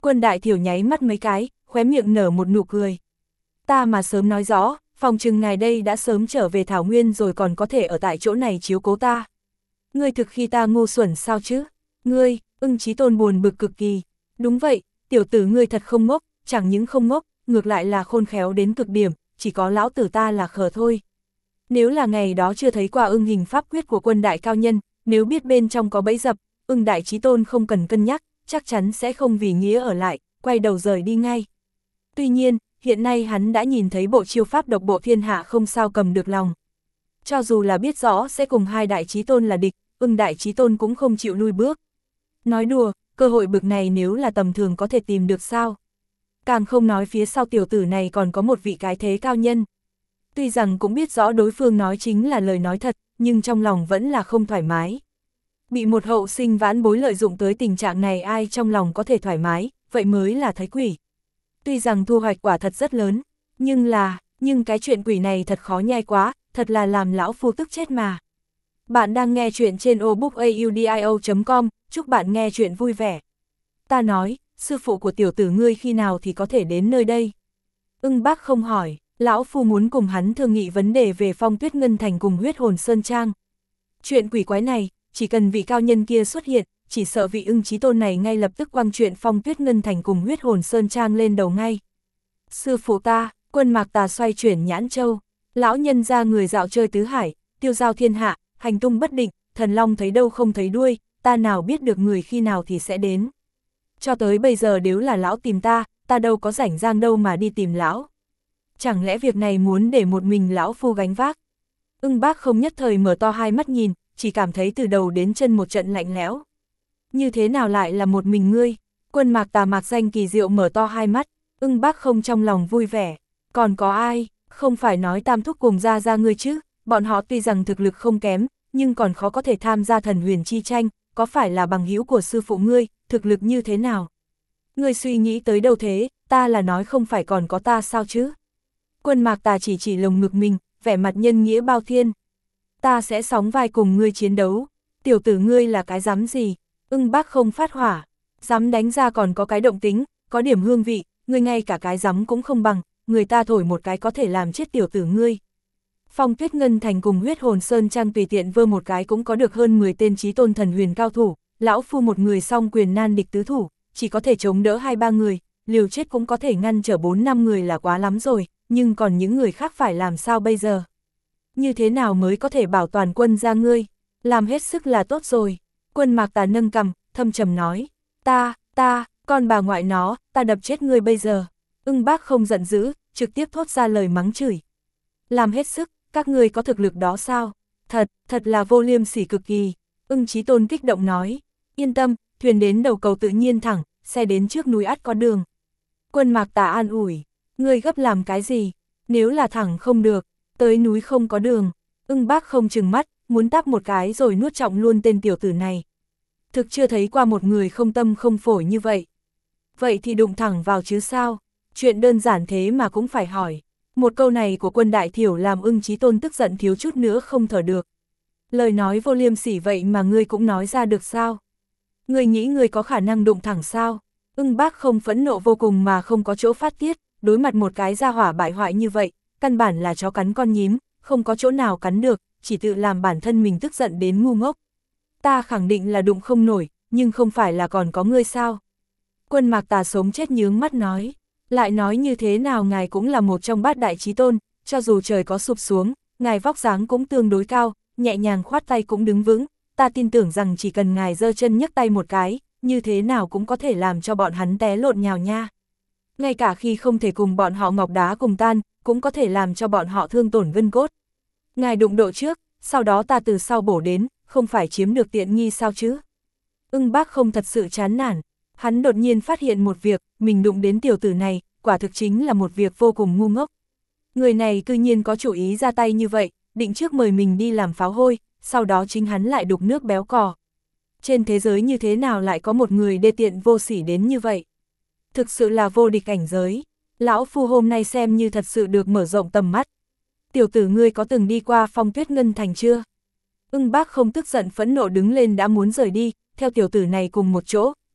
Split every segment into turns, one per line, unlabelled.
Quân Đại Thiểu nháy mắt mấy cái, khóe miệng nở một nụ cười. Ta mà sớm nói rõ, phòng chừng ngài đây đã sớm trở về Thảo Nguyên rồi còn có thể ở tại chỗ này chiếu cố ta. Ngươi thực khi ta ngu xuẩn sao chứ? Ngươi, Ưng Chí Tôn buồn bực cực kỳ. Đúng vậy, tiểu tử ngươi thật không ngốc, chẳng những không ngốc, ngược lại là khôn khéo đến cực điểm, chỉ có lão tử ta là khờ thôi. Nếu là ngày đó chưa thấy qua ưng hình pháp quyết của Quân Đại cao nhân, nếu biết bên trong có bẫy dập, Ưng Đại Chí Tôn không cần cân nhắc, chắc chắn sẽ không vì nghĩa ở lại, quay đầu rời đi ngay. Tuy nhiên, hiện nay hắn đã nhìn thấy bộ chiêu pháp độc bộ thiên hạ không sao cầm được lòng. Cho dù là biết rõ sẽ cùng hai Đại Chí Tôn là địch, Ưng Đại Chí Tôn cũng không chịu lui bước. Nói đùa, cơ hội bực này nếu là tầm thường có thể tìm được sao? Càng không nói phía sau tiểu tử này còn có một vị cái thế cao nhân. Tuy rằng cũng biết rõ đối phương nói chính là lời nói thật, nhưng trong lòng vẫn là không thoải mái. Bị một hậu sinh vãn bối lợi dụng tới tình trạng này ai trong lòng có thể thoải mái, vậy mới là thấy quỷ. Tuy rằng thu hoạch quả thật rất lớn, nhưng cái chuyện quỷ này thật khó nhai quá, thật là làm lão phu tức chết mà. Bạn đang nghe chuyện trên obookaudio.com, chúc bạn nghe chuyện vui vẻ. Ta nói, sư phụ của tiểu tử ngươi khi nào thì có thể đến nơi đây? Ưng Bác không hỏi, lão phu muốn cùng hắn thương nghị vấn đề về Phong Tuyết Ngân Thành cùng Huyết Hồn Sơn Trang. Chuyện quỷ quái này, chỉ cần vị cao nhân kia xuất hiện, chỉ sợ vị Ưng Chí Tôn này ngay lập tức quăng chuyện Phong Tuyết Ngân Thành cùng Huyết Hồn Sơn Trang lên đầu ngay. Sư phụ ta, Quân Mạc Tà xoay chuyển nhãn châu, lão nhân ra người dạo chơi tứ hải, tiêu giao thiên hạ, hành tung bất định, thần long thấy đâu không thấy đuôi, ta nào biết được người khi nào thì sẽ đến. Cho tới bây giờ nếu là lão tìm ta đâu có rảnh rang đâu mà đi tìm lão. Chẳng lẽ việc này muốn để một mình lão phu gánh vác? Ưng Bác không nhất thời mở to hai mắt nhìn, chỉ cảm thấy từ đầu đến chân một trận lạnh lẽo. Như thế nào lại là một mình ngươi? Quân Mạc Tà mạc danh kỳ diệu mở to hai mắt, Ưng Bác không trong lòng vui vẻ. Còn có ai? Không phải nói Tam Thúc cùng ra ngươi chứ? Bọn họ tuy rằng thực lực không kém, nhưng còn khó có thể tham gia thần huyền chi tranh, có phải là bằng hữu của sư phụ ngươi, thực lực như thế nào? Ngươi suy nghĩ tới đâu thế, ta là nói không phải còn có ta sao chứ? Quân Mạc Tà chỉ lồng ngực mình, vẻ mặt nhân nghĩa bao thiên. Ta sẽ sóng vai cùng ngươi chiến đấu, tiểu tử ngươi là cái dám gì? Ưng Bác không phát hỏa, dám đánh ra còn có cái động tính, có điểm hương vị, ngươi ngay cả cái dám cũng không bằng, người ta thổi một cái có thể làm chết tiểu tử ngươi. Phong Tuyết Ngân Thành cùng Huyết Hồn Sơn Trang tùy tiện vơ một cái cũng có được hơn 10 tên chí tôn thần huyền cao thủ, lão phu một người song quyền nan địch tứ thủ, chỉ có thể chống đỡ 2-3 người, liều chết cũng có thể ngăn trở 4-5 người là quá lắm rồi, nhưng còn những người khác phải làm sao bây giờ? Như thế nào mới có thể bảo toàn quân ra ngươi? Làm hết sức là tốt rồi. Quân Mạc Tà nâng cằm, thâm trầm nói, con bà ngoại nó, ta đập chết ngươi bây giờ. Ưng Bác không giận dữ, trực tiếp thốt ra lời mắng chửi. Làm hết sức, các ngươi có thực lực đó sao? Thật là vô liêm sỉ cực kỳ. Ưng Chí Tôn kích động nói, yên tâm, thuyền đến đầu cầu tự nhiên thẳng, xe đến trước núi ắt có đường. Quân Mạc Tà an ủi, ngươi gấp làm cái gì? Nếu là thẳng không được, tới núi không có đường. Ưng Bác không chừng mắt, muốn táp một cái rồi nuốt trọng luôn tên tiểu tử này. Thực chưa thấy qua một người không tâm không phổi như vậy. Vậy thì đụng thẳng vào chứ sao? Chuyện đơn giản thế mà cũng phải hỏi. Một câu này của Quân Đại Thiểu làm Ưng Chí Tôn tức giận thiếu chút nữa không thở được. Lời nói vô liêm sỉ vậy mà ngươi cũng nói ra được sao? Ngươi nghĩ ngươi có khả năng đụng thẳng sao? Ưng Bác không phẫn nộ vô cùng mà không có chỗ phát tiết, đối mặt một cái gia hỏa bại hoại như vậy, căn bản là chó cắn con nhím, không có chỗ nào cắn được, chỉ tự làm bản thân mình tức giận đến ngu ngốc. Ta khẳng định là đụng không nổi, nhưng không phải là còn có ngươi sao? Quân Mạc Tà sống chết nhướng mắt nói, lại nói như thế nào ngài cũng là một trong 8 đại chí tôn, cho dù trời có sụp xuống, ngài vóc dáng cũng tương đối cao, nhẹ nhàng khoát tay cũng đứng vững, ta tin tưởng rằng chỉ cần ngài giơ chân nhấc tay một cái, như thế nào cũng có thể làm cho bọn hắn té lộn nhào nha. Ngay cả khi không thể cùng bọn họ ngọc đá cùng tan, cũng có thể làm cho bọn họ thương tổn gân cốt. Ngài đụng độ trước, sau đó ta từ sau bổ đến, không phải chiếm được tiện nghi sao chứ? Ưng Bác không thật sự chán nản, hắn đột nhiên phát hiện một việc, mình đụng đến tiểu tử này, quả thực chính là một việc vô cùng ngu ngốc. Người này cư nhiên có chủ ý ra tay như vậy, định trước mời mình đi làm pháo hôi, sau đó chính hắn lại đục nước béo cò. Trên thế giới như thế nào lại có một người đê tiện vô sỉ đến như vậy? Thực sự là vô địch cảnh giới. Lão phu hôm nay xem như thật sự được mở rộng tầm mắt. Tiểu tử ngươi có từng đi qua Phong Tuyết Ngân Thành chưa? Ưng Bác không tức giận phẫn nộ đứng lên đã muốn rời đi, theo tiểu tử này cùng một chỗ,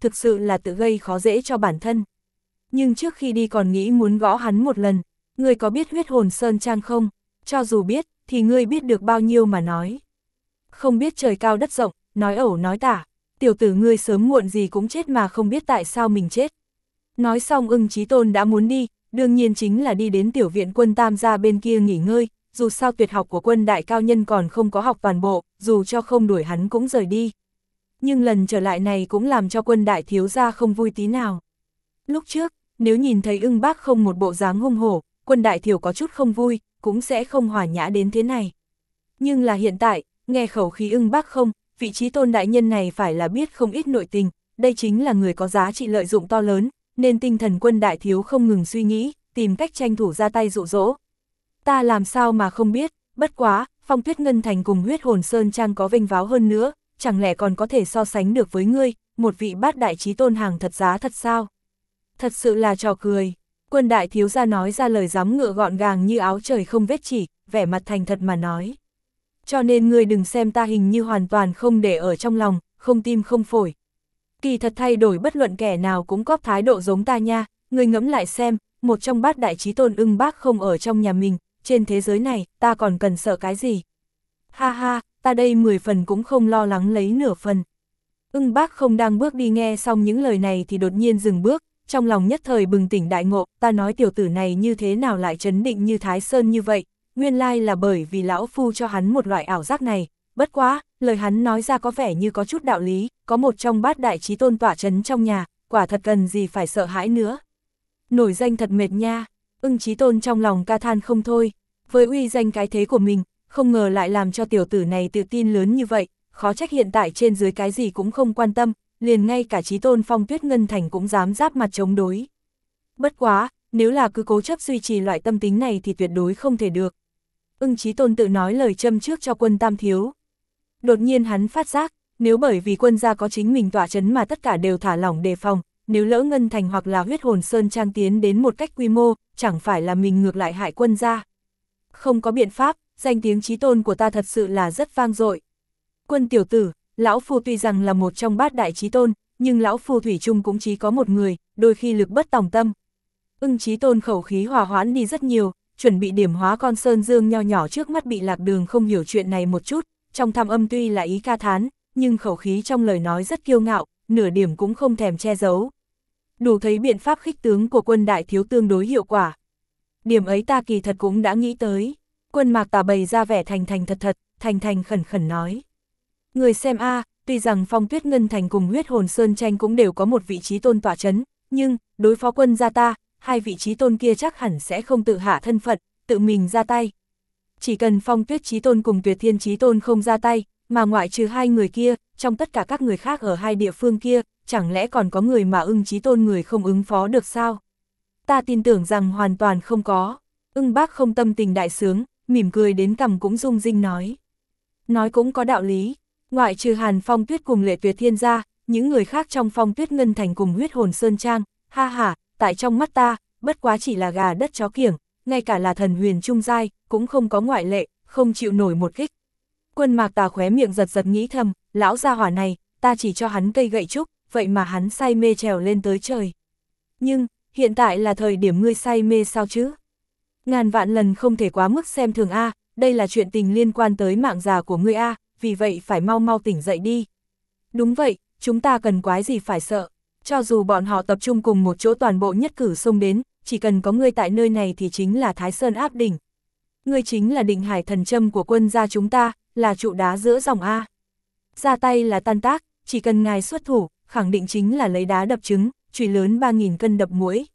thực sự là tự gây khó dễ cho bản thân. Nhưng trước khi đi còn nghĩ muốn gõ hắn một lần, ngươi có biết huyết hồn sơn trang không? Cho dù biết, thì ngươi biết được bao nhiêu mà nói. Không biết trời cao đất rộng, nói ẩu nói tả, tiểu tử ngươi sớm muộn gì cũng chết mà không biết tại sao mình chết. Nói xong Ưng Chí Tôn đã muốn đi, đương nhiên chính là đi đến tiểu viện Quân Tam gia bên kia nghỉ ngơi, dù sao tuyệt học của Quân đại cao nhân còn không có học toàn bộ, dù cho không đuổi hắn cũng rời đi. Nhưng lần trở lại này cũng làm cho Quân đại thiếu gia không vui tí nào. Lúc trước, nếu nhìn thấy Ưng Bác Không một bộ dáng hung hổ, Quân đại thiểu có chút không vui, cũng sẽ không hòa nhã đến thế này. Nhưng là hiện tại, nghe khẩu khí Ưng Bác Không, vị Chí Tôn đại nhân này phải là biết không ít nội tình, đây chính là người có giá trị lợi dụng to lớn, nên tinh thần Quân đại thiếu không ngừng suy nghĩ, tìm cách tranh thủ ra tay dụ dỗ. Ta làm sao mà không biết, bất quá, Phong Tuyết Ngân Thành cùng huyết hồn sơn trang có vinh váo hơn nữa, chẳng lẽ còn có thể so sánh được với ngươi, một vị bát đại Chí Tôn hàng thật giá thật sao? Thật sự là trò cười. Quân đại thiếu gia nói ra lời giám ngựa gọn gàng như áo trời không vết chỉ, vẻ mặt thành thật mà nói. Cho nên ngươi đừng xem ta hình như hoàn toàn không để ở trong lòng, không tim không phổi. Kỳ thật thay đổi bất luận kẻ nào cũng có thái độ giống ta nha, ngươi ngẫm lại xem, một trong bát đại Chí Tôn Ưng Bác Không ở trong nhà mình, trên thế giới này, ta còn cần sợ cái gì? Ha ha, ta đây 10 phần cũng không lo lắng lấy nửa phần. Ưng Bác Không đang bước đi nghe xong những lời này thì đột nhiên dừng bước, trong lòng nhất thời bừng tỉnh đại ngộ, ta nói tiểu tử này như thế nào lại trấn định như Thái Sơn như vậy, nguyên lai là bởi vì lão phu cho hắn một loại ảo giác này, bất quá, lời hắn nói ra có vẻ như có chút đạo lý, có một trong bát đại Chí Tôn tọa trấn trong nhà, quả thật cần gì phải sợ hãi nữa. Nổi danh thật mệt nha, Ưng Chí Tôn trong lòng ca than không thôi, với uy danh cái thế của mình, không ngờ lại làm cho tiểu tử này tự tin lớn như vậy, khó trách hiện tại trên dưới cái gì cũng không quan tâm, liền ngay cả Chí Tôn Phong Tuyết Ngân Thành cũng dám giáp mặt chống đối. Bất quá, nếu là cứ cố chấp duy trì loại tâm tính này thì tuyệt đối không thể được. Ưng Chí Tôn tự nói lời châm trước cho Quân Tam thiếu. Đột nhiên hắn phát giác, nếu bởi vì quân gia có chính mình tỏa chấn mà tất cả đều thả lỏng đề phòng, nếu lỡ Ngân Thành hoặc là huyết hồn sơn trang tiến đến một cách quy mô, chẳng phải là mình ngược lại hại quân gia. Không có biện pháp, danh tiếng Chí Tôn của ta thật sự là rất vang dội. Quân tiểu tử, lão phu tuy rằng là một trong bát đại Chí Tôn, nhưng lão phu thủy chung cũng chỉ có một người, đôi khi lực bất tòng tâm. Ưng Chí Tôn khẩu khí hòa hoãn đi rất nhiều, chuẩn bị điểm hóa con sơn dương nho nhỏ trước mắt bị lạc đường không hiểu chuyện này một chút, trong tham âm tuy là ý ca thán, nhưng khẩu khí trong lời nói rất kiêu ngạo, nửa điểm cũng không thèm che giấu. Đủ thấy biện pháp khích tướng của Quân đại thiếu tương đối hiệu quả. Điểm ấy ta kỳ thật cũng đã nghĩ tới. Quân Mạc Tà bày ra vẻ thành thành thật thật, thành thành khẩn khẩn nói. Người xem a, tuy rằng Phong Tuyết Ngân Thành cùng huyết hồn sơn tranh cũng đều có một vị Chí Tôn tọa chấn, nhưng, đối phó quân gia ta, hai vị Chí Tôn kia chắc hẳn sẽ không tự hạ thân phận, tự mình ra tay. Chỉ cần Phong Tuyết Chí Tôn cùng Tuyệt Thiên Chí Tôn không ra tay, mà ngoại trừ hai người kia, trong tất cả các người khác ở hai địa phương kia, chẳng lẽ còn có người mà Ưng Chí Tôn người không ứng phó được sao? Ta tin tưởng rằng hoàn toàn không có. Ưng Bác Không tâm tình đại sướng, mỉm cười đến cằm cũng rung rinh nói. Nói cũng có đạo lý, ngoại trừ Hàn Phong Tuyết cùng Lệ Tuyệt Thiên gia, những người khác trong Phong Tuyết Ngân Thành cùng huyết hồn sơn trang, ha ha, tại trong mắt ta, bất quá chỉ là gà đất chó kiểng, ngay cả là thần huyền trung giai, cũng không có ngoại lệ, không chịu nổi một kích. Quân Mạc Tà khóe miệng giật giật nghĩ thầm, lão gia hỏa này, ta chỉ cho hắn cây gậy trúc, vậy mà hắn say mê trèo lên tới trời. Nhưng, hiện tại là thời điểm ngươi say mê sao chứ? Ngàn vạn lần không thể quá mức xem thường a, đây là chuyện tình liên quan tới mạng già của ngươi a, vì vậy phải mau mau tỉnh dậy đi. Đúng vậy, chúng ta cần quái gì phải sợ, cho dù bọn họ tập trung cùng một chỗ toàn bộ nhất cử xông đến, chỉ cần có ngươi tại nơi này thì chính là Thái Sơn áp đỉnh. Ngươi chính là định hải thần châm của quân gia chúng ta, là trụ đá giữa dòng A. Ra tay là tan tác, chỉ cần ngài xuất thủ, khẳng định chính là lấy đá đập trứng, chùy lớn 3.000 cân đập muỗi.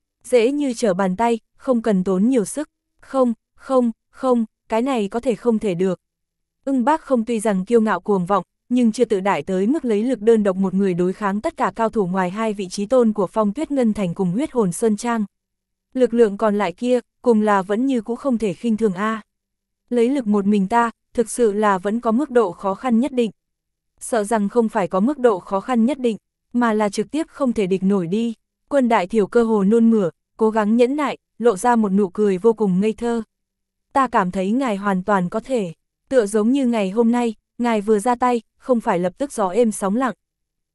Dễ như trở bàn tay, không cần tốn nhiều sức. Không, cái này có thể không thể được. Ưng Bác Không tuy rằng kiêu ngạo cuồng vọng, nhưng chưa tự đại tới mức lấy lực đơn độc một người đối kháng tất cả cao thủ ngoài hai vị Chí Tôn của Phong Tuyết Ngân Thành cùng huyết hồn sơn trang. Lực lượng còn lại kia, cùng là vẫn như cũ không thể khinh thường a. Lấy lực một mình ta, thực sự là vẫn có mức độ khó khăn nhất định. Sợ rằng không phải có mức độ khó khăn nhất định, mà là trực tiếp không thể địch nổi đi. Quân đại thiểu cơ hồ nôn mửa, cố gắng nhẫn nại, lộ ra một nụ cười vô cùng ngây thơ. Ta cảm thấy ngài hoàn toàn có thể, tựa giống như ngày hôm nay, ngài vừa ra tay, không phải lập tức gió êm sóng lặng.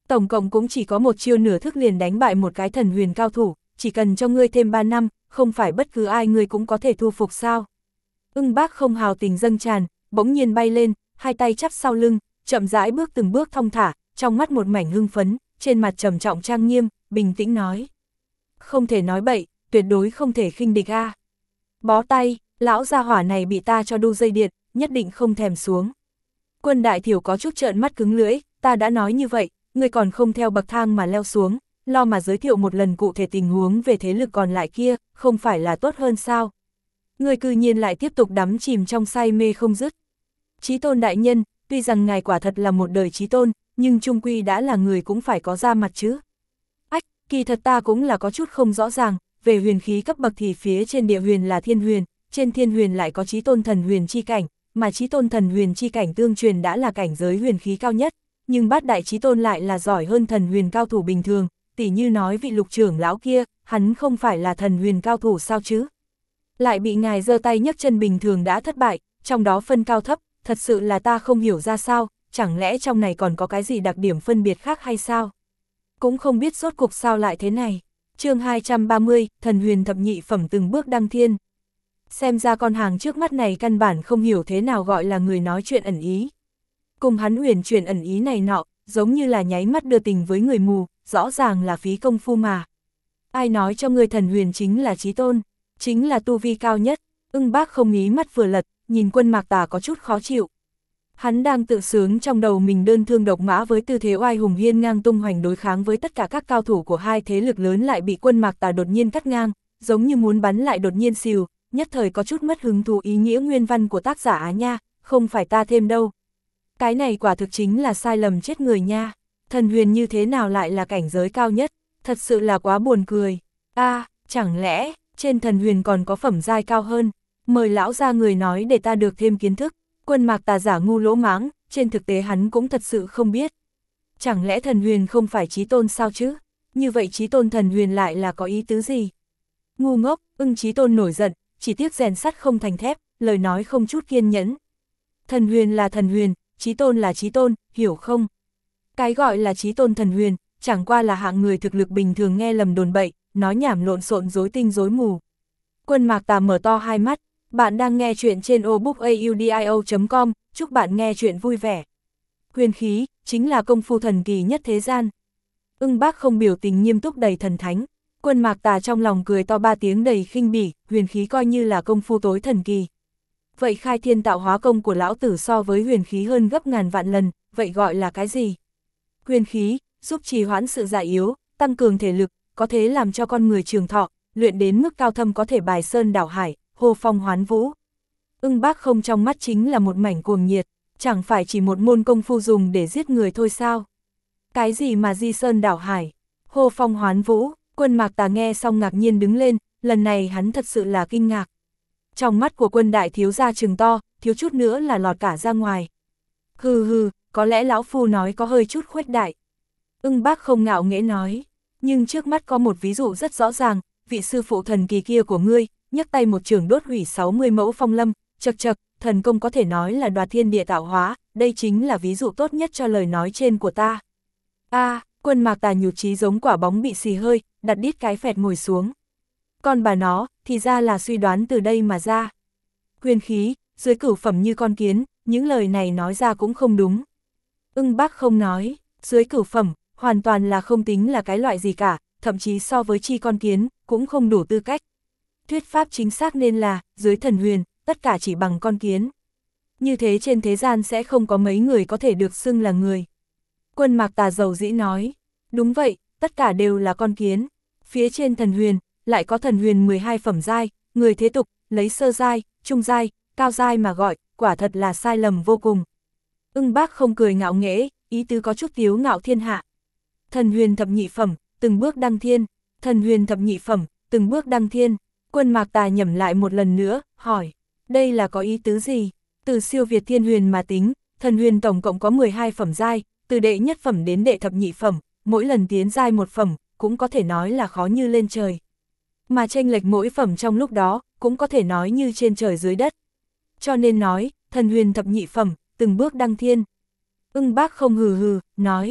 Tổng cộng cũng chỉ có một chiêu nửa thức liền đánh bại một cái thần huyền cao thủ, chỉ cần cho ngươi thêm 3 năm, không phải bất cứ ai ngươi cũng có thể thu phục sao. Ưng Bác không hào tình dâng tràn, bỗng nhiên bay lên, hai tay chắp sau lưng, chậm rãi bước từng bước thong thả, trong mắt một mảnh hưng phấn, trên mặt trầm trọng trang nghiêm, bình tĩnh nói. Không thể nói bậy, tuyệt đối không thể khinh địch a. Bó tay, lão gia hỏa này bị ta cho đu dây điện, nhất định không thèm xuống. Quân Đại Thiểu có chút trợn mắt cứng lưỡi, ta đã nói như vậy, ngươi còn không theo bậc thang mà leo xuống, lo mà giới thiệu một lần cụ thể tình huống về thế lực còn lại kia, không phải là tốt hơn sao? Ngươi cư nhiên lại tiếp tục đắm chìm trong say mê không dứt. Chí Tôn đại nhân, tuy rằng ngài quả thật là một đời chí tôn, nhưng chung quy đã là người cũng phải có ra mặt chứ. Ách, kỳ thật ta cũng là có chút không rõ ràng, về huyền khí cấp bậc thì phía trên địa huyền là thiên huyền, trên thiên huyền lại có chí tôn thần huyền chi cảnh, mà chí tôn thần huyền chi cảnh tương truyền đã là cảnh giới huyền khí cao nhất, nhưng bát đại chí tôn lại là giỏi hơn thần huyền cao thủ bình thường, tỉ như nói vị Lục trưởng lão kia, hắn không phải là thần huyền cao thủ sao chứ? Lại bị ngài giơ tay nhấc chân bình thường đã thất bại, trong đó phân cao thấp, thật sự là ta không hiểu ra sao, chẳng lẽ trong này còn có cái gì đặc điểm phân biệt khác hay sao? Cũng không biết rốt cuộc sao lại thế này. Chương 230, thần huyền thập nhị phẩm từng bước đăng thiên. Xem ra con hàng trước mắt này căn bản không hiểu thế nào gọi là người nói chuyện ẩn ý. Cùng hắn huyền chuyển ẩn ý này nọ, giống như là nháy mắt đưa tình với người mù, rõ ràng là phí công phu mà. Ai nói cho người thần huyền chính là chí tôn, chính là tu vi cao nhất. Ưng Bác không mí mắt vừa lật, nhìn Quân Mạc Tà có chút khó chịu. Hắn đang tự sướng trong đầu mình đơn thương độc mã với tư thế oai hùng hiên ngang tung hoành đối kháng với tất cả các cao thủ của hai thế lực lớn, lại bị Quân Mạc Tà đột nhiên cắt ngang, giống như muốn bắn lại đột nhiên xìu, nhất thời có chút mất hứng thú ý nghĩa nguyên văn của tác giả á nha, không phải ta thêm đâu. Cái này quả thực chính là sai lầm chết người nha, thần huyền như thế nào lại là cảnh giới cao nhất, thật sự là quá buồn cười. Chẳng lẽ, trên thần huyền còn có phẩm giai cao hơn, mời lão ra người nói để ta được thêm kiến thức. Quân Mạc Tà giả ngu lỗ mãng, trên thực tế hắn cũng thật sự không biết. Chẳng lẽ thần huyền không phải chí tôn sao chứ? Như vậy chí tôn thần huyền lại là có ý tứ gì? Ngu ngốc, Ưng chí tôn nổi giận, chỉ tiếc rèn sắt không thành thép, lời nói không chút kiên nhẫn. Thần huyền là thần huyền, chí tôn là chí tôn, hiểu không? Cái gọi là chí tôn thần huyền, chẳng qua là hạng người thực lực bình thường nghe lầm đồn bậy, nói nhảm lộn xộn rối tinh rối mù. Quân Mạc Tà mở to hai mắt, bạn đang nghe chuyện trên obookaudio.com, chúc bạn nghe chuyện vui vẻ. Huyền khí, chính là công phu thần kỳ nhất thế gian. Ưng Bác không biểu tình nghiêm túc đầy thần thánh, Quân Mạc Tà trong lòng cười to 3 tiếng đầy khinh bỉ, huyền khí coi như là công phu tối thần kỳ. Vậy khai thiên tạo hóa công của lão tử so với huyền khí hơn gấp ngàn vạn lần, vậy gọi là cái gì? Huyền khí, giúp trì hoãn sự già yếu, tăng cường thể lực, có thể làm cho con người trường thọ, luyện đến mức cao thâm có thể bài sơn đảo hải, hô phong hoán vũ. Ưng Bác không trong mắt chính là một mảnh cuồng nhiệt, chẳng phải chỉ một môn công phu dùng để giết người thôi sao? Cái gì mà di sơn đảo hải, hô phong hoán vũ? Quân Mạc Tà nghe xong ngạc nhiên đứng lên, lần này hắn thật sự là kinh ngạc. Trong mắt của Quân đại thiếu gia trừng to, thiếu chút nữa là lọt cả ra ngoài. Hừ, có lẽ lão phu nói có hơi chút khuếch đại. Ưng Bác không ngạo nghễ nói, nhưng trước mắt có một ví dụ rất rõ ràng, vị sư phụ thần kỳ kia của ngươi, nhấc tay một chưởng đốt hủy 60 mẫu phong lâm, chật chật, thần công có thể nói là đoạt thiên địa tạo hóa, đây chính là ví dụ tốt nhất cho lời nói trên của ta. Quân Mạc Tà nhụt chí giống quả bóng bị xì hơi, đặt đít cái phẹt ngồi xuống. Con bà nó, thì ra là suy đoán từ đây mà ra. Huyền khí, dưới cửu phẩm như con kiến, những lời này nói ra cũng không đúng. Ưng Bác không nói, dưới cửu phẩm, hoàn toàn là không tính là cái loại gì cả, thậm chí so với chi con kiến, cũng không đủ tư cách. Thuyết pháp chính xác nên là, dưới thần huyền, tất cả chỉ bằng con kiến. Như thế trên thế gian sẽ không có mấy người có thể được xưng là người. Quân Mạc Tà dầu dĩ nói, đúng vậy, tất cả đều là con kiến. Phía trên thần huyền, lại có thần huyền 12 phẩm giai, người thế tục, lấy sơ giai, trung giai, cao giai mà gọi, quả thật là sai lầm vô cùng. Ưng Bác không cười ngạo nghễ, ý tứ có chút tiếu ngạo thiên hạ. Thần huyền thập nhị phẩm, từng bước đăng thiên. Thần huyền thập nhị phẩm, từng bước đăng thiên. Quân Mạc Tà nhẩm lại một lần nữa, hỏi, đây là có ý tứ gì? Từ siêu việt thiên huyền mà tính, thần huyền tổng cộng có 12 phẩm giai, từ đệ nhất phẩm đến đệ thập nhị phẩm, mỗi lần tiến giai một phẩm, cũng có thể nói là khó như lên trời. Mà chênh lệch mỗi phẩm trong lúc đó, cũng có thể nói như trên trời dưới đất. Cho nên nói, thần huyền thập nhị phẩm, từng bước đăng thiên. Ưng Bác không hừ, nói,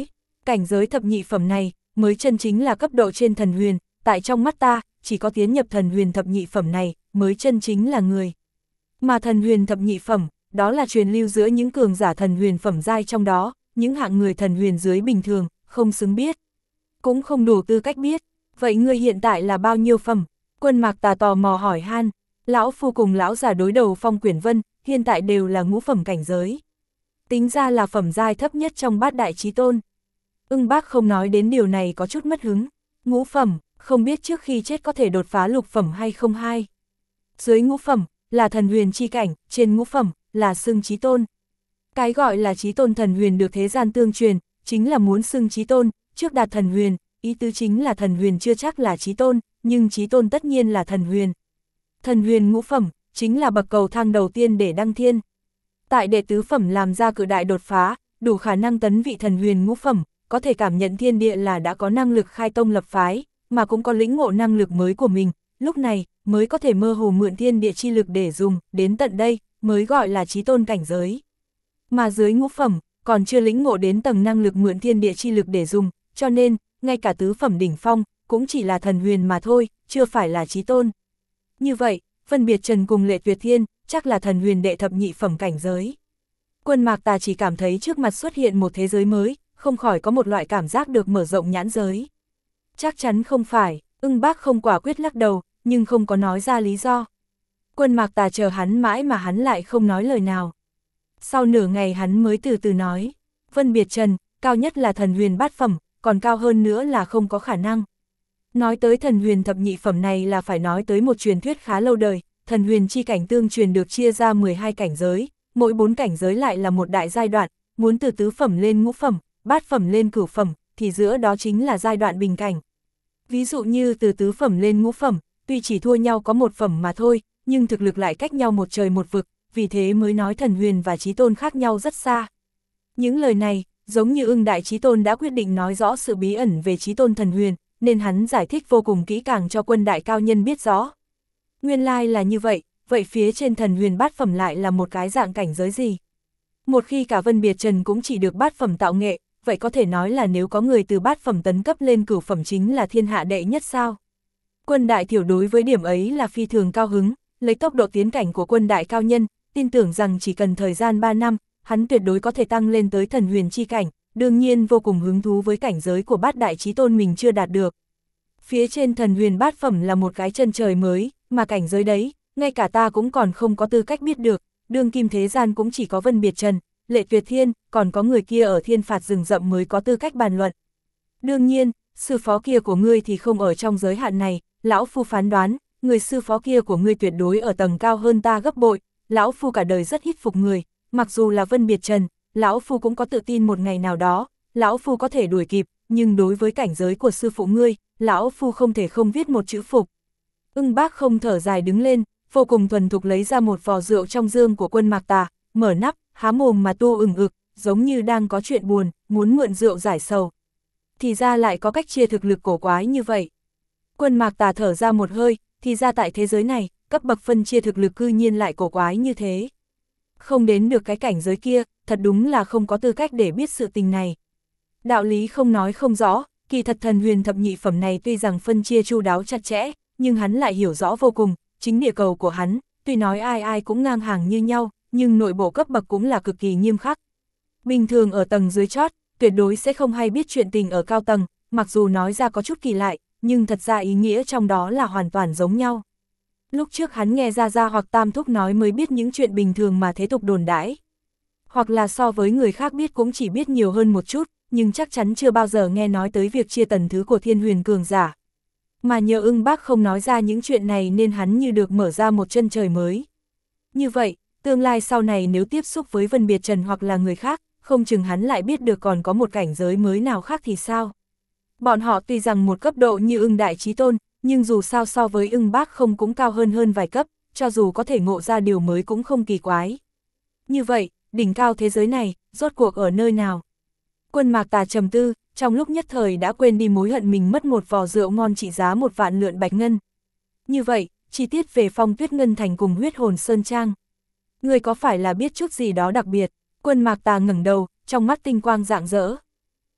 Cảnh giới thập nhị phẩm này, mới chân chính là cấp độ trên thần huyền, tại trong mắt ta, chỉ có tiến nhập thần huyền thập nhị phẩm này, mới chân chính là người. Mà thần huyền thập nhị phẩm, đó là truyền lưu giữa những cường giả thần huyền phẩm giai trong đó, những hạng người thần huyền dưới bình thường, không xứng biết. Cũng không đủ tư cách biết. Vậy ngươi hiện tại là bao nhiêu phẩm? Quân Mạc Tà tò mò hỏi han. Lão Phu cùng lão già đối đầu Phong Quyển Vân, hiện tại đều là ngũ phẩm cảnh giới. Tính ra là phẩm giai thấp nhất trong bát đại chí tôn. Ưng Bác không nói đến điều này có chút mất hứng. Ngũ phẩm, không biết trước khi chết có thể đột phá lục phẩm hay không hay. Dưới ngũ phẩm, là thần huyền chi cảnh, trên ngũ phẩm, là xưng chí tôn. Cái gọi là chí tôn thần huyền được thế gian tương truyền, chính là muốn xưng chí tôn, trước đạt thần huyền, ý tứ chính là thần huyền chưa chắc là chí tôn, nhưng chí tôn tất nhiên là thần huyền. Thần huyền ngũ phẩm, chính là bậc cầu thang đầu tiên để đăng thiên. Tại đệ tứ phẩm làm ra cự đại đột phá, đủ khả năng tấn vị thần huyền ngũ phẩm, có thể cảm nhận thiên địa là đã có năng lực khai tông lập phái, mà cũng có lĩnh ngộ năng lực mới của mình, lúc này mới có thể mơ hồ mượn thiên địa chi lực để dùng, đến tận đây mới gọi là chí tôn cảnh giới. Mà dưới ngũ phẩm, còn chưa lĩnh ngộ đến tầng năng lực mượn thiên địa chi lực để dùng, cho nên, ngay cả tứ phẩm đỉnh phong, cũng chỉ là thần huyền mà thôi, chưa phải là chí tôn. Như vậy, Vân Biệt Trần cùng Lệ Tuyệt Thiên, chắc là thần huyền đệ thập nhị phẩm cảnh giới. Quân Mạc Tà chỉ cảm thấy trước mặt xuất hiện một thế giới mới, không khỏi có một loại cảm giác được mở rộng nhãn giới. Chắc chắn không phải, Ưng Bác không quả quyết lắc đầu, nhưng không có nói ra lý do. Quân Mạc Tà chờ hắn mãi mà hắn lại không nói lời nào. Sau nửa ngày hắn mới từ từ nói, Vân Biệt Trần, cao nhất là thần huyền bát phẩm, còn cao hơn nữa là không có khả năng. Nói tới thần huyền thập nhị phẩm này là phải nói tới một truyền thuyết khá lâu đời, thần huyền chi cảnh tương truyền được chia ra 12 cảnh giới, mỗi 4 cảnh giới lại là một đại giai đoạn, muốn từ tứ phẩm lên ngũ phẩm, bát phẩm lên cửu phẩm, thì giữa đó chính là giai đoạn bình cảnh. Ví dụ như từ tứ phẩm lên ngũ phẩm, tuy chỉ thua nhau có một phẩm mà thôi, nhưng thực lực lại cách nhau một trời một vực, vì thế mới nói thần huyền và chí tôn khác nhau rất xa. Những lời này, giống như Ưng Đại Chí Tôn đã quyết định nói rõ sự bí ẩn về chí tôn thần huyền, nên hắn giải thích vô cùng kỹ càng cho Quân Đại cao nhân biết rõ. Nguyên lai là như vậy, vậy phía trên thần huyền bát phẩm lại là một cái dạng cảnh giới gì? Một khi cả Vân Biệt Trần cũng chỉ được bát phẩm tạo nghệ, vậy có thể nói là nếu có người từ bát phẩm tấn cấp lên cửu phẩm chính là thiên hạ đệ nhất sao? Quân Đại Thiểu đối với điểm ấy là phi thường cao hứng, lấy tốc độ tiến cảnh của Quân Đại cao nhân, tin tưởng rằng chỉ cần thời gian 3 năm, hắn tuyệt đối có thể tăng lên tới thần huyền chi cảnh, đương nhiên vô cùng hứng thú với cảnh giới của bát đại chí tôn mình chưa đạt được. Phía trên thần huyền bát phẩm là một cái chân trời mới, mà cảnh giới đấy, ngay cả ta cũng còn không có tư cách biết được, đương kim thế gian cũng chỉ có Vân Biệt Trần, Lệ Tuyệt Thiên, còn có người kia ở thiên phạt rừng rậm mới có tư cách bàn luận. Đương nhiên, sư phó kia của ngươi thì không ở trong giới hạn này, lão phu phán đoán, người sư phó kia của ngươi tuyệt đối ở tầng cao hơn ta gấp bội, lão phu cả đời rất hít phục người, mặc dù là Vân Biệt Trần, lão phu cũng có tự tin một ngày nào đó, lão phu có thể đuổi kịp, nhưng đối với cảnh giới của sư phụ ngươi, lão phu không thể không viết một chữ phục. Ưng Bác không thở dài đứng lên, vô cùng thuần thục lấy ra một vò rượu trong dương của Quân Mạc Tà, mở nắp, há mồm mà tu ửng ực, giống như đang có chuyện buồn, muốn mượn rượu giải sầu. Thì ra lại có cách chia thực lực cổ quái như vậy. Quân Mạc Tà thở ra một hơi, thì ra tại thế giới này, cấp bậc phân chia thực lực cư nhiên lại cổ quái như thế. Không đến được cái cảnh giới kia, thật đúng là không có tư cách để biết sự tình này. Đạo lý không nói không rõ, kỳ thật thần huyền thập nhị phẩm này tuy rằng phân chia chu đáo chặt chẽ, nhưng hắn lại hiểu rõ vô cùng, chính địa cầu của hắn, tuy nói ai ai cũng ngang hàng như nhau, nhưng nội bộ cấp bậc cũng là cực kỳ nghiêm khắc. Bình thường ở tầng dưới chót, tuyệt đối sẽ không hay biết chuyện tình ở cao tầng, mặc dù nói ra có chút kỳ lạ, nhưng thật ra ý nghĩa trong đó là hoàn toàn giống nhau. Lúc trước hắn nghe Gia hoặc Tam Thúc nói mới biết những chuyện bình thường mà thế tục đồn đãi. Hoặc là so với người khác biết cũng chỉ biết nhiều hơn một chút, nhưng chắc chắn chưa bao giờ nghe nói tới việc chia tầng thứ của thiên huyền cường giả. Mà nhờ Ưng Bác không nói ra những chuyện này nên hắn như được mở ra một chân trời mới. Như vậy, tương lai sau này nếu tiếp xúc với Vân Biệt Trần hoặc là người khác, không chừng hắn lại biết được còn có một cảnh giới mới nào khác thì sao. Bọn họ tuy rằng một cấp độ như Ưng Đại Chí Tôn, nhưng dù sao so với Ưng Bác không cũng cao hơn vài cấp, cho dù có thể ngộ ra điều mới cũng không kỳ quái. Như vậy, đỉnh cao thế giới này, rốt cuộc ở nơi nào? Quân Mạc Tà trầm tư, trong lúc nhất thời đã quên đi mối hận mình mất một vò rượu ngon trị giá 1 vạn lượn bạch ngân. Như vậy, chi tiết về Phong Tuyết Ngân Thành cùng Huyết Hồn Sơn Trang. Người có phải là biết chút gì đó đặc biệt? Quân Mạc Tà ngẩng đầu, trong mắt tinh quang rạng rỡ.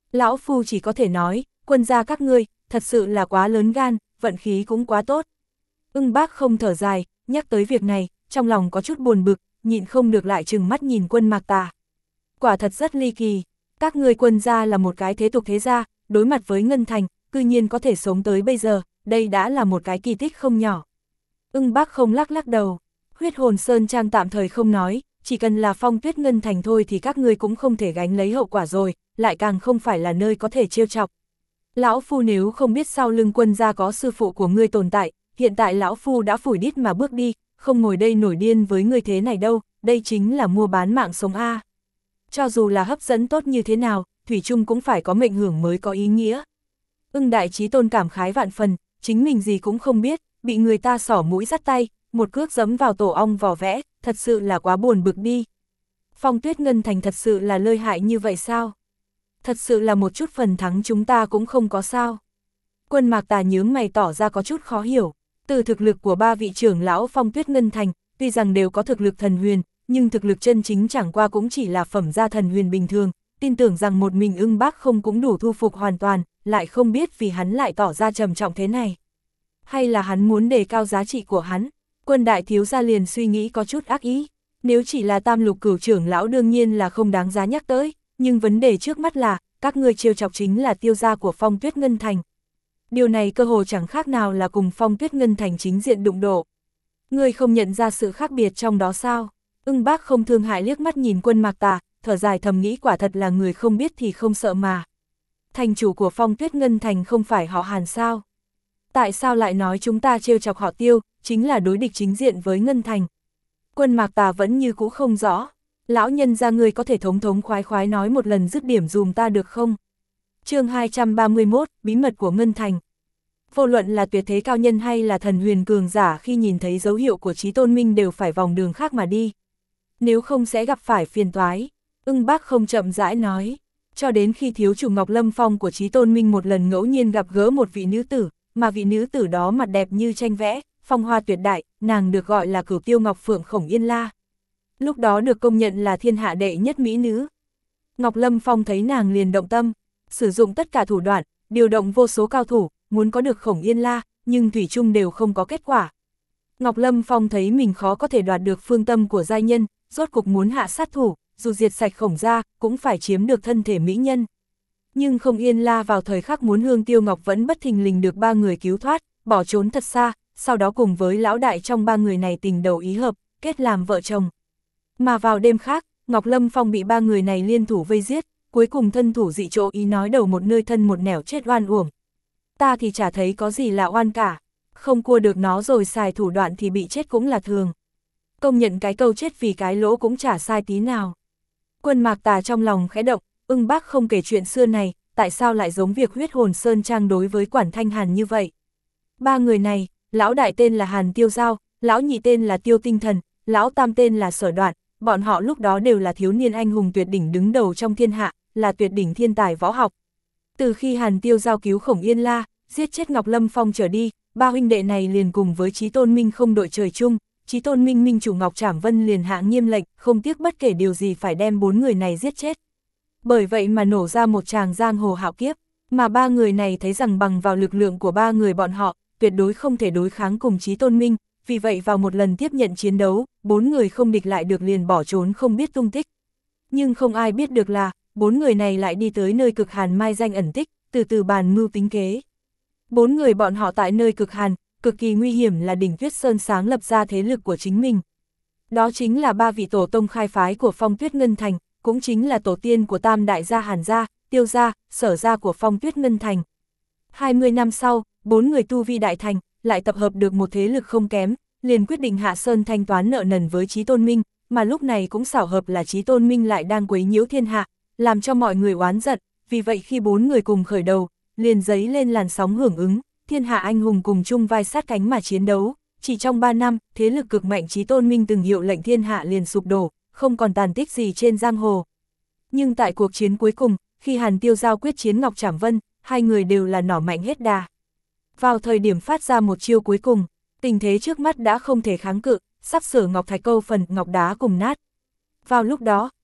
Lão Phu chỉ có thể nói, quân gia các ngươi, thật sự là quá lớn gan, vận khí cũng quá tốt. Ưng Bác không thở dài, nhắc tới việc này, trong lòng có chút buồn bực, nhịn không được lại trừng mắt nhìn Quân Mạc Tà. Quả thật rất ly kỳ, các ngươi Quân gia là một cái thế tục thế gia, đối mặt với Ngân Thành, cư nhiên có thể sống tới bây giờ, đây đã là một cái kỳ tích không nhỏ. Ưng Bác không lắc đầu, Huyết Hồn Sơn Trang tạm thời không nói, chỉ cần là Phong Tuyết Ngân Thành thôi thì các ngươi cũng không thể gánh lấy hậu quả rồi, lại càng không phải là nơi có thể trêu chọc. Lão Phu nếu không biết sau lưng Quân gia có sư phụ của ngươi tồn tại, hiện tại Lão Phu đã phủi đít mà bước đi, không ngồi đây nổi điên với ngươi thế này đâu, đây chính là mua bán mạng sống a. Cho dù là hấp dẫn tốt như thế nào, thủy chung cũng phải có mệnh hưởng mới có ý nghĩa. Ưng Đại Chí Tôn cảm khái vạn phần, chính mình gì cũng không biết, bị người ta xỏ mũi dắt tay, một cước giẫm vào tổ ong vỏ vẽ, thật sự là quá buồn bực đi. Phong Tuyết Ngân Thành thật sự là lợi hại như vậy sao? Thật sự là một chút phần thắng chúng ta cũng không có sao. Quân Mạc Tà nhướng mày tỏ ra có chút khó hiểu, từ thực lực của ba vị trưởng lão Phong Tuyết Ngân Thành, tuy rằng đều có thực lực thần huyền, nhưng thực lực chân chính chẳng qua cũng chỉ là phẩm gia thần huyền bình thường, tin tưởng rằng một mình Ưng Bác không cũng đủ thu phục hoàn toàn, lại không biết vì hắn lại tỏ ra trầm trọng thế này. Hay là hắn muốn đề cao giá trị của hắn? Quân đại thiếu gia liền suy nghĩ có chút ác ý, nếu chỉ là tam lục cửu trưởng lão đương nhiên là không đáng giá nhắc tới, nhưng vấn đề trước mắt là, các ngươi trêu chọc chính là tiêu gia của Phong Tuyết Ngân Thành. Điều này cơ hồ chẳng khác nào là cùng Phong Tuyết Ngân Thành chính diện đụng độ. Ngươi không nhận ra sự khác biệt trong đó sao? Ưng Bác không thương hại liếc mắt nhìn Quân Mạc Tà, thở dài thầm nghĩ quả thật là người không biết thì không sợ mà. Thành chủ của Phong Tuyết Ngân Thành không phải họ Hàn sao? Tại sao lại nói chúng ta trêu chọc họ Tiêu, chính là đối địch chính diện với Ngân Thành? Quân Mạc Tà vẫn như cũ không rõ. Lão nhân gia ngươi có thể thống khoái nói một lần dứt điểm dùm ta được không? Chương 231, bí mật của Ngân Thành. Vô luận là tuyệt thế cao nhân hay là thần huyền cường giả khi nhìn thấy dấu hiệu của Chí Tôn Minh đều phải vòng đường khác mà đi. Nếu không sẽ gặp phải phiền toái. Ưng Bác không chậm rãi nói. Cho đến khi thiếu chủ Ngọc Lâm Phong của Chí Tôn Minh một lần ngẫu nhiên gặp gỡ một vị nữ tử, mà vị nữ tử đó mặt đẹp như tranh vẽ, phong hoa tuyệt đại, nàng được gọi là Cửu Tiêu Ngọc Phượng Khổng Yên La. Lúc đó được công nhận là thiên hạ đệ nhất mỹ nữ. Ngọc Lâm Phong thấy nàng liền động tâm, sử dụng tất cả thủ đoạn, điều động vô số cao thủ, muốn có được Khổng Yên La, nhưng thủy chung đều không có kết quả. Ngọc Lâm Phong thấy mình khó có thể đoạt được phương tâm của giai nhân, rốt cục muốn hạ sát thủ, dù diệt sạch Khổng gia, cũng phải chiếm được thân thể mỹ nhân. Nhưng Khổng Yên La vào thời khắc muốn hương tiêu ngọc vẫn bất thình lình được ba người cứu thoát, bỏ trốn thật xa, sau đó cùng với lão đại trong ba người này tình đầu ý hợp, kết làm vợ chồng. Mà vào đêm khác, Ngọc Lâm Phong bị ba người này liên thủ vây giết, cuối cùng thân thủ dị chỗ ý nói đầu một nơi thân một nẻo chết oan uổng. Ta thì chả thấy có gì là oan cả, không cua được nó rồi xài thủ đoạn thì bị chết cũng là thường. Công nhận cái câu chết vì cái lỗ cũng chả sai tí nào. Quân Mạc Tà trong lòng khẽ động, Ưng Bác không kể chuyện xưa này, tại sao lại giống việc Huyết Hồn Sơn Trang đối với Quản Thanh Hàn như vậy? Ba người này, lão đại tên là Hàn Tiêu Giao, lão nhị tên là Tiêu Tinh Thần, lão tam tên là Sở Đoạn, bọn họ lúc đó đều là thiếu niên anh hùng tuyệt đỉnh đứng đầu trong thiên hạ, là tuyệt đỉnh thiên tài võ học. Từ khi Hàn Tiêu Giao cứu Khổng Yên La, giết chết Ngọc Lâm Phong trở đi, ba huynh đệ này liền cùng với Chí Tôn Minh không đội trời chung, Chí Tôn Minh minh chủ Ngọc Trảm Vân liền hạ nghiêm lệnh, không tiếc bất kể điều gì phải đem bốn người này giết chết. Bởi vậy mà nổ ra một tràng giang hồ hạo kiếp, mà ba người này thấy rằng bằng vào lực lượng của ba người bọn họ, tuyệt đối không thể đối kháng cùng Chí Tôn Minh, vì vậy vào một lần tiếp nhận chiến đấu, bốn người không địch lại được liền bỏ trốn không biết tung tích. Nhưng không ai biết được là, bốn người này lại đi tới nơi cực hàn mai danh ẩn tích, từ từ bàn mưu tính kế. Bốn người bọn họ tại nơi cực hàn, cực kỳ nguy hiểm là đỉnh Tuyết Sơn sáng lập ra thế lực của chính mình. Đó chính là ba vị tổ tông khai phái của Phong Tuyết Ngân Thành, cũng chính là tổ tiên của tam đại gia Hàn gia, Tiêu gia, Sở gia của Phong Tuyết Ngân Thành. 20 năm sau, bốn người tu vi đại thành, lại tập hợp được một thế lực không kém, liền quyết định hạ sơn thanh toán nợ nần với Chí Tôn Minh, mà lúc này cũng xảo hợp là Chí Tôn Minh lại đang quấy nhiễu thiên hạ, làm cho mọi người oán giận, vì vậy khi bốn người cùng khởi đầu, liền dấy lên làn sóng hưởng ứng, thiên hạ anh hùng cùng chung vai sát cánh mà chiến đấu, chỉ trong 3 năm, thế lực cực mạnh Chí Tôn Minh từng hiệu lệnh thiên hạ liền sụp đổ, không còn tàn tích gì trên giang hồ. Nhưng tại cuộc chiến cuối cùng, khi Hàn Tiêu Giao quyết chiến Ngọc Trảm Vân, hai người đều là nỏ mạnh hết đà. Vào thời điểm phát ra một chiêu cuối cùng, tình thế trước mắt đã không thể kháng cự, sắp sửa Ngọc Thạch Câu phần Ngọc Đá cùng nát. Vào lúc đó,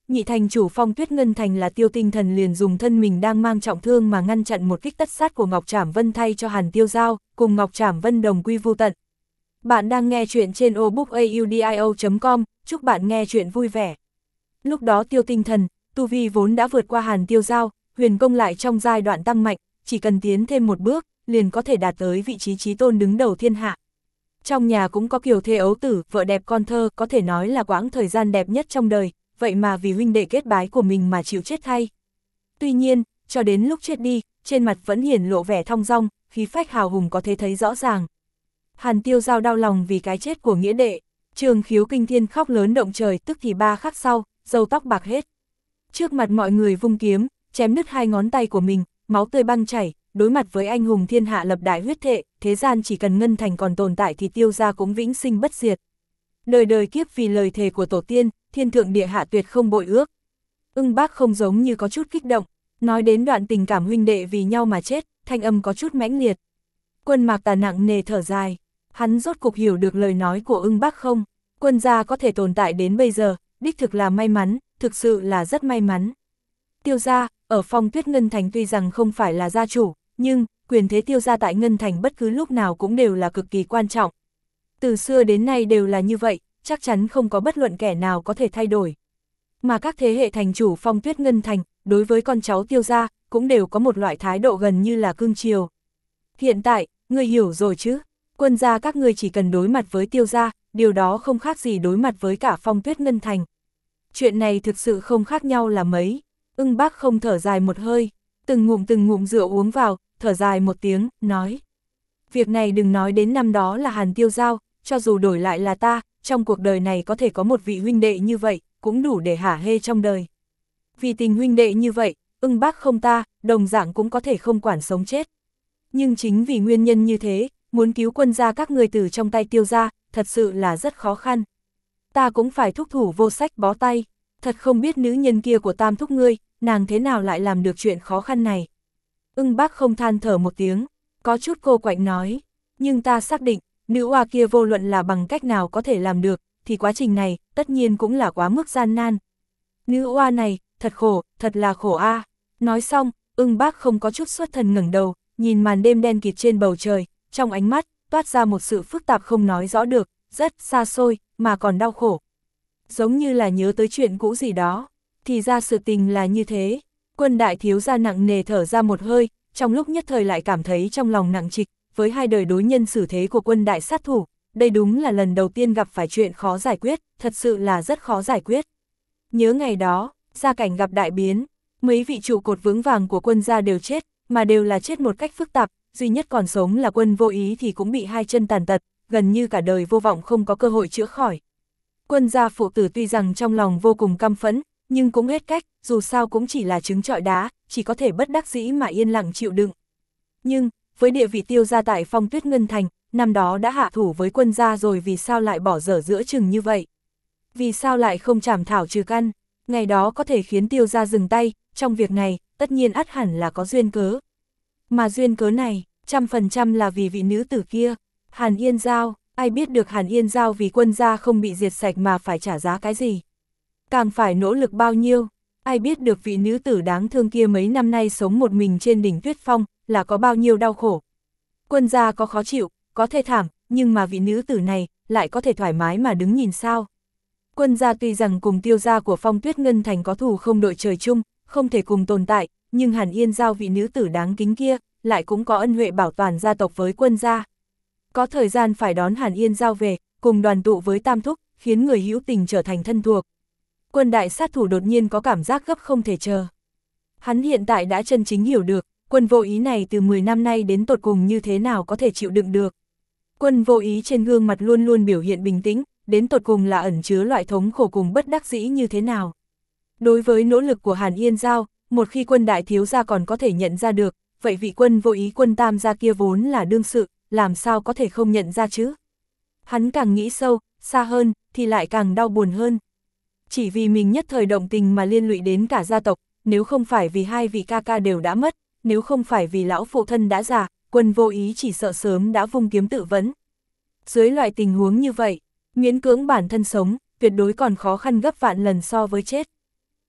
nhị thành chủ Phong Tuyết Ngân Thành là Tiêu Tinh Thần liền dùng thân mình đang mang trọng thương mà ngăn chặn một kích tất sát của Ngọc Trảm Vân thay cho Hàn Tiêu Giao, cùng Ngọc Trảm Vân đồng quy vu tận. Bạn đang nghe chuyện trên audiobookaudio.com, chúc bạn nghe chuyện vui vẻ. Lúc đó Tiêu Tinh Thần, tu vi vốn đã vượt qua Hàn Tiêu Giao, huyền công lại trong giai đoạn tăng mạnh, chỉ cần tiến thêm một bước, liền có thể đạt tới vị trí chí tôn đứng đầu thiên hạ. Trong nhà cũng có kiều thê ấu tử, vợ đẹp con thơ, có thể nói là quãng thời gian đẹp nhất trong đời, vậy mà vì huynh đệ kết bái của mình mà chịu chết thay. Tuy nhiên, cho đến lúc chết đi, trên mặt vẫn hiển lộ vẻ thong dong, khí phách hào hùng có thể thấy rõ ràng. Hàn Tiêu Giao đau lòng vì cái chết của nghĩa đệ, Trường Khiếu kinh thiên khóc lớn động trời, tức thì 3 khắc sau, râu tóc bạc hết. Trước mặt mọi người vung kiếm, chém đứt 2 ngón tay của mình, máu tươi băng chảy, đối mặt với anh hùng thiên hạ lập đại huyết thệ, thế gian chỉ cần Ngân Thành còn tồn tại thì Tiêu gia cũng vĩnh sinh bất diệt. Đời đời kiếp vì lời thề của tổ tiên, thiên thượng địa hạ tuyệt không bội ước. Ưng Bác không giống như có chút kích động, nói đến đoạn tình cảm huynh đệ vì nhau mà chết, thanh âm có chút mãnh liệt. Quân Mạc Tà nặng nề thở dài, hắn rốt cục hiểu được lời nói của Ưng Bác không, quân gia có thể tồn tại đến bây giờ, đích thực là may mắn, thực sự là rất may mắn. Tiêu gia, ở Phong Tuyết Ngân Thành tuy rằng không phải là gia chủ, nhưng quyền thế Tiêu gia tại Ngân Thành bất cứ lúc nào cũng đều là cực kỳ quan trọng. Từ xưa đến nay đều là như vậy, chắc chắn không có bất luận kẻ nào có thể thay đổi. Mà các thế hệ thành chủ Phong Tuyết Ngân Thành, đối với con cháu Tiêu gia, cũng đều có một loại thái độ gần như là cưng chiều. Hiện tại, ngươi hiểu rồi chứ, quân gia các ngươi chỉ cần đối mặt với Tiêu gia, điều đó không khác gì đối mặt với cả Phong Tuyết Ngân Thành. Chuyện này thực sự không khác nhau là mấy. Ưng Bác không thở dài một hơi, từng ngụm rượu uống vào, thở dài một tiếng, nói. Việc này đừng nói đến năm đó là Hàn Tiêu Giao, cho dù đổi lại là ta, trong cuộc đời này có thể có một vị huynh đệ như vậy, cũng đủ để hả hê trong đời. Vì tình huynh đệ như vậy, Ưng Bác không ta, đồng dạng cũng có thể không quản sống chết. Nhưng chính vì nguyên nhân như thế, muốn cứu quân gia các người từ trong tay Tiêu gia, thật sự là rất khó khăn. Ta cũng phải thúc thủ vô sách bó tay, thật không biết nữ nhân kia của Tam thúc ngươi, nàng thế nào lại làm được chuyện khó khăn này. Ưng Bác không than thở một tiếng, có chút cô quạnh nói, nhưng ta xác định, nữ oa kia vô luận là bằng cách nào có thể làm được, thì quá trình này, tất nhiên cũng là quá mức gian nan. Nữ oa này, thật khổ, thật là khổ a. Nói xong, Ưng Bác không có chút xuất thần ngẩng đầu, nhìn màn đêm đen kịt trên bầu trời, trong ánh mắt, toát ra một sự phức tạp không nói rõ được, rất xa xôi, mà còn đau khổ. Giống như là nhớ tới chuyện cũ gì đó, thì ra sự tình là như thế. Quân đại thiếu gia nặng nề thở ra một hơi, trong lúc nhất thời lại cảm thấy trong lòng nặng trịch, với hai đời đối nhân xử thế của quân đại sát thủ, đây đúng là lần đầu tiên gặp phải chuyện khó giải quyết, thật sự là rất khó giải quyết. Nhớ ngày đó, gia cảnh gặp đại biến, mấy vị trụ cột vững vàng của quân gia đều chết, mà đều là chết một cách phức tạp, duy nhất còn sống là Quân Vô Ý thì cũng bị 2 chân tàn tật, gần như cả đời vô vọng không có cơ hội chữa khỏi. Quân gia phụ tử tuy rằng trong lòng vô cùng căm phẫn, nhưng cũng hết cách, dù sao cũng chỉ là trứng trọi đá, chỉ có thể bất đắc dĩ mà yên lặng chịu đựng. Nhưng, với địa vị Tiêu gia tại Phong Tuyết Ngân Thành, năm đó đã hạ thủ với quân gia rồi, vì sao lại bỏ dở giữa chừng như vậy? Vì sao lại không trảm thảo trừ căn? Ngày đó có thể khiến Tiêu gia dừng tay, trong việc này, tất nhiên ắt hẳn là có duyên cớ. Mà duyên cớ này, 100% là vì vị nữ tử kia, Hàn Yên Giao. Ai biết được Hàn Yên Giao vì quân gia không bị diệt sạch mà phải trả giá cái gì? Càng phải nỗ lực bao nhiêu? Ai biết được vị nữ tử đáng thương kia mấy năm nay sống một mình trên đỉnh Tuyết Phong, là có bao nhiêu đau khổ? Quân gia có khó chịu, có thê thảm, nhưng mà vị nữ tử này, lại có thể thoải mái mà đứng nhìn sao? Quân gia tuy rằng cùng Tiêu gia của Phong Tuyết Ngân Thành có thù không đội trời chung, không thể cùng tồn tại, nhưng Hàn Yên Giao vị nữ tử đáng kính kia, lại cũng có ân huệ bảo toàn gia tộc với quân gia. Có thời gian phải đón Hàn Yên Giao về, cùng đoàn tụ với Tam thúc, khiến người hữu tình trở thành thân thuộc. Quân đại sát thủ đột nhiên có cảm giác gấp không thể chờ. Hắn hiện tại đã chân chính hiểu được, Quân Vô Ý này từ 10 năm nay đến tột cùng như thế nào có thể chịu đựng được. Quân Vô Ý trên gương mặt luôn luôn biểu hiện bình tĩnh, đến tột cùng là ẩn chứa loại thống khổ cùng bất đắc dĩ như thế nào. Đối với nỗ lực của Hàn Yên Giao, một khi quân đại thiếu gia còn có thể nhận ra được, vậy vị Quân Vô Ý quân tam gia kia vốn là đương sự, làm sao có thể không nhận ra chứ? Hắn càng nghĩ sâu, xa hơn, thì lại càng đau buồn hơn. Chỉ vì mình nhất thời động tình mà liên lụy đến cả gia tộc, nếu không phải vì 2 vị ca ca đều đã mất, nếu không phải vì lão phụ thân đã già, Quân Vô Ý chỉ sợ sớm đã vung kiếm tự vẫn. Dưới loại tình huống như vậy, miễn cưỡng bản thân sống, tuyệt đối còn khó khăn gấp vạn lần so với chết.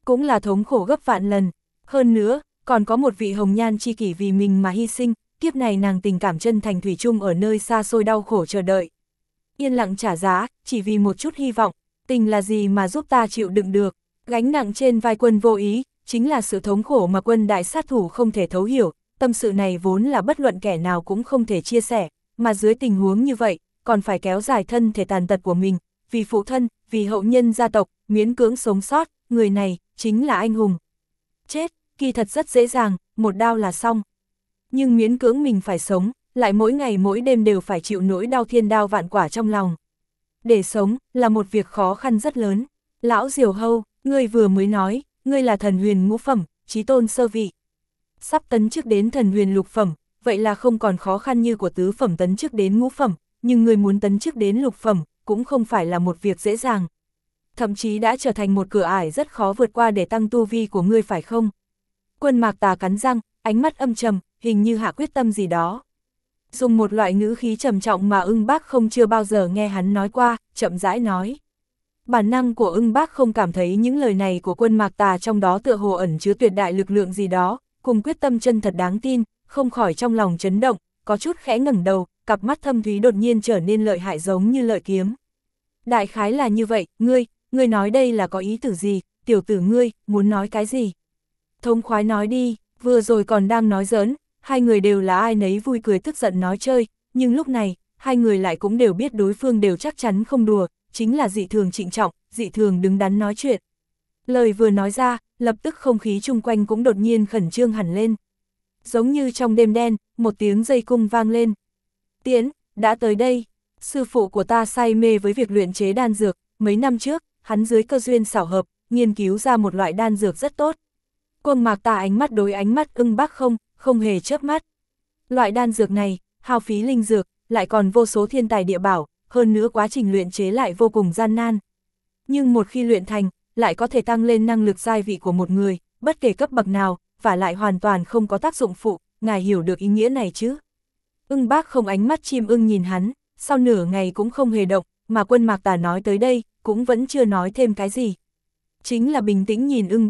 cũng là thống khổ gấp vạn lần. Hơn nữa, còn có một vị hồng nhan chi kỷ vì mình mà hy sinh, kiếp này nàng tình cảm chân thành thủy chung ở nơi xa xôi đau khổ chờ đợi. Yên lặng trả giá, chỉ vì một chút hy vọng, tình là gì mà giúp ta chịu đựng được. Gánh nặng trên vai Quân Vô Ý, chính là sự thống khổ mà Quân đại sát thủ không thể thấu hiểu, tâm sự này vốn là bất luận kẻ nào cũng không thể chia sẻ, mà dưới tình huống như vậy, còn phải kéo dài thân thể tàn tật của mình, vì phụ thân, vì hậu nhân gia tộc, miễn cưỡng sống sót, người này, chính là anh hùng. Chết, kỳ thật rất dễ dàng, một đao là xong. Nhưng miễn cưỡng mình phải sống, lại mỗi ngày mỗi đêm đều phải chịu nỗi đau thiên đao vạn quả trong lòng. Để sống, là một việc khó khăn rất lớn. Lão Diều Hâu, ngươi vừa mới nói, ngươi là thần huyền ngũ phẩm, chí tôn sơ vị. Sắp tấn chức đến thần huyền lục phẩm, vậy là không còn khó khăn như của tứ phẩm tấn chức đến ngũ phẩm, nhưng ngươi muốn tấn chức đến lục phẩm, cũng không phải là một việc dễ dàng. Thậm chí đã trở thành một cửa ải rất khó vượt qua để tăng tu vi của ngươi phải không? Quân Mạc Tà cắn răng, ánh mắt âm trầm, hình như hạ quyết tâm gì đó. Dùng một loại ngữ khí trầm trọng mà Ưng Bác không chưa bao giờ nghe hắn nói qua, chậm rãi nói. Bản năng của Ưng Bác không cảm thấy những lời này của Quân Mạc Tà trong đó tựa hồ ẩn chứa tuyệt đại lực lượng gì đó, cùng quyết tâm chân thật đáng tin, không khỏi trong lòng chấn động, có chút khẽ ngẩng đầu, cặp mắt thâm thúy đột nhiên trở nên lợi hại giống như lợi kiếm. Đại khái là như vậy, ngươi nói đây là có ý tử gì, tiểu tử ngươi, muốn nói cái gì? Thống khoái nói đi, vừa rồi còn đang nói giỡn, hai người đều là ai nấy vui cười tức giận nói chơi, nhưng lúc này, hai người lại cũng đều biết đối phương đều chắc chắn không đùa, chính là dị thường trịnh trọng, dị thường đứng đắn nói chuyện. Lời vừa nói ra, lập tức không khí chung quanh cũng đột nhiên khẩn trương hẳn lên. Giống như trong đêm đen, một tiếng dây cung vang lên. Tiễn, đã tới đây, sư phụ của ta say mê với việc luyện chế đan dược, mấy năm trước, hắn dưới cơ duyên xảo hợp, nghiên cứu ra một loại đan dược rất tốt. Quân Mạc Tà ánh mắt đối ánh mắt Ưng Bác không hề chớp mắt. Loại đan dược này, hao phí linh dược, lại còn vô số thiên tài địa bảo, hơn nữa quá trình luyện chế lại vô cùng gian nan. Nhưng một khi luyện thành, lại có thể tăng lên năng lực giai vị của một người, bất kể cấp bậc nào, và lại hoàn toàn không có tác dụng phụ, ngài hiểu được ý nghĩa này chứ? Ưng Bác không ánh mắt chim ưng nhìn hắn, sau nửa ngày cũng không hề động, mà Quân Mạc Tà nói tới đây, cũng vẫn chưa nói thêm cái gì. Chính là bình tĩnh nhìn Ưng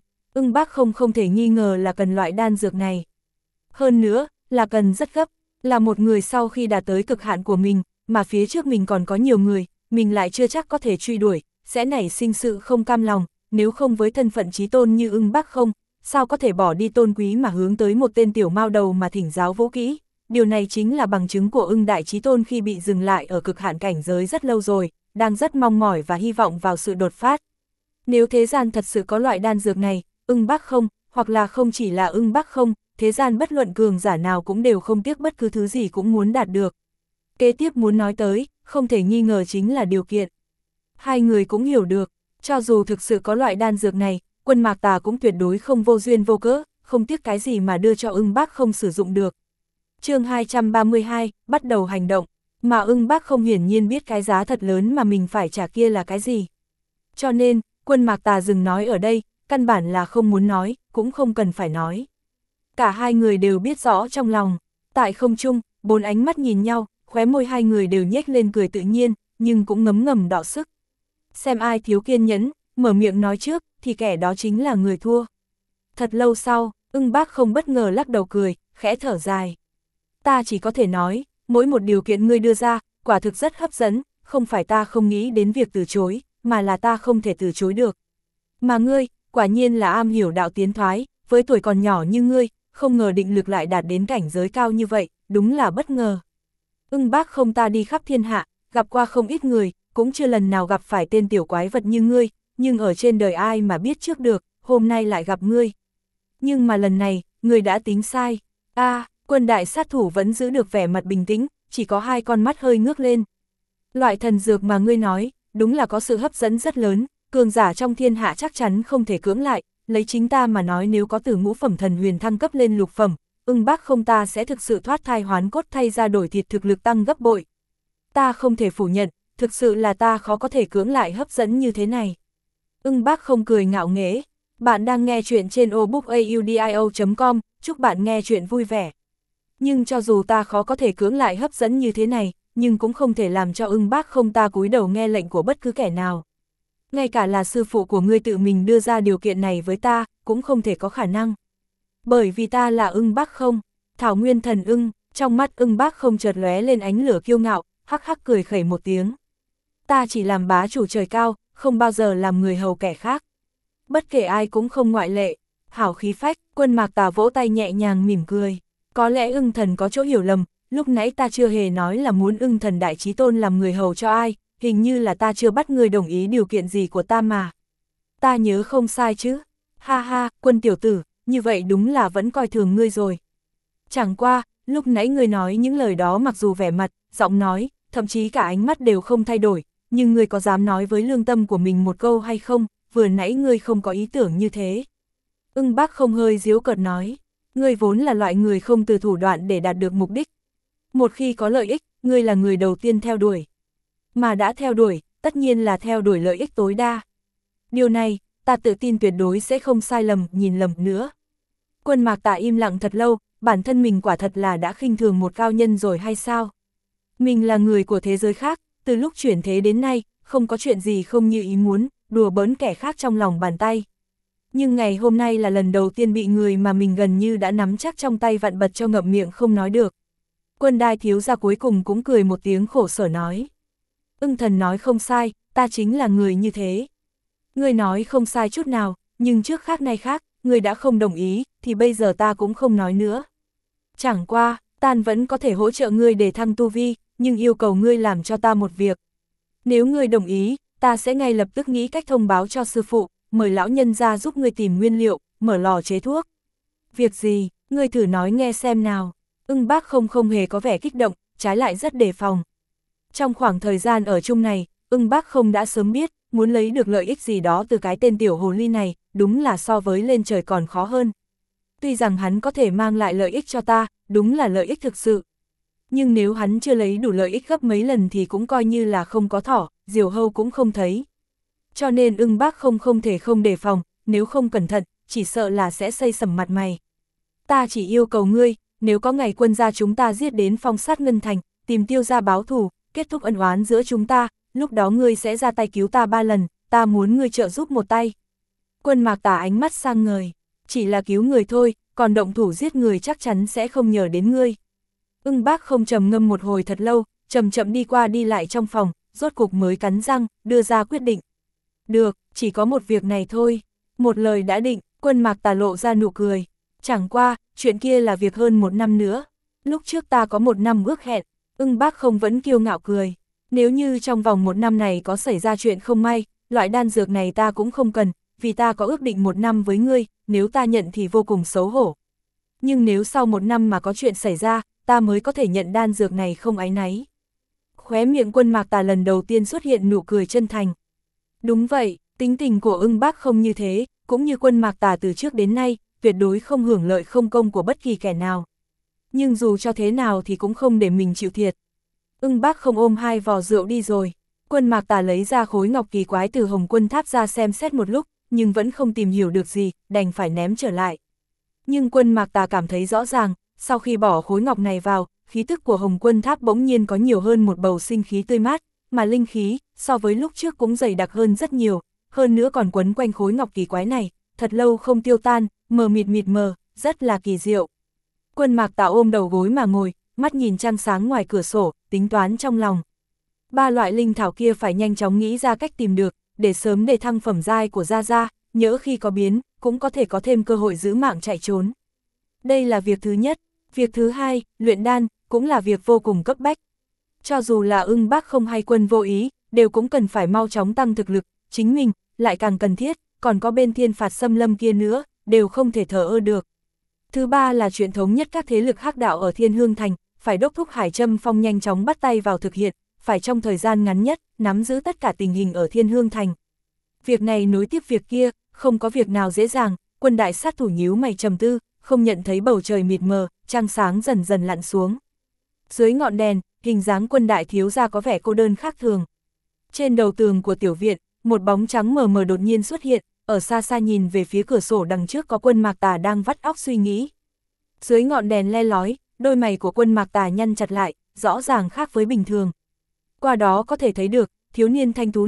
Bác không thể nghi ngờ là cần loại đan dược này. Hơn nữa, là cần rất gấp, là một người sau khi đạt tới cực hạn của mình, mà phía trước mình còn có nhiều người, mình lại chưa chắc có thể truy đuổi, sẽ nảy sinh sự không cam lòng, nếu không với thân phận chí tôn như Ưng Bác sao có thể bỏ đi tôn quý mà hướng tới một tên tiểu mao đầu mà thỉnh giáo vũ kỹ. Điều này chính là bằng chứng của Ưng đại chí tôn khi bị dừng lại ở cực hạn cảnh giới rất lâu rồi, đang rất mong mỏi và hy vọng vào sự đột phát. Nếu thế gian thật sự có loại đan dược này, Ưng Bác hoặc là không chỉ là Ưng Bác thế gian bất luận cường giả nào cũng đều không tiếc bất cứ thứ gì cũng muốn đạt được. Kế tiếp muốn nói tới, không thể nghi ngờ chính là điều kiện. Hai người cũng hiểu được, cho dù thực sự có loại đan dược này, Quân Mạc Tà cũng tuyệt đối không vô duyên vô cớ, không tiếc cái gì mà đưa cho Ưng Bác sử dụng được. Chương 232, bắt đầu hành động, mà Ưng Bác hiển nhiên biết cái giá thật lớn mà mình phải trả kia là cái gì. Cho nên, Quân Mạc Tà dừng nói ở đây, căn bản là không muốn nói, cũng không cần phải nói. Cả hai người đều biết rõ trong lòng, tại không trung, bốn ánh mắt nhìn nhau, khóe môi hai người đều nhếch lên cười tự nhiên, nhưng cũng ngấm ngầm đọ sức. Xem ai thiếu kiên nhẫn, mở miệng nói trước, thì kẻ đó chính là người thua. Thật lâu sau, Ưng Bác bất ngờ lắc đầu cười, khẽ thở dài. Ta chỉ có thể nói, mỗi một điều kiện ngươi đưa ra, quả thực rất hấp dẫn, không phải ta không nghĩ đến việc từ chối, mà là ta không thể từ chối được. Mà ngươi, quả nhiên là am hiểu đạo tiến thoái, với tuổi còn nhỏ như ngươi, không ngờ định lực lại đạt đến cảnh giới cao như vậy, đúng là bất ngờ. Ưng Bác ta đi khắp thiên hạ, gặp qua không ít người, cũng chưa lần nào gặp phải tên tiểu quái vật như ngươi, nhưng ở trên đời ai mà biết trước được, hôm nay lại gặp ngươi. Nhưng mà lần này, ngươi đã tính sai. Quân đại sát thủ vẫn giữ được vẻ mặt bình tĩnh, chỉ có hai con mắt hơi ngước lên. Loại thần dược mà ngươi nói, đúng là có sự hấp dẫn rất lớn, cường giả trong thiên hạ chắc chắn không thể cưỡng lại, lấy chính ta mà nói nếu có từ ngũ phẩm thần huyền thăng cấp lên lục phẩm, Ưng Bác ta sẽ thực sự thoát thai hoán cốt thay ra đổi thịt thực lực tăng gấp bội. Ta không thể phủ nhận, thực sự là ta khó có thể cưỡng lại hấp dẫn như thế này. Ưng Bác cười ngạo nghễ. Bạn đang nghe chuyện trên obookaudio.com, chúc bạn nghe chuyện vui vẻ. Nhưng cho dù ta khó có thể cưỡng lại hấp dẫn như thế này, nhưng cũng không thể làm cho Ưng Bác ta cúi đầu nghe lệnh của bất cứ kẻ nào. Ngay cả là sư phụ của ngươi tự mình đưa ra điều kiện này với ta, cũng không thể có khả năng. Bởi vì ta là Ưng Bác Không, Thảo Nguyên thần ưng, trong mắt Ưng Bác Không chợt lóe lên ánh lửa kiêu ngạo, hắc hắc cười khẩy một tiếng. Ta chỉ làm bá chủ trời cao, không bao giờ làm người hầu kẻ khác. Bất kể ai cũng không ngoại lệ. Hảo khí phách, Quân Mạc Tà vỗ tay nhẹ nhàng mỉm cười. Có lẽ Ưng Thần có chỗ hiểu lầm, lúc nãy ta chưa hề nói là muốn Ưng Thần đại chí tôn làm người hầu cho ai, hình như là ta chưa bắt người đồng ý điều kiện gì của ta mà. Ta nhớ không sai chứ. Ha ha, Quân tiểu tử, như vậy đúng là vẫn coi thường ngươi rồi. Chẳng qua, lúc nãy ngươi nói những lời đó mặc dù vẻ mặt, giọng nói, thậm chí cả ánh mắt đều không thay đổi, nhưng ngươi có dám nói với lương tâm của mình một câu hay không, vừa nãy ngươi không có ý tưởng như thế. Ưng Bác Không hơi giễu cợt nói, ngươi vốn là loại người không từ thủ đoạn để đạt được mục đích. Một khi có lợi ích, ngươi là người đầu tiên theo đuổi. Mà đã theo đuổi, tất nhiên là theo đuổi lợi ích tối đa. Điều này, ta tự tin tuyệt đối sẽ không sai lầm, nhìn lầm nữa. Quân Mạc Tà im lặng thật lâu, bản thân mình quả thật là đã khinh thường một cao nhân rồi hay sao? Mình là người của thế giới khác, từ lúc chuyển thế đến nay, không có chuyện gì không như ý muốn, đùa bỡn kẻ khác trong lòng bàn tay. Nhưng ngày hôm nay là lần đầu tiên bị người mà mình gần như đã nắm chắc trong tay vặn bật cho ngậm miệng không nói được. Quân Đai thiếu gia cuối cùng cũng cười một tiếng khổ sở nói. Ưng Thần nói không sai, ta chính là người như thế. Ngươi nói không sai chút nào, nhưng trước khác nay khác, ngươi đã không đồng ý, thì bây giờ ta cũng không nói nữa. Chẳng qua, tan vẫn có thể hỗ trợ ngươi để thăng tu vi, nhưng yêu cầu ngươi làm cho ta một việc. Nếu ngươi đồng ý, ta sẽ ngay lập tức nghĩ cách thông báo cho sư phụ, mời lão nhân ra giúp ngươi tìm nguyên liệu, mở lò chế thuốc. Việc gì, ngươi thử nói nghe xem nào. Ưng Bác không hề có vẻ kích động, trái lại rất đề phòng. Trong khoảng thời gian ở chung này, Ưng Bác Không đã sớm biết, muốn lấy được lợi ích gì đó từ cái tên tiểu hồ ly này, đúng là so với lên trời còn khó hơn. Tuy rằng hắn có thể mang lại lợi ích cho ta, đúng là lợi ích thực sự. Nhưng nếu hắn chưa lấy đủ lợi ích gấp mấy lần thì cũng coi như là không có thỏ, diều hâu cũng không thấy. Cho nên Ưng Bác không thể không đề phòng, nếu không cẩn thận, chỉ sợ là sẽ xây sầm mặt mày. Ta chỉ yêu cầu ngươi, nếu có ngày quân gia chúng ta giết đến Phong Sát Ngân Thành, tìm Tiêu gia báo thù, kết thúc ân oán giữa chúng ta, lúc đó ngươi sẽ ra tay cứu ta 3 lần, ta muốn ngươi trợ giúp một tay. Quân Mạc Tà ánh mắt sang ngời, chỉ là cứu người thôi, còn động thủ giết người chắc chắn sẽ không nhờ đến ngươi. Ưng Bác không trầm ngâm một hồi thật lâu, chậm chậm đi qua đi lại trong phòng, rốt cục mới cắn răng, đưa ra quyết định. Được, chỉ có một việc này thôi. Một lời đã định, Quân Mạc Tà lộ ra nụ cười. Chẳng qua, chuyện kia là việc hơn 1 năm nữa. Lúc trước ta có 1 năm ước hẹn, Ưng Bác không vẫn kiêu ngạo cười. Nếu như trong vòng 1 năm này có xảy ra chuyện không may, loại đan dược này ta cũng không cần, vì ta có ước định 1 năm với ngươi, nếu ta nhận thì vô cùng xấu hổ. Nhưng nếu sau 1 năm mà có chuyện xảy ra, ta mới có thể nhận đan dược này không áy náy. Khóe miệng Quân Mạc Tà lần đầu tiên xuất hiện nụ cười chân thành. Đúng vậy, tính tình của Ưng Bác không như thế, cũng như Quân Mạc Tà từ trước đến nay, tuyệt đối không hưởng lợi không công của bất kỳ kẻ nào. Nhưng dù cho thế nào thì cũng không để mình chịu thiệt. Ưng Bác không ôm 2 vò rượu đi rồi. Quân Mạc Tà lấy ra khối ngọc kỳ quái từ Hồng Quân Tháp ra xem xét một lúc, nhưng vẫn không tìm hiểu được gì, đành phải ném trở lại. Nhưng Quân Mạc Tà cảm thấy rõ ràng, sau khi bỏ khối ngọc này vào, khí tức của Hồng Quân Tháp bỗng nhiên có nhiều hơn một bầu sinh khí tươi mát, mà linh khí, so với lúc trước cũng dày đặc hơn rất nhiều, hơn nữa còn quấn quanh khối ngọc kỳ quái này, thật lâu không tiêu tan, mờ mịt mờ, rất là kỳ diệu. Quân Mạc Tà ôm đầu gối mà ngồi, mắt nhìn trăng sáng ngoài cửa sổ, tính toán trong lòng. 3 loại linh thảo kia phải nhanh chóng nghĩ ra cách tìm được, để sớm để thăng phẩm giai của Gia Gia, nhỡ khi có biến, cũng có thể có thêm cơ hội giữ mạng chạy trốn. Đây là việc thứ nhất. Việc thứ hai, luyện đan, cũng là việc vô cùng cấp bách. Cho dù là Ưng Bác không hay Quân Vô Ý, đều cũng cần phải mau chóng tăng thực lực, chính mình, lại càng cần thiết, còn có bên Thiên Phạt Xâm Lâm kia nữa, đều không thể thờ ơ được. Thứ ba là chuyện thống nhất các thế lực hắc đạo ở Thiên Hương Thành, phải đốc thúc Hải Trâm Phong nhanh chóng bắt tay vào thực hiện, phải trong thời gian ngắn nhất, nắm giữ tất cả tình hình ở Thiên Hương Thành. Việc này nối tiếp việc kia, không có việc nào dễ dàng, Quân đại sát thủ nhíu mày trầm tư, không nhận thấy bầu trời mịt mờ, trăng sáng dần dần lặn xuống. Dưới ngọn đèn, hình dáng Quân đại thiếu gia có vẻ cô đơn khác thường. Trên đầu tường của tiểu viện, một bóng trắng mờ mờ đột nhiên xuất hiện, ở xa xa nhìn về phía cửa sổ đằng trước có Quân Mạc Tà đang vắt óc suy nghĩ. Dưới ngọn đèn le lói, đôi mày của Quân Mạc Tà nhăn chặt lại, rõ ràng khác với bình thường. Qua đó có thể thấy được, thiếu niên thanh tú này,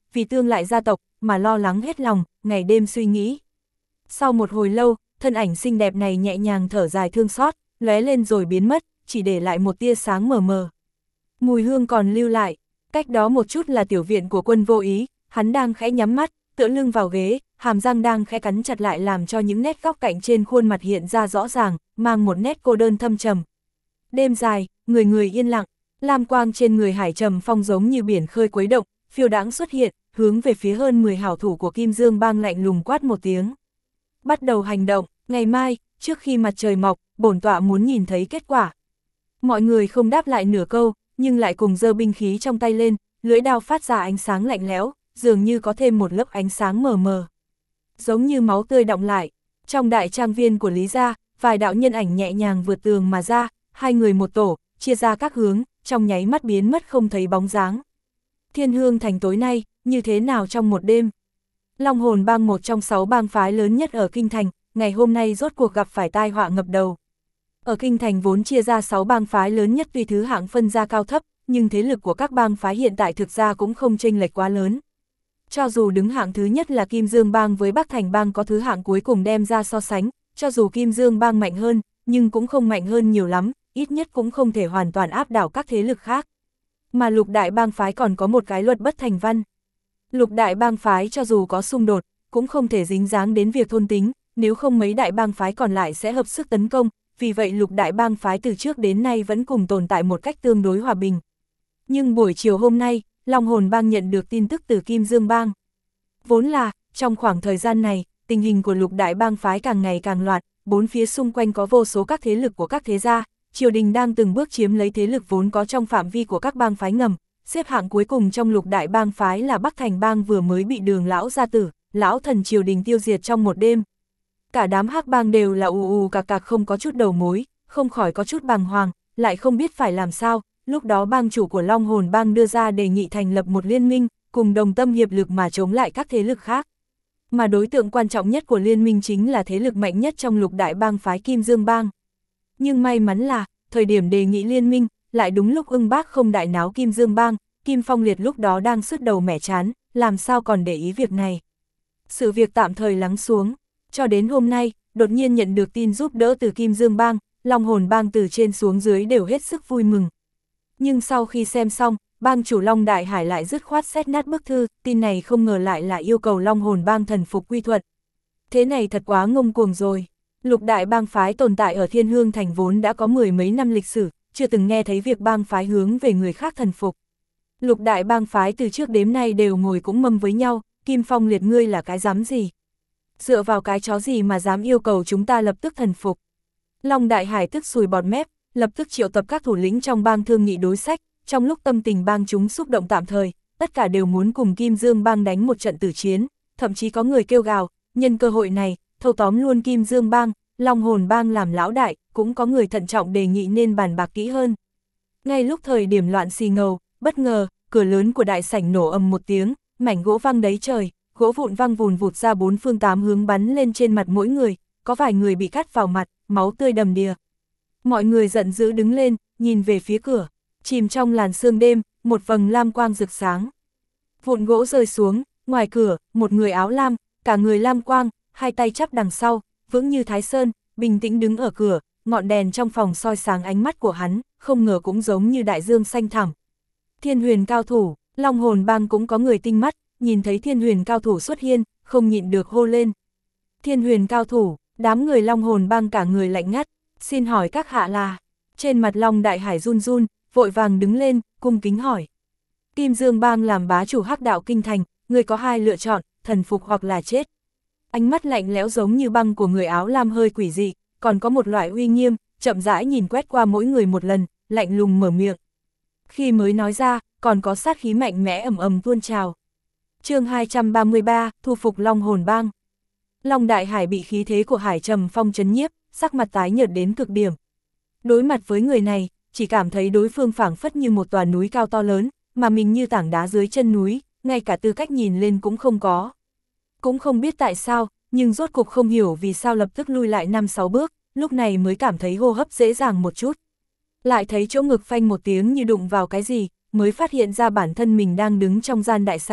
vì tương lại gia tộc, mà lo lắng hết lòng, ngày đêm suy nghĩ. Sau một hồi lâu, thân ảnh xinh đẹp này nhẹ nhàng thở dài thương xót, lóe lên rồi biến mất, chỉ để lại một tia sáng mờ mờ. Mùi hương còn lưu lại, cách đó một chút là tiểu viện của Quân Vô Ý, hắn đang khẽ nhắm mắt, tựa lưng vào ghế, hàm răng đang khẽ cắn chặt lại làm cho những nét góc cạnh trên khuôn mặt hiện ra rõ ràng, mang một nét cô đơn thâm trầm. Đêm dài, người người yên lặng, lam quang trên người Hải Trầm Phong giống như biển khơi quấy động, phiêu đãng xuất hiện, hướng về phía hơn 10 hảo thủ của Kim Dương Bang lạnh lùng quát một tiếng. Bắt đầu hành động, ngày mai, trước khi mặt trời mọc, bổn tọa muốn nhìn thấy kết quả. Mọi người không đáp lại nửa câu, nhưng lại cùng giơ binh khí trong tay lên, lưỡi đao phát ra ánh sáng lạnh lẽo, dường như có thêm một lớp ánh sáng mờ mờ. Giống như máu tươi đọng lại, trong đại trang viên của Lý gia, vài đạo nhân ảnh nhẹ nhàng vượt tường mà ra, hai người một tổ, chia ra các hướng, trong nháy mắt biến mất không thấy bóng dáng. Thiên Hương Thành tối nay, như thế nào trong một đêm? Long Hồn Bang, một trong 6 bang phái lớn nhất ở Kinh Thành, ngày hôm nay rốt cuộc gặp phải tai họa ngập đầu. Ở Kinh Thành vốn chia ra 6 bang phái lớn nhất, tuy thứ hạng phân ra cao thấp, nhưng thế lực của các bang phái hiện tại thực ra cũng không chênh lệch quá lớn. Cho dù đứng hạng thứ nhất là Kim Dương Bang với Bắc Thành Bang có thứ hạng cuối cùng đem ra so sánh, cho dù Kim Dương Bang mạnh hơn, nhưng cũng không mạnh hơn nhiều lắm, ít nhất cũng không thể hoàn toàn áp đảo các thế lực khác. Mà lục đại bang phái còn có một cái luật bất thành văn. Lục đại bang phái cho dù có xung đột, cũng không thể dính dáng đến việc thôn tính, nếu không mấy đại bang phái còn lại sẽ hợp sức tấn công, vì vậy lục đại bang phái từ trước đến nay vẫn cùng tồn tại một cách tương đối hòa bình. Nhưng buổi chiều hôm nay, Long Hồn Bang nhận được tin tức từ Kim Dương Bang. Vốn là, trong khoảng thời gian này, tình hình của lục đại bang phái càng ngày càng loạn, bốn phía xung quanh có vô số các thế lực của các thế gia, triều đình đang từng bước chiếm lấy thế lực vốn có trong phạm vi của các bang phái ngầm, xếp hạng cuối cùng trong lục đại bang phái là Bắc Thành Bang vừa mới bị Đường lão gia tử, lão thần triều đình tiêu diệt trong một đêm. Cả đám hắc bang đều là ù ù cạc cạc không có chút đầu mối, không khỏi có chút bàng hoàng, lại không biết phải làm sao. Lúc đó bang chủ của Long Hồn Bang đưa ra đề nghị thành lập một liên minh, cùng đồng tâm hiệp lực mà chống lại các thế lực khác. Mà đối tượng quan trọng nhất của liên minh chính là thế lực mạnh nhất trong lục đại bang phái Kim Dương Bang. Nhưng may mắn là, thời điểm đề nghị liên minh, lại đúng lúc Ưng Bác không đại náo Kim Dương Bang, Kim Phong Liệt lúc đó đang sứt đầu mẻ chán, làm sao còn để ý việc này. Sự việc tạm thời lắng xuống, cho đến hôm nay, đột nhiên nhận được tin giúp đỡ từ Kim Dương Bang, Long Hồn Bang từ trên xuống dưới đều hết sức vui mừng. Nhưng sau khi xem xong, bang chủ Long Đại Hải lại dứt khoát xét nát bức thư, tin này không ngờ lại là yêu cầu Long Hồn Bang thần phục quy thuận. Thế này thật quá ngông cuồng rồi. Lục đại bang phái tồn tại ở Thiên Hương Thành vốn đã có mười mấy năm lịch sử, chưa từng nghe thấy việc bang phái hướng về người khác thần phục. Lục đại bang phái từ trước đến nay đều ngồi cũng mâm với nhau, Kim Phong Liệt ngươi là cái dám gì? Dựa vào cái chó gì mà dám yêu cầu chúng ta lập tức thần phục? Long Đại Hải tức sùi bọt mép, lập tức triệu tập các thủ lĩnh trong bang thương nghị đối sách, trong lúc tâm tình bang chúng xúc động tạm thời, tất cả đều muốn cùng Kim Dương Bang đánh một trận tử chiến, thậm chí có người kêu gào, nhân cơ hội này, thâu tóm luôn Kim Dương Bang, Long Hồn Bang làm lão đại, cũng có người thận trọng đề nghị nên bàn bạc kỹ hơn. Ngay lúc thời điểm loạn xì ngầu, bất ngờ, cửa lớn của đại sảnh nổ ầm một tiếng, mảnh gỗ văng đấy trời, gỗ vụn văng vùn vụt ra bốn phương tám hướng bắn lên trên mặt mỗi người, có vài người bị cắt vào mặt, máu tươi đầm đìa. Mọi người giận dữ đứng lên, nhìn về phía cửa, chìm trong làn sương đêm, một vầng lam quang rực sáng. Vụn gỗ rơi xuống, ngoài cửa, một người áo lam, cả người lam quang, hai tay chắp đằng sau, vững như Thái Sơn, bình tĩnh đứng ở cửa, ngọn đèn trong phòng soi sáng ánh mắt của hắn, không ngờ cũng giống như đại dương xanh thẳm. Thiên Huyền cao thủ, Long Hồn Bang cũng có người tinh mắt, nhìn thấy Thiên Huyền cao thủ xuất hiện, không nhịn được hô lên. Thiên Huyền cao thủ, đám người Long Hồn Bang cả người lạnh ngắt, xin hỏi các hạ là? Trên mặt Long Đại Hải run run, vội vàng đứng lên, cung kính hỏi. Kim Dương Bang làm bá chủ hắc đạo kinh thành, người có hai lựa chọn, thần phục hoặc là chết. Ánh mắt lạnh lẽo giống như băng của người áo lam hơi quỷ dị, còn có một loại uy nghiêm, chậm rãi nhìn quét qua mỗi người một lần, lạnh lùng mở miệng. Khi mới nói ra, còn có sát khí mạnh mẽ ầm ầm tuôn trào. Chương 233, thu phục Long Hồn Bang. Long Đại Hải bị khí thế của Hải Trầm Phong chấn nhiếp, sắc mặt tái nhợt đến cực điểm. Đối mặt với người này, chỉ cảm thấy đối phương phảng phất như một tòa núi cao to lớn, mà mình như tảng đá dưới chân núi, ngay cả tư cách nhìn lên cũng không có. Cũng không biết tại sao, nhưng rốt cục không hiểu vì sao lập tức lui lại 5-6 bước, lúc này mới cảm thấy hô hấp dễ dàng một chút. Lại thấy chỗ ngực phanh một tiếng như đụng vào cái gì, mới phát hiện ra bản thân mình đang đứng trong gian đại sảnh,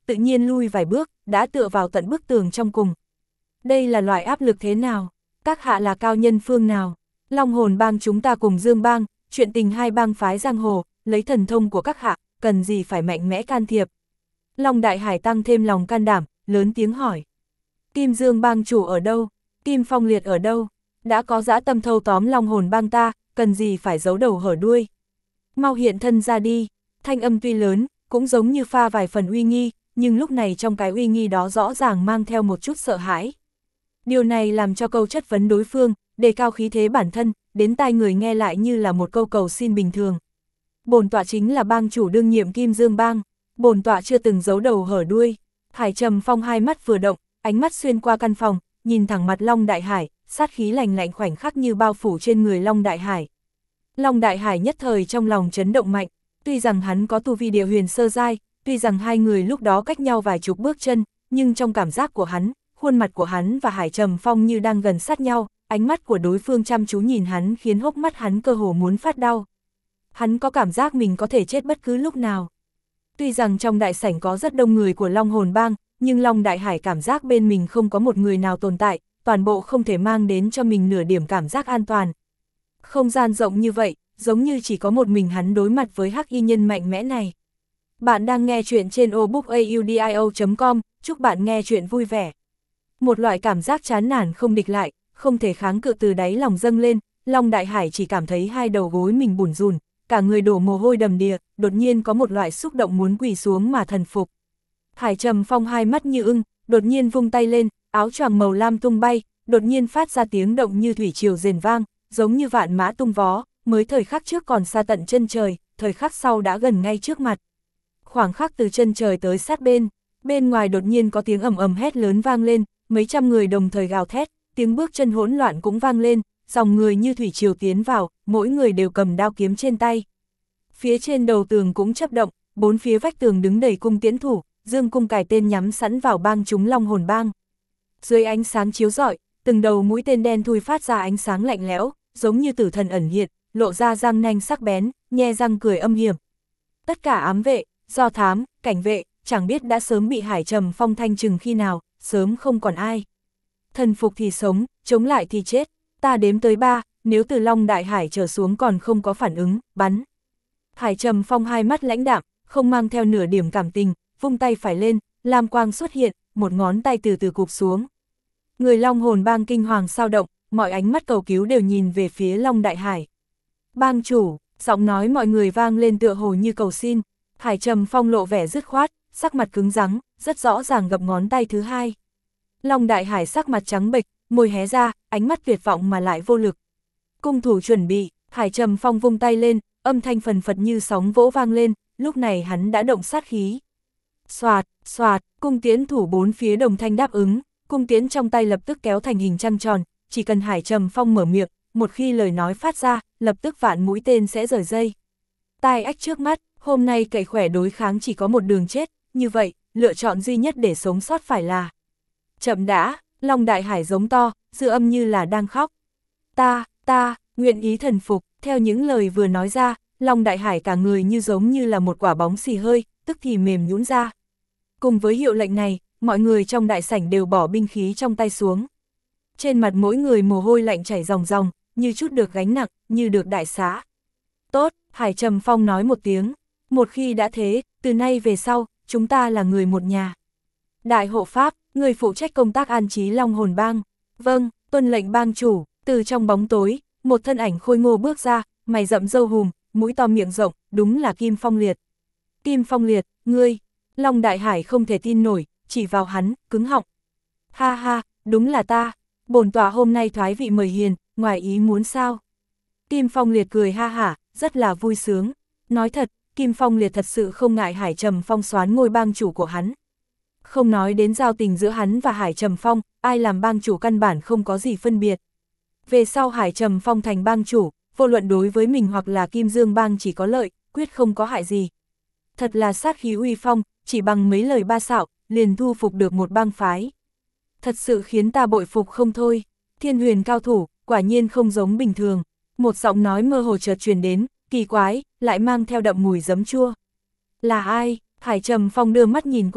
tự nhiên lui vài bước, đã tựa vào tận bức tường trong cùng. Đây là loại áp lực thế nào? Các hạ là cao nhân phương nào? Long Hồn bang chúng ta cùng Dương bang, chuyện tình hai bang phái giang hồ, lấy thần thông của các hạ, cần gì phải mạnh mẽ can thiệp? Long Đại Hải tăng thêm lòng can đảm, lớn tiếng hỏi. Kim Dương bang chủ ở đâu? Kim Phong Liệt ở đâu? Đã có dã tâm thâu tóm Long Hồn bang ta, cần gì phải giấu đầu hở đuôi? Mau hiện thân ra đi. Thanh âm tuy lớn, cũng giống như pha vài phần uy nghi, nhưng lúc này trong cái uy nghi đó rõ ràng mang theo một chút sợ hãi. Điều này làm cho câu chất vấn đối phương, đề cao khí thế bản thân, đến tai người nghe lại như là một câu cầu xin bình thường. Bổn tọa chính là bang chủ đương nhiệm Kim Dương bang, bổn tọa chưa từng giấu đầu hở đuôi. Hải Trầm Phong hai mắt vừa động, ánh mắt xuyên qua căn phòng, nhìn thẳng mặt Long Đại Hải, sát khí lạnh lạnh khoảnh khắc như bao phủ trên người Long Đại Hải. Long Đại Hải nhất thời trong lòng chấn động mạnh, tuy rằng hắn có tu vi địa huyền sơ giai, tuy rằng hai người lúc đó cách nhau vài chục bước chân, nhưng trong cảm giác của hắn, khuôn mặt của hắn và Hải Trầm Phong như đang gần sát nhau, ánh mắt của đối phương chăm chú nhìn hắn khiến hốc mắt hắn cơ hồ muốn phát đau. Hắn có cảm giác mình có thể chết bất cứ lúc nào. Tuy rằng trong đại sảnh có rất đông người của Long Hồn bang, nhưng Long Đại Hải cảm giác bên mình không có một người nào tồn tại, toàn bộ không thể mang đến cho mình nửa điểm cảm giác an toàn. Không gian rộng như vậy, giống như chỉ có một mình hắn đối mặt với hắc y nhân mạnh mẽ này. Bạn đang nghe chuyện trên obookaudio.com, chúc bạn nghe chuyện vui vẻ. Một loại cảm giác chán nản không địch lại, không thể kháng cự từ đáy lòng dâng lên, Long Đại Hải chỉ cảm thấy hai đầu gối mình bủn rùn, cả người đổ mồ hôi đầm đìa, đột nhiên có một loại xúc động muốn quỳ xuống mà thần phục. Hải Trầm Phong hai mắt như ưng, đột nhiên vung tay lên, áo choàng màu lam tung bay, đột nhiên phát ra tiếng động như thủy triều rền vang, giống như vạn mã tung vó, mới thời khắc trước còn xa tận chân trời, thời khắc sau đã gần ngay trước mặt. Khoảng khắc từ chân trời tới sát bên ngoài đột nhiên có tiếng ầm ầm hét lớn vang lên, mấy trăm người đồng thời gào thét, tiếng bước chân hỗn loạn cũng vang lên, dòng người như thủy triều tiến vào, mỗi người đều cầm đao kiếm trên tay. Phía trên đầu tường cũng chớp động, bốn phía vách tường đứng đầy cung tiễn thủ, dương cung cài tên nhắm sẵn vào bang chúng Long Hồn bang. Dưới ánh sáng chiếu rọi, từng đầu mũi tên đen thui phát ra ánh sáng lạnh lẽo, giống như tử thần ẩn hiện, lộ ra răng nanh sắc bén, nhe răng cười âm hiểm. Tất cả ám vệ, do thám, cảnh vệ, chẳng biết đã sớm bị Hải Trầm Phong thanh trừng khi nào, sớm không còn ai. Thần phục thì sống, chống lại thì chết, ta đếm tới 3, nếu từ Long Đại Hải trở xuống còn không có phản ứng, bắn. Hải Trầm Phong hai mắt lãnh đạm, không mang theo nửa điểm cảm tình, vung tay phải lên, lam quang xuất hiện, một ngón tay từ từ cụp xuống. Người Long Hồn bang kinh hoàng sao động, mọi ánh mắt cầu cứu đều nhìn về phía Long Đại Hải. Bang chủ, giọng nói mọi người vang lên tựa hồ như cầu xin. Hải Trầm Phong lộ vẻ dứt khoát, sắc mặt cứng rắn, rất rõ ràng gập ngón tay thứ hai. Long Đại Hải sắc mặt trắng bệch, môi hé ra, ánh mắt tuyệt vọng mà lại vô lực. Cung thủ chuẩn bị, Hải Trầm Phong vung tay lên, âm thanh phần phật như sóng vỗ vang lên, lúc này hắn đã động sát khí. Xoạt, xoạt, cung tiễn thủ bốn phía đồng thanh đáp ứng, cung tiễn trong tay lập tức kéo thành hình trăng tròn, chỉ cần Hải Trầm Phong mở miệng, một khi lời nói phát ra, lập tức vạn mũi tên sẽ rời dây. Tai ách trước mắt, hôm nay cậy khỏe đối kháng chỉ có một đường chết, như vậy, lựa chọn duy nhất để sống sót phải là. Chậm đã, Long Đại Hải giống to, dư âm như là đang khóc. Ta, nguyện ý thần phục, theo những lời vừa nói ra, Long Đại Hải cả người như giống như là một quả bóng xì hơi, tức thì mềm nhũn ra. Cùng với hiệu lệnh này, mọi người trong đại sảnh đều bỏ binh khí trong tay xuống. Trên mặt mỗi người mồ hôi lạnh chảy ròng ròng, như chút được gánh nặng, như được đại xá. Tốt, Hải Trầm Phong nói một tiếng, một khi đã thế, từ nay về sau, chúng ta là người một nhà. Đại hộ pháp, người phụ trách công tác an trí Long Hồn bang. Vâng, tuân lệnh bang chủ. Từ trong bóng tối, một thân ảnh khôi ngô bước ra, mày rậm râu hùm, mũi to miệng rộng, đúng là Kim Phong Liệt. Kim Phong Liệt, ngươi, Long Đại Hải không thể tin nổi, chỉ vào hắn, cứng họng. Ha ha, đúng là ta, bổn tọa hôm nay thoái vị mời hiền, ngoài ý muốn sao? Kim Phong Liệt cười ha hả, rất là vui sướng. Nói thật, Kim Phong Liệt thật sự không ngại Hải Trầm Phong soán ngôi bang chủ của hắn. Không nói đến giao tình giữa hắn và Hải Trầm Phong, ai làm bang chủ căn bản không có gì phân biệt. Về sau Hải Trầm Phong thành bang chủ, vô luận đối với mình hoặc là Kim Dương bang chỉ có lợi, quyết không có hại gì. Thật là sát khí uy phong, chỉ bằng mấy lời ba xạo, liền thu phục được một bang phái. Thật sự khiến ta bội phục không thôi. Thiên huyền cao thủ, quả nhiên không giống bình thường. Một giọng nói mơ hồ chợt truyền đến, kỳ quái, lại mang theo đậm mùi giấm chua. Là ai? Hải Trầm Phong đưa mắt nhìn quanh,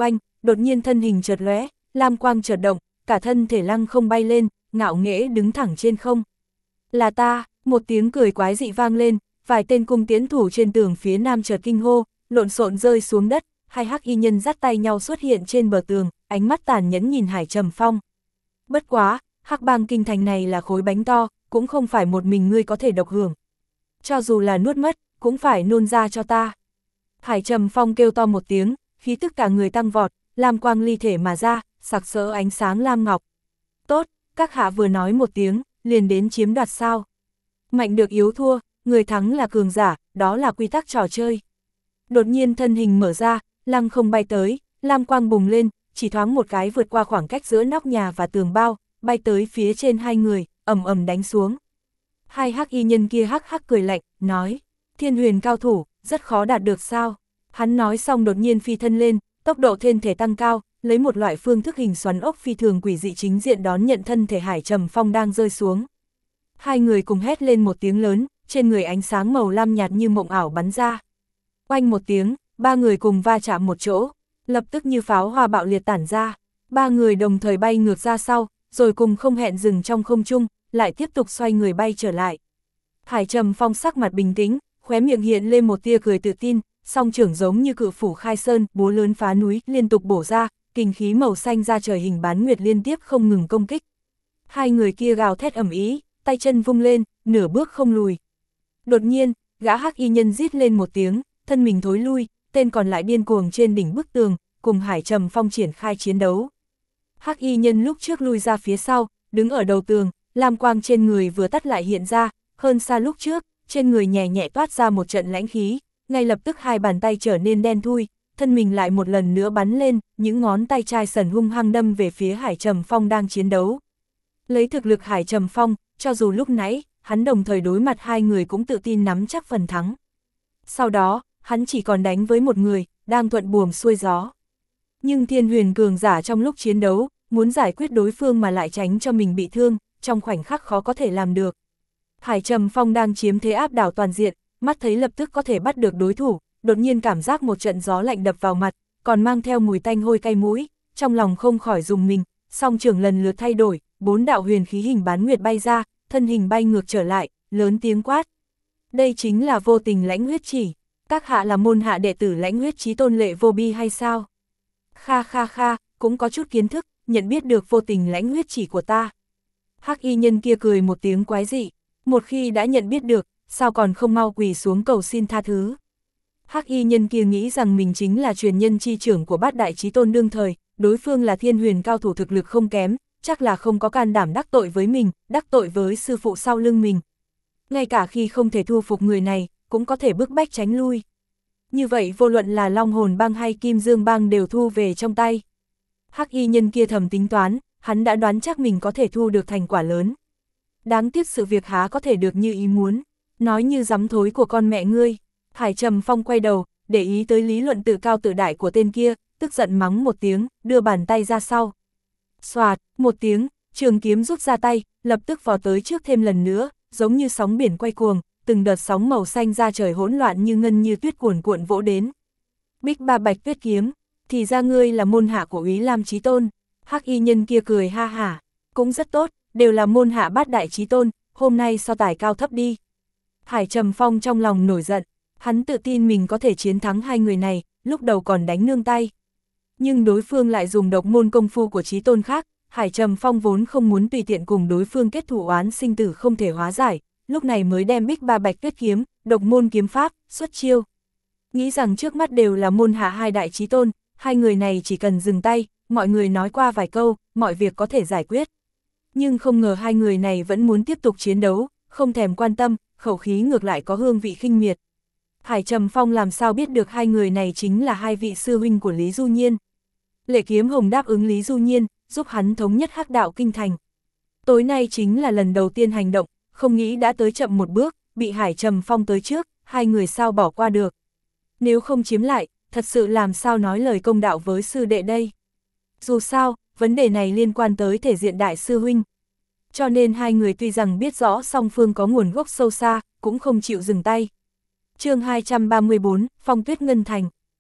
đột nhiên thân hình chợt lóe, lam quang chợt động, cả thân thể lăng không bay lên, ngạo nghễ đứng thẳng trên không. Là ta, một tiếng cười quái dị vang lên, vài tên cung tiễn thủ trên tường phía nam chợt kinh hô, lộn xộn rơi xuống đất, hai hắc y nhân dắt tay nhau xuất hiện trên bờ tường, ánh mắt tàn nhẫn nhìn Hải Trầm Phong. Bất quá, hắc bang kinh thành này là khối bánh to, cũng không phải một mình ngươi có thể độc hưởng. Cho dù là nuốt mất, cũng phải nôn ra cho ta. Hải Trầm Phong kêu to một tiếng, khí tức cả người tăng vọt, lam quang ly thể mà ra, sặc sỡ ánh sáng lam ngọc. Tốt, các hạ vừa nói một tiếng, liền đến chiếm đoạt sao. Mạnh được yếu thua, người thắng là cường giả, đó là quy tắc trò chơi. Đột nhiên thân hình mở ra, lăng không bay tới, lam quang bùng lên, chỉ thoáng một cái vượt qua khoảng cách giữa nóc nhà và tường bao, bay tới phía trên hai người, ầm ầm đánh xuống. Hai hắc y nhân kia hắc hắc cười lạnh, nói, Thiên Huyền cao thủ, rất khó đạt được sao. Hắn nói xong đột nhiên phi thân lên, tốc độ thân thể tăng cao, lấy một loại phương thức hình xoắn ốc phi thường quỷ dị chính diện đón nhận thân thể Hải Trầm Phong đang rơi xuống. Hai người cùng hét lên một tiếng lớn, trên người ánh sáng màu lam nhạt như mộng ảo bắn ra. Oanh một tiếng, ba người cùng va chạm một chỗ, lập tức như pháo hoa bạo liệt tản ra. Ba người đồng thời bay ngược ra sau, rồi cùng không hẹn dừng trong không trung, lại tiếp tục xoay người bay trở lại. Hải Trầm Phong sắc mặt bình tĩnh, khóe miệng hiện lên một tia cười tự tin, song trưởng giống như cự phủ khai sơn, búa lớn phá núi, liên tục bổ ra, kình khí màu xanh ra trời hình bán nguyệt liên tiếp không ngừng công kích. Hai người kia gào thét ầm ĩ, tay chân vung lên, nửa bước không lùi. Đột nhiên, gã hắc y nhân rít lên một tiếng, thân mình thối lui, tên còn lại điên cuồng trên đỉnh bức tường, cùng Hải Trầm Phong triển khai chiến đấu. Hắc y nhân lúc trước lui ra phía sau, đứng ở đầu tường, lam quang trên người vừa tắt lại hiện ra, hơn xa lúc trước, trên người nhẹ nhẹ toát ra một trận lãnh khí, ngay lập tức hai bàn tay trở nên đen thui, thân mình lại một lần nữa bắn lên, những ngón tay chai sần hung hăng đâm về phía Hải Trầm Phong đang chiến đấu. Lấy thực lực Hải Trầm Phong, cho dù lúc nãy, hắn đồng thời đối mặt hai người cũng tự tin nắm chắc phần thắng. Sau đó, hắn chỉ còn đánh với một người, đang thuận buồm xuôi gió. Nhưng Thiên Huyền cường giả trong lúc chiến đấu, muốn giải quyết đối phương mà lại tránh cho mình bị thương, trong khoảnh khắc khó có thể làm được. Hải Trầm Phong đang chiếm thế áp đảo toàn diện, mắt thấy lập tức có thể bắt được đối thủ, đột nhiên cảm giác một trận gió lạnh đập vào mặt, còn mang theo mùi tanh hôi cay mũi, trong lòng không khỏi rùng mình, song trưởng lần lượt thay đổi, 4 đạo huyền khí hình bán nguyệt bay ra, thân hình bay ngược trở lại, lớn tiếng quát. Đây chính là vô tình lãnh huyết chỉ, các hạ là môn hạ đệ tử lãnh huyết chí tôn Lệ Vô Bi hay sao? Kha kha kha, cũng có chút kiến thức, nhận biết được vô tình lãnh huyết chỉ của ta. Hắc y nhân kia cười một tiếng quái dị, một khi đã nhận biết được, sao còn không mau quỳ xuống cầu xin tha thứ. Hắc y nhân kia nghĩ rằng mình chính là truyền nhân chi trưởng của bát đại chí tôn đương thời, đối phương là Thiên Huyền cao thủ thực lực không kém, chắc là không có can đảm đắc tội với mình, đắc tội với sư phụ sau lưng mình. Ngay cả khi không thể thu phục người này, cũng có thể bức bách tránh lui. Như vậy vô luận là Long Hồn bang hay Kim Dương bang đều thu về trong tay. Hắc y nhân kia thầm tính toán, hắn đã đoán chắc mình có thể thu được thành quả lớn. Đáng tiếc sự việc há có thể được như ý muốn, nói như giấm thối của con mẹ ngươi. Hải Trầm Phong quay đầu, để ý tới lý luận tự cao tự đại của tên kia, tức giận mắng một tiếng, đưa bàn tay ra sau. Xoạt, một tiếng, trường kiếm rút ra tay, lập tức vò tới trước thêm lần nữa, giống như sóng biển quay cuồng, từng đợt sóng màu xanh ra trời hỗn loạn như ngân như tuyết cuồn cuộn vỗ đến. Bích Ba Bạch Tuyết kiếm, thì ra ngươi là môn hạ của Úy Lam Chí Tôn. Hắc y nhân kia cười ha hả, cũng rất tốt, đều là môn hạ bát đại chí tôn, hôm nay so tài cao thấp đi. Hải Trầm Phong trong lòng nổi giận, hắn tự tin mình có thể chiến thắng hai người này, lúc đầu còn đánh nương tay. Nhưng đối phương lại dùng độc môn công phu của chí tôn khác, Hải Trầm Phong vốn không muốn tùy tiện cùng đối phương kết thù oán sinh tử không thể hóa giải, lúc này mới đem Bích Ba Bạch Tuyết kiếm, độc môn kiếm pháp, xuất chiêu. Nghĩ rằng trước mắt đều là môn hạ hai đại chí tôn, hai người này chỉ cần dừng tay, mọi người nói qua vài câu, mọi việc có thể giải quyết. Nhưng không ngờ hai người này vẫn muốn tiếp tục chiến đấu, không thèm quan tâm, khẩu khí ngược lại có hương vị khinh miệt. Hải Trầm Phong làm sao biết được hai người này chính là hai vị sư huynh của Lý Du Nhiên. Lệ Kiếm Hồng đáp ứng Lý Du Nhiên, giúp hắn thống nhất Hắc Đạo Kinh Thành. Tối nay chính là lần đầu tiên hành động, không nghĩ đã tới chậm một bước, bị Hải Trầm Phong tới trước, hai người sao bỏ qua được. Nếu không chiếm lại, thật sự làm sao nói lời công đạo với sư đệ đây. Dù sao, vấn đề này liên quan tới thể diện đại sư huynh. Cho nên hai người tuy rằng biết rõ song phương có nguồn gốc sâu xa, cũng không chịu dừng tay. Chương 234, Phong Tuyết Ngân Thành.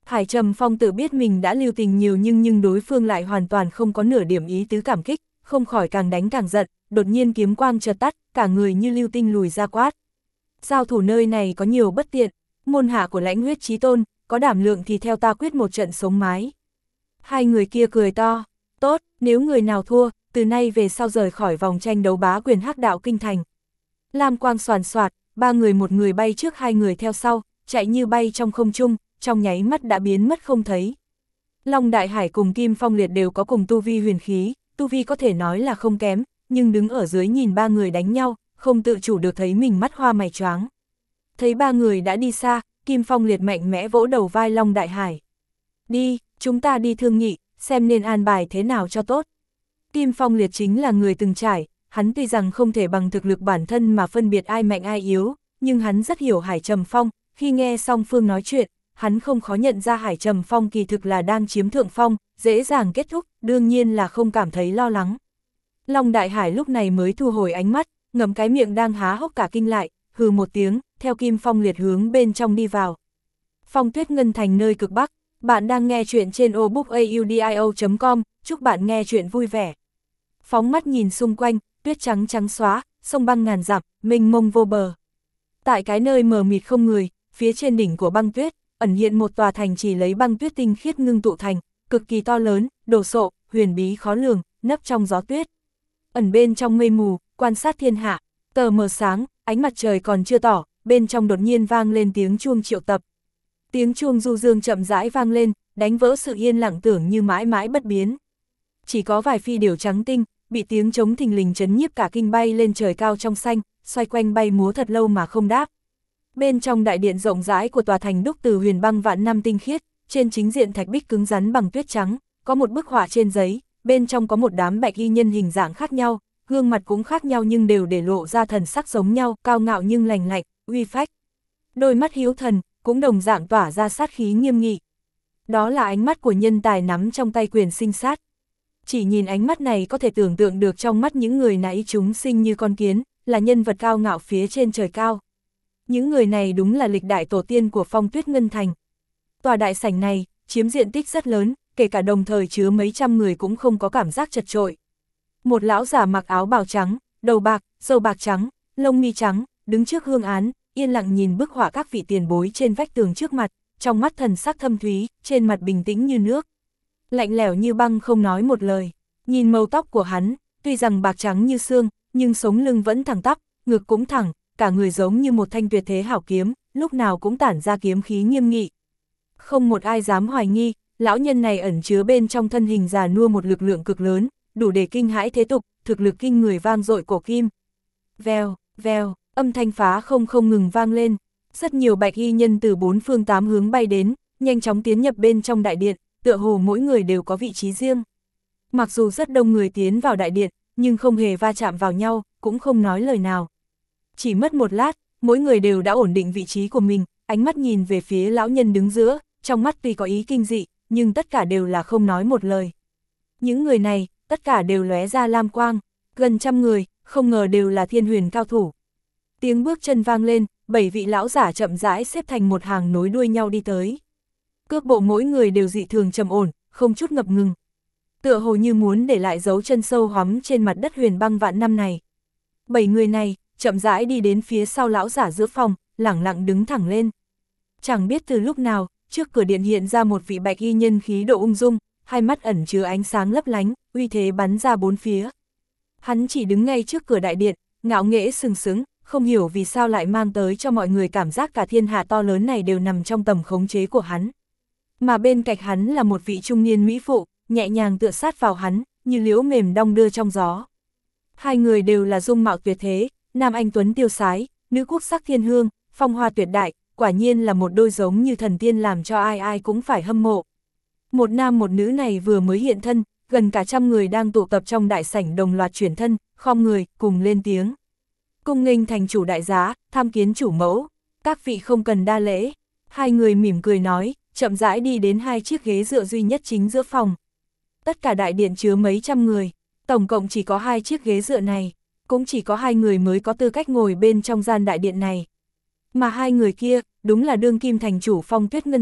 Hải Trầm Phong tự biết mình đã lưu tình nhiều nhưng đối phương lại hoàn toàn không có nửa điểm ý tứ cảm kích, không khỏi càng đánh càng giận, đột nhiên kiếm quang chợt tắt, cả người như lưu tinh lùi ra quát. Giao thủ nơi này có nhiều bất tiện, môn hạ của Lãnh Huyết Chí Tôn, có đảm lượng thì theo ta quyết một trận sống mái. Hai người kia cười to, tốt, nếu người nào thua, từ nay về sau rời khỏi vòng tranh đấu bá quyền Hắc Đạo Kinh Thành. Lam quang xoàn xoạt, ba người một người bay trước hai người theo sau, chạy như bay trong không trung, trong nháy mắt đã biến mất không thấy. Long Đại Hải cùng Kim Phong Liệt đều có cùng tu vi huyền khí, tu vi có thể nói là không kém, nhưng đứng ở dưới nhìn ba người đánh nhau, không tự chủ được thấy mình mắt hoa mày choáng. Thấy ba người đã đi xa, Kim Phong Liệt mạnh mẽ vỗ đầu vai Long Đại Hải. Đi, chúng ta đi thương nghị, xem nên an bài thế nào cho tốt. Kim Phong Liệt chính là người từng trải, hắn tuy rằng không thể bằng thực lực bản thân mà phân biệt ai mạnh ai yếu, nhưng hắn rất hiểu Hải Trầm Phong, khi nghe song phương nói chuyện, hắn không khó nhận ra Hải Trầm Phong kỳ thực là đang chiếm thượng phong, dễ dàng kết thúc, đương nhiên là không cảm thấy lo lắng. Long Đại Hải lúc này mới thu hồi ánh mắt, ngậm cái miệng đang há hốc cả kinh lại, hừ một tiếng, theo Kim Phong Liệt hướng bên trong đi vào. Phong Tuyết Ngân Thành nơi cực Bắc, bạn đang nghe chuyện trên obookaudio.com, chúc bạn nghe chuyện vui vẻ. Phóng mắt nhìn xung quanh, tuyết trắng trắng xóa, sông băng ngàn dặm, mênh mông vô bờ. Tại cái nơi mờ mịt không người, phía trên đỉnh của băng tuyết, ẩn hiện một tòa thành chỉ lấy băng tuyết tinh khiết ngưng tụ thành, cực kỳ to lớn, đồ sộ, huyền bí khó lường, nấp trong gió tuyết. Ẩn bên trong mây mù, quan sát thiên hạ, tờ mờ sáng, ánh mặt trời còn chưa tỏ, bên trong đột nhiên vang lên tiếng chuông triệu tập. Tiếng chuông du dương chậm rãi vang lên, đánh vỡ sự yên lặng tưởng như mãi mãi bất biến. Chỉ có vài phi điểu trắng tinh, bị tiếng trống thình lình chấn nhiếp cả kinh bay lên trời cao trong xanh, xoay quanh bay múa thật lâu mà không đáp. Bên trong đại điện rộng rãi của tòa thành đúc từ huyền băng vạn năm tinh khiết, trên chính diện thạch bích cứng rắn bằng tuyết trắng, có một bức họa trên giấy, bên trong có một đám bạch y nhân hình dạng khác nhau, gương mặt cũng khác nhau nhưng đều để lộ ra thần sắc giống nhau, cao ngạo nhưng lành lạnh, uy phách. Đôi mắt hiếu thần, cũng đồng dạng tỏa ra sát khí nghiêm nghị. Đó là ánh mắt của nhân tài nắm trong tay quyền sinh sát. Chỉ nhìn ánh mắt này có thể tưởng tượng được trong mắt những người nãy chúng sinh như con kiến, là nhân vật cao ngạo phía trên trời cao. Những người này đúng là lịch đại tổ tiên của Phong Tuyết Ngân Thành. Tòa đại sảnh này, chiếm diện tích rất lớn, kể cả đồng thời chứa mấy trăm người cũng không có cảm giác chật chội. Một lão giả mặc áo bào trắng, đầu bạc, râu bạc trắng, lông mi trắng, đứng trước hương án, yên lặng nhìn bức họa các vị tiền bối trên vách tường trước mặt, trong mắt thần sắc thâm thúy, trên mặt bình tĩnh như nước. Lạnh lẽo như băng không nói một lời, nhìn màu tóc của hắn, tuy rằng bạc trắng như xương, nhưng sống lưng vẫn thẳng tắp, ngực cũng thẳng, cả người giống như một thanh tuyệt thế hảo kiếm, lúc nào cũng tản ra kiếm khí nghiêm nghị. Không một ai dám hoài nghi, lão nhân này ẩn chứa bên trong thân hình già nua một lực lượng cực lớn, đủ để kinh hãi thế tục, thực lực kinh người vang dội cổ kim. Vèo, vèo, âm thanh phá không ngừng vang lên, rất nhiều bạch y nhân từ bốn phương tám hướng bay đến, nhanh chóng tiến nhập bên trong đại điện, tựa hồ mỗi người đều có vị trí riêng. Mặc dù rất đông người tiến vào đại điện, nhưng không hề va chạm vào nhau, cũng không nói lời nào. Chỉ mất một lát, mỗi người đều đã ổn định vị trí của mình, ánh mắt nhìn về phía lão nhân đứng giữa, trong mắt tuy có ý kinh dị, nhưng tất cả đều là không nói một lời. Những người này, tất cả đều lóe ra lam quang, gần trăm người, không ngờ đều là thiên huyền cao thủ. Tiếng bước chân vang lên, 7 vị lão giả chậm rãi xếp thành một hàng nối đuôi nhau đi tới. Cước bộ mỗi người đều dị thường trầm ổn, không chút ngập ngừng. Tựa hồ như muốn để lại dấu chân sâu hoắm trên mặt đất huyền băng vạn năm này. 7 người này, chậm rãi đi đến phía sau lão giả giữa phòng, lẳng lặng đứng thẳng lên. Chẳng biết từ lúc nào, trước cửa điện hiện ra một vị bạch y nhân khí độ ung dung, hai mắt ẩn chứa ánh sáng lấp lánh, uy thế bắn ra bốn phía. Hắn chỉ đứng ngay trước cửa đại điện, ngạo nghễ sừng sững, không hiểu vì sao lại mang tới cho mọi người cảm giác cả thiên hạ to lớn này đều nằm trong tầm khống chế của hắn. Mà bên cạnh hắn là một vị trung niên mỹ phụ, nhẹ nhàng tựa sát vào hắn, như liễu mềm đong đưa trong gió. Hai người đều là dung mạo tuyệt thế, nam anh tuấn tiêu sái, nữ quốc sắc thiên hương, phong hoa tuyệt đại, quả nhiên là một đôi giống như thần tiên làm cho ai ai cũng phải hâm mộ. Một nam một nữ này vừa mới hiện thân, gần cả trăm người đang tụ tập trong đại sảnh đồng loạt chuyển thân, khom người, cùng lên tiếng. Cung nghênh thành chủ đại giá, tham kiến chủ mẫu, các vị không cần đa lễ. Hai người mỉm cười nói, chậm rãi đi đến hai chiếc ghế dựa duy nhất chính giữa phòng. Tất cả đại điện chứa mấy trăm người, tổng cộng chỉ có hai chiếc ghế dựa này, cũng chỉ có hai người mới có tư cách ngồi bên trong gian đại điện này. Mà hai người kia, đúng là đương kim thành chủ Phong Tuyết Ngân Thành,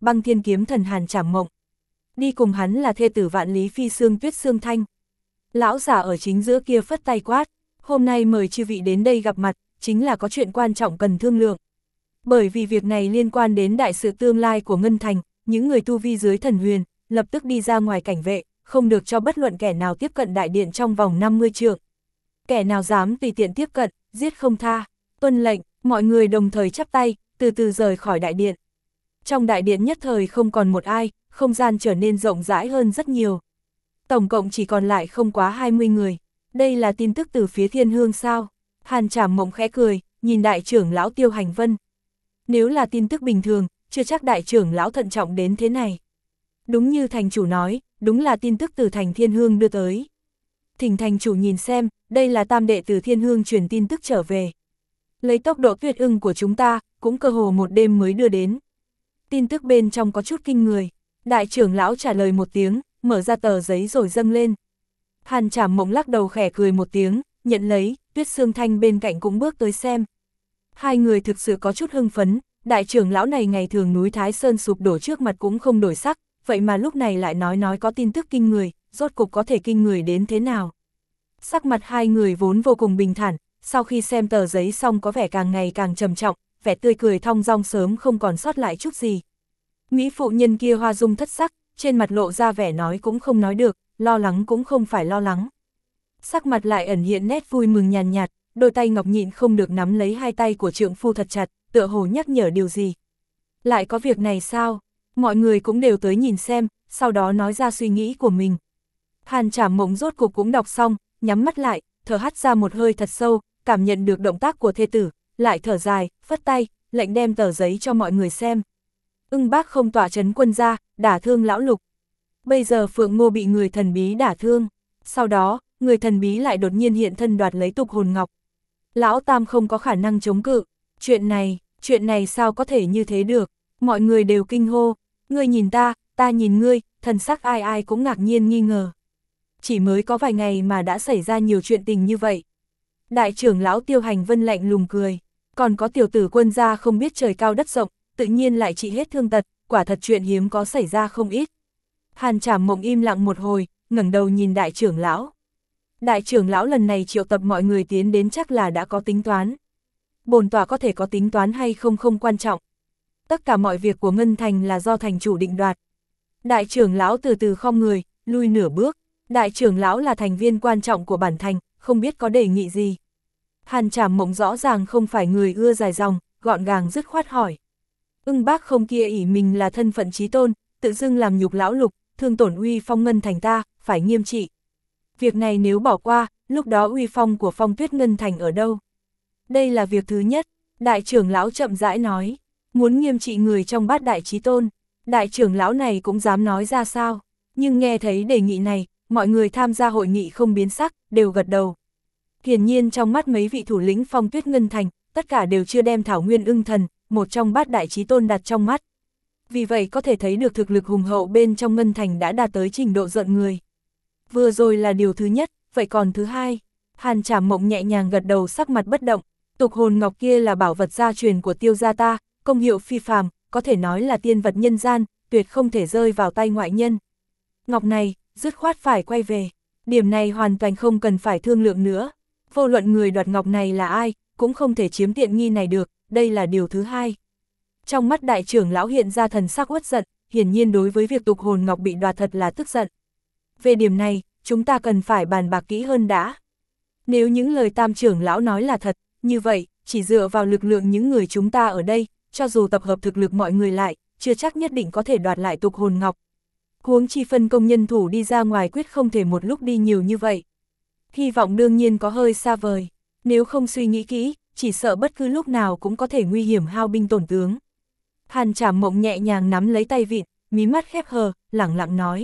Băng Thiên Kiếm Thần Hàn Trảm Mộng. Đi cùng hắn là thê tử Vạn Lý Phi Sương Tuyết Sương Thanh. Lão giả ở chính giữa kia phất tay quát, hôm nay mời chư vị đến đây gặp mặt, chính là có chuyện quan trọng cần thương lượng. Bởi vì việc này liên quan đến đại sự tương lai của Ngân Thành, những người tu vi dưới thần huyền, lập tức đi ra ngoài cảnh vệ, không được cho bất luận kẻ nào tiếp cận đại điện trong vòng 50 trượng. Kẻ nào dám tùy tiện tiếp cận, giết không tha. Tuân lệnh, mọi người đồng thời chắp tay, từ từ rời khỏi đại điện. Trong đại điện nhất thời không còn một ai, không gian trở nên rộng rãi hơn rất nhiều. Tổng cộng chỉ còn lại không quá 20 người. Đây là tin tức từ phía Thiên Hương sao? Hàn Trảm Mộng khẽ cười, nhìn đại trưởng lão Tiêu Hành Vân. Nếu là tin tức bình thường, chưa chắc đại trưởng lão thận trọng đến thế này. Đúng như thành chủ nói, đúng là tin tức từ thành Thiên Hương đưa tới. Thỉnh thành chủ nhìn xem, đây là tam đệ từ Thiên Hương truyền tin tức trở về. Lấy tốc độ tuyệt ưng của chúng ta, cũng cơ hồ một đêm mới đưa đến. Tin tức bên trong có chút kinh người. Đại trưởng lão trả lời một tiếng, mở ra tờ giấy rồi dâng lên. Hàn Trảm Mộng lắc đầu khẽ cười một tiếng, nhận lấy, Tuyết Sương Thanh bên cạnh cũng bước tới xem. Hai người thực sự có chút hưng phấn, đại trưởng lão này ngày thường núi Thái Sơn sụp đổ trước mặt cũng không đổi sắc, vậy mà lúc này lại nói có tin tức kinh người, rốt cục có thể kinh người đến thế nào. Sắc mặt hai người vốn vô cùng bình thản, sau khi xem tờ giấy xong có vẻ càng ngày càng trầm trọng, vẻ tươi cười thong dong sớm không còn sót lại chút gì. Mỹ phụ nhân kia hoa dung thất sắc, trên mặt lộ ra vẻ nói cũng không nói được, lo lắng cũng không phải lo lắng. Sắc mặt lại ẩn hiện nét vui mừng nhàn nhạt, đôi tay ngọc nhịn không được nắm lấy hai tay của trượng phu thật chặt, tựa hồ nhắc nhở điều gì. Lại có việc này sao? Mọi người cũng đều tới nhìn xem, sau đó nói ra suy nghĩ của mình. Hàn Trảm Mộng rốt cục cũng đọc xong, nhắm mắt lại, thở hắt ra một hơi thật sâu, cảm nhận được động tác của thê tử, lại thở dài, phất tay, lệnh đem tờ giấy cho mọi người xem. Ưng Bác không tỏa trấn quân ra, đả thương lão Lục. Bây giờ Phượng Ngô bị người thần bí đả thương. Sau đó, người thần bí lại đột nhiên hiện thân đoạt lấy Tục Hồn Ngọc. Lão Tam không có khả năng chống cự. Chuyện này sao có thể như thế được? Mọi người đều kinh hô. Ngươi nhìn ta nhìn ngươi, thần sắc ai ai cũng ngạc nhiên nghi ngờ. Chỉ mới có vài ngày mà đã xảy ra nhiều chuyện tình như vậy. Đại trưởng lão Tiêu Hành Vân lạnh lùng cười. Còn có tiểu tử quân gia không biết trời cao đất rộng, tự nhiên lại trị hết thương tật, quả thật chuyện hiếm có xảy ra không ít. Hàn Trảm Mộng im lặng một hồi, ngẩng đầu nhìn đại trưởng lão. Đại trưởng lão lần này triệu tập mọi người tiến đến chắc là đã có tính toán. Bổn tọa có thể có tính toán hay không không quan trọng. Tất cả mọi việc của Ngân Thành là do thành chủ định đoạt. Đại trưởng lão từ từ khom người, lui nửa bước. Đại trưởng lão là thành viên quan trọng của bản thành, không biết có đề nghị gì. Hàn Trảm Mộng rõ ràng không phải người ưa dài dòng, gọn gàng dứt khoát hỏi. Ưng Bác không kia ỷ mình là thân phận chí tôn, tự dưng làm nhục lão Lục, thương tổn uy phong Ngân Thành ta, phải nghiêm trị. Việc này nếu bỏ qua, lúc đó uy phong của Phong Tuyết Ngân Thành ở đâu? Đây là việc thứ nhất, đại trưởng lão chậm rãi nói, muốn nghiêm trị người trong bát đại chí tôn. Đại trưởng lão này cũng dám nói ra sao, nhưng nghe thấy đề nghị này, mọi người tham gia hội nghị không biến sắc, đều gật đầu. Hiển nhiên trong mắt mấy vị thủ lĩnh Phong Tuyết Ngân Thành, tất cả đều chưa đem Thảo Nguyên Ưng Thần, một trong bát đại chí tôn đặt trong mắt. Vì vậy có thể thấy được thực lực hùng hậu bên trong Ngân Thành đã đạt tới trình độ giận người. Vừa rồi là điều thứ nhất, vậy còn thứ hai? Hàn Trảm Mộng nhẹ nhàng gật đầu, sắc mặt bất động. Tục hồn ngọc kia là bảo vật gia truyền của Tiêu gia ta, công hiệu phi phàm, có thể nói là tiên vật nhân gian, tuyệt không thể rơi vào tay ngoại nhân. Ngọc này, dứt khoát phải quay về. Điểm này hoàn toàn không cần phải thương lượng nữa. Vô luận người đoạt ngọc này là ai, cũng không thể chiếm tiện nghi này được, đây là điều thứ hai. Trong mắt đại trưởng lão hiện ra thần sắc uất giận, hiển nhiên đối với việc tục hồn ngọc bị đoạt thật là tức giận. Về điểm này, chúng ta cần phải bàn bạc kỹ hơn đã. Nếu những lời tam trưởng lão nói là thật, như vậy, chỉ dựa vào lực lượng những người chúng ta ở đây, cho dù tập hợp thực lực mọi người lại, chưa chắc nhất định có thể đoạt lại tục hồn ngọc. Huống chi phân công nhân thủ đi ra ngoài quyết không thể một lúc đi nhiều như vậy. Hy vọng đương nhiên có hơi xa vời, nếu không suy nghĩ kỹ, chỉ sợ bất cứ lúc nào cũng có thể nguy hiểm hao binh tổn tướng. Hàn Trảm Mộng nhẹ nhàng nắm lấy tay vịn, mí mắt khép hờ, lẳng lặng nói.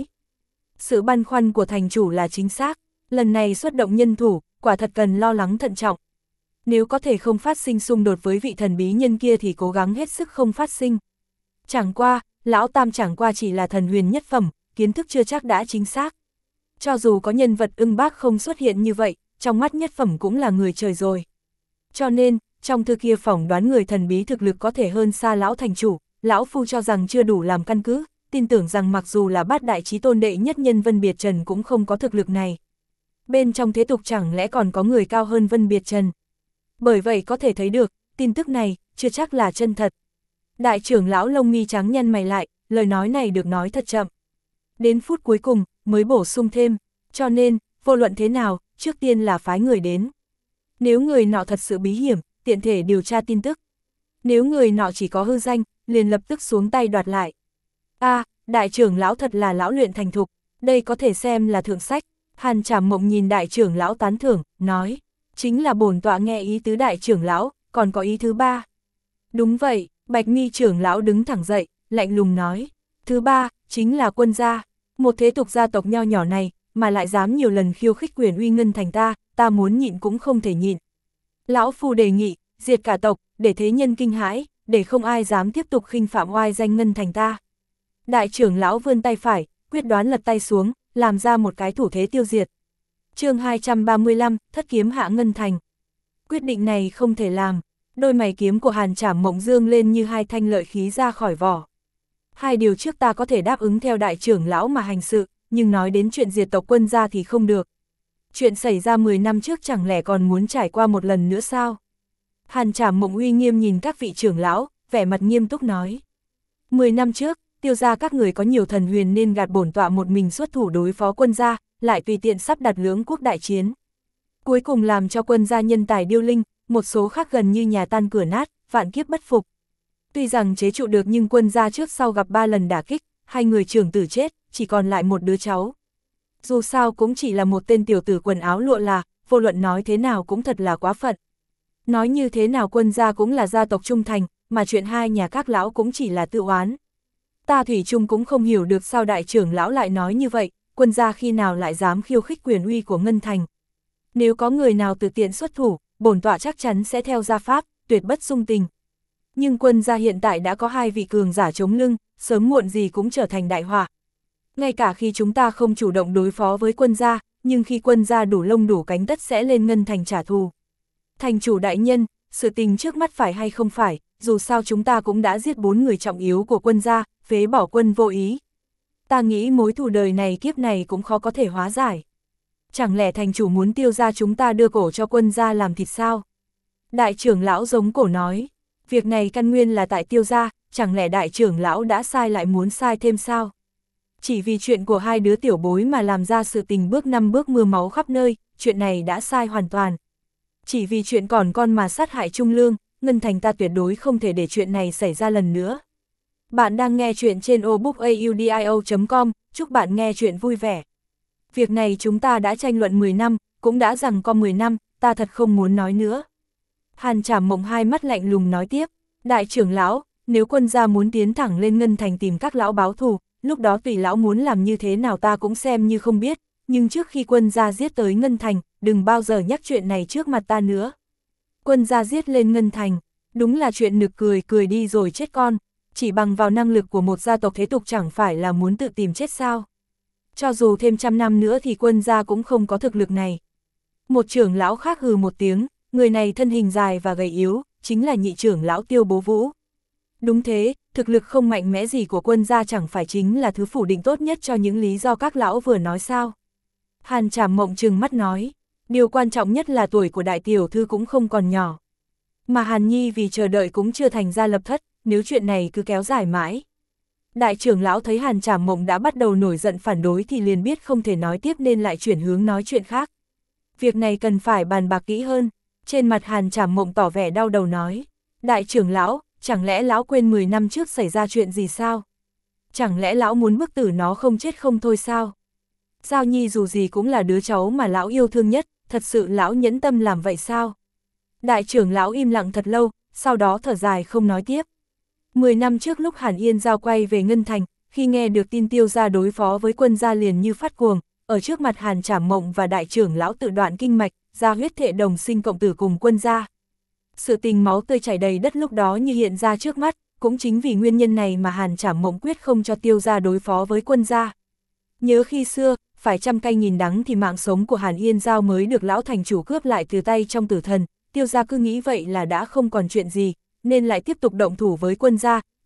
Sự băn khoăn của thành chủ là chính xác, lần này xuất động nhân thủ, quả thật cần lo lắng thận trọng. Nếu có thể không phát sinh xung đột với vị thần bí nhân kia thì cố gắng hết sức không phát sinh. Chẳng qua, lão Tam chẳng qua chỉ là thần huyền nhất phẩm, kiến thức chưa chắc đã chính xác. Cho dù có nhân vật Ưng Bác không xuất hiện như vậy, trong mắt nhất phẩm cũng là người trời rồi. Cho nên, trong thư kia phỏng đoán người thần bí thực lực có thể hơn xa lão thành chủ, lão phu cho rằng chưa đủ làm căn cứ, tin tưởng rằng mặc dù là bát đại chí tôn đệ nhất nhân Vân Biệt Trần cũng không có thực lực này. Bên trong thế tục chẳng lẽ còn có người cao hơn Vân Biệt Trần. Bởi vậy có thể thấy được, tin tức này, chưa chắc là chân thật. Đại trưởng lão lông mi trắng nhăn mày lại, lời nói này được nói thật chậm. Đến phút cuối cùng, mới bổ sung thêm, cho nên, vô luận thế nào, trước tiên là phái người đến. Nếu người nọ thật sự bí hiểm, tiện thể điều tra tin tức. Nếu người nọ chỉ có hư danh, liền lập tức xuống tay đoạt lại. Đại trưởng lão thật là lão luyện thành thục, đây có thể xem là thượng sách. Hàn Trảm Mộng nhìn đại trưởng lão tán thưởng, nói, chính là bổn tọa nghe ý tứ đại trưởng lão, còn có ý thứ ba. Đúng vậy, Bạch Mi trưởng lão đứng thẳng dậy, lạnh lùng nói, thứ ba, chính là Quân gia, một thế tục gia tộc nho nhỏ này, mà lại dám nhiều lần khiêu khích quyền uy Ngân Thành ta muốn nhịn cũng không thể nhịn. Lão phu đề nghị, diệt cả tộc, để thế nhân kinh hãi, để không ai dám tiếp tục khinh phạm oai danh Ngân Thành ta. Đại trưởng lão vươn tay phải, quyết đoán lật tay xuống, làm ra một cái thủ thế tiêu diệt. Chương 235, thất kiếm hạ Ngân Thành. Quyết định này không thể làm, đôi mày kiếm của Hàn Trảm Mộng dương lên như hai thanh lợi khí ra khỏi vỏ. Hai điều trước ta có thể đáp ứng theo đại trưởng lão mà hành sự, nhưng nói đến chuyện diệt tộc Quân gia thì không được. Chuyện xảy ra 10 năm trước chẳng lẽ còn muốn trải qua một lần nữa sao? Hàn Trảm Mộng uy nghiêm nhìn các vị trưởng lão, vẻ mặt nghiêm túc nói. 10 năm trước, Tiêu gia các người có nhiều thần huyền nên gạt bổn tọa một mình xuất thủ đối phó Quân gia, lại tùy tiện sắp đặt lưỡng quốc đại chiến. Cuối cùng làm cho Quân gia nhân tài điêu linh, một số khác gần như nhà tan cửa nát, vạn kiếp bất phục. Tuy rằng chế trụ được nhưng Quân gia trước sau gặp 3 lần đả kích, 2 người trưởng tử chết, chỉ còn lại một đứa cháu. Dù sao cũng chỉ là một tên tiểu tử quần áo lụa là, vô luận nói thế nào cũng thật là quá phận. Nói như thế nào Quân gia cũng là gia tộc trung thành, mà chuyện hai nhà các lão cũng chỉ là tự oán. Ta thủy chung cũng không hiểu được sao đại trưởng lão lại nói như vậy, Quân gia khi nào lại dám khiêu khích quyền uy của Ngân Thành. Nếu có người nào tự tiện xuất thủ, bổn tọa chắc chắn sẽ theo gia pháp, tuyệt bất dung tình. Nhưng Quân gia hiện tại đã có 2 vị cường giả chống lưng, sớm muộn gì cũng trở thành đại họa. Ngay cả khi chúng ta không chủ động đối phó với Quân gia, nhưng khi Quân gia đủ lông đủ cánh tất sẽ lên Ngân Thành trả thù. Thành chủ đại nhân, sự tình trước mắt phải hay không phải, dù sao chúng ta cũng đã giết 4 người trọng yếu của Quân gia, phế bỏ Quân vô ý. Ta nghĩ mối thù đời này kiếp này cũng khó có thể hóa giải. Chẳng lẽ thành chủ muốn Tiêu gia chúng ta đưa cổ cho Quân gia làm thịt sao? Đại trưởng lão giống cổ nói, việc này căn nguyên là tại Tiêu gia, chẳng lẽ đại trưởng lão đã sai lại muốn sai thêm sao? Chỉ vì chuyện của 2 đứa tiểu bối mà làm ra sự tình bước 5 bước mưa máu khắp nơi, chuyện này đã sai hoàn toàn. Chỉ vì chuyện còn con mà sát hại Trung Lương, Ngân Thành ta tuyệt đối không thể để chuyện này xảy ra lần nữa. Bạn đang nghe chuyện trên obookaudio.com, chúc bạn nghe chuyện vui vẻ. Việc này chúng ta đã tranh luận 10 năm, cũng đã rằng có 10 năm, ta thật không muốn nói nữa. Hàn Trảm Mộng hai mắt lạnh lùng nói tiếp, đại trưởng lão, nếu Quân gia muốn tiến thẳng lên Ngân Thành tìm các lão báo thù, lúc đó tùy lão muốn làm như thế nào ta cũng xem như không biết, nhưng trước khi Quân gia giết tới Ngân Thành, đừng bao giờ nhắc chuyện này trước mặt ta nữa. Quân gia giết lên Ngân Thành, đúng là chuyện nực cười, cười đi rồi chết con, chỉ bằng vào năng lực của một gia tộc thế tục chẳng phải là muốn tự tìm chết sao. Cho dù thêm 100 năm nữa thì Quân gia cũng không có thực lực này. Một trưởng lão khác hừ một tiếng, người này thân hình dài và gầy yếu, chính là nhị trưởng lão Tiêu Bố Vũ. Đúng thế, thực lực không mạnh mẽ gì của Quân gia chẳng phải chính là thứ phủ định tốt nhất cho những lý do các lão vừa nói sao. Hàn Trảm Mộng trừng mắt nói, điều quan trọng nhất là tuổi của đại tiểu thư cũng không còn nhỏ. Mà Hàn Nhi vì chờ đợi cũng chưa thành ra lập thất, nếu chuyện này cứ kéo dài mãi. Đại trưởng lão thấy Hàn Trảm Mộng đã bắt đầu nổi giận phản đối thì liền biết không thể nói tiếp nên lại chuyển hướng nói chuyện khác. Việc này cần phải bàn bạc kỹ hơn. Trên mặt Hàn Trảm Mộng tỏ vẻ đau đầu nói, đại trưởng lão, chẳng lẽ lão quên 10 năm trước xảy ra chuyện gì sao? Chẳng lẽ lão muốn bức tử nó không chết không thôi sao? Giao Nhi dù gì cũng là đứa cháu mà lão yêu thương nhất, thật sự lão nhẫn tâm làm vậy sao? Đại trưởng lão im lặng thật lâu, sau đó thở dài không nói tiếp. 10 năm trước lúc Hàn Yên Giao quay về Ngân Thành, khi nghe được tin Tiêu gia đối phó với Quân gia liền như phát cuồng, ở trước mặt Hàn Trảm Mộng và đại trưởng lão tự đoạn kinh mạch, ra huyết thệ đồng sinh cộng tử cùng Quân gia. Sự tình máu tươi chảy đầy đất lúc đó như hiện ra trước mắt, cũng chính vì nguyên nhân này mà Hàn Trảm Mộng quyết không cho Tiêu gia đối phó với Quân gia. Nhớ khi xưa, phải trăm cay nghìn đắng thì mạng sống của Hàn Yên Giao mới được lão thành chủ cướp lại từ tay trong tử thần, Tiêu gia cứ nghĩ vậy là đã không còn chuyện gì, nên lại tiếp tục động thủ với Quân gia,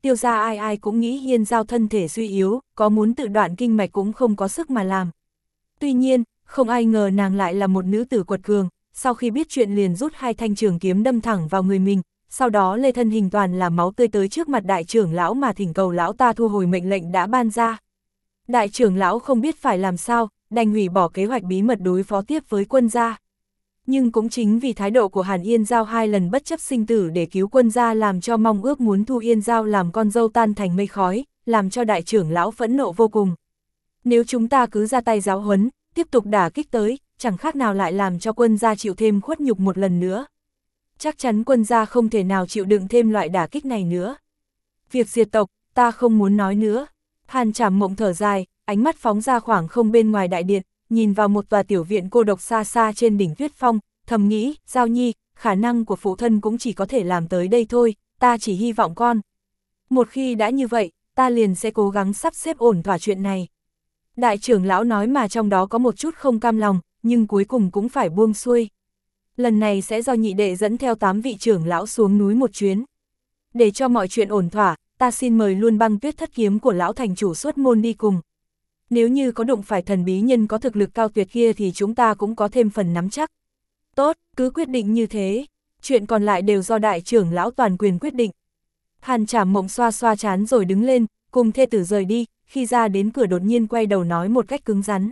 Tiêu gia ai ai cũng nghĩ Hiên Giao thân thể suy yếu, có muốn tự đoạn kinh mạch cũng không có sức mà làm. Tuy nhiên, không ai ngờ nàng lại là một nữ tử quật cường, sau khi biết chuyện liền rút 2 thanh trường kiếm đâm thẳng vào người mình, sau đó lê thân hình toàn là máu tươi tới trước mặt đại trưởng lão mà thỉnh cầu lão ta thu hồi mệnh lệnh đã ban ra. Đại trưởng lão không biết phải làm sao, đành hủy bỏ kế hoạch bí mật đối phó tiếp với quân gia. Nhưng cũng chính vì thái độ của Hàn Yên Giao 2 lần bất chấp sinh tử để cứu quân gia làm cho mong ước muốn thu Yên Giao làm con dâu tan thành mây khói, làm cho đại trưởng lão phẫn nộ vô cùng. Nếu chúng ta cứ ra tay giáo huấn, tiếp tục đả kích tới, chẳng khác nào lại làm cho quân gia chịu thêm khuất nhục một lần nữa. Chắc chắn quân gia không thể nào chịu đựng thêm loại đả kích này nữa. Việc diệt tộc, ta không muốn nói nữa. Hàn Trảm Mộng thở dài, ánh mắt phóng ra khoảng không bên ngoài đại điện, nhìn vào một tòa tiểu viện cô độc xa xa trên đỉnh Tuyết Phong, thầm nghĩ, Giao Nhi, khả năng của phụ thân cũng chỉ có thể làm tới đây thôi, ta chỉ hy vọng con. Một khi đã như vậy, ta liền sẽ cố gắng sắp xếp ổn thỏa chuyện này. Đại trưởng lão nói mà trong đó có một chút không cam lòng, nhưng cuối cùng cũng phải buông xuôi. Lần này sẽ do nhị đệ dẫn theo 8 vị trưởng lão xuống núi một chuyến. Để cho mọi chuyện ổn thỏa, ta xin mời luôn Băng Tuyết Thất Kiếm của lão thành chủ xuất môn đi cùng. Nếu như có đụng phải thần bí nhân có thực lực cao tuyệt kia thì chúng ta cũng có thêm phần nắm chắc. Tốt, cứ quyết định như thế. Chuyện còn lại đều do đại trưởng lão toàn quyền quyết định. Hàn Trảm Mộng xoa xoa trán rồi đứng lên, cùng thê tử rời đi, khi ra đến cửa đột nhiên quay đầu nói một cách cứng rắn.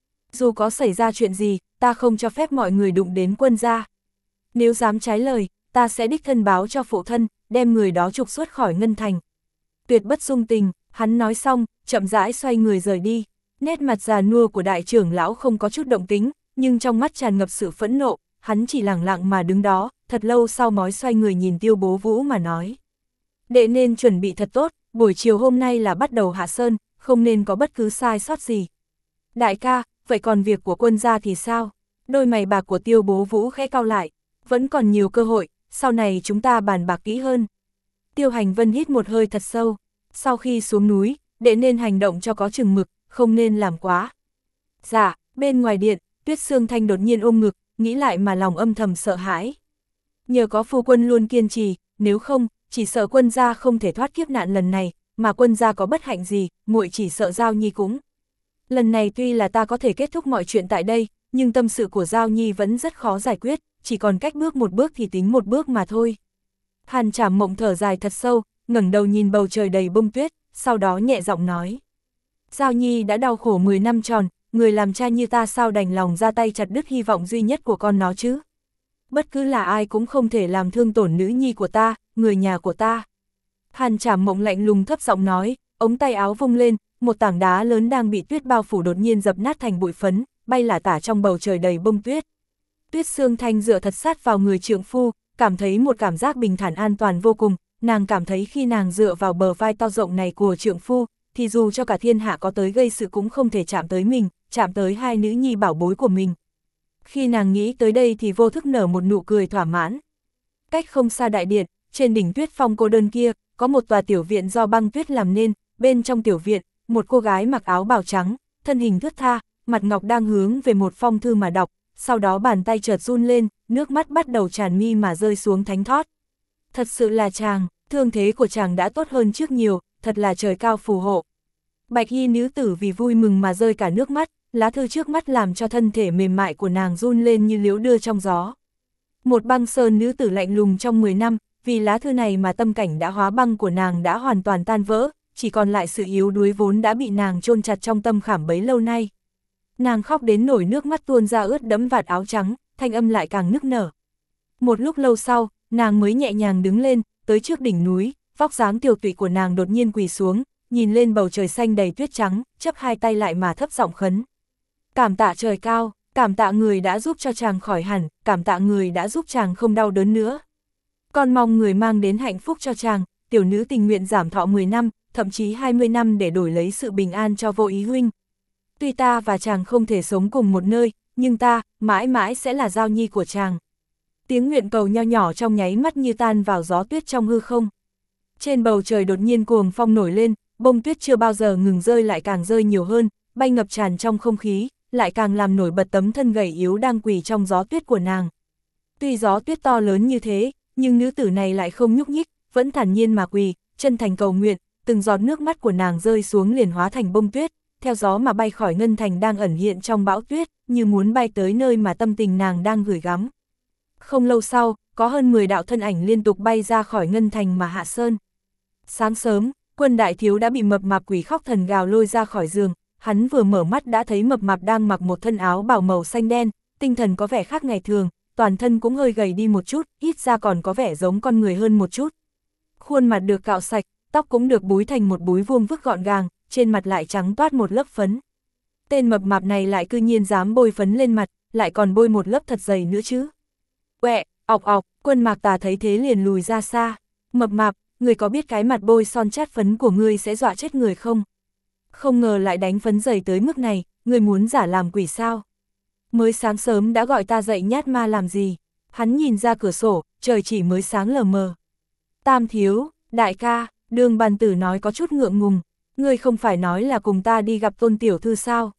Dù có xảy ra chuyện gì, ta không cho phép mọi người đụng đến quân gia. Nếu dám trái lời, ta sẽ đích thân báo cho phụ thân, đem người đó trục xuất khỏi Ngân Thành. Tuyệt bất dung tình, hắn nói xong, chậm rãi xoay người rời đi. Nét mặt già nua của đại trưởng lão không có chút động tính, nhưng trong mắt tràn ngập sự phẫn nộ, hắn chỉ lẳng lặng mà đứng đó, thật lâu sau mới xoay người nhìn Tiêu Bố Vũ mà nói. Đệ nên chuẩn bị thật tốt, buổi chiều hôm nay là bắt đầu hạ sơn, không nên có bất cứ sai sót gì. Đại ca, vậy còn việc của quân gia thì sao? Đôi mày bạc của Tiêu Bố Vũ khẽ cau lại, vẫn còn nhiều cơ hội, sau này chúng ta bàn bạc kỹ hơn. Tiêu Hành Vân hít một hơi thật sâu, sau khi xuống núi, đệ nên hành động cho có chừng mực, không nên làm quá. Dạ, bên ngoài điện, Tuyết Sương Thanh đột nhiên ôm ngực, nghĩ lại mà lòng âm thầm sợ hãi. Nhờ có phu quân luôn kiên trì, nếu không, chỉ sợ quân gia không thể thoát kiếp nạn lần này, mà quân gia có bất hạnh gì, muội chỉ sợ Giao Nhi cũng. Lần này tuy là ta có thể kết thúc mọi chuyện tại đây, nhưng tâm sự của Giao Nhi vẫn rất khó giải quyết, chỉ còn cách bước một bước thì tính một bước mà thôi. Hàn Trảm Mộng thở dài thật sâu, ngẩng đầu nhìn bầu trời đầy bông tuyết, sau đó nhẹ giọng nói. Giao Nhi đã đau khổ 10 năm tròn, người làm cha như ta sao đành lòng ra tay chặt đứt hy vọng duy nhất của con nó chứ. Bất cứ là ai cũng không thể làm thương tổn nữ nhi của ta, người nhà của ta. Hàn Trảm Mộng lạnh lùng thấp giọng nói, ống tay áo vung lên, một tảng đá lớn đang bị tuyết bao phủ đột nhiên dập nát thành bụi phấn, bay lả tả trong bầu trời đầy bông tuyết. Tuyết Sương Thanh dựa thật sát vào người trượng phu, cảm thấy một cảm giác bình thản an toàn vô cùng, nàng cảm thấy khi nàng dựa vào bờ vai to rộng này của trượng phu, thì dù cho cả thiên hạ có tới gây sự cũng không thể chạm tới mình, chạm tới hai nữ nhi bảo bối của mình. Khi nàng nghĩ tới đây thì vô thức nở một nụ cười thỏa mãn. Cách không xa đại điện, trên đỉnh Tuyết Phong cô đơn kia, có một tòa tiểu viện do băng tuyết làm nên, bên trong tiểu viện, một cô gái mặc áo bào trắng, thân hình thướt tha, mặt ngọc đang hướng về một phong thư mà đọc, sau đó bàn tay chợt run lên, nước mắt bắt đầu tràn mi mà rơi xuống thánh thót. Thật sự là chàng, thương thế của chàng đã tốt hơn trước nhiều, thật là trời cao phù hộ. Bạch y nữ tử vì vui mừng mà rơi cả nước mắt, lá thư trước mắt làm cho thân thể mềm mại của nàng run lên như liễu đưa trong gió. Một băng sơn nữ tử lạnh lùng trong 10 năm, vì lá thư này mà tâm cảnh đã hóa băng của nàng đã hoàn toàn tan vỡ, chỉ còn lại sự yếu đuối vốn đã bị nàng chôn chặt trong tâm khảm bấy lâu nay. Nàng khóc đến nổi nước mắt tuôn ra ướt đẫm vạt áo trắng, thanh âm lại càng nức nở. Một lúc lâu sau, nàng mới nhẹ nhàng đứng lên, tới trước đỉnh núi, vóc dáng tiều tụy của nàng đột nhiên quỳ xuống, nhìn lên bầu trời xanh đầy tuyết trắng, chắp hai tay lại mà thấp giọng khấn. Cảm tạ trời cao, cảm tạ người đã giúp cho chàng khỏi hẳn, cảm tạ người đã giúp chàng không đau đớn nữa. Con mong người mang đến hạnh phúc cho chàng, tiểu nữ tình nguyện giảm thọ 10 năm, thậm chí 20 năm để đổi lấy sự bình an cho Vô Ý huynh. Tuy ta và chàng không thể sống cùng một nơi, nhưng ta, mãi mãi sẽ là Giao Nhi của chàng. Tiếng nguyện cầu nho nhỏ trong nháy mắt như tan vào gió tuyết trong hư không. Trên bầu trời đột nhiên cuồng phong nổi lên, bông tuyết chưa bao giờ ngừng rơi lại càng rơi nhiều hơn, bay ngập tràn trong không khí, lại càng làm nổi bật tấm thân gầy yếu đang quỳ trong gió tuyết của nàng. Tuy gió tuyết to lớn như thế, nhưng nữ tử này lại không nhúc nhích, vẫn thản nhiên mà quỳ, chân thành cầu nguyện, từng giọt nước mắt của nàng rơi xuống liền hóa thành bông tuyết, theo gió mà bay khỏi ngân thành đang ẩn hiện trong bão tuyết, như muốn bay tới nơi mà tâm tình nàng đang gửi gắm. Không lâu sau, có hơn 10 đạo thân ảnh liên tục bay ra khỏi ngân thành mà hạ sơn. Sáng sớm, Quân đại thiếu đã bị mập mạp quỷ khóc thần gào lôi ra khỏi giường, hắn vừa mở mắt đã thấy mập mạp đang mặc một thân áo bào màu xanh đen, tinh thần có vẻ khác ngày thường, toàn thân cũng hơi gầy đi một chút, ít ra còn có vẻ giống con người hơn một chút. Khuôn mặt được cạo sạch, tóc cũng được búi thành một búi vuông vức gọn gàng, trên mặt lại trắng toát một lớp phấn. Tên mập mạp này lại cư nhiên dám bôi phấn lên mặt, lại còn bôi một lớp thật dày nữa chứ. Quẹ, ọc ọc, Quân Mạc Tà thấy thế liền lùi ra xa. Mập mạp, người có biết cái mặt bôi son chát phấn của ngươi sẽ dọa chết người không? Không ngờ lại đánh phấn dày tới mức này, ngươi muốn giả làm quỷ sao? Mới sáng sớm đã gọi ta dậy nhát ma làm gì? Hắn nhìn ra cửa sổ, trời chỉ mới sáng lờ mờ. Tam thiếu, đại ca, Đường Bàn Tử nói có chút ngượng ngùng. Ngươi không phải nói là cùng ta đi gặp Tôn tiểu thư sao?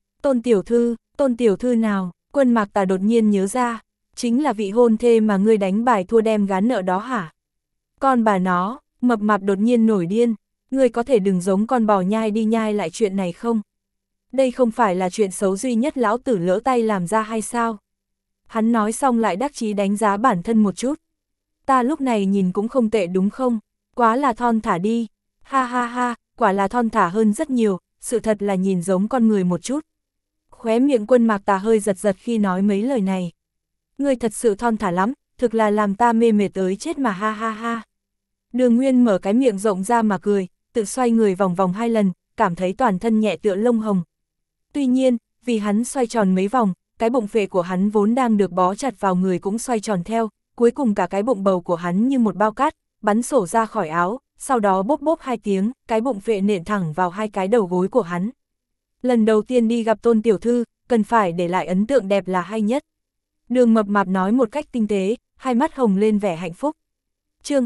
Tôn tiểu thư nào? Quân Mạc Tà đột nhiên nhớ ra, chính là vị hôn thê mà ngươi đánh bài thua đem gán nợ đó hả? Con bà nó, mập mạp đột nhiên nổi điên, ngươi có thể đừng giống con bò nhai đi nhai lại chuyện này không? Đây không phải là chuyện xấu duy nhất lão tử lỡ tay làm ra hay sao? Hắn nói xong lại đắc chí đánh giá bản thân một chút. Ta lúc này nhìn cũng không tệ đúng không? Quá là thon thả đi. Ha ha ha, quả là thon thả hơn rất nhiều, sự thật là nhìn giống con người một chút. Khóe miệng Quân Mạc Tà hơi giật giật khi nói mấy lời này. Ngươi thật sự thon thả lắm, thực là làm ta mê mệt tới chết mà ha ha ha. Đường Nguyên mở cái miệng rộng ra mà cười, tự xoay người vòng vòng 2 lần, cảm thấy toàn thân nhẹ tựa lông hồng. Tuy nhiên, vì hắn xoay tròn mấy vòng, cái bụng phệ của hắn vốn đang được bó chặt vào người cũng xoay tròn theo, cuối cùng cả cái bụng bầu của hắn như một bao cát, bắn sổ ra khỏi áo, sau đó bốp bốp 2 tiếng, cái bụng phệ nện thẳng vào 2 cái đầu gối của hắn. Lần đầu tiên đi gặp Tôn tiểu thư, cần phải để lại ấn tượng đẹp là hay nhất. Đường mập mạp nói một cách tinh tế, hai mắt hồng lên vẻ hạnh phúc. Chương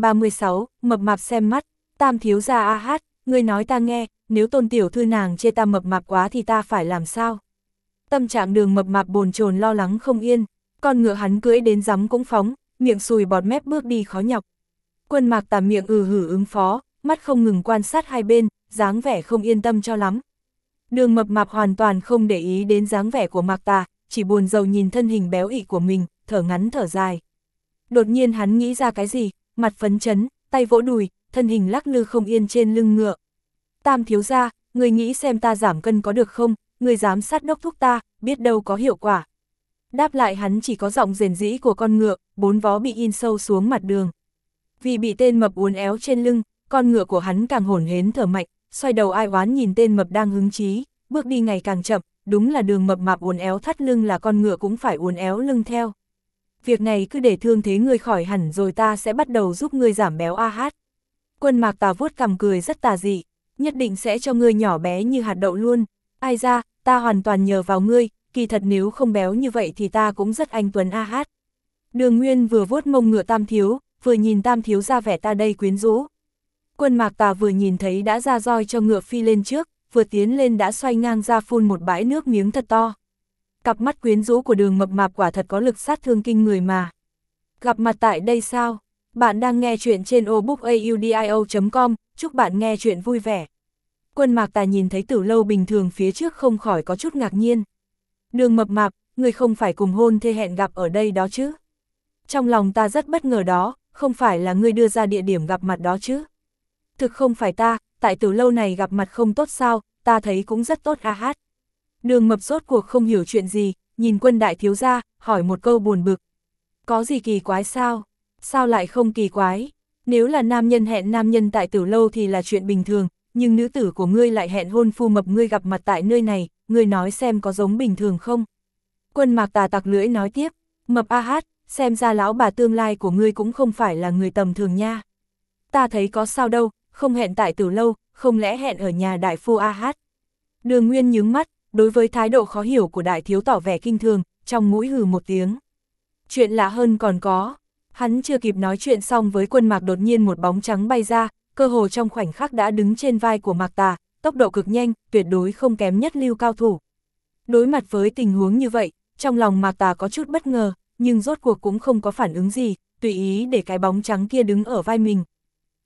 236, mập mạp xem mắt. Tam thiếu gia a hát, ngươi nói ta nghe, nếu Tôn tiểu thư nàng chê ta mập mạp quá thì ta phải làm sao? Tâm trạng Đường mập mạp bồn chồn lo lắng không yên, con ngựa hắn cưỡi đến rắm cũng phóng, miệng sùi bọt mép bước đi khó nhọc. Quân Mạc Tà miệng hử ứng phó, mắt không ngừng quan sát hai bên, dáng vẻ không yên tâm cho lắm. Đường mập mạp hoàn toàn không để ý đến dáng vẻ của Mạc Tà, chỉ buồn rầu nhìn thân hình béo ị của mình, thở ngắn thở dài. Đột nhiên hắn nghĩ ra cái gì, mặt phấn chấn, tay vỗ đùi, thân hình lắc lư không yên trên lưng ngựa. Tam thiếu gia, người nghĩ xem ta giảm cân có được không, người dám sát đốc thúc ta, biết đâu có hiệu quả. Đáp lại hắn chỉ có giọng rền rĩ của con ngựa, 4 vó bị in sâu xuống mặt đường. Vì bị tên mập uốn éo trên lưng, con ngựa của hắn càng hổn hển thở mạnh, xoay đầu ai oán nhìn tên mập đang hứng chí, bước đi ngày càng chậm, đúng là Đường mập mạp uốn éo thắt lưng là con ngựa cũng phải uốn éo lưng theo. Việc này cứ để thương thế ngươi khỏi hẳn rồi ta sẽ bắt đầu giúp ngươi giảm béo a hát. Quân Mạc Tà vuốt cằm cười rất tà dị, nhất định sẽ cho ngươi nhỏ bé như hạt đậu luôn. Ai ra, ta hoàn toàn nhờ vào ngươi, kỳ thật nếu không béo như vậy thì ta cũng rất anh tuấn a hát. Đường Nguyên vừa vuốt mông ngựa Tam thiếu, vừa nhìn Tam thiếu ra vẻ ta đây quyến rũ. Quân Mạc Tà vừa nhìn thấy đã ra roi cho ngựa phi lên trước, vừa tiến lên đã xoay ngang ra phun một bãi nước miếng thật to. Cặp mắt quyến rũ của Đường mập mạp quả thật có lực sát thương kinh người mà. Gặp mặt tại đây sao? Bạn đang nghe chuyện trên obookaudio.com, chúc bạn nghe chuyện vui vẻ. Quân Mạc Tà nhìn thấy Tử Lâu bình thường phía trước không khỏi có chút ngạc nhiên. Đường mập mạp, người không phải cùng hôn thê hẹn gặp ở đây đó chứ? Trong lòng ta rất bất ngờ đó, không phải là ngươi đưa ra địa điểm gặp mặt đó chứ? Thực không phải ta, tại Tử Lâu này gặp mặt không tốt sao, ta thấy cũng rất tốt a hát. Đường mập rốt cuộc không hiểu chuyện gì, nhìn Quân đại thiếu gia, hỏi một câu buồn bực. Có gì kỳ quái sao? Sao lại không kỳ quái? Nếu là nam nhân hẹn nam nhân tại Tử Lâu thì là chuyện bình thường, nhưng nữ tử của ngươi lại hẹn hôn phu mập ngươi gặp mặt tại nơi này, ngươi nói xem có giống bình thường không? Quân Mạc Tà tặc lưỡi nói tiếp, mập a hát, xem ra lão bà tương lai của ngươi cũng không phải là người tầm thường nha. Ta thấy có sao đâu, không hẹn tại Tử Lâu, không lẽ hẹn ở nhà đại phu a hát? Đường Nguyên nhướng mắt, đối với thái độ khó hiểu của đại thiếu tỏ vẻ kinh thường, trong mũi hừ một tiếng. Chuyện lạ hơn còn có, hắn chưa kịp nói chuyện xong với Quân Mạc đột nhiên một bóng trắng bay ra, cơ hồ trong khoảnh khắc đã đứng trên vai của Mạc Tà, tốc độ cực nhanh, tuyệt đối không kém nhất lưu cao thủ. Đối mặt với tình huống như vậy, trong lòng Mạc Tà có chút bất ngờ, nhưng rốt cuộc cũng không có phản ứng gì, tùy ý để cái bóng trắng kia đứng ở vai mình.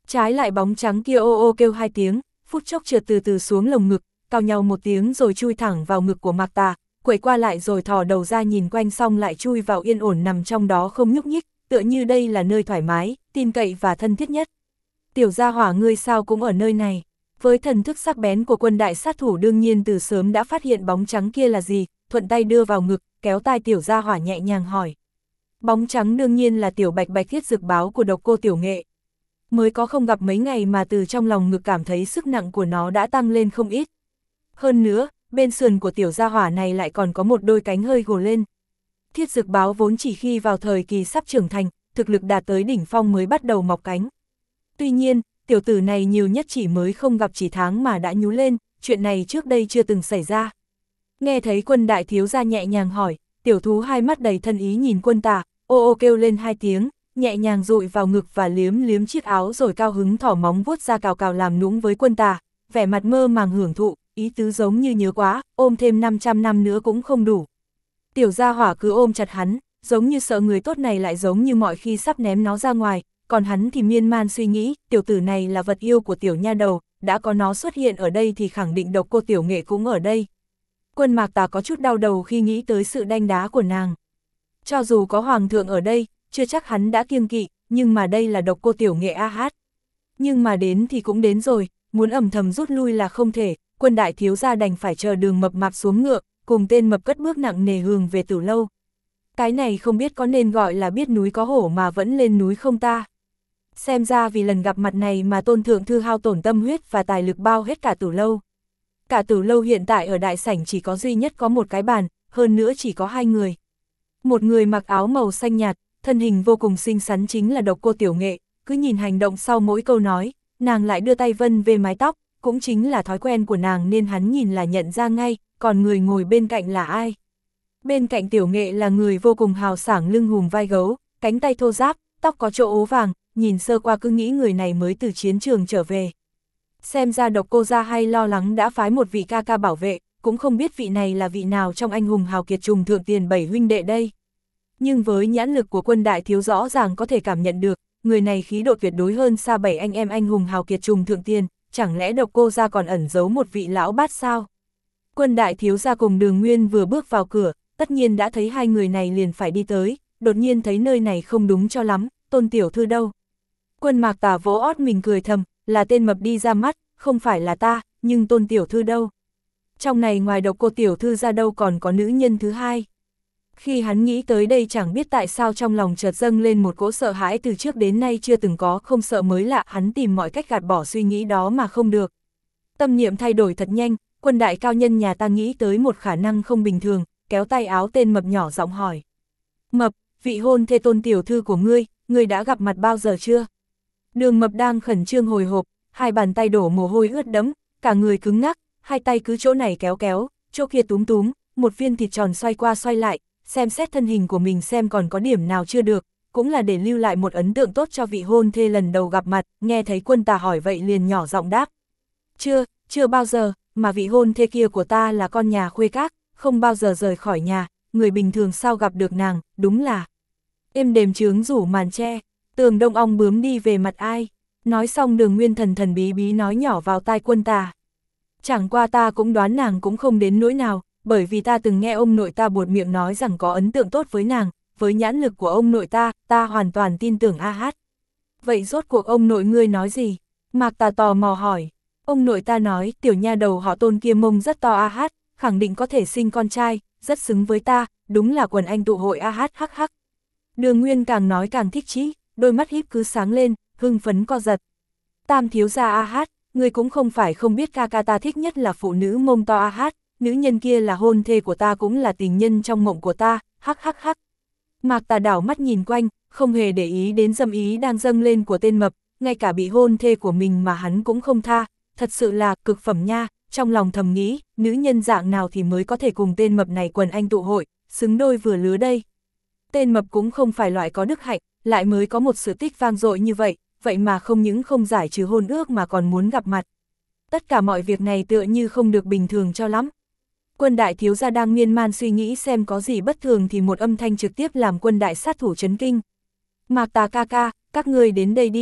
Trái lại bóng trắng kia ô ô kêu hai tiếng, phút chốc trượt từ từ xuống lồng ngực, cào nhau một tiếng rồi chui thẳng vào ngực của Mạc Tà, quẩy qua lại rồi thò đầu ra nhìn quanh xong lại chui vào yên ổn nằm trong đó không nhúc nhích, tựa như đây là nơi thoải mái, tin cậy và thân thiết nhất. Tiểu gia hỏa ngươi sao cũng ở nơi này. Với thần thức sắc bén của quân đại sát thủ đương nhiên từ sớm đã phát hiện bóng trắng kia là gì, thuận tay đưa vào ngực, kéo tai tiểu gia hỏa nhẹ nhàng hỏi. Bóng trắng đương nhiên là tiểu bạch bạch thiết dược báo của độc cô Tiểu Nghệ. Mới có không gặp mấy ngày mà từ trong lòng ngực cảm thấy sức nặng của nó đã tăng lên không ít. Hơn nữa, bên sườn của tiểu gia hỏa này lại còn có một đôi cánh hơi gồ lên. Thiết dược báo vốn chỉ khi vào thời kỳ sắp trưởng thành, thực lực đạt tới đỉnh phong mới bắt đầu mọc cánh. Tuy nhiên, tiểu tử này nhiều nhất chỉ mới không gặp chỉ tháng mà đã nhú lên, chuyện này trước đây chưa từng xảy ra. Nghe thấy quân đại thiếu gia nhẹ nhàng hỏi, tiểu thú hai mắt đầy thân ý nhìn quân Tà, ô ô kêu lên hai tiếng, nhẹ nhàng dụi vào ngực và liếm liếm chiếc áo rồi cao hứng thỏ móng vuốt ra cào cào làm nũng với quân Tà, vẻ mặt mơ màng hưởng thụ, ý tứ giống như nhớ quá, ôm thêm 500 năm nữa cũng không đủ. Tiểu gia hỏa cứ ôm chặt hắn, giống như sợ người tốt này lại giống như mọi khi sắp ném nó ra ngoài, còn hắn thì miên man suy nghĩ, tiểu tử này là vật yêu của tiểu nha đầu, đã có nó xuất hiện ở đây thì khẳng định độc cô Tiểu Nghệ cũng ở đây. Quân Mạc Tà có chút đau đầu khi nghĩ tới sự đanh đá của nàng. Cho dù có hoàng thượng ở đây, chưa chắc hắn đã kiêng kỵ, nhưng mà đây là độc cô Tiểu Nghệ a hát. Nhưng mà đến thì cũng đến rồi, muốn ầm thầm rút lui là không thể, quân đại thiếu gia đành phải chờ Đường Mập Mạp xuống ngựa, cùng tên mập cất bước nặng nề hướng về Tử Lâu. Cái này không biết có nên gọi là biết núi có hổ mà vẫn lên núi không ta? Xem ra vì lần gặp mặt này mà Tôn thượng thư hao tổn tâm huyết và tài lực bao hết cả Tử Lâu. Cả Tử Lâu hiện tại ở đại sảnh chỉ có duy nhất có một cái bàn, hơn nữa chỉ có hai người. Một người mặc áo màu xanh nhạt, thân hình vô cùng xinh xắn chính là độc cô Tiểu Nghệ, cứ nhìn hành động sau mỗi câu nói, nàng lại đưa tay vân về mái tóc, cũng chính là thói quen của nàng nên hắn nhìn là nhận ra ngay, còn người ngồi bên cạnh là ai. Bên cạnh Tiểu Nghệ là người vô cùng hào sảng lưng hùm vai gấu, cánh tay thô ráp, tóc có chỗ ố vàng, nhìn sơ qua cứ nghĩ người này mới từ chiến trường trở về. Xem ra độc cô gia hay lo lắng đã phái một vị ca ca bảo vệ, cũng không biết vị này là vị nào trong anh hùng hào kiệt trùng thượng tiền 7 huynh đệ đây. Nhưng với nhãn lực của quân đại thiếu rõ ràng có thể cảm nhận được, người này khí độ tuyệt đối hơn xa 7 anh em anh hùng hào kiệt trùng thượng tiền, chẳng lẽ độc cô gia còn ẩn giấu một vị lão bát sao? Quân đại thiếu gia cùng Đường Nguyên vừa bước vào cửa, tất nhiên đã thấy hai người này liền phải đi tới, đột nhiên thấy nơi này không đúng cho lắm, Tôn tiểu thư đâu? Quân Mạc Tà vỗ ót mình cười thầm, là tên mập đi ra mắt, không phải là ta, nhưng Tôn tiểu thư đâu? Trong này ngoài độc cô tiểu thư ra đâu còn có nữ nhân thứ hai. Khi hắn nghĩ tới đây chẳng biết tại sao trong lòng chợt dâng lên một cỗ sợ hãi từ trước đến nay chưa từng có, không sợ mới lạ, hắn tìm mọi cách gạt bỏ suy nghĩ đó mà không được. Tâm niệm thay đổi thật nhanh, quân đại cao nhân nhà ta nghĩ tới một khả năng không bình thường, kéo tay áo tên mập nhỏ giọng hỏi. Mập, vị hôn thê Tôn tiểu thư của ngươi đã gặp mặt bao giờ chưa? Đường Mập đang khẩn trương hồi hộp, hai bàn tay đổ mồ hôi ướt đẫm, cả người cứng ngắc, hai tay cứ chỗ này kéo kéo, chỗ kia túm túm, một viên thịt tròn xoay qua xoay lại, xem xét thân hình của mình xem còn có điểm nào chưa được, cũng là để lưu lại một ấn tượng tốt cho vị hôn thê lần đầu gặp mặt. Nghe thấy quân Tà hỏi vậy liền nhỏ giọng đáp. Chưa bao giờ, mà vị hôn thê kia của ta là con nhà khuê các, không bao giờ rời khỏi nhà, người bình thường sao gặp được nàng, đúng là. Êm đềm trướng rủ màn tre, tường đông ong bướm đi về mặt ai. Nói xong Đường Nguyên thần thần bí bí nói nhỏ vào tai quân Tà. Chẳng qua ta cũng đoán nàng cũng không đến nỗi nào, bởi vì ta từng nghe ông nội ta buột miệng nói rằng có ấn tượng tốt với nàng, với nhãn lực của ông nội ta hoàn toàn tin tưởng a hát. Vậy rốt cuộc ông nội ngươi nói gì? Mạc Tà tò mò hỏi. Ông nội ta nói tiểu nha đầu họ Tôn kia mông rất to a hát, khẳng định có thể sinh con trai, rất xứng với ta, đúng là quần anh tụ hội a hát hắc hắc. Đường Nguyên càng nói càng thích chí, đôi mắt híp cứ sáng lên, hưng phấn co giật. Tam thiếu gia a hát, ngươi cũng không phải không biết ca ca ta thích nhất là phụ nữ mông to a hát, nữ nhân kia là hôn thê của ta cũng là tình nhân trong mộng của ta, hắc hắc hắc. Mạc Tà đảo mắt nhìn quanh, không hề để ý đến dâm ý đang dâng lên của tên mập, ngay cả bị hôn thê của mình mà hắn cũng không tha, thật sự là cực phẩm nha, trong lòng thầm nghĩ, nữ nhân dạng nào thì mới có thể cùng tên mập này quần anh tụ hội, xứng đôi vừa lứa đây. Tên mập cũng không phải loại có đức hạnh, lại mới có một sự tích vang dội như vậy, vậy mà không những không giải trừ hôn ước mà còn muốn gặp mặt. Tất cả mọi việc này tựa như không được bình thường cho lắm. Quân đại thiếu gia đang miên man suy nghĩ xem có gì bất thường thì một âm thanh trực tiếp làm quân đại sát thủ chấn kinh. Mạc Tà ca ca, các ngươi đến đây đi.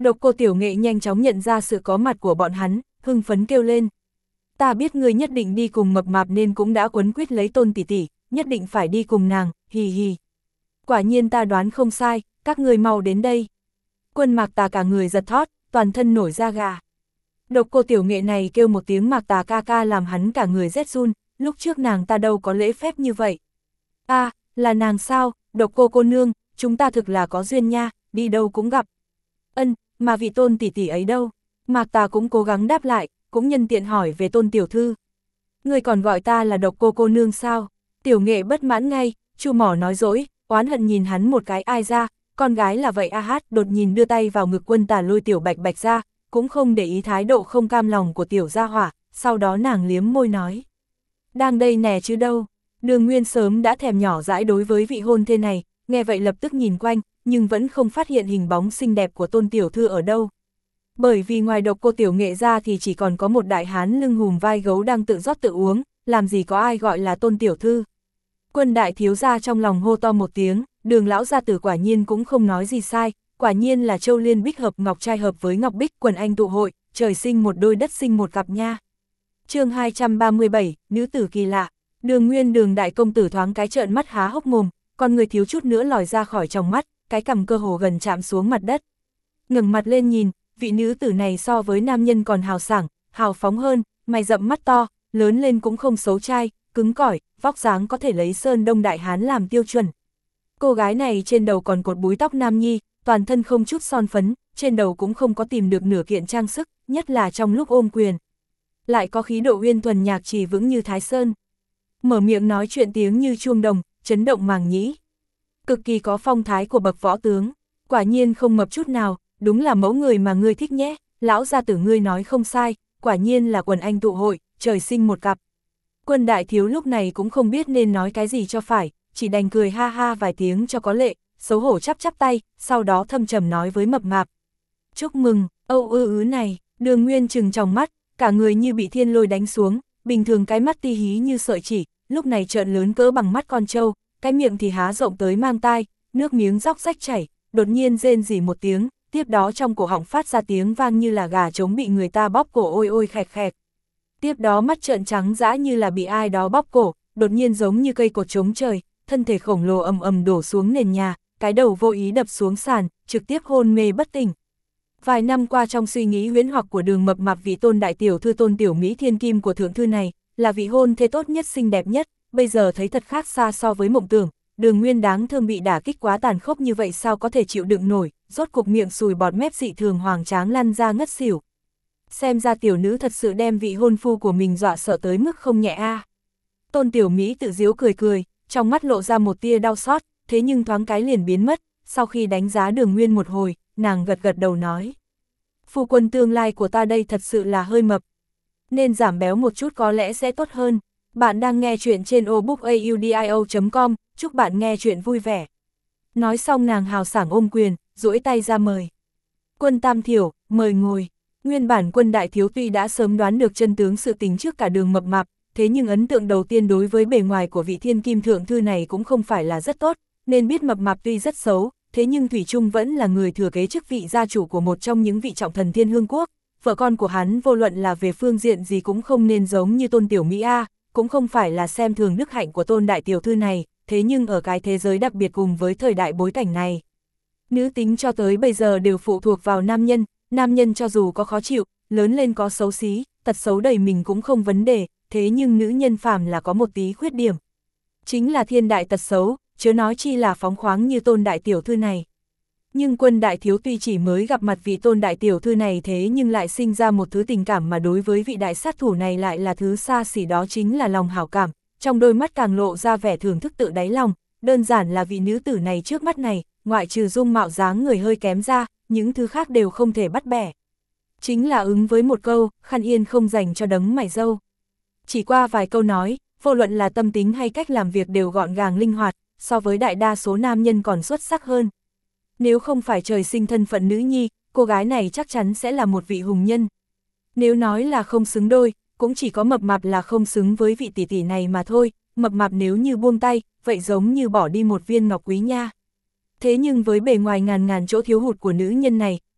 Độc Cô Tiểu Nghệ nhanh chóng nhận ra sự có mặt của bọn hắn, hưng phấn kêu lên. Ta biết ngươi nhất định đi cùng Mập Mạp nên cũng đã quấn quýt lấy Tôn tỷ tỷ, nhất định phải đi cùng nàng, hì hì. Quả nhiên ta đoán không sai, các ngươi mau đến đây. Quân Mạc Tà cả người giật thót, toàn thân nổi da gà. Độc Cô Tiểu Nghệ này kêu một tiếng Mạc Tà ca ca làm hắn cả người rét run, lúc trước nàng ta đâu có lễ phép như vậy. À, là nàng sao, Độc cô nương, chúng ta thực là có duyên nha, đi đâu cũng gặp. Ân, mà vị Tôn tỷ tỷ ấy đâu? Mạc Tà cũng cố gắng đáp lại, cũng nhân tiện hỏi về Tôn tiểu thư. Người còn gọi ta là Độc cô nương sao? Tiểu Nghệ bất mãn ngay, Chu Mỏ nói dỗi, oán hận nhìn hắn một cái ai ra, con gái là vậy a hát, đột nhìn đưa tay vào ngực Quân Tà lôi Tiểu Bạch Bạch ra, cũng không để ý thái độ không cam lòng của Tiểu gia hỏa, sau đó nàng liếm môi nói. Đang đây nè chứ đâu, Đường Nguyên sớm đã thèm nhỏ dãi đối với vị hôn thê này, nghe vậy lập tức nhìn quanh, nhưng vẫn không phát hiện hình bóng xinh đẹp của Tôn tiểu thư ở đâu. Bởi vì ngoài Độc cô Tiểu Nghệ ra thì chỉ còn có một đại hán lưng hùm vai gấu đang tự rót tự uống, làm gì có ai gọi là Tôn tiểu thư. Quân đại thiếu gia trong lòng hô to một tiếng, Đường lão gia tử quả nhiên cũng không nói gì sai, quả nhiên là Châu Liên Bích hợp ngọc trai hợp với ngọc bích, quần anh tụ hội, trời sinh một đôi đất sinh một cặp nha. Chương 237, nữ tử kỳ lạ. Đường Nguyên Đường đại công tử thoáng cái trợn mắt há hốc mồm, con người thiếu chút nữa lòi ra khỏi trong mắt, cái cằm cơ hồ gần chạm xuống mặt đất. Ngẩng mặt lên nhìn, vị nữ tử này so với nam nhân còn hào sảng, hào phóng hơn, mày rậm mắt to, lớn lên cũng không xấu trai, cứng cỏi, vóc dáng có thể lấy Sơn Đông đại hán làm tiêu chuẩn. Cô gái này trên đầu còn cột búi tóc nam nhi, toàn thân không chút son phấn, trên đầu cũng không có tìm được nửa kiện trang sức, nhất là trong lúc ôm quyền. Lại có khí độ uyên thuần nhạc chỉ vững như Thái Sơn. Mở miệng nói chuyện tiếng như chuông đồng, chấn động màng nhĩ. Cực kỳ có phong thái của bậc võ tướng, quả nhiên không mập chút nào, đúng là mẫu người mà ngươi thích nhé, lão gia tử ngươi nói không sai, quả nhiên là quần anh tụ hội, trời sinh một cặp. Quân đại thiếu lúc này cũng không biết nên nói cái gì cho phải, chỉ đành cười ha ha vài tiếng cho có lệ, xấu hổ chắp chắp tay, sau đó thâm trầm nói với Mập Mạp. Chúc mừng, âu này, Đường Nguyên trừng tròng mắt, cả người như bị thiên lôi đánh xuống, bình thường cái mắt ti hí như sợi chỉ, lúc này trợn lớn cỡ bằng mắt con trâu, cái miệng thì há rộng tới mang tai, nước miếng róc rách chảy, đột nhiên rên rỉ một tiếng, tiếp đó trong cổ họng phát ra tiếng vang như là gà trống bị người ta bóp cổ ôi ôi khẹt khẹt. Tiếp đó mắt trợn trắng dã như là bị ai đó bóp cổ, đột nhiên giống như cây cột trống trời, thân thể khổng lồ ầm ầm đổ xuống nền nhà, cái đầu vô ý đập xuống sàn, trực tiếp hôn mê bất tỉnh. Vài năm qua trong suy nghĩ huyễn hoặc của Đường Mập Mạp vị Tôn đại tiểu thư Tôn tiểu Mỹ thiên kim của thượng thư này, là vị hôn thê tốt nhất xinh đẹp nhất, bây giờ thấy thật khác xa so với mộng tưởng, Đường Nguyên đáng thương bị đả kích quá tàn khốc như vậy sao có thể chịu đựng nổi, rốt cục miệng sùi bọt mép dị thường hoàng tráng lăn ra ngất xỉu. Xem ra tiểu nữ thật sự đem vị hôn phu của mình dọa sợ tới mức không nhẹ a. Tôn tiểu Mỹ tự giễu cười cười, trong mắt lộ ra một tia đau xót, thế nhưng thoáng cái liền biến mất, sau khi đánh giá Đường Nguyên một hồi, nàng gật gật đầu nói. Phu quân tương lai của ta đây thật sự là hơi mập, nên giảm béo một chút có lẽ sẽ tốt hơn. Bạn đang nghe chuyện trên obookaudio.com, chúc bạn nghe chuyện vui vẻ. Nói xong nàng hào sảng ôm quyền, duỗi tay ra mời. Quân Tam Thiểu, mời ngồi. Nguyên bản Quân đại thiếu tuy đã sớm đoán được chân tướng sự tình trước cả Đường Mập Mạp, thế nhưng ấn tượng đầu tiên đối với bề ngoài của vị thiên kim thượng thư này cũng không phải là rất tốt, nên biết Mập Mạp tuy rất xấu, thế nhưng Thủy Trung vẫn là người thừa kế chức vị gia chủ của một trong những vị trọng thần Thiên Hương Quốc. Vợ con của hắn vô luận là về phương diện gì cũng không nên giống như Tôn tiểu Mỹ A, cũng không phải là xem thường đức hạnh của Tôn đại tiểu thư này, thế nhưng ở cái thế giới đặc biệt cùng với thời đại bối cảnh này. Nữ tính cho tới bây giờ đều phụ thuộc vào nam nhân cho dù có khó chịu, lớn lên có xấu xí, tật xấu đầy mình cũng không vấn đề, thế nhưng nữ nhân phàm là có một tí khuyết điểm. Chính là thiên đại tật xấu, chớ nói chi là phóng khoáng như Tôn đại tiểu thư này. Nhưng Quân đại thiếu tuy chỉ mới gặp mặt vị Tôn đại tiểu thư này thế nhưng lại sinh ra một thứ tình cảm mà đối với vị đại sát thủ này lại là thứ xa xỉ, đó chính là lòng hảo cảm, trong đôi mắt càng lộ ra vẻ thưởng thức tự đáy lòng, đơn giản là vị nữ tử này trước mắt này, ngoại trừ dung mạo dáng người hơi kém ra, những thứ khác đều không thể bắt bẻ. Chính là ứng với một câu, khăn yên không dành cho đấng mày râu. Chỉ qua vài câu nói, vô luận là tâm tính hay cách làm việc đều gọn gàng linh hoạt, so với đại đa số nam nhân còn xuất sắc hơn. Nếu không phải trời sinh thân phận nữ nhi, cô gái này chắc chắn sẽ là một vị hùng nhân. Nếu nói là không xứng đôi, cũng chỉ có Mập Mạp là không xứng với vị tỷ tỷ này mà thôi, Mập Mạp nếu như buông tay, vậy giống như bỏ đi một viên ngọc quý nha. Thế nhưng với bề ngoài ngàn ngàn chỗ thiếu hụt của nữ nhân này,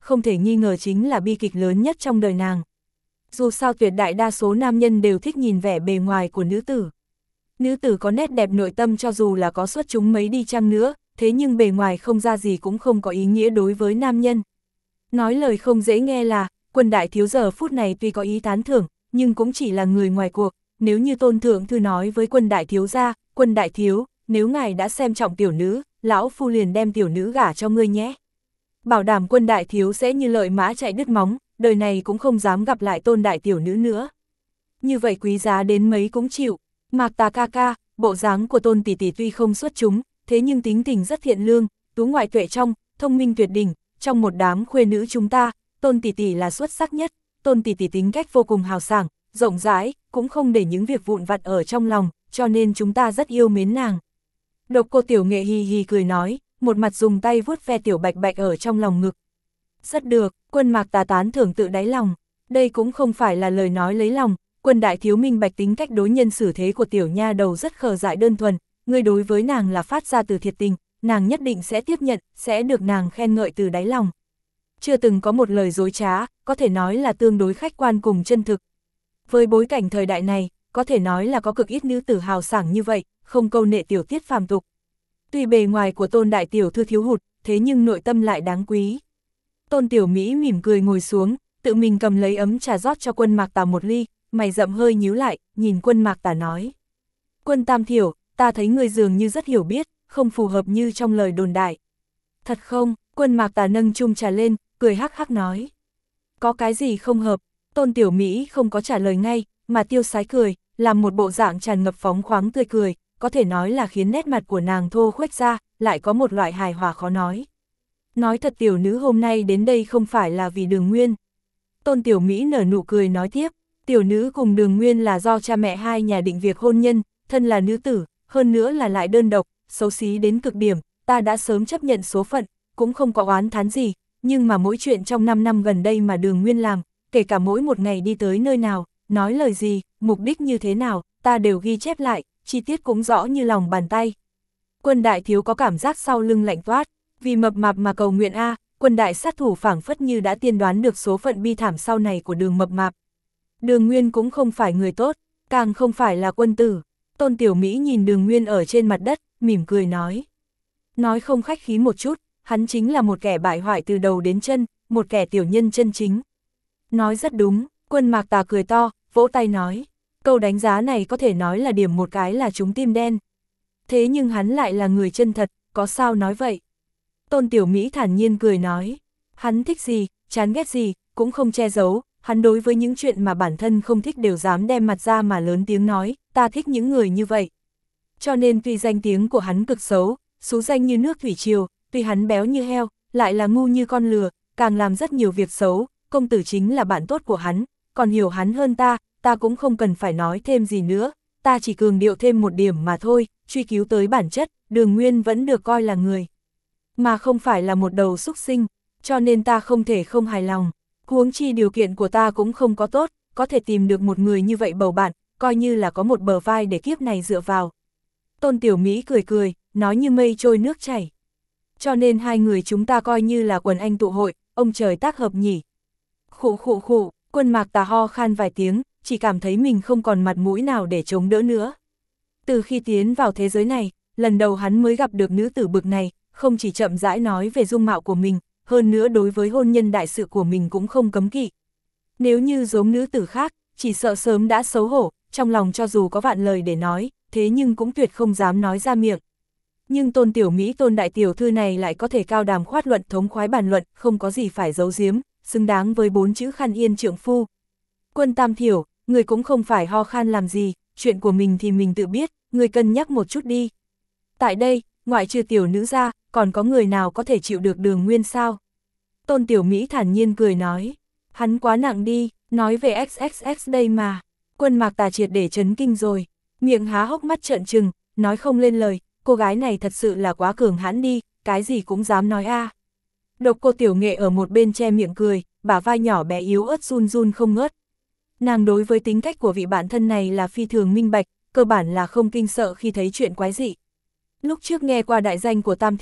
không thể nghi ngờ chính là bi kịch lớn nhất trong đời nàng. Dù sao tuyệt đại đa số nam nhân đều thích nhìn vẻ bề ngoài của nữ tử. Nữ tử có nét đẹp nội tâm cho dù là có xuất chúng mấy đi chăng nữa, thế nhưng bề ngoài không ra gì cũng không có ý nghĩa đối với nam nhân. Nói lời không dễ nghe là, Quân đại thiếu giờ phút này tuy có ý tán thưởng, nhưng cũng chỉ là người ngoài cuộc. Nếu như Tôn thượng thư nói với Quân đại thiếu gia, Quân đại thiếu, nếu ngài đã xem trọng tiểu nữ, lão phu liền đem tiểu nữ gả cho ngươi nhé. Bảo đảm Quân đại thiếu sẽ như lợi mã chạy đứt móng, đời này cũng không dám gặp lại Tôn đại tiểu nữ nữa. Như vậy quý giá đến mấy cũng chịu. Mạc Tà ca ca, bộ dáng của Tôn tỷ tỷ tuy không xuất chúng, thế nhưng tính tình rất thiện lương, tú ngoại tuệ trong, thông minh tuyệt đỉnh, trong một đám khuê nữ chúng ta, Tôn tỷ tỷ là xuất sắc nhất. Tôn tỷ tỷ tính cách vô cùng hào sảng, rộng rãi, cũng không để những việc vụn vặt ở trong lòng, cho nên chúng ta rất yêu mến nàng. Độc Cô Tiểu Nghệ hì hì cười nói, một mặt dùng tay vuốt ve Tiểu Bạch Bạch ở trong lòng ngực. Rất được, Quân Mạc Tà tán thưởng tự đáy lòng. Đây cũng không phải là lời nói lấy lòng, Quân đại thiếu minh bạch tính cách đối nhân xử thế của tiểu nha đầu rất khờ dại đơn thuần, người đối với nàng là phát ra từ thiệt tình, nàng nhất định sẽ tiếp nhận, sẽ được nàng khen ngợi từ đáy lòng. Chưa từng có một lời dối trá, có thể nói là tương đối khách quan cùng chân thực. Với bối cảnh thời đại này, có thể nói là có cực ít nữ tử hào sảng như vậy, không câu nệ tiểu tiết phàm tục. Tuy bề ngoài của Tôn đại tiểu thư thiếu hụt, thế nhưng nội tâm lại đáng quý. Tôn Tiểu Mỹ mỉm cười ngồi xuống, tự mình cầm lấy ấm trà rót cho Quân Mạc Tà một ly, mày rậm hơi nhíu lại, nhìn Quân Mạc Tà nói. Quân Tam Thiểu, ta thấy người dường như rất hiểu biết, không phù hợp như trong lời đồn đại. Thật không? Quân Mạc Tà nâng chung trà lên, cười hắc hắc nói. Có cái gì không hợp? Tôn Tiểu Mỹ không có trả lời ngay, mà tiêu sái cười, làm một bộ dạng tràn ngập phóng khoáng tươi cười, có thể nói là khiến nét mặt của nàng thô khuếch ra, lại có một loại hài hòa khó nói. Nói thật tiểu nữ hôm nay đến đây không phải là vì Đường Nguyên. Tôn Tiểu Mỹ nở nụ cười nói tiếp, tiểu nữ cùng Đường Nguyên là do cha mẹ hai nhà định việc hôn nhân, thân là nữ tử, hơn nữa là lại đơn độc, xấu xí đến cực điểm, ta đã sớm chấp nhận số phận, cũng không có oán thán gì, nhưng mà mỗi chuyện trong 5 năm gần đây mà Đường Nguyên làm, kể cả mỗi một ngày đi tới nơi nào, nói lời gì, mục đích như thế nào, ta đều ghi chép lại, chi tiết cũng rõ như lòng bàn tay. Quân đại thiếu có cảm giác sau lưng lạnh toát, vì mập mạp mà cầu nguyện a, Quân đại sát thủ phảng phất như đã tiên đoán được số phận bi thảm sau này của Đường mập mạp. Đường Nguyên cũng không phải người tốt, càng không phải là quân tử. Tôn Tiểu Mỹ nhìn Đường Nguyên ở trên mặt đất, mỉm cười nói. Nói không khách khí một chút, hắn chính là một kẻ bại hoại từ đầu đến chân, một kẻ tiểu nhân chân chính. Nói rất đúng, Quân Mạc Tà cười to, vỗ tay nói. Câu đánh giá này có thể nói là điểm một cái là trúng tim đen. Thế nhưng hắn lại là người chân thật, có sao nói vậy? Tôn Tiểu Mỹ thản nhiên cười nói. Hắn thích gì, chán ghét gì, cũng không che giấu, hắn đối với những chuyện mà bản thân không thích đều dám đem mặt ra mà lớn tiếng nói, ta thích những người như vậy. Cho nên tuy danh tiếng của hắn cực xấu, xú danh như nước thủy triều, tuy hắn béo như heo, lại là ngu như con lừa, càng làm rất nhiều việc xấu, công tử chính là bạn tốt của hắn, còn hiểu hắn hơn ta cũng không cần phải nói thêm gì nữa, ta chỉ cường điệu thêm một điểm mà thôi, truy cứu tới bản chất, Đường Nguyên vẫn được coi là người, mà không phải là một đầu súc sinh, cho nên ta không thể không hài lòng, huống chi điều kiện của ta cũng không có tốt, có thể tìm được một người như vậy bầu bạn, coi như là có một bờ vai để kiếp này dựa vào. Tôn Tiểu Mỹ cười cười, nói như mây trôi nước chảy. Cho nên hai người chúng ta coi như là quần anh tụ hội, ông trời tác hợp nhỉ. Khụ khụ khụ, Quân Mạc Tà ho khan vài tiếng, chỉ cảm thấy mình không còn mặt mũi nào để chống đỡ nữa. Từ khi tiến vào thế giới này, lần đầu hắn mới gặp được nữ tử bực này, không chỉ chậm rãi nói về dung mạo của mình, hơn nữa đối với hôn nhân đại sự của mình cũng không cấm kỵ. Nếu như giống nữ tử khác, chỉ sợ sớm đã xấu hổ, trong lòng cho dù có vạn lời để nói, thế nhưng cũng tuyệt không dám nói ra miệng. Nhưng Tôn Tiểu Mỹ Tôn đại tiểu thư này lại có thể cao đàm khoát luận thống khoái bàn luận, không có gì phải giấu giếm, xứng đáng với 4 chữ khăn yên trượng phu. Quân Tam Thiểu, người cũng không phải ho khan làm gì, chuyện của mình thì mình tự biết, người cân nhắc một chút đi. Tại đây, ngoại trừ tiểu nữ ra, còn có người nào có thể chịu được Đường Nguyên sao? Tôn Tiểu Mỹ thản nhiên cười nói, hắn quá nặng đi, nói về XXX đây mà. Quân Mạc Tà triệt để chấn kinh rồi, miệng há hốc mắt trợn trừng, nói không lên lời, cô gái này thật sự là quá cường hãn đi, cái gì cũng dám nói a. Độc Cô Tiểu Nghệ ở một bên che miệng cười, bả vai nhỏ bé yếu ớt run run không ngớt. Nàng đối với tính cách của vị bạn thân này là phi thường minh bạch, cơ bản là không kinh sợ khi thấy chuyện quái dị. Lúc trước nghe qua đại danh của Tam Thiếu,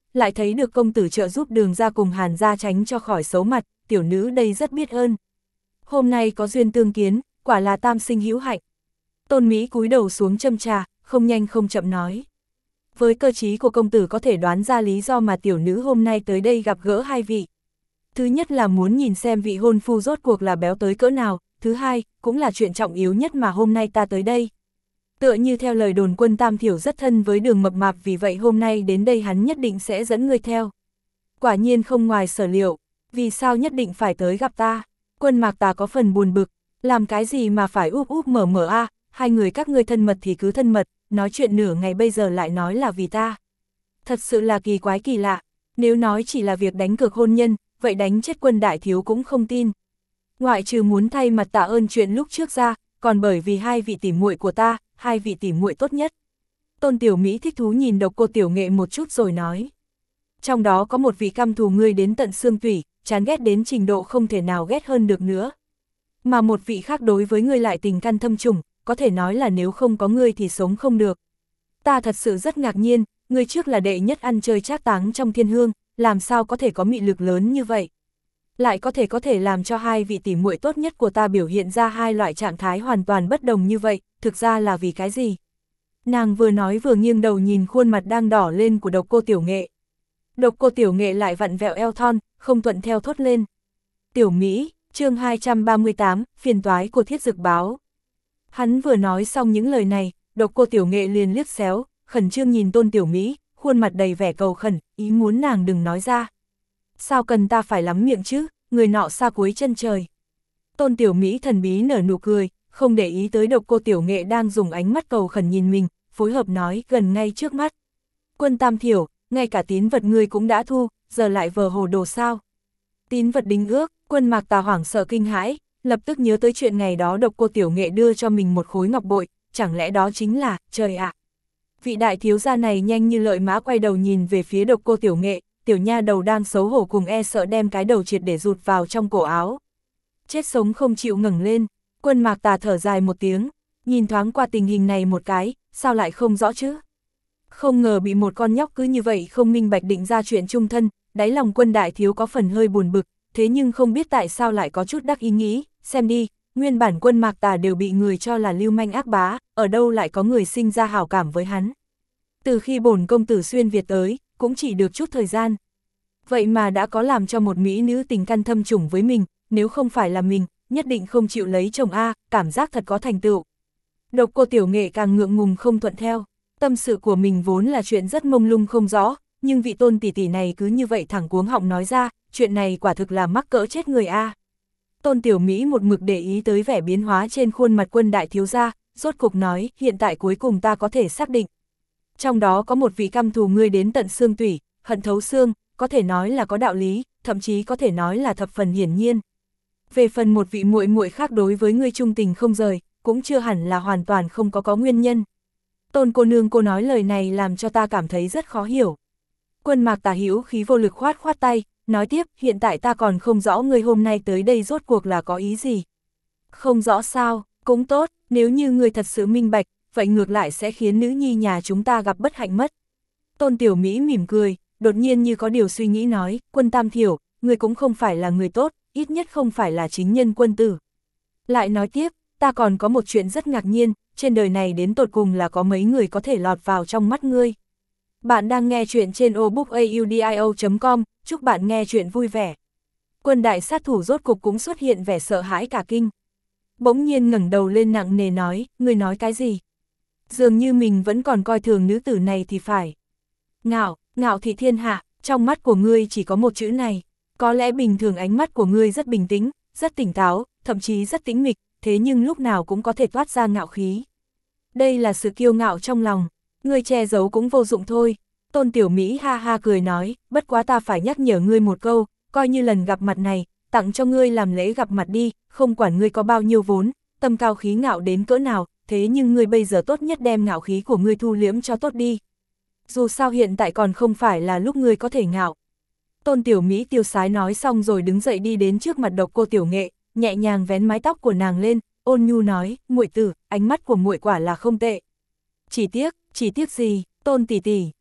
lại thấy được công tử trợ giúp Đường gia cùng Hàn gia tránh cho khỏi xấu mặt, tiểu nữ đây rất biết ơn. Hôm nay có duyên tương kiến, quả là tam sinh hữu hạnh. Tôn Mỹ cúi đầu xuống châm trà, không nhanh không chậm nói. Với cơ trí của công tử có thể đoán ra lý do mà tiểu nữ hôm nay tới đây gặp gỡ hai vị. Thứ nhất là muốn nhìn xem vị hôn phu rốt cuộc là béo tới cỡ nào, thứ hai, cũng là chuyện trọng yếu nhất mà hôm nay ta tới đây. Tựa như theo lời đồn Quân Tam Thiểu rất thân với Đường mập mạp, vì vậy hôm nay đến đây hắn nhất định sẽ dẫn ngươi theo. Quả nhiên không ngoài sở liệu, vì sao nhất định phải tới gặp ta? Quân Mạc Tà có phần buồn bực, làm cái gì mà phải úp úp mở mở a, hai người các ngươi thân mật thì cứ thân mật, nói chuyện nửa ngày bây giờ lại nói là vì ta. Thật sự là kỳ quái kỳ lạ, nếu nói chỉ là việc đánh cược hôn nhân, vậy đánh chết Quân đại thiếu cũng không tin. Ngoại trừ muốn thay mặt tạ ơn chuyện lúc trước ra, còn bởi vì hai vị tỷ muội của ta, hai vị tỷ muội tốt nhất. Tôn Tiểu Mỹ thích thú nhìn Độc Cô Tiểu Nghệ một chút rồi nói. Trong đó có một vị căm thù ngươi đến tận xương tủy, chán ghét đến trình độ không thể nào ghét hơn được nữa. Mà một vị khác đối với ngươi lại tình căn thâm trùng, có thể nói là nếu không có ngươi thì sống không được. Ta thật sự rất ngạc nhiên, ngươi trước là đệ nhất ăn chơi trác táng trong thiên hương, làm sao có thể có mị lực lớn như vậy? Lại có thể làm cho hai vị tỷ muội tốt nhất của ta biểu hiện ra hai loại trạng thái hoàn toàn bất đồng như vậy, thực ra là vì cái gì? Nàng vừa nói vừa nghiêng đầu nhìn khuôn mặt đang đỏ lên của Độc Cô Tiểu Nghệ. Độc Cô Tiểu Nghệ lại vặn vẹo eo thon, không thuận theo thốt lên. Tiểu Mỹ, chương 238, phiền toái của Thiết Dực Báo. Hắn vừa nói xong những lời này, Độc Cô Tiểu Nghệ liền liếc xéo, khẩn trương nhìn Tôn Tiểu Mỹ, khuôn mặt đầy vẻ cầu khẩn, ý muốn nàng đừng nói ra. Sao cần ta phải lắm miệng chứ, người nọ xa cuối chân trời. Tôn Tiểu Mỹ thần bí nở nụ cười, không để ý tới Độc Cô Tiểu Nghệ đang dùng ánh mắt cầu khẩn nhìn mình, phối hợp nói gần ngay trước mắt. Quân Tam Thiểu, ngay cả tín vật ngươi cũng đã thu, giờ lại vờ hồ đồ sao? Tín vật đính ước, Quân Mạc Tà hoảng sợ kinh hãi, lập tức nhớ tới chuyện ngày đó Độc Cô Tiểu Nghệ đưa cho mình một khối ngọc bội, chẳng lẽ đó chính là, trời ạ. Vị đại thiếu gia này nhanh như lợi mã quay đầu nhìn về phía Độc Cô Tiểu Nghệ, tiểu nha đầu đang xấu hổ cùng e sợ đem cái đầu triệt để rụt vào trong cổ áo. Chết sống không chịu ngẩng lên, Quân Mạc Tà thở dài một tiếng, nhìn thoáng qua tình hình này một cái, sao lại không rõ chứ? Không ngờ bị một con nhóc cứ như vậy không minh bạch định ra chuyện chung thân, đáy lòng Quân đại thiếu có phần hơi buồn bực, thế nhưng không biết tại sao lại có chút đắc ý nghĩ, xem đi, nguyên bản Quân Mạc Tà đều bị người cho là lưu manh ác bá, ở đâu lại có người sinh ra hảo cảm với hắn. Từ khi bổn công tử xuyên Việt tới, cũng chỉ được chút thời gian. Vậy mà đã có làm cho một mỹ nữ tình căn thâm trùng với mình, nếu không phải là mình, nhất định không chịu lấy chồng a, cảm giác thật có thành tựu. Độc Cô Tiểu Nghệ càng ngượng ngùng không thuận theo, tâm sự của mình vốn là chuyện rất mông lung không rõ, nhưng vị Tôn tỷ tỷ này cứ như vậy thẳng cuống họng nói ra, chuyện này quả thực là mắc cỡ chết người a. Tôn Tiểu Mỹ một mực để ý tới vẻ biến hóa trên khuôn mặt Quân đại thiếu gia, rốt cục nói, hiện tại cuối cùng ta có thể xác định. Trong đó có một vị căm thù ngươi đến tận xương tủy, hận thấu xương, có thể nói là có đạo lý, thậm chí có thể nói là thập phần hiển nhiên. Về phần một vị muội muội khác đối với ngươi trung tình không rời, cũng chưa hẳn là hoàn toàn không có nguyên nhân. Tôn cô nương, cô nói lời này làm cho ta cảm thấy rất khó hiểu. Quân Mạc Tà hữu khí vô lực khoát tay, nói tiếp, hiện tại ta còn không rõ ngươi hôm nay tới đây rốt cuộc là có ý gì. Không rõ sao, cũng tốt, nếu như ngươi thật sự minh bạch, vậy ngược lại sẽ khiến nữ nhi nhà chúng ta gặp bất hạnh mất. Tôn Tiểu Mỹ mỉm cười, đột nhiên như có điều suy nghĩ nói, Quân Tam Thiểu, ngươi cũng không phải là người tốt, ít nhất không phải là chính nhân quân tử. Lại nói tiếp, ta còn có một chuyện rất ngạc nhiên, trên đời này đến tột cùng là có mấy người có thể lọt vào trong mắt ngươi. Bạn đang nghe chuyện trên obookaudio.com, chúc bạn nghe chuyện vui vẻ. Quân đại sát thủ rốt cục cũng xuất hiện vẻ sợ hãi cả kinh. Bỗng nhiên ngẩng đầu lên nặng nề nói, ngươi nói cái gì? Dường như mình vẫn còn coi thường nữ tử này thì phải. Ngạo thị thiên hạ, trong mắt của ngươi chỉ có một chữ này. Có lẽ bình thường ánh mắt của ngươi rất bình tĩnh, rất tỉnh táo, thậm chí rất tĩnh mịch, thế nhưng lúc nào cũng có thể toát ra ngạo khí. Đây là sự kiêu ngạo trong lòng, ngươi che giấu cũng vô dụng thôi. Tôn Tiểu Mỹ ha ha cười nói, bất quá ta phải nhắc nhở ngươi một câu, coi như lần gặp mặt này, tặng cho ngươi làm lễ gặp mặt đi, không quản ngươi có bao nhiêu vốn, tâm cao khí ngạo đến cỡ nào, thế nhưng ngươi bây giờ tốt nhất đem ngạo khí của ngươi thu liễm cho tốt đi. Dù sao hiện tại còn không phải là lúc ngươi có thể ngạo. Tôn Tiểu Mỹ tiêu sái nói xong rồi đứng dậy đi đến trước mặt Độc Cô Tiểu Nghệ, nhẹ nhàng vén mái tóc của nàng lên, ôn nhu nói, muội tử, ánh mắt của muội quả là không tệ. Chỉ tiếc gì, Tôn tỷ tỷ,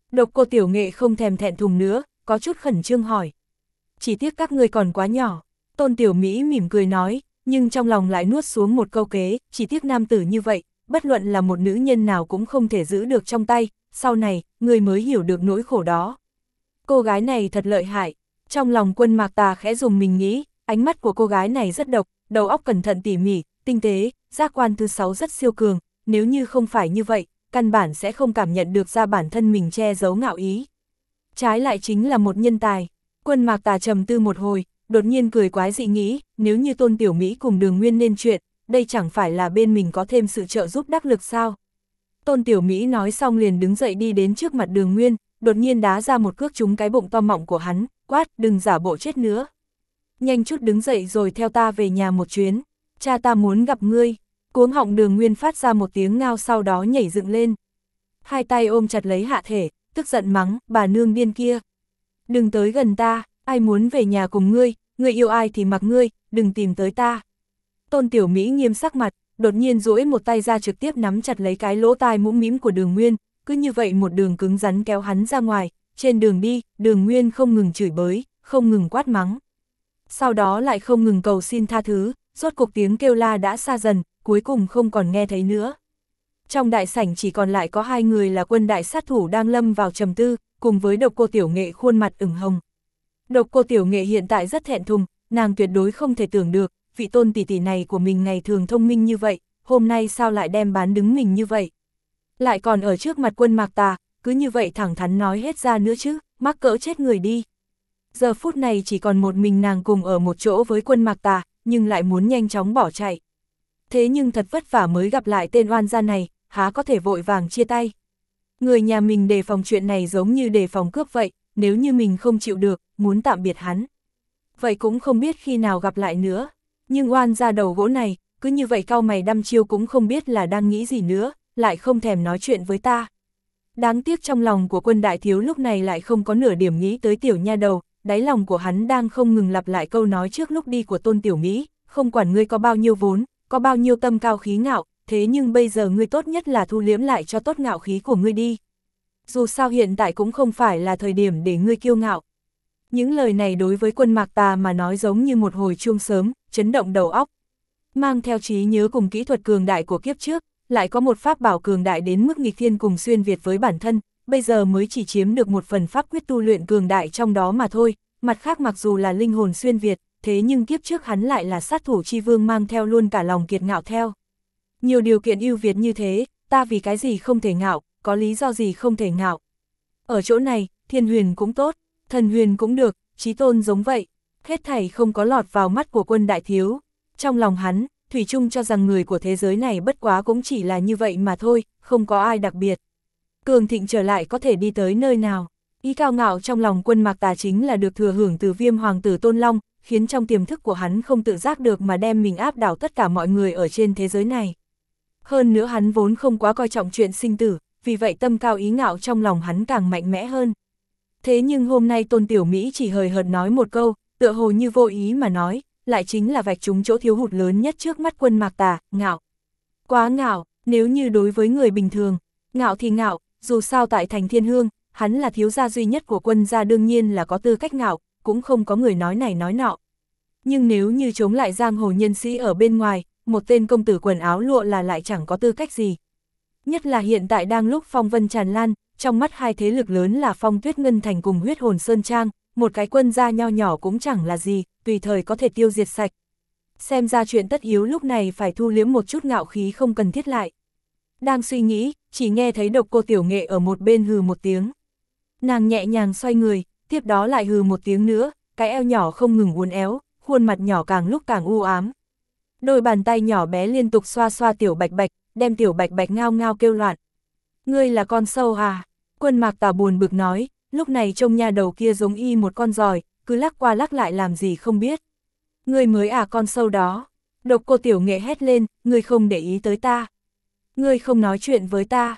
Độc Cô Tiểu Nghệ không thèm thẹn thùng nữa, có chút khẩn trương hỏi. Chỉ tiếc các ngươi còn quá nhỏ. Tôn Tiểu Mỹ mỉm cười nói, nhưng trong lòng lại nuốt xuống một câu kế, chỉ tiếc nam tử như vậy, bất luận là một nữ nhân nào cũng không thể giữ được trong tay, sau này, ngươi mới hiểu được nỗi khổ đó. Cô gái này thật lợi hại. Trong lòng Quân Mạc Tà khẽ dùng mình nghĩ, ánh mắt của cô gái này rất độc, đầu óc cẩn thận tỉ mỉ, tinh tế, giác quan thứ 6 rất siêu cường, nếu như không phải như vậy, căn bản sẽ không cảm nhận được ra bản thân mình che giấu ngạo ý. Trái lại chính là một nhân tài. Quân Mạc Tà trầm tư một hồi, đột nhiên cười quái dị nghĩ, nếu như Tôn Tiểu Mỹ cùng Đường Nguyên nên chuyện, đây chẳng phải là bên mình có thêm sự trợ giúp đắc lực sao? Tôn Tiểu Mỹ nói xong liền đứng dậy đi đến trước mặt Đường Nguyên, đột nhiên đá ra một cước trúng cái bụng to mọng của hắn, quát, đừng giả bộ chết nữa. Nhanh chút đứng dậy rồi theo ta về nhà một chuyến, cha ta muốn gặp ngươi. Cuống họng Đường Nguyên phát ra một tiếng ngao sau đó nhảy dựng lên. Hai tay ôm chặt lấy hạ thể, tức giận mắng, bà nương điên kia. Đừng tới gần ta, ai muốn về nhà cùng ngươi, ngươi yêu ai thì mặc ngươi, đừng tìm tới ta. Tôn Tiểu Mỹ nghiêm sắc mặt, đột nhiên duỗi một tay ra trực tiếp nắm chặt lấy cái lỗ tai mũm mĩm của Đường Nguyên, cứ như vậy một đường cứng rắn kéo hắn ra ngoài, trên đường đi, Đường Nguyên không ngừng chửi bới, không ngừng quát mắng. Sau đó lại không ngừng cầu xin tha thứ, rốt cuộc tiếng kêu la đã xa dần, cuối cùng không còn nghe thấy nữa. Trong đại sảnh chỉ còn lại có hai người là Quân đại sát thủ đang lâm vào trầm tư, cùng với Độc Cô Tiểu Nghệ khuôn mặt ửng hồng. Độc Cô Tiểu Nghệ hiện tại rất thẹn thùng, nàng tuyệt đối không thể tưởng được, vị Tôn tỷ tỷ này của mình ngày thường thông minh như vậy, hôm nay sao lại đem bán đứng mình như vậy. Lại còn ở trước mặt Quân Mạc Tà, cứ như vậy thẳng thắn nói hết ra nữa chứ, mắc cỡ chết người đi. Giờ phút này chỉ còn một mình nàng cùng ở một chỗ với Quân Mạc Tà, nhưng lại muốn nhanh chóng bỏ chạy. Thế nhưng thật vất vả mới gặp lại tên oan gia này, há có thể vội vàng chia tay. Người nhà mình đề phòng chuyện này giống như đề phòng cướp vậy, nếu như mình không chịu được, muốn tạm biệt hắn. Vậy cũng không biết khi nào gặp lại nữa. Nhưng oan gia đầu gỗ này, cứ như vậy cau mày đăm chiêu cũng không biết là đang nghĩ gì nữa, lại không thèm nói chuyện với ta. Đáng tiếc trong lòng của Quân đại thiếu lúc này lại không có nửa điểm nghĩ tới tiểu nha đầu, đáy lòng của hắn đang không ngừng lặp lại câu nói trước lúc đi của Tôn Tiểu Mỹ, không quản ngươi có bao nhiêu vốn, có bao nhiêu tâm cao khí ngạo, thế nhưng bây giờ ngươi tốt nhất là thu liếm lại cho tốt ngạo khí của ngươi đi. Dù sao hiện tại cũng không phải là thời điểm để ngươi kiêu ngạo. Những lời này đối với Quân Mạc Tà mà nói giống như một hồi chuông sớm, chấn động đầu óc. Mang theo trí nhớ cùng kỹ thuật cường đại của kiếp trước, lại có một pháp bảo cường đại đến mức nghịch thiên cùng xuyên Việt với bản thân, bây giờ mới chỉ chiếm được một phần pháp quyết tu luyện cường đại trong đó mà thôi, mặt khác mặc dù là linh hồn xuyên Việt, thế nhưng kiếp trước hắn lại là sát thủ chi vương mang theo luôn cả lòng kiệt ngạo theo. Nhiều điều kiện ưu việt như thế, ta vì cái gì không thể ngạo, có lý do gì không thể ngạo. Ở chỗ này, thiên huyền cũng tốt, thần huyền cũng được, chí tôn giống vậy, hết thảy không có lọt vào mắt của Quân đại thiếu. Trong lòng hắn, thủy chung cho rằng người của thế giới này bất quá cũng chỉ là như vậy mà thôi, không có ai đặc biệt. Cường thịnh trở lại có thể đi tới nơi nào. Ý cao ngạo trong lòng Quân Mạc Tà chính là được thừa hưởng từ Viêm hoàng tử Tôn Long, khiến trong tiềm thức của hắn không tự giác được mà đem mình áp đảo tất cả mọi người ở trên thế giới này. Hơn nữa hắn vốn không quá coi trọng chuyện sinh tử, vì vậy tâm cao ý ngạo trong lòng hắn càng mạnh mẽ hơn. Thế nhưng hôm nay Tôn Tiểu Mỹ chỉ hời hợt nói một câu, tựa hồ như vô ý mà nói, lại chính là vạch trúng chỗ thiếu hụt lớn nhất trước mắt Quân Mạc Tà, ngạo. Quá ngạo, nếu như đối với người bình thường, ngạo thì ngạo, dù sao tại thành Thiên Hương, hắn là thiếu gia duy nhất của Quân gia đương nhiên là có tư cách ngạo, cũng không có người nói này nói nọ. Nhưng nếu như chống lại giang hồ nhân sĩ ở bên ngoài, một tên công tử quần áo lụa là lại chẳng có tư cách gì. Nhất là hiện tại đang lúc phong vân tràn lan, trong mắt hai thế lực lớn là Phong Tuyết Ngân Thành cùng Huyết Hồn Sơn Trang, một cái Quân gia nho nhỏ cũng chẳng là gì, tùy thời có thể tiêu diệt sạch. Xem ra chuyện tất yếu lúc này phải thu liếm một chút ngạo khí không cần thiết lại. Đang suy nghĩ, chỉ nghe thấy Độc Cô Tiểu Nghệ ở một bên hừ một tiếng. Nàng nhẹ nhàng xoay người, tiếp đó lại hừ một tiếng nữa, cái eo nhỏ không ngừng uốn éo, khuôn mặt nhỏ càng lúc càng u ám. Đôi bàn tay nhỏ bé liên tục xoa xoa Tiểu Bạch Bạch, đem Tiểu Bạch Bạch ngao ngao kêu loạn. Ngươi là con sâu à? Quân Mạc Tà buồn bực nói, lúc này trông nha đầu kia giống y một con giòi, cứ lắc qua lắc lại làm gì không biết. Ngươi mới à con sâu đó. Độc Cô Tiểu Nghệ hét lên, ngươi không để ý tới ta. Ngươi không nói chuyện với ta.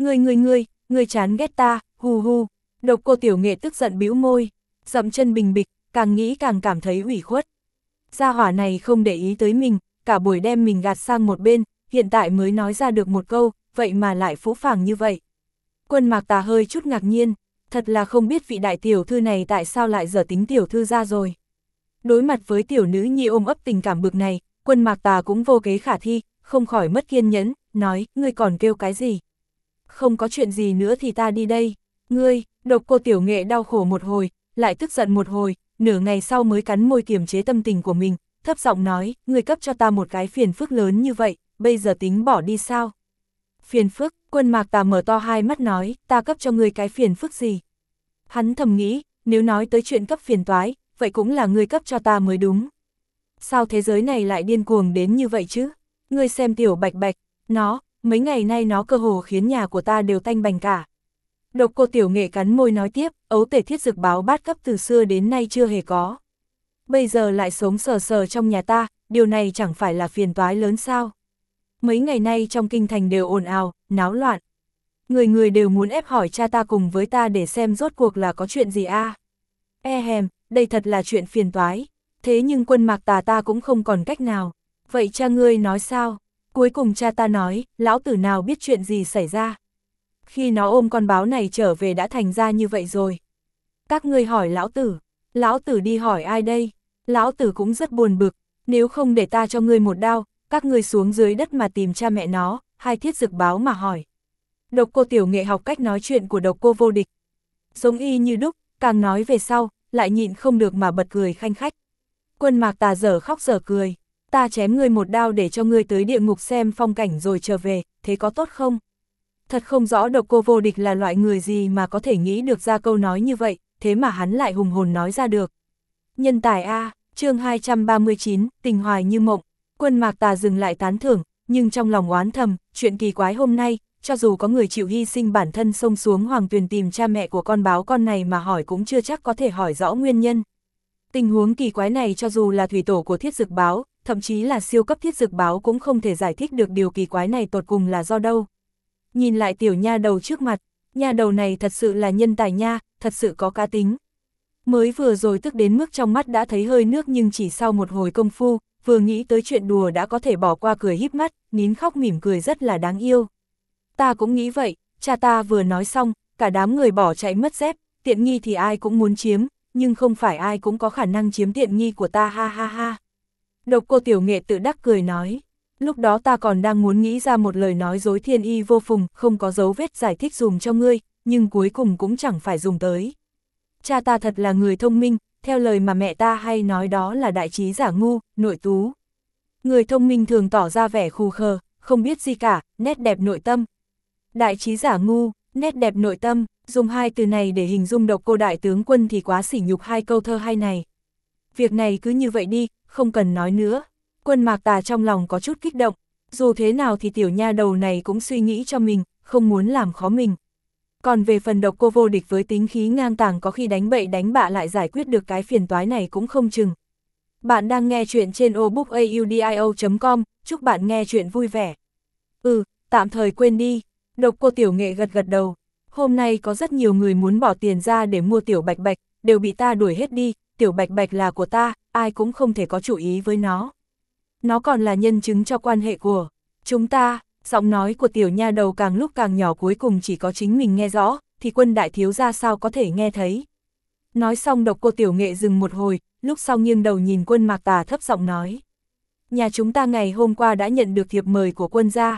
Ngươi chán ghét ta, hù hù. Độc Cô Tiểu Nghệ tức giận bĩu môi, dậm chân bình bịch, càng nghĩ càng cảm thấy ủy khuất. Gia hỏa này không để ý tới mình, cả buổi đem mình gạt sang một bên, hiện tại mới nói ra được một câu, vậy mà lại phũ phàng như vậy. Quân Mạc Tà hơi chút ngạc nhiên, Thật là không biết vị đại tiểu thư này tại sao lại dở tính tiểu thư ra rồi. Đối mặt với tiểu nữ nhi ôm ấp tình cảm bực này, Quân Mạc Tà cũng vô kế khả thi, không khỏi mất kiên nhẫn, nói, ngươi còn kêu cái gì? Không có chuyện gì nữa thì ta đi đây. Ngươi, Độc Cô Tiểu Nghệ đau khổ một hồi, lại tức giận một hồi, nửa ngày sau mới cắn môi kiềm chế tâm tình của mình, thấp giọng nói, ngươi cấp cho ta một cái phiền phức lớn như vậy, bây giờ tính bỏ đi sao? Phiền phức, Quân Mạc Tà mở to hai mắt nói, ta cấp cho ngươi cái phiền phức gì? Hắn thầm nghĩ, nếu nói tới chuyện cấp phiền toái, vậy cũng là ngươi cấp cho ta mới đúng. Sao thế giới này lại điên cuồng đến như vậy chứ? Ngươi xem Tiểu Bạch Bạch, mấy ngày nay nó cơ hồ khiến nhà của ta đều tanh bành cả. Độc Cô Tiểu Nghệ cắn môi nói tiếp, ấu tể thiết dược báo bát cấp từ xưa đến nay chưa hề có. Bây giờ lại sống sờ sờ trong nhà ta, điều này chẳng phải là phiền toái lớn sao? Mấy ngày nay trong kinh thành đều ồn ào, náo loạn. Người người đều muốn ép hỏi cha ta cùng với ta để xem rốt cuộc là có chuyện gì a. Đây thật là chuyện phiền toái. Thế nhưng Quân Mạc Tà ta cũng không còn cách nào. Vậy cha ngươi nói sao? Cuối cùng cha ta nói, lão tử nào biết chuyện gì xảy ra. Khi nó ôm con báo này trở về đã thành ra như vậy rồi. Các ngươi hỏi lão tử đi hỏi ai đây? Lão tử cũng rất buồn bực, nếu không để ta cho ngươi một đao, các ngươi xuống dưới đất mà tìm cha mẹ nó, hai thiết dực báo mà hỏi. Độc Cô Tiểu Nghệ học cách nói chuyện của Độc Cô Vô Địch. Giống y như đúc, càng nói về sau, lại nhịn không được mà bật cười khanh khách. Quân Mạc Tà dở khóc dở cười, ta chém ngươi một đao để cho ngươi tới địa ngục xem phong cảnh rồi trở về, thế có tốt không? Thật không rõ Độc Cô Vô Địch là loại người gì mà có thể nghĩ được ra câu nói như vậy, thế mà hắn lại hùng hồn nói ra được. Nhân tài A, chương 239, tình hoài như mộng. Quân Mạc Tà dừng lại tán thưởng, nhưng trong lòng oán thầm, chuyện kỳ quái hôm nay, cho dù có người chịu hy sinh bản thân xông xuống hoàng tuyền tìm cha mẹ của con báo con này mà hỏi cũng chưa chắc có thể hỏi rõ nguyên nhân. Tình huống kỳ quái này cho dù là thủy tổ của thiết dực báo, thậm chí là siêu cấp thiết dực báo cũng không thể giải thích được điều kỳ quái này tột cùng là do đâu. Nhìn lại tiểu nha đầu trước mặt, nha đầu này thật sự là nhân tài nha, thật sự có cá tính. Mới vừa rồi tức đến mức trong mắt đã thấy hơi nước nhưng chỉ sau một hồi công phu, vừa nghĩ tới chuyện đùa đã có thể bỏ qua cười híp mắt, nín khóc mỉm cười rất là đáng yêu. Ta cũng nghĩ vậy, cha ta vừa nói xong, cả đám người bỏ chạy mất dép, tiện nghi thì ai cũng muốn chiếm, nhưng không phải ai cũng có khả năng chiếm tiện nghi của ta ha ha ha. Độc Cô Tiểu Nghệ tự đắc cười nói, lúc đó ta còn đang muốn nghĩ ra một lời nói dối thiên y vô phùng, không có dấu vết giải thích dùm cho ngươi, nhưng cuối cùng cũng chẳng phải dùng tới. Cha ta thật là người thông minh, theo lời mà mẹ ta hay nói đó là đại trí giả ngu, nội tú. Người thông minh thường tỏ ra vẻ khù khờ, không biết gì cả, nét đẹp nội tâm. Đại trí giả ngu, nét đẹp nội tâm, dùng hai từ này để hình dung Độc Cô đại tướng quân thì quá sỉ nhục hai câu thơ hay này. Việc này cứ như vậy đi, không cần nói nữa. Quân Mạc Tà trong lòng có chút kích động, dù thế nào thì tiểu nha đầu này cũng suy nghĩ cho mình, không muốn làm khó mình. Còn về phần Độc Cô Vô Địch với tính khí ngang tàng có khi đánh bậy đánh bạ lại giải quyết được cái phiền toái này cũng không chừng. Bạn đang nghe chuyện trên obookaudio.com, chúc bạn nghe chuyện vui vẻ. Tạm thời quên đi. Độc Cô Tiểu Nghệ gật gật đầu. Hôm nay có rất nhiều người muốn bỏ tiền ra để mua Tiểu Bạch Bạch, đều bị ta đuổi hết đi, Tiểu Bạch Bạch là của ta, ai cũng không thể có chủ ý với nó. Nó còn là nhân chứng cho quan hệ của chúng ta. Giọng nói của tiểu nha đầu càng lúc càng nhỏ, cuối cùng chỉ có chính mình nghe rõ, thì Quân đại thiếu gia sao có thể nghe thấy. Nói xong Độc Cô Tiểu Nghệ dừng một hồi, lúc sau nghiêng đầu nhìn Quân Mạc Tà thấp giọng nói. Nhà chúng ta ngày hôm qua đã nhận được thiệp mời của quân gia.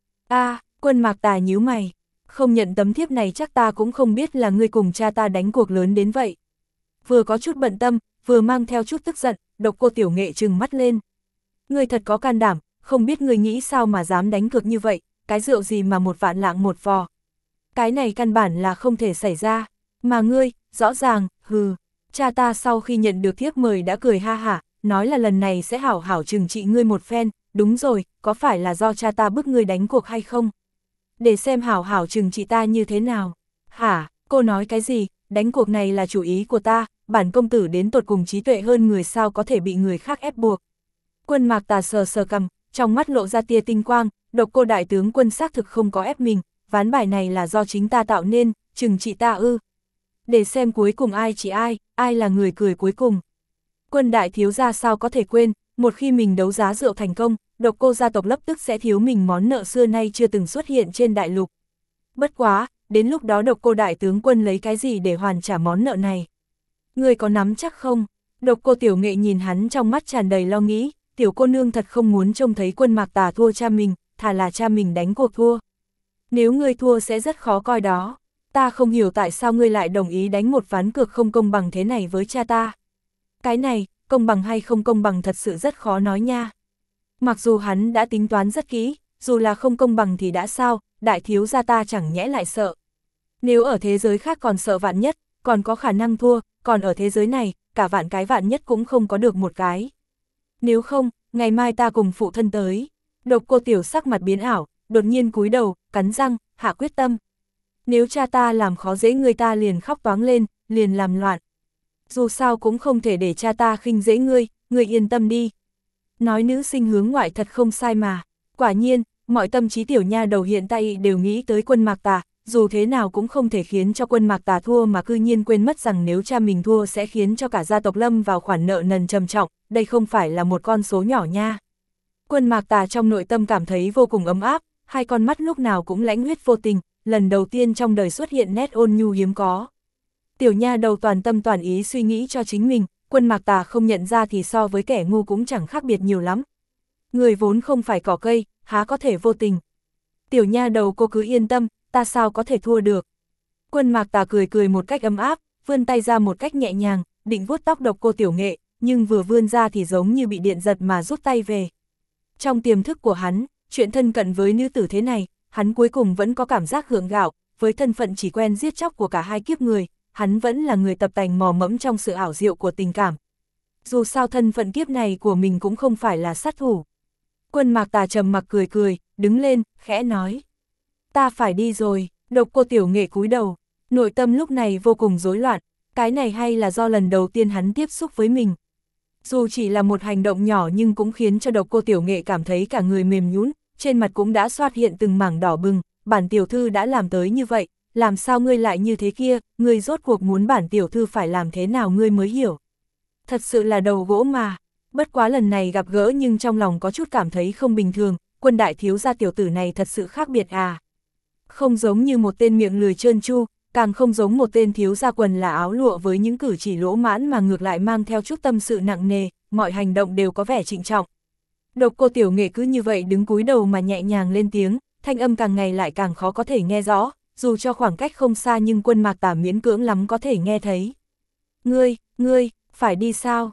Quân Mạc Tà nhíu mày. Không nhận tấm thiếp này chắc ta cũng không biết là ngươi cùng cha ta đánh cuộc lớn đến vậy. Vừa có chút bận tâm, vừa mang theo chút tức giận, Độc Cô Tiểu Nghệ trừng mắt lên. Ngươi thật có can đảm, không biết ngươi nghĩ sao mà dám đánh cược như vậy, cái rượu gì mà 1 vạn lạng 1 vò. Cái này căn bản là không thể xảy ra, mà ngươi, rõ ràng, cha ta sau khi nhận được thiếp mời đã cười ha hả, nói là lần này sẽ hảo hảo trừng trị ngươi một phen, đúng rồi, có phải là do cha ta bức ngươi đánh cuộc hay không? Để xem hảo hảo trừng trị ta như thế nào. Hả, cô nói cái gì, đánh cuộc này là chủ ý của ta, bản công tử đến tột cùng trí tuệ hơn người sao có thể bị người khác ép buộc. Quân Mạc Tà sờ sờ cằm, trong mắt lộ ra tia tinh quang, Độc Cô đại tướng quân xác thực không có ép mình, ván bài này là do chính ta tạo nên, trừng trị ta ư. Để xem cuối cùng ai chỉ ai là người cười cuối cùng. Quân đại thiếu gia sao có thể quên, một khi mình đấu giá rượu thành công, Độc Cô gia tộc lập tức sẽ thiếu mình món nợ xưa nay chưa từng xuất hiện trên đại lục. Bất quá, đến lúc đó Độc Cô đại tướng quân lấy cái gì để hoàn trả món nợ này? Ngươi có nắm chắc không? Độc Cô Tiểu Nghệ nhìn hắn trong mắt tràn đầy lo nghĩ, tiểu cô nương thật không muốn trông thấy Quân Mạc Tà thua cha mình, thà là cha mình đánh cuộc thua. Nếu ngươi thua sẽ rất khó coi đó. Ta không hiểu tại sao ngươi lại đồng ý đánh một ván cược không công bằng thế này với cha ta. Cái này, công bằng hay không công bằng thật sự rất khó nói nha. Mặc dù hắn đã tính toán rất kỹ, dù là không công bằng thì đã sao, đại thiếu gia ta chẳng nhẽ lại sợ. Nếu ở thế giới khác còn sợ vạn nhất, còn có khả năng thua, còn ở thế giới này, cả vạn cái vạn nhất cũng không có được một cái. Nếu không, ngày mai ta cùng phụ thân tới. Độc Cô Tiểu sắc mặt biến ảo, đột nhiên cúi đầu, cắn răng, hạ quyết tâm. Nếu cha ta làm khó dễ ngươi ta liền khóc toáng lên, liền làm loạn. Dù sao cũng không thể để cha ta khinh dễ ngươi yên tâm đi. Nói nữ sinh hướng ngoại thật không sai mà. Quả nhiên, mọi tâm trí tiểu nha đầu hiện tại đều nghĩ tới Quân Mạc Tà, dù thế nào cũng không thể khiến cho Quân Mạc Tà thua mà cư nhiên quên mất rằng nếu cha mình thua sẽ khiến cho cả gia tộc lâm vào khoản nợ nần trầm trọng, đây không phải là một con số nhỏ nha. Quân Mạc Tà trong nội tâm cảm thấy vô cùng ấm áp, hai con mắt lúc nào cũng lãnh huyết vô tình, lần đầu tiên trong đời xuất hiện nét ôn nhu hiếm có. Tiểu nha đầu toàn tâm toàn ý suy nghĩ cho chính mình, Quân Mạc Tà không nhận ra thì so với kẻ ngu cũng chẳng khác biệt nhiều lắm. Người vốn không phải cỏ cây, há có thể vô tình. Tiểu nha đầu cô cứ yên tâm, ta sao có thể thua được. Quân Mạc Tà cười cười một cách ấm áp, vươn tay ra một cách nhẹ nhàng, định vuốt tóc Độc Cô Tiểu Nghệ, nhưng vừa vươn ra thì giống như bị điện giật mà rút tay về. Trong tiềm thức của hắn, chuyện thân cận với nữ tử thế này, hắn cuối cùng vẫn có cảm giác gượng gạo, với thân phận chỉ quen giết chóc của cả hai kiếp người, hắn vẫn là người tập tành mò mẫm trong sự ảo diệu của tình cảm. Dù sao thân phận kiếp này của mình cũng không phải là sát thủ. Quân Mạc Tà trầm mặc cười cười, đứng lên, khẽ nói. Ta phải đi rồi. Độc Cô Tiểu Nghệ cúi đầu, nội tâm lúc này vô cùng rối loạn, cái này hay là do lần đầu tiên hắn tiếp xúc với mình. Dù chỉ là một hành động nhỏ nhưng cũng khiến cho Độc Cô Tiểu Nghệ cảm thấy cả người mềm nhũn, trên mặt cũng đã xuất hiện từng mảng đỏ bừng, bản tiểu thư đã làm tới như vậy, làm sao ngươi lại như thế kia, ngươi rốt cuộc muốn bản tiểu thư phải làm thế nào ngươi mới hiểu. Thật sự là đầu gỗ mà, bất quá lần này gặp gỡ nhưng trong lòng có chút cảm thấy không bình thường, Quân đại thiếu gia tiểu tử này thật sự khác biệt à. Không giống như một tên miệng lười trơn tru, càng không giống một tên thiếu gia quần là áo lụa với những cử chỉ lỗ mãn mà ngược lại mang theo chút tâm sự nặng nề, mọi hành động đều có vẻ trịnh trọng. Độc Cô Tiểu Nghệ cứ như vậy đứng cúi đầu mà nhẹ nhàng lên tiếng, thanh âm càng ngày lại càng khó có thể nghe rõ, dù cho khoảng cách không xa nhưng Quân Mạc Tà miễn cưỡng lắm có thể nghe thấy. Ngươi, phải đi sao?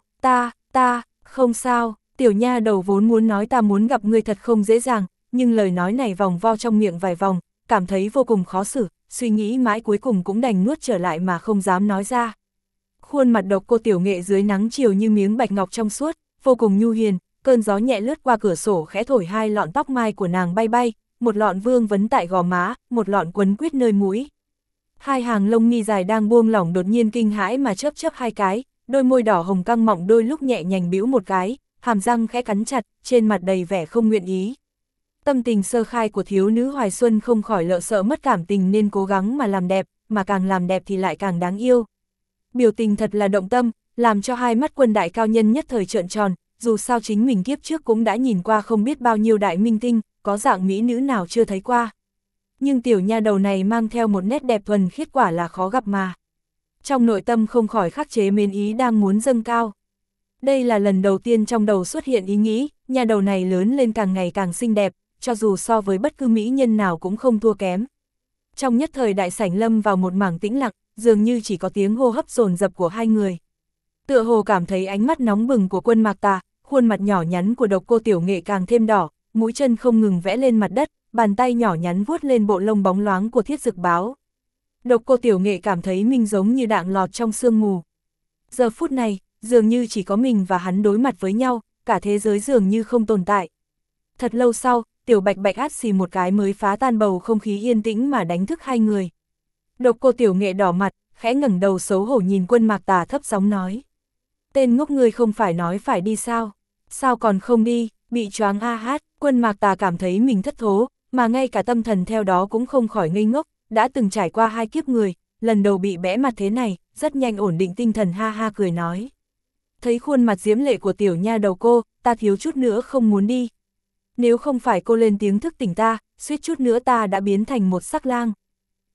Ta, không sao, tiểu nha đầu vốn muốn nói ta muốn gặp ngươi thật không dễ dàng, nhưng lời nói này vòng vo trong miệng vài vòng, cảm thấy vô cùng khó xử, suy nghĩ mãi cuối cùng cũng đành nuốt trở lại mà không dám nói ra. Khuôn mặt Độc Cô Tiểu Nghệ dưới nắng chiều như miếng bạch ngọc trong suốt, vô cùng nhu hiền, cơn gió nhẹ lướt qua cửa sổ khẽ thổi hai lọn tóc mai của nàng bay bay, một lọn vương vấn tại gò má, một lọn quấn quýt nơi mũi. Hai hàng lông mi dài đang buông lỏng đột nhiên kinh hãi mà chớp chớp hai cái, đôi môi đỏ hồng căng mọng đôi lúc nhẹ nhàng bĩu một cái, hàm răng khẽ cắn chặt, trên mặt đầy vẻ không nguyện ý. Tâm tình sơ khai của thiếu nữ Hoài Xuân không khỏi lợ sợ mất cảm tình nên cố gắng mà làm đẹp, mà càng làm đẹp thì lại càng đáng yêu. Biểu tình thật là động tâm, làm cho hai mắt Quân đại cao nhân nhất thời trợn tròn, dù sao chính mình kiếp trước cũng đã nhìn qua không biết bao nhiêu đại minh tinh, có dạng mỹ nữ nào chưa thấy qua. Nhưng tiểu nha đầu này mang theo một nét đẹp thuần khiết quả là khó gặp mà. Trong nội tâm không khỏi khắc chế mến ý đang muốn dâng cao. Đây là lần đầu tiên trong đầu xuất hiện ý nghĩ, nha đầu này lớn lên càng ngày càng xinh đẹp, cho dù so với bất cứ mỹ nhân nào cũng không thua kém. Trong nhất thời đại sảnh lâm vào một mảng tĩnh lặng, dường như chỉ có tiếng hô hấp dồn dập của hai người. Tựa hồ cảm thấy ánh mắt nóng bừng của Quân Mạc Tà, khuôn mặt nhỏ nhắn của Độc Cô Tiểu Nghệ càng thêm đỏ, mũi chân không ngừng vẽ lên mặt đất, bàn tay nhỏ nhắn vuốt lên bộ lông bóng loáng của Thiết Dực Báo. Độc Cô Tiểu Nghệ cảm thấy mình giống như đạn lọt trong sương mù. Giờ phút này, dường như chỉ có mình và hắn đối mặt với nhau, cả thế giới dường như không tồn tại. Thật lâu sau, Tiểu Bạch Bạch át xì một cái mới phá tan bầu không khí yên tĩnh mà đánh thức hai người. Độc Cô Tiểu Nghệ đỏ mặt, khẽ ngẩng đầu xấu hổ nhìn Quân Mạc Tà thấp giọng nói. Tên ngốc ngươi không phải nói phải đi sao? Sao còn không đi, bị choáng a hát. Quân Mạc Tà cảm thấy mình thất thố, mà ngay cả tâm thần theo đó cũng không khỏi ngây ngốc, đã từng trải qua hai kiếp người, lần đầu bị bẽ mặt thế này, rất nhanh ổn định tinh thần ha ha cười nói. Thấy khuôn mặt diễm lệ của tiểu nha đầu cô, ta thiếu chút nữa không muốn đi. Nếu không phải cô lên tiếng thức tỉnh ta, suýt chút nữa ta đã biến thành một sắc lang.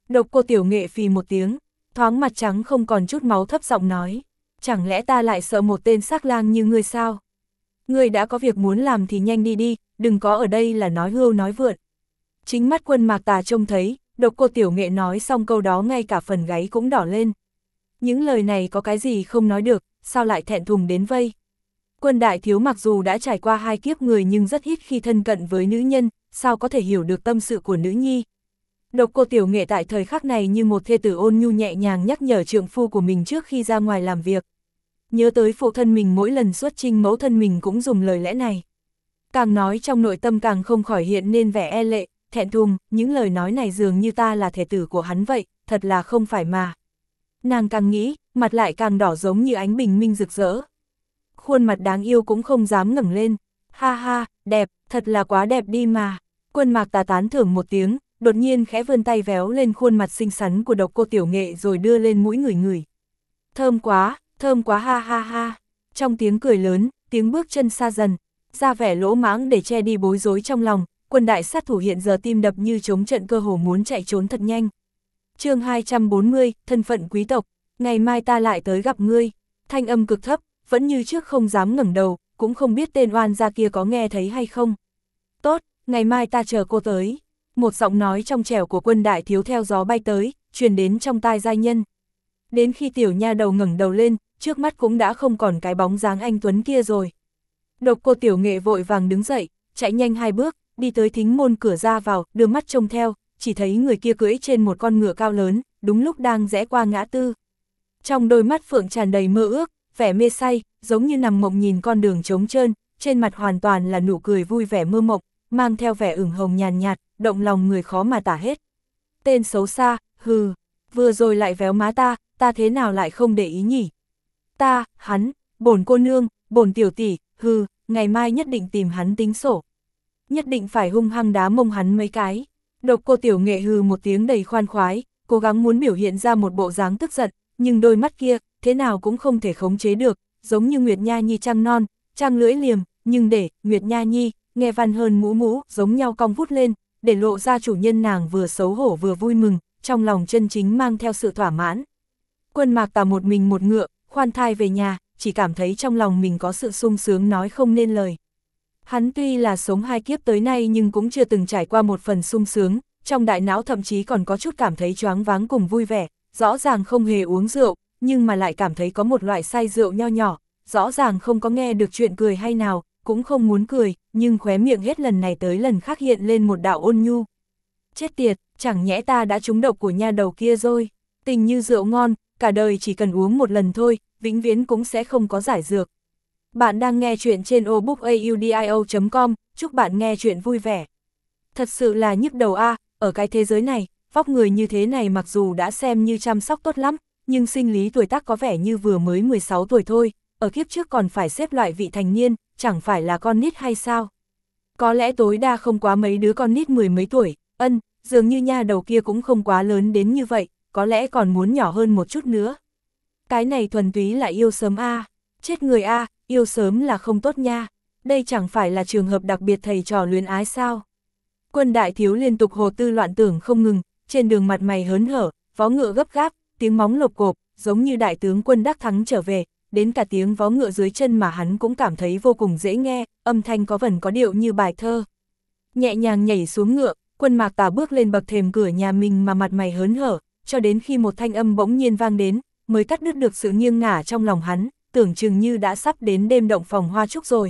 Độc Cô Tiểu Nghệ phì một tiếng, thoáng mặt trắng không còn chút máu thấp giọng nói, chẳng lẽ ta lại sợ một tên sắc lang như ngươi sao? Ngươi đã có việc muốn làm thì nhanh đi đi, đừng có ở đây là nói hưu nói vượn. Chính mắt Quân Mạc Tà trông thấy, Độc Cô Tiểu Nghệ nói xong câu đó ngay cả phần gáy cũng đỏ lên. Những lời này có cái gì không nói được, sao lại thẹn thùng đến vây? Quân đại thiếu mặc dù đã trải qua 2 kiếp người nhưng rất ít khi thân cận với nữ nhân, sao có thể hiểu được tâm sự của nữ nhi. Độc Cô Tiểu Nghệ tại thời khắc này như một thê tử ôn nhu nhẹ nhàng nhắc nhở trượng phu của mình trước khi ra ngoài làm việc. Nhớ tới phụ thân mình mỗi lần xuất chinh mẫu thân mình cũng dùng lời lẽ này. Càng nói trong nội tâm càng không khỏi hiện nên vẻ e lệ, thẹn thùng, những lời nói này dường như ta là thể tử của hắn vậy, thật là không phải mà. Nàng càng nghĩ, mặt lại càng đỏ giống như ánh bình minh rực rỡ. Khuôn mặt đáng yêu cũng không dám ngẩng lên. Ha ha, đẹp, thật là quá đẹp đi mà. Quân Mạc Tà tán thưởng một tiếng, đột nhiên khẽ vươn tay véo lên khuôn mặt xinh xắn của Độc Cô Tiểu Nghệ rồi đưa lên mũi ngửi ngửi. Thơm quá ha ha ha. Trong tiếng cười lớn, tiếng bước chân xa dần, ra vẻ lỗ mãng để che đi bối rối trong lòng, quân đại sát thủ hiện giờ tim đập như trống trận cơ hồ muốn chạy trốn thật nhanh. Chương 240, thân phận quý tộc, ngày mai ta lại tới gặp ngươi. Thanh âm cực thấp, vẫn như trước không dám ngẩng đầu, cũng không biết tên oan gia kia có nghe thấy hay không. Tốt, ngày mai ta chờ cô tới. Một giọng nói trong trẻo của Quân đại thiếu theo gió bay tới, truyền đến trong tai giai nhân. Đến khi tiểu nha đầu ngẩng đầu lên, trước mắt cũng đã không còn cái bóng dáng anh tuấn kia rồi. Độc Cô Tiểu Nghệ vội vàng đứng dậy, chạy nhanh 2 bước, đi tới thính môn cửa ra vào, đưa mắt trông theo, chỉ thấy người kia cưỡi trên một con ngựa cao lớn, đúng lúc đang rẽ qua ngã tư. Trong đôi mắt phượng tràn đầy mơ ước, vẻ mê say, giống như nằm mộng nhìn con đường trống trơn, trên mặt hoàn toàn là nụ cười vui vẻ mơ mộng, mang theo vẻ ửng hồng nhàn nhạt, động lòng người khó mà tả hết. Tên xấu xa, hừ, vừa rồi lại véo má ta thế nào lại không để ý nhỉ? Ta, hắn, bổn cô nương, bổn tiểu tỷ, hừ, ngày mai nhất định tìm hắn tính sổ. Nhất định phải hung hăng đá mông hắn mấy cái. Độc Cô Tiểu Nghệ hừ một tiếng đầy khoan khoái, cố gắng muốn biểu hiện ra một bộ dáng tức giận, nhưng đôi mắt kia, thế nào cũng không thể khống chế được, giống như Nguyệt Nha Nhi trăng non, trăng lưỡi liềm, nhưng để Nguyệt Nha Nhi nghe văn hơn mũ giống nhau cong vút lên, để lộ ra chủ nhân nàng vừa xấu hổ vừa vui mừng, trong lòng chân chính mang theo sự thỏa mãn. Quân Mạc Tà một mình một ngựa, khoan thai về nhà, chỉ cảm thấy trong lòng mình có sự sung sướng nói không nên lời. Hắn tuy là sống 2 kiếp tới nay nhưng cũng chưa từng trải qua một phần sung sướng, trong đại não thậm chí còn có chút cảm thấy choáng váng cùng vui vẻ, rõ ràng không hề uống rượu, nhưng mà lại cảm thấy có một loại say rượu nho nhỏ, rõ ràng không có nghe được chuyện cười hay nào, cũng không muốn cười, nhưng khóe miệng hết lần này tới lần khác hiện lên một đạo ôn nhu. Chết tiệt, chẳng nhẽ ta đã trúng độc của nha đầu kia rồi, tình như rượu ngon, cả đời chỉ cần uống một lần thôi, vĩnh viễn cũng sẽ không có giải dược. Bạn đang nghe chuyện trên audiobookaudio.com, chúc bạn nghe chuyện vui vẻ. Thật sự là nhức đầu a, ở cái thế giới này, vóc người như thế này mặc dù đã xem như chăm sóc tốt lắm, nhưng sinh lý tuổi tác có vẻ như vừa mới 16 tuổi thôi, ở kiếp trước còn phải xếp loại vị thành niên, chẳng phải là con nít hay sao? Có lẽ tối đa không quá mấy đứa con nít 10 mấy tuổi, dường như nha đầu kia cũng không quá lớn đến như vậy, có lẽ còn muốn nhỏ hơn một chút nữa. Cái này thuần túy là yêu sớm a, chết người a, yêu sớm là không tốt nha, đây chẳng phải là trường hợp đặc biệt thầy trò luyến ái sao? Quân đại thiếu liên tục hồ tư loạn tưởng không ngừng, trên đường mặt mày hớn hở, vó ngựa gấp gáp, tiếng móng lộc cộp, giống như đại tướng quân đắc thắng trở về, đến cả tiếng vó ngựa dưới chân mà hắn cũng cảm thấy vô cùng dễ nghe, âm thanh có vần có điệu như bài thơ. Nhẹ nhàng nhảy xuống ngựa, Quân Mạc Tà bước lên bậc thềm cửa nhà mình mà mặt mày hớn hở, cho đến khi một thanh âm bỗng nhiên vang đến, mới cắt đứt được sự nghiêng ngả trong lòng hắn, tưởng chừng như đã sắp đến đêm động phòng hoa trúc rồi.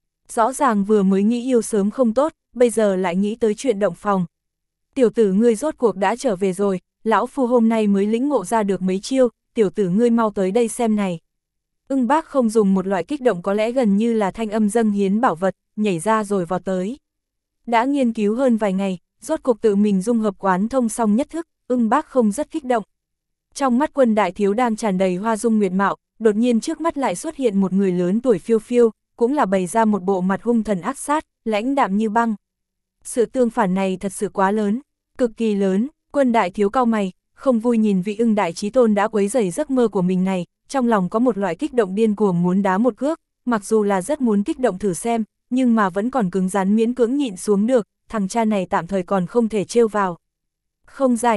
Rõ ràng vừa mới nghĩ yêu sớm không tốt, bây giờ lại nghĩ tới chuyện động phòng. Tiểu tử ngươi rốt cuộc đã trở về rồi, lão phu hôm nay mới lĩnh ngộ ra được mấy chiêu, tiểu tử ngươi mau tới đây xem này. Ưng Bác không dùng một loại kích động có lẽ gần như là thanh âm dâng hiến bảo vật, nhảy ra rồi vào tới. Đã nghiên cứu hơn vài ngày, rốt cuộc tự mình dung hợp quán thông xong nhất thức, Ưng Bác không rất kích động. Trong mắt Quân đại thiếu đang tràn đầy hoa dung nguyệt mạo, đột nhiên trước mắt lại xuất hiện một người lớn tuổi phiêu phiêu, cũng là bày ra một bộ mặt hung thần ác sát, lãnh đạm như băng. Sự tương phản này thật sự quá lớn, cực kỳ lớn. Quân đại thiếu cau mày, không vui nhìn vị Ưng đại chí tôn đã quấy rầy giấc mơ của mình này, trong lòng có một loại kích động điên cuồng muốn đá một cước, mặc dù là rất muốn kích động thử xem, nhưng mà vẫn còn cứng rắn miễn cưỡng nhịn xuống được, thằng cha này tạm thời còn không thể trêu vào. Không rảnh,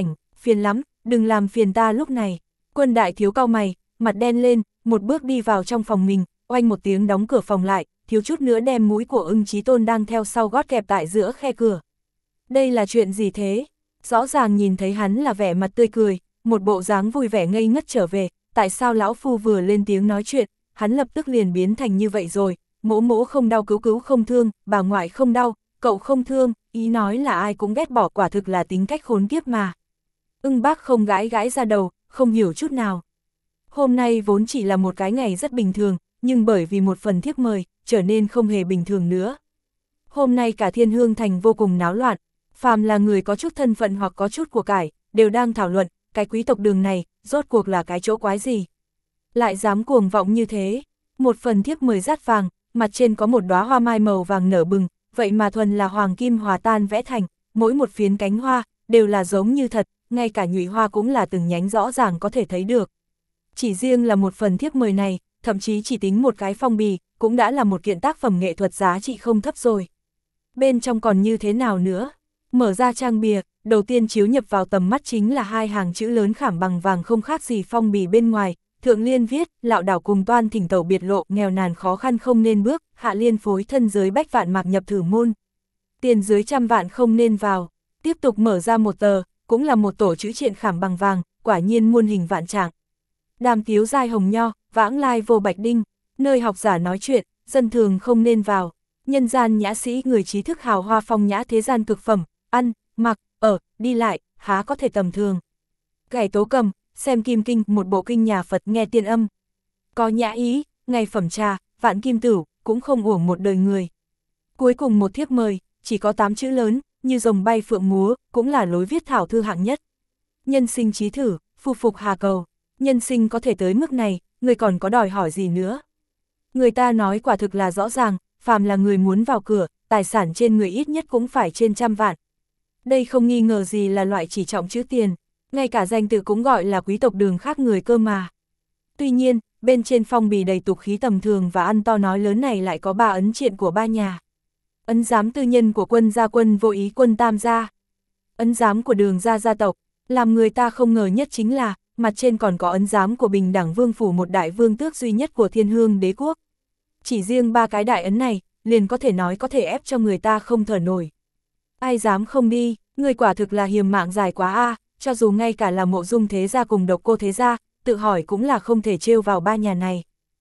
phiền lắm, đừng làm phiền ta lúc này. Quân đại thiếu cau mày, mặt đen lên, một bước đi vào trong phòng mình, oanh một tiếng đóng cửa phòng lại, thiếu chút nữa đem mũi của Ưng Chí Tôn đang theo sau gót kẹp tại giữa khe cửa. Đây là chuyện gì thế? Rõ ràng nhìn thấy hắn là vẻ mặt tươi cười, một bộ dáng vui vẻ ngây ngất trở về, tại sao lão phu vừa lên tiếng nói chuyện, hắn lập tức liền biến thành như vậy rồi, mỗ mỗ không đau cứu cứu không thương, bà ngoại không đau, cậu không thương, ý nói là ai cũng ghét bỏ, quả thực là tính cách khốn kiếp mà. Ưng bác không gãi gãi ra đầu, không hiểu chút nào. Hôm nay vốn chỉ là một cái ngày rất bình thường, nhưng bởi vì một phần thiếp mời, trở nên không hề bình thường nữa. Hôm nay cả Thiên Hương Thành vô cùng náo loạn, phàm là người có chút thân phận hoặc có chút của cải, đều đang thảo luận, cái quý tộc Đường này, rốt cuộc là cái chỗ quái gì. Lại dám cuồng vọng như thế, một phần thiếp mời dát vàng, mặt trên có một đóa hoa mai màu vàng nở bừng, vậy mà thuần là hoàng kim hòa tan vẽ thành, mỗi một phiến cánh hoa, đều là giống như thật, ngay cả nhụy hoa cũng là từng nhánh rõ ràng có thể thấy được. Chỉ riêng là một phần thiếp mời này, thậm chí chỉ tính một cái phong bì, cũng đã là một kiện tác phẩm nghệ thuật giá trị không thấp rồi. Bên trong còn như thế nào nữa? Mở ra trang bìa, đầu tiên chiếu nhập vào tầm mắt chính là hai hàng chữ lớn khảm bằng vàng không khác gì phong bì bên ngoài, thượng liên viết, lạo đảo cùng toan thỉnh tẩu biệt lộ, nghèo nàn khó khăn không nên bước, hạ liên phối thân giới bách vạn mạc nhập thử môn. Tiền dưới 100 vạn không nên vào. Tiếp tục mở ra một tờ, cũng là một tổ chữ triện khảm bằng vàng, quả nhiên muôn hình vạn trạng. Đàm tiếu giai hồng nho, vãng lai vô bạch đinh, nơi học giả nói chuyện, dân thường không nên vào. Nhân gian nhã sĩ người trí thức hào hoa phong nhã thế gian cực phẩm, ăn, mặc, ở, đi lại, há có thể tầm thường. Gảy tố cầm, xem kim kinh, một bộ kinh nhà Phật nghe tiên âm. Có nhã ý, ngày phẩm trà, vạn kim tửu, cũng không uổng một đời người. Cuối cùng một thiếp mời, chỉ có 8 chữ lớn, như rồng bay phượng múa, cũng là lối viết thảo thư hạng nhất. Nhân sinh trí thử, phu phục hà cầu. Nhân sinh có thể tới mức này, người còn có đòi hỏi gì nữa. Người ta nói quả thực là rõ ràng, phàm là người muốn vào cửa, tài sản trên người ít nhất cũng phải trên 100 vạn. Đây không nghi ngờ gì là loại chỉ trọng chữ tiền, ngay cả danh tự cũng gọi là quý tộc Đường khác người cơ mà. Tuy nhiên, bên trên phong bì đầy tục khí tầm thường và ăn to nói lớn này lại có 3 ấn triện của 3 nhà. Ấn giám tư nhân của quân gia quân vô ý quân Tam gia. Ấn giám của Đường gia gia tộc, làm người ta không ngờ nhất chính là, mặt trên còn có ấn giám của Bình Đẳng Vương phủ, một đại vương tước duy nhất của Thiên Hương đế quốc. Chỉ riêng 3 cái đại ấn này, liền có thể nói có thể ép cho người ta không thở nổi. Ai dám không đi, người quả thực là hiềm mạng dài quá a, cho dù ngay cả là Mộ Dung thế gia cùng Độc Cô thế gia, tự hỏi cũng là không thể trêu vào 3 nhà này.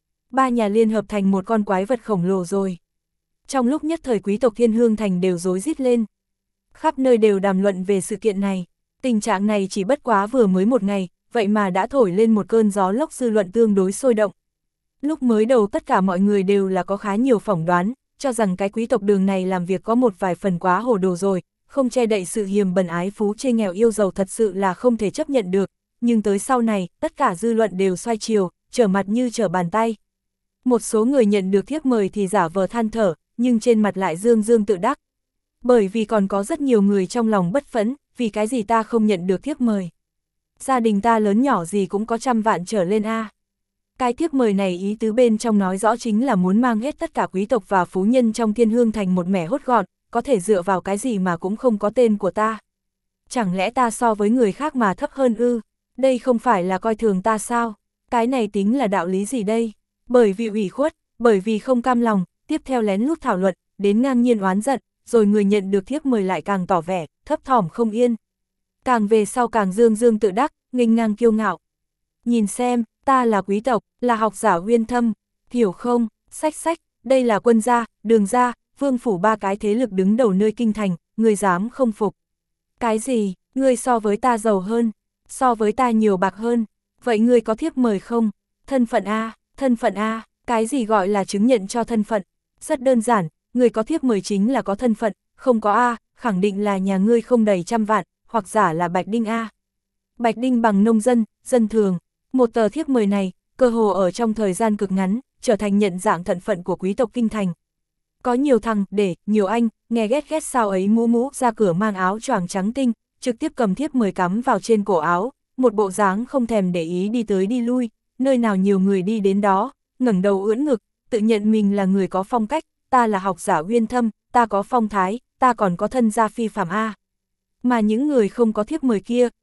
3 nhà liên hợp thành một con quái vật khổng lồ rồi. Trong lúc nhất thời quý tộc Thiên Hương Thành đều rối rít lên. Khắp nơi đều đàm luận về sự kiện này. Tình trạng này chỉ bất quá vừa mới một ngày, vậy mà đã thổi lên một cơn gió lốc dư luận tương đối sôi động. Lúc mới đầu tất cả mọi người đều là có khá nhiều phỏng đoán, cho rằng cái quý tộc Đường này làm việc có một vài phần quá hồ đồ rồi, không che đậy sự hiềm bần ái phú chê nghèo yêu giàu thật sự là không thể chấp nhận được, nhưng tới sau này, tất cả dư luận đều xoay chiều, trở mặt như trở bàn tay. Một số người nhận được thiếp mời thì giả vờ than thở, nhưng trên mặt lại dương dương tự đắc. Bởi vì còn có rất nhiều người trong lòng bất phẫn, vì cái gì ta không nhận được thiếp mời. Gia đình ta lớn nhỏ gì cũng có 100 vạn trở lên a. Cái thiếp mời này ý tứ bên trong nói rõ chính là muốn mang hết tất cả quý tộc và phú nhân trong Thiên Hương Thành một mẻ hốt gọn, có thể dựa vào cái gì mà cũng không có tên của ta. Chẳng lẽ ta so với người khác mà thấp hơn ư? Đây không phải là coi thường ta sao? Cái này tính là đạo lý gì đây? Bởi vì ủy khuất, bởi vì không cam lòng, tiếp theo lén lút thảo luận, đến ngang nhiên oán giận, rồi người nhận được thiếp mời lại càng tỏ vẻ, thấp thỏm không yên. Càng về sau càng dương dương tự đắc, nghênh ngang kiêu ngạo. Nhìn xem, ta là quý tộc, là học giả uyên thâm, hiểu không, sách, đây là quân gia, Đường gia, vương phủ 3 cái thế lực đứng đầu nơi kinh thành, ngươi dám không phục. Cái gì, ngươi so với ta giàu hơn, so với ta nhiều bạc hơn, vậy ngươi có thiếp mời không? Thân phận A, cái gì gọi là chứng nhận cho thân phận? Rất đơn giản, ngươi có thiếp mời chính là có thân phận, không có A, khẳng định là nhà ngươi không đầy 100 vạn, hoặc giả là bạch đinh A. Bạch đinh bằng nông dân, dân thường. Một tờ thiếp mời này, cơ hồ ở trong thời gian cực ngắn, trở thành nhận dạng thân phận của quý tộc kinh thành. Có nhiều thằng, để, nhiều anh, nghe ghét sao ấy mũ ra cửa mang áo choàng trắng tinh, trực tiếp cầm thiếp mời cắm vào trên cổ áo, một bộ dáng không thèm để ý đi tới đi lui, nơi nào nhiều người đi đến đó, ngẩng đầu ưỡn ngực, tự nhận mình là người có phong cách, ta là học giả uyên thâm, ta có phong thái, ta còn có thân gia phi phàm A. Mà những người không có thiếp mời kia,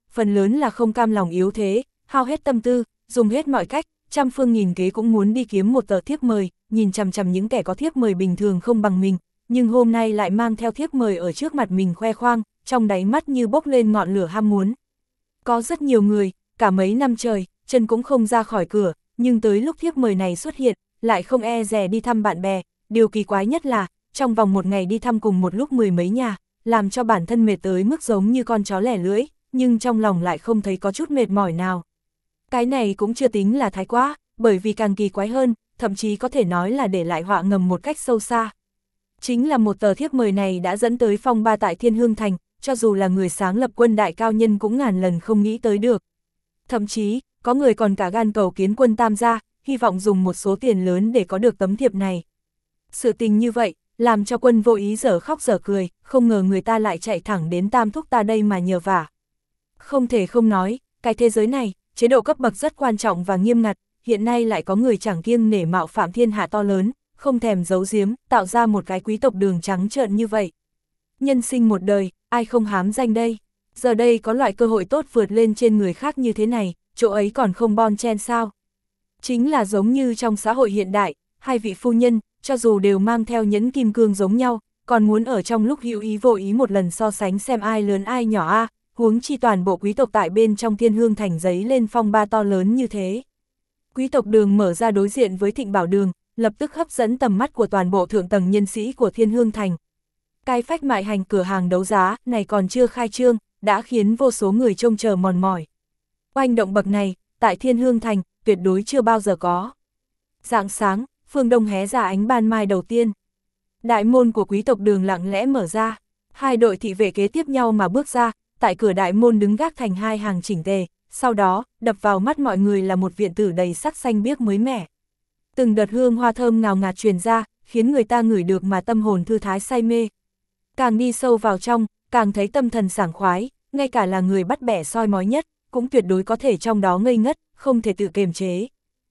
phần lớn là không cam lòng yếu thế, hao hết tâm tư, dùng hết mọi cách, trăm phương nghìn kế cũng muốn đi kiếm một tờ thiếp mời, nhìn chằm chằm những kẻ có thiếp mời bình thường không bằng mình, nhưng hôm nay lại mang theo thiếp mời ở trước mặt mình khoe khoang, trong đáy mắt như bốc lên ngọn lửa ham muốn. Có rất nhiều người, cả mấy năm trời, chân cũng không ra khỏi cửa, nhưng tới lúc thiếp mời này xuất hiện, lại không e dè đi thăm bạn bè, điều kỳ quái nhất là, trong vòng một ngày đi thăm cùng một lúc mười mấy nhà, làm cho bản thân mệt tới mức giống như con chó lẻ lưỡi, nhưng trong lòng lại không thấy có chút mệt mỏi nào. Cái này cũng chưa tính là thái quá, bởi vì càng kỳ quái hơn, thậm chí có thể nói là để lại họa ngầm một cách sâu xa. Chính là một tờ thiếp mời này đã dẫn tới phong ba tại Thiên Hương Thành, cho dù là người sáng lập Quân Đại Cao Nhân cũng ngàn lần không nghĩ tới được. Thậm chí, có người còn cả gan cầu kiến Quân Tam gia, hy vọng dùng một số tiền lớn để có được tấm thiệp này. Sự tình như vậy, làm cho Quân vô ý dở khóc dở cười, không ngờ người ta lại chạy thẳng đến Tam thúc ta đây mà nhờ vả. Không thể không nói, cái thế giới này, chế độ cấp bậc rất quan trọng và nghiêm ngặt, hiện nay lại có người chẳng kiêng nể mạo phạm thiên hạ to lớn, không thèm giấu giếm, tạo ra một cái quý tộc Đường trắng trợn như vậy. Nhân sinh một đời, ai không hám danh đây? Giờ đây có loại cơ hội tốt vượt lên trên người khác như thế này, chỗ ấy còn không bon chen sao? Chính là giống như trong xã hội hiện đại, hai vị phu nhân, cho dù đều mang theo nhẫn kim cương giống nhau, còn muốn ở trong lúc hữu ý vô ý một lần so sánh xem ai lớn ai nhỏ a, huống chi toàn bộ quý tộc tại bên trong Thiên Hương Thành giấy lên phong ba to lớn như thế. Quý tộc Đường mở ra đối diện với Thịnh Bảo Đường, lập tức hấp dẫn tầm mắt của toàn bộ thượng tầng nhân sĩ của Thiên Hương Thành. Cái phách mại hành cửa hàng đấu giá này còn chưa khai trương, đã khiến vô số người trông chờ mòn mỏi. Oanh động bậc này, tại Thiên Hương Thành, tuyệt đối chưa bao giờ có. Rạng sáng, phương đông hé ra ánh ban mai đầu tiên. Đại môn của quý tộc Đường lặng lẽ mở ra, hai đội thị vệ kế tiếp nhau mà bước ra, tại cửa đại môn đứng gác thành hai hàng chỉnh tề, sau đó, đập vào mắt mọi người là một viện tử đầy sắc xanh biếc mới mẻ. Từng đợt hương hoa thơm ngào ngạt truyền ra, khiến người ta ngửi được mà tâm hồn thư thái say mê. Càng đi sâu vào trong, càng thấy tâm thần sảng khoái, ngay cả là người bắt bẻ soi mói nhất, cũng tuyệt đối có thể trong đó ngây ngất, không thể tự kiềm chế.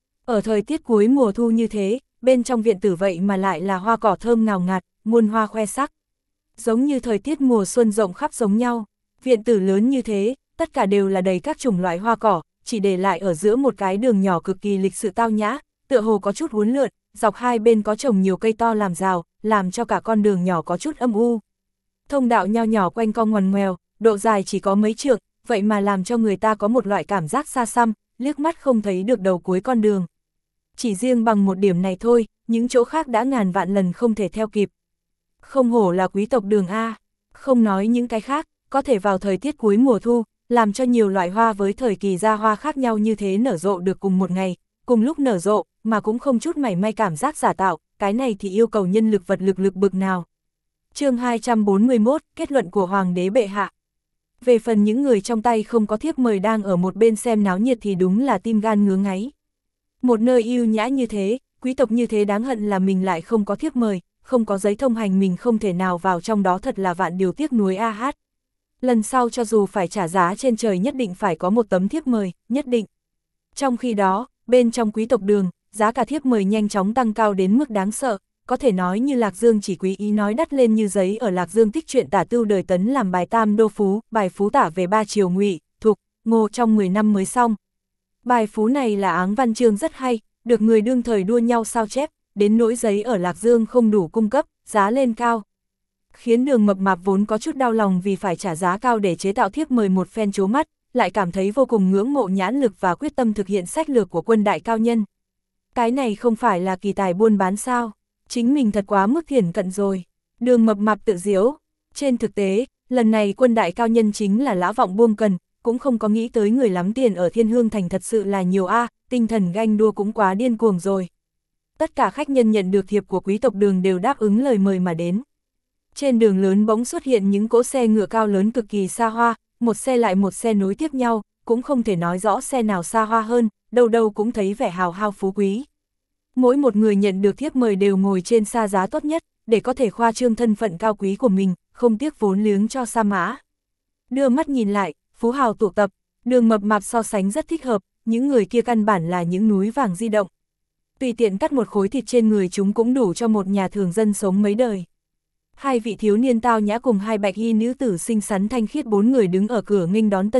Ở thời tiết cuối mùa thu như thế, bên trong viện tử vậy mà lại là hoa cỏ thơm ngào ngạt, muôn hoa khoe sắc. Giống như thời tiết mùa xuân rộng khắp giống nhau, viện tử lớn như thế, tất cả đều là đầy các chủng loại hoa cỏ, chỉ để lại ở giữa một cái đường nhỏ cực kỳ lịch sự tao nhã, tựa hồ có chút uốn lượn, dọc hai bên có trồng nhiều cây to làm rào, làm cho cả con đường nhỏ có chút âm u. Thông đạo nho nhỏ quanh co ngoằn ngoèo, độ dài chỉ có mấy trượng, vậy mà làm cho người ta có một loại cảm giác xa xăm, liếc mắt không thấy được đầu cuối con đường. Chỉ riêng bằng một điểm này thôi, những chỗ khác đã ngàn vạn lần không thể theo kịp. Không hổ là quý tộc Đường A, không nói những cái khác, có thể vào thời tiết cuối mùa thu, làm cho nhiều loại hoa với thời kỳ ra hoa khác nhau như thế nở rộ được cùng một ngày, cùng lúc nở rộ, mà cũng không chút mảy may cảm giác giả tạo, cái này thì yêu cầu nhân lực vật lực bực nào. Chương 241, kết luận của Hoàng đế bệ hạ. Về phần những người trong tay không có thiếp mời đang ở một bên xem náo nhiệt thì đúng là tim gan ngứa ngáy. Một nơi yêu nhã như thế, quý tộc như thế đáng hận là mình lại không có thiếp mời, không có giấy thông hành mình không thể nào vào trong đó, thật là vạn điều tiếc nuối a hát. Lần sau cho dù phải trả giá trên trời nhất định phải có một tấm thiếp mời, nhất định. Trong khi đó, bên trong quý tộc Đường, giá cả thiếp mời nhanh chóng tăng cao đến mức đáng sợ, có thể nói như Lạc Dương chỉ quý ý nói đắt lên như giấy. Ở Lạc Dương tích truyện tả Tưu Đời Tấn làm bài Tam Đô Phú, bài phú tả về ba triều Ngụy, Thục, Ngô trong 10 năm mới xong. Bài phú này là áng văn chương rất hay, được người đương thời đua nhau sao chép, đến nỗi giấy ở Lạc Dương không đủ cung cấp, giá lên cao. Khiến Đường mập mạp vốn có chút đau lòng vì phải trả giá cao để chế tạo thiếp mời một phen chố mắt, lại cảm thấy vô cùng ngưỡng mộ nhãn lực và quyết tâm thực hiện sách lược của Quân Đại Cao Nhân. Cái này không phải là kỳ tài buôn bán sao, chính mình thật quá mức thiển cận rồi. Đường mập mạp tự giễu. Trên thực tế, lần này Quân Đại Cao Nhân chính là lã vọng buông cần, cũng không có nghĩ tới người lắm tiền ở Thiên Hương Thành thật sự là nhiều a, tinh thần ganh đua cũng quá điên cuồng rồi. Tất cả khách nhân nhận được thiệp của quý tộc Đường đều đáp ứng lời mời mà đến. Trên đường lớn bỗng xuất hiện những cỗ xe ngựa cao lớn cực kỳ xa hoa, một xe lại một xe nối tiếp nhau, cũng không thể nói rõ xe nào xa hoa hơn, đâu đâu cũng thấy vẻ hào hao phú quý. Mỗi một người nhận được thiếp mời đều ngồi trên xa giá tốt nhất, để có thể khoa trương thân phận cao quý của mình, không tiếc vốn liếng cho sa mã. Đưa mắt nhìn lại, phú hào tụ tập, Đường mập mạp so sánh rất thích hợp, những người kia căn bản là những núi vàng di động. Tùy tiện cắt một khối thịt trên người chúng cũng đủ cho một nhà thường dân sống mấy đời. Hai vị thiếu niên tao nhã cùng hai bạch y nữ tử xinh xắn thanh khiết, bốn người đứng ở cửa nghênh đón tân khách,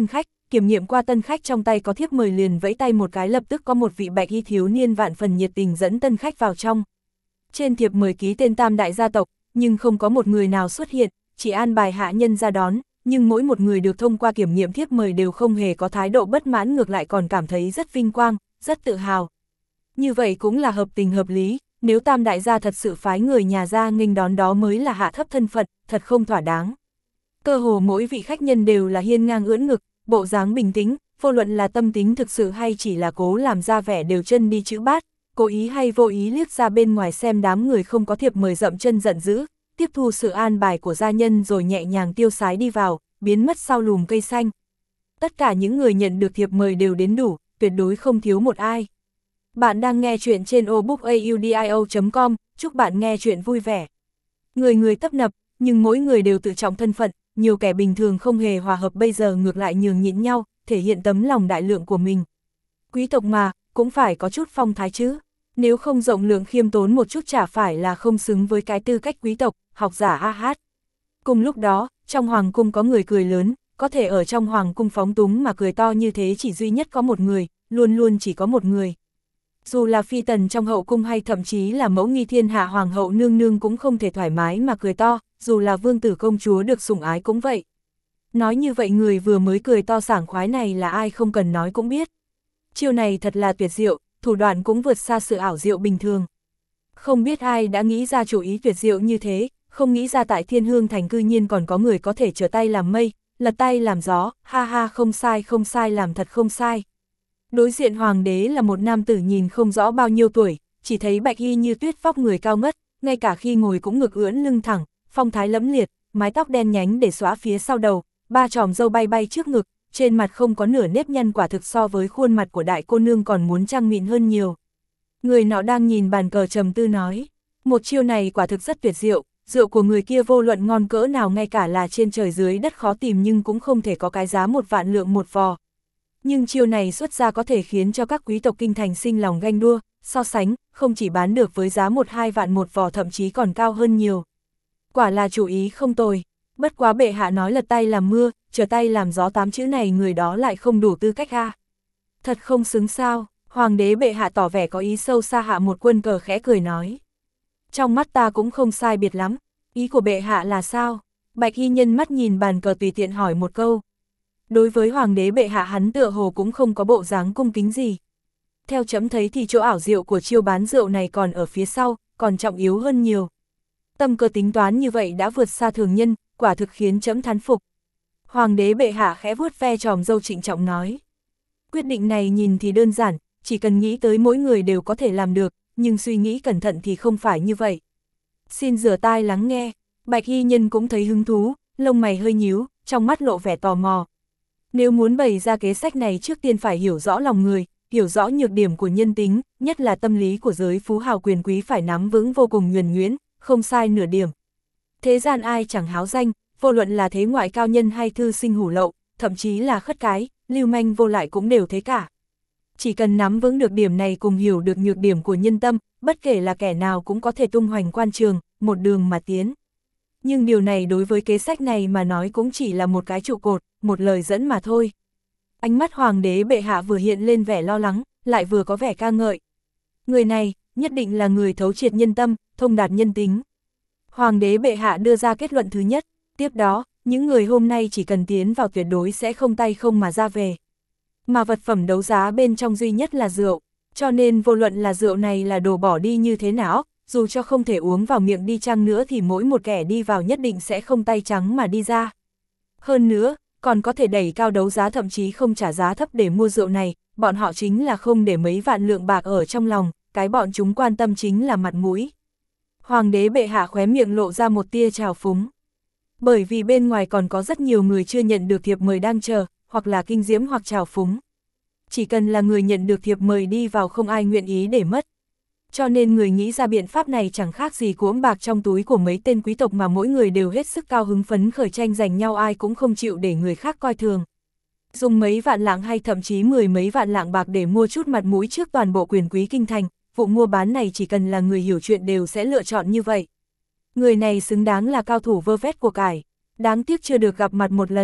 kiểm nghiệm qua tân khách trong tay có thiếp mời liền vẫy tay một cái, lập tức có một vị bạch y thiếu niên vạn phần nhiệt tình dẫn tân khách vào trong. Trên thiệp mời ký tên tam đại gia tộc, nhưng không có một người nào xuất hiện, chỉ an bài hạ nhân ra đón, nhưng mỗi một người được thông qua kiểm nghiệm thiếp mời đều không hề có thái độ bất mãn, ngược lại còn cảm thấy rất vinh quang, rất tự hào. Như vậy cũng là hợp tình hợp lý, nếu tam đại gia thật sự phái người nhà ra nghênh đón đó mới là hạ thấp thân phận, thật không thỏa đáng. Cơ hồ mỗi vị khách nhân đều là hiên ngang ưỡn ngực, bộ dáng bình tĩnh, vô luận là tâm tính thực sự hay chỉ là cố làm ra vẻ đều chân đi chữ bát, cố ý hay vô ý liếc ra bên ngoài xem đám người không có thiệp mời dậm chân giận dữ, tiếp thu sự an bài của gia nhân rồi nhẹ nhàng tiêu sái đi vào, biến mất sau lùm cây xanh. Tất cả những người nhận được thiệp mời đều đến đủ, tuyệt đối không thiếu một ai. Bạn đang nghe chuyện trên obookaudio.com, chúc bạn nghe chuyện vui vẻ. Người người tấp nập, nhưng mỗi người đều tự trọng thân phận, nhiều kẻ bình thường không hề hòa hợp bây giờ ngược lại nhường nhịn nhau, thể hiện tấm lòng đại lượng của mình. Quý tộc mà, cũng phải có chút phong thái chứ, nếu không rộng lượng khiêm tốn một chút chả phải là không xứng với cái tư cách quý tộc, học giả a hát. Cùng lúc đó, trong hoàng cung có người cười lớn, có thể ở trong hoàng cung phóng túng mà cười to như thế chỉ duy nhất có một người, luôn luôn chỉ có một người. Dù là phi tần trong hậu cung hay thậm chí là mẫu nghi thiên hạ hoàng hậu nương nương cũng không thể thoải mái mà cười to, dù là vương tử công chúa được sủng ái cũng vậy. Nói như vậy người vừa mới cười to sảng khoái này là ai không cần nói cũng biết. Chiêu này thật là tuyệt diệu, thủ đoạn cũng vượt xa sự ảo diệu bình thường. Không biết ai đã nghĩ ra chủ ý tuyệt diệu như thế, không nghĩ ra tại Thiên Hương Thành cư nhiên còn có người có thể trở tay làm mây, lật tay làm gió, ha ha không sai làm thật không sai. Đối diện hoàng đế là một nam tử nhìn không rõ bao nhiêu tuổi, chỉ thấy bạch y như tuyết, vóc người cao ngất, ngay cả khi ngồi cũng ngực ưỡn lưng thẳng, phong thái lẫm liệt, mái tóc đen nhánh để xóa phía sau đầu, ba chòm râu bay bay trước ngực, trên mặt không có nửa nếp nhăn, quả thực so với khuôn mặt của đại cô nương còn muốn trăng mịn hơn nhiều. Người nọ đang nhìn bàn cờ trầm tư nói, một chiêu này quả thực rất tuyệt diệu, rượu của người kia vô luận ngon cỡ nào ngay cả là trên trời dưới đất khó tìm nhưng cũng không thể có cái giá 1.000.000 lượng một vò. Nhưng chiêu này xuất ra có thể khiến cho các quý tộc kinh thành sinh lòng ganh đua, so sánh, không chỉ bán được với giá 1-2 vạn một vò thậm chí còn cao hơn nhiều. Quả là chủ ý không tồi, bất quá bệ hạ nói lật tay làm mưa, trở tay làm gió 8 chữ này người đó lại không đủ tư cách ha. Thật không xứng sao, hoàng đế bệ hạ tỏ vẻ có ý sâu xa hạ một quân cờ khẽ cười nói. Trong mắt ta cũng không sai biệt lắm, ý của bệ hạ là sao? Bạch y nhân mắt nhìn bàn cờ tùy tiện hỏi một câu. Đối với hoàng đế bệ hạ hắn tựa hồ cũng không có bộ dáng cung kính gì. Theo chấm thấy thì chỗ ảo diệu của chiêu bán rượu này còn ở phía sau, còn trọng yếu hơn nhiều. Tâm cơ tính toán như vậy đã vượt xa thường nhân, quả thực khiến chấm thán phục. Hoàng đế bệ hạ khẽ vuốt ve tròm râu trịnh trọng nói. Quyết định này nhìn thì đơn giản, chỉ cần nghĩ tới mỗi người đều có thể làm được, nhưng suy nghĩ cẩn thận thì không phải như vậy. Xin rửa tai lắng nghe, bạch y nhân cũng thấy hứng thú, lông mày hơi nhíu, trong mắt lộ vẻ tò mò. Nếu muốn bày ra kế sách này trước tiên phải hiểu rõ lòng người, hiểu rõ nhược điểm của nhân tính, nhất là tâm lý của giới phú hào quyền quý phải nắm vững vô cùng nhuần nhuyễn, không sai nửa điểm. Thế gian ai chẳng háo danh, vô luận là thế ngoại cao nhân hay thư sinh hủ lậu, thậm chí là khất cái, lưu manh vô lại cũng đều thế cả. Chỉ cần nắm vững được điểm này cùng hiểu được nhược điểm của nhân tâm, bất kể là kẻ nào cũng có thể tung hoành quan trường, một đường mà tiến. Nhưng điều này đối với kế sách này mà nói cũng chỉ là một cái trụ cột, một lời dẫn mà thôi. Ánh mắt hoàng đế bệ hạ vừa hiện lên vẻ lo lắng, lại vừa có vẻ ca ngợi. Người này, nhất định là người thấu triệt nhân tâm, thông đạt nhân tính. Hoàng đế bệ hạ đưa ra kết luận thứ nhất, tiếp đó, những người hôm nay chỉ cần tiến vào tuyệt đối sẽ không tay không mà ra về. Mà vật phẩm đấu giá bên trong duy nhất là rượu, cho nên vô luận là rượu này là đồ bỏ đi như thế nào, dù cho không thể uống vào miệng đi chăng nữa thì mỗi một kẻ đi vào nhất định sẽ không tay trắng mà đi ra. Hơn nữa, còn có thể đẩy cao đấu giá thậm chí không trả giá thấp để mua rượu này, bọn họ chính là không để mấy vạn lượng bạc ở trong lòng, cái bọn chúng quan tâm chính là mặt mũi. Hoàng đế bệ hạ khóe miệng lộ ra một tia trào phúng. Bởi vì bên ngoài còn có rất nhiều người chưa nhận được thiệp mời đang chờ, hoặc là kinh diễm hoặc trào phúng. Chỉ cần là người nhận được thiệp mời đi vào không ai nguyện ý để mất. Cho nên người nghĩ ra biện pháp này chẳng khác gì cuỗm bạc trong túi của mấy tên quý tộc mà mỗi người đều hết sức cao hứng phấn khởi tranh giành nhau, ai cũng không chịu để người khác coi thường. Dùng mấy vạn lạng hay thậm chí 10 mấy vạn lạng bạc để mua chút mặt mũi trước toàn bộ quyền quý kinh thành, vụ mua bán này chỉ cần là người hiểu chuyện đều sẽ lựa chọn như vậy. Người này xứng đáng là cao thủ vơ vét của cải, đáng tiếc chưa được gặp mặt một lần.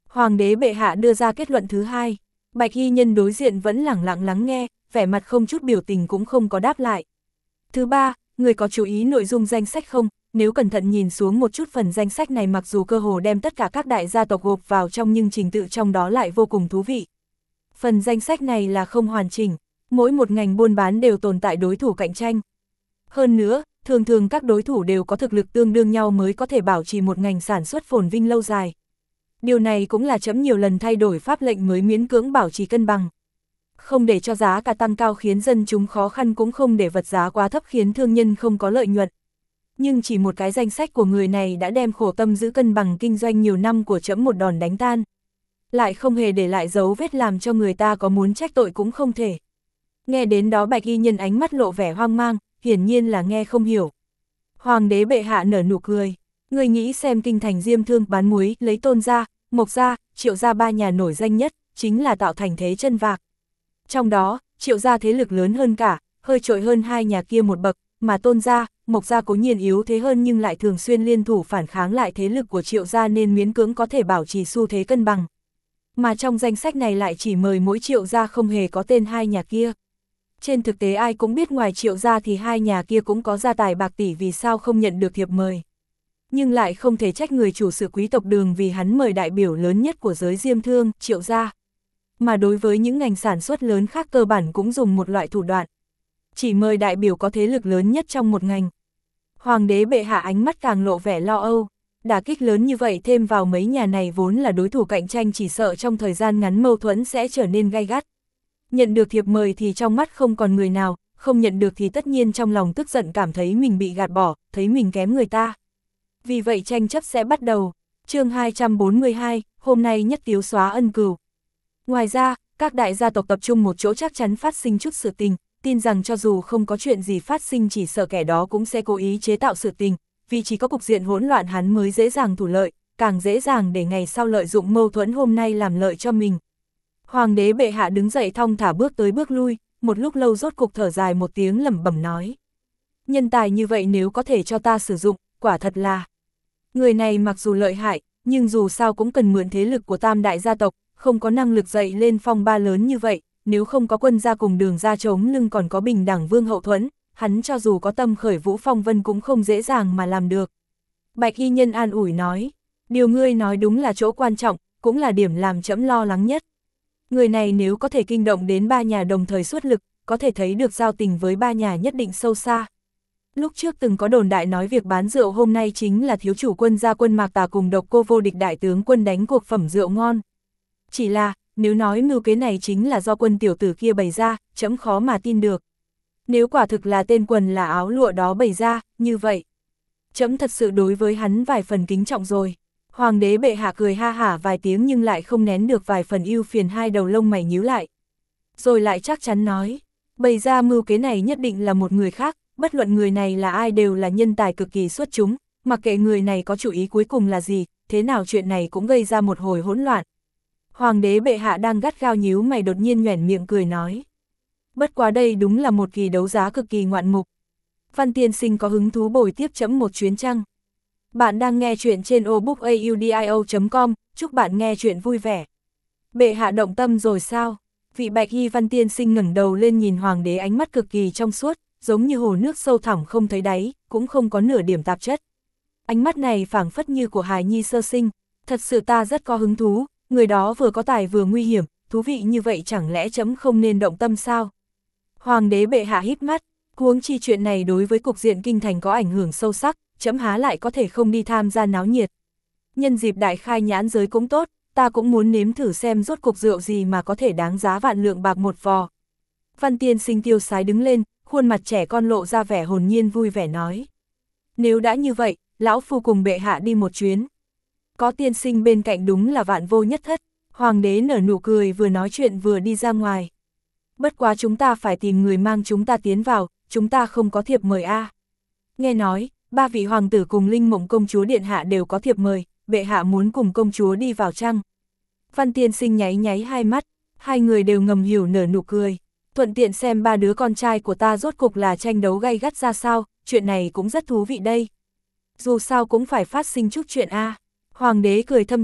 Hoàng đế bệ hạ đưa ra kết luận thứ hai. Bạch y nhân đối diện vẫn lẳng lặng lắng nghe, vẻ mặt không chút biểu tình cũng không có đáp lại. Thứ ba, người có chú ý nội dung danh sách không? Nếu cẩn thận nhìn xuống một chút phần danh sách này, mặc dù cơ hồ đem tất cả các đại gia tộc gộp vào trong nhưng trình tự trong đó lại vô cùng thú vị. Phần danh sách này là không hoàn chỉnh, mỗi một ngành buôn bán đều tồn tại đối thủ cạnh tranh. Hơn nữa, thường thường các đối thủ đều có thực lực tương đương nhau mới có thể bảo trì một ngành sản xuất phồn vinh lâu dài. Điều này cũng là trẫm nhiều lần thay đổi pháp lệnh mới miễn cưỡng bảo trì cân bằng. Không để cho giá cả tăng cao khiến dân chúng khó khăn, cũng không để vật giá quá thấp khiến thương nhân không có lợi nhuận. Nhưng chỉ một cái danh sách của người này đã đem khổ tâm giữ cân bằng kinh doanh nhiều năm của trẫm một đòn đánh tan. Lại không hề để lại dấu vết, làm cho người ta có muốn trách tội cũng không thể. Nghe đến đó Bạch y nhân ánh mắt lộ vẻ hoang mang, hiển nhiên là nghe không hiểu. Hoàng đế bệ hạ nở nụ cười. Người nghĩ xem, kinh thành Diêm Thương bán muối lấy Tôn gia, Mộc gia, Triệu gia ba nhà nổi danh nhất, chính là tạo thành thế chân vạc. Trong đó, Triệu gia thế lực lớn hơn cả, hơi trội hơn hai nhà kia một bậc, mà Tôn gia, Mộc gia cố nhiên yếu thế hơn nhưng lại thường xuyên liên thủ phản kháng lại thế lực của Triệu gia nên miễn cưỡng có thể bảo trì xu thế cân bằng. Mà trong danh sách này lại chỉ mời mỗi Triệu gia, không hề có tên hai nhà kia. Trên thực tế ai cũng biết ngoài Triệu gia thì hai nhà kia cũng có gia tài bạc tỷ, vì sao không nhận được thiệp mời. Nhưng lại không thể trách người chủ sự quý tộc Đường, vì hắn mời đại biểu lớn nhất của giới Diêm Thương, Triệu gia. Mà đối với những ngành sản xuất lớn khác cơ bản cũng dùng một loại thủ đoạn. Chỉ mời đại biểu có thế lực lớn nhất trong một ngành. Hoàng đế bệ hạ ánh mắt càng lộ vẻ lo âu. Đả kích lớn như vậy thêm vào mấy nhà này vốn là đối thủ cạnh tranh, chỉ sợ trong thời gian ngắn mâu thuẫn sẽ trở nên gay gắt. Nhận được thiệp mời thì trong mắt không còn người nào, không nhận được thì tất nhiên trong lòng tức giận, cảm thấy mình bị gạt bỏ, thấy mình kém người ta. Vì vậy tranh chấp sẽ bắt đầu. Chương 242, hôm nay nhất tiếu xóa ân cừu. Ngoài ra, các đại gia tộc tập trung một chỗ chắc chắn phát sinh chút sự tình, tin rằng cho dù không có chuyện gì phát sinh chỉ sợ kẻ đó cũng sẽ cố ý chế tạo sự tình, vì chỉ có cục diện hỗn loạn hắn mới dễ dàng thủ lợi, càng dễ dàng để ngày sau lợi dụng mâu thuẫn hôm nay làm lợi cho mình. Hoàng đế bệ hạ đứng dậy thong thả bước tới bước lui, một lúc lâu rốt cục thở dài một tiếng lẩm bẩm nói. Nhân tài như vậy nếu có thể cho ta sử dụng, quả thật là. Người này mặc dù lợi hại, nhưng dù sao cũng cần mượn thế lực của tam đại gia tộc, không có năng lực dậy lên phong ba lớn như vậy, nếu không có quân gia cùng Đường gia chống lưng còn có Bình Đẳng Vương hậu thuẫn, hắn cho dù có tâm khởi vũ phong vân cũng không dễ dàng mà làm được. Bạch y nhân an ủi nói, điều ngươi nói đúng là chỗ quan trọng, cũng là điểm làm trẫm lo lắng nhất. Người này nếu có thể kinh động đến ba nhà đồng thời xuất lực, có thể thấy được giao tình với ba nhà nhất định sâu xa. Lúc trước từng có đồn đại nói việc bán rượu hôm nay chính là thiếu chủ quân gia Quân Mạc Tà cùng Độc Cô vô địch đại tướng quân đánh cuộc phẩm rượu ngon. Chỉ là, nếu nói mưu kế này chính là do Quân tiểu tử kia bày ra, trẫm khó mà tin được. Nếu quả thực là tên quần là áo lụa đó bày ra, như vậy, trẫm thật sự đối với hắn vài phần kính trọng rồi. Hoàng đế bệ hạ cười ha hả vài tiếng nhưng lại không nén được vài phần ưu phiền, hai đầu lông mày nhíu lại. Rồi lại chắc chắn nói, bày ra mưu kế này nhất định là một người khác, bất luận người này là ai đều là nhân tài cực kỳ xuất chúng, mặc kệ người này có chủ ý cuối cùng là gì, thế nào chuyện này cũng gây ra một hồi hỗn loạn. Hoàng đế bệ hạ đang gắt gao nhíu mày đột nhiên nhoẻn miệng cười nói. Bất quá đây đúng là một kỳ đấu giá cực kỳ ngoạn mục. Văn tiên sinh có hứng thú bồi tiếp chấm một chuyến chăng? Bạn đang nghe chuyện trên obookaudio.com, chúc bạn nghe chuyện vui vẻ. Bệ hạ động tâm rồi sao? Vị bạch y văn tiên sinh ngẩng đầu lên nhìn hoàng đế, ánh mắt cực kỳ trong suốt, giống như hồ nước sâu thẳm không thấy đáy, cũng không có nửa điểm tạp chất. Ánh mắt này phảng phất như của hài nhi sơ sinh, thật sự ta rất có hứng thú, người đó vừa có tài vừa nguy hiểm, thú vị như vậy chẳng lẽ chấm không nên động tâm sao? Hoàng đế bệ hạ híp mắt, huống chi chuyện này đối với cục diện kinh thành có ảnh hưởng sâu sắc, chấm há lại có thể không đi tham gia náo nhiệt. Nhân dịp đại khai nhãn giới cũng tốt, ta cũng muốn nếm thử xem rốt cục rượu gì mà có thể đáng giá vạn lượng bạc một vò. Văn tiên sinh tiêu sái đứng lên, khuôn mặt trẻ con lộ ra vẻ hồn nhiên vui vẻ nói. Nếu đã như vậy, lão phu cùng bệ hạ đi một chuyến. Có tiên sinh bên cạnh đúng là vạn vô nhất thất. Hoàng đế nở nụ cười vừa nói chuyện vừa đi ra ngoài. Bất quá chúng ta phải tìm người mang chúng ta tiến vào, chúng ta không có thiệp mời a. Nghe nói, ba vị hoàng tử cùng Linh Mộng công chúa điện hạ đều có thiệp mời, bệ hạ muốn cùng công chúa đi vào chăng? Văn tiên sinh nháy nháy hai mắt, hai người đều ngầm hiểu nở nụ cười. Thuận tiện xem ba đứa con trai của ta rốt cục là tranh đấu gay gắt ra sao, chuyện này cũng rất thú vị đây. Dù sao cũng phải phát sinh chút chuyện a. Hoàng đế cười thâm trầm,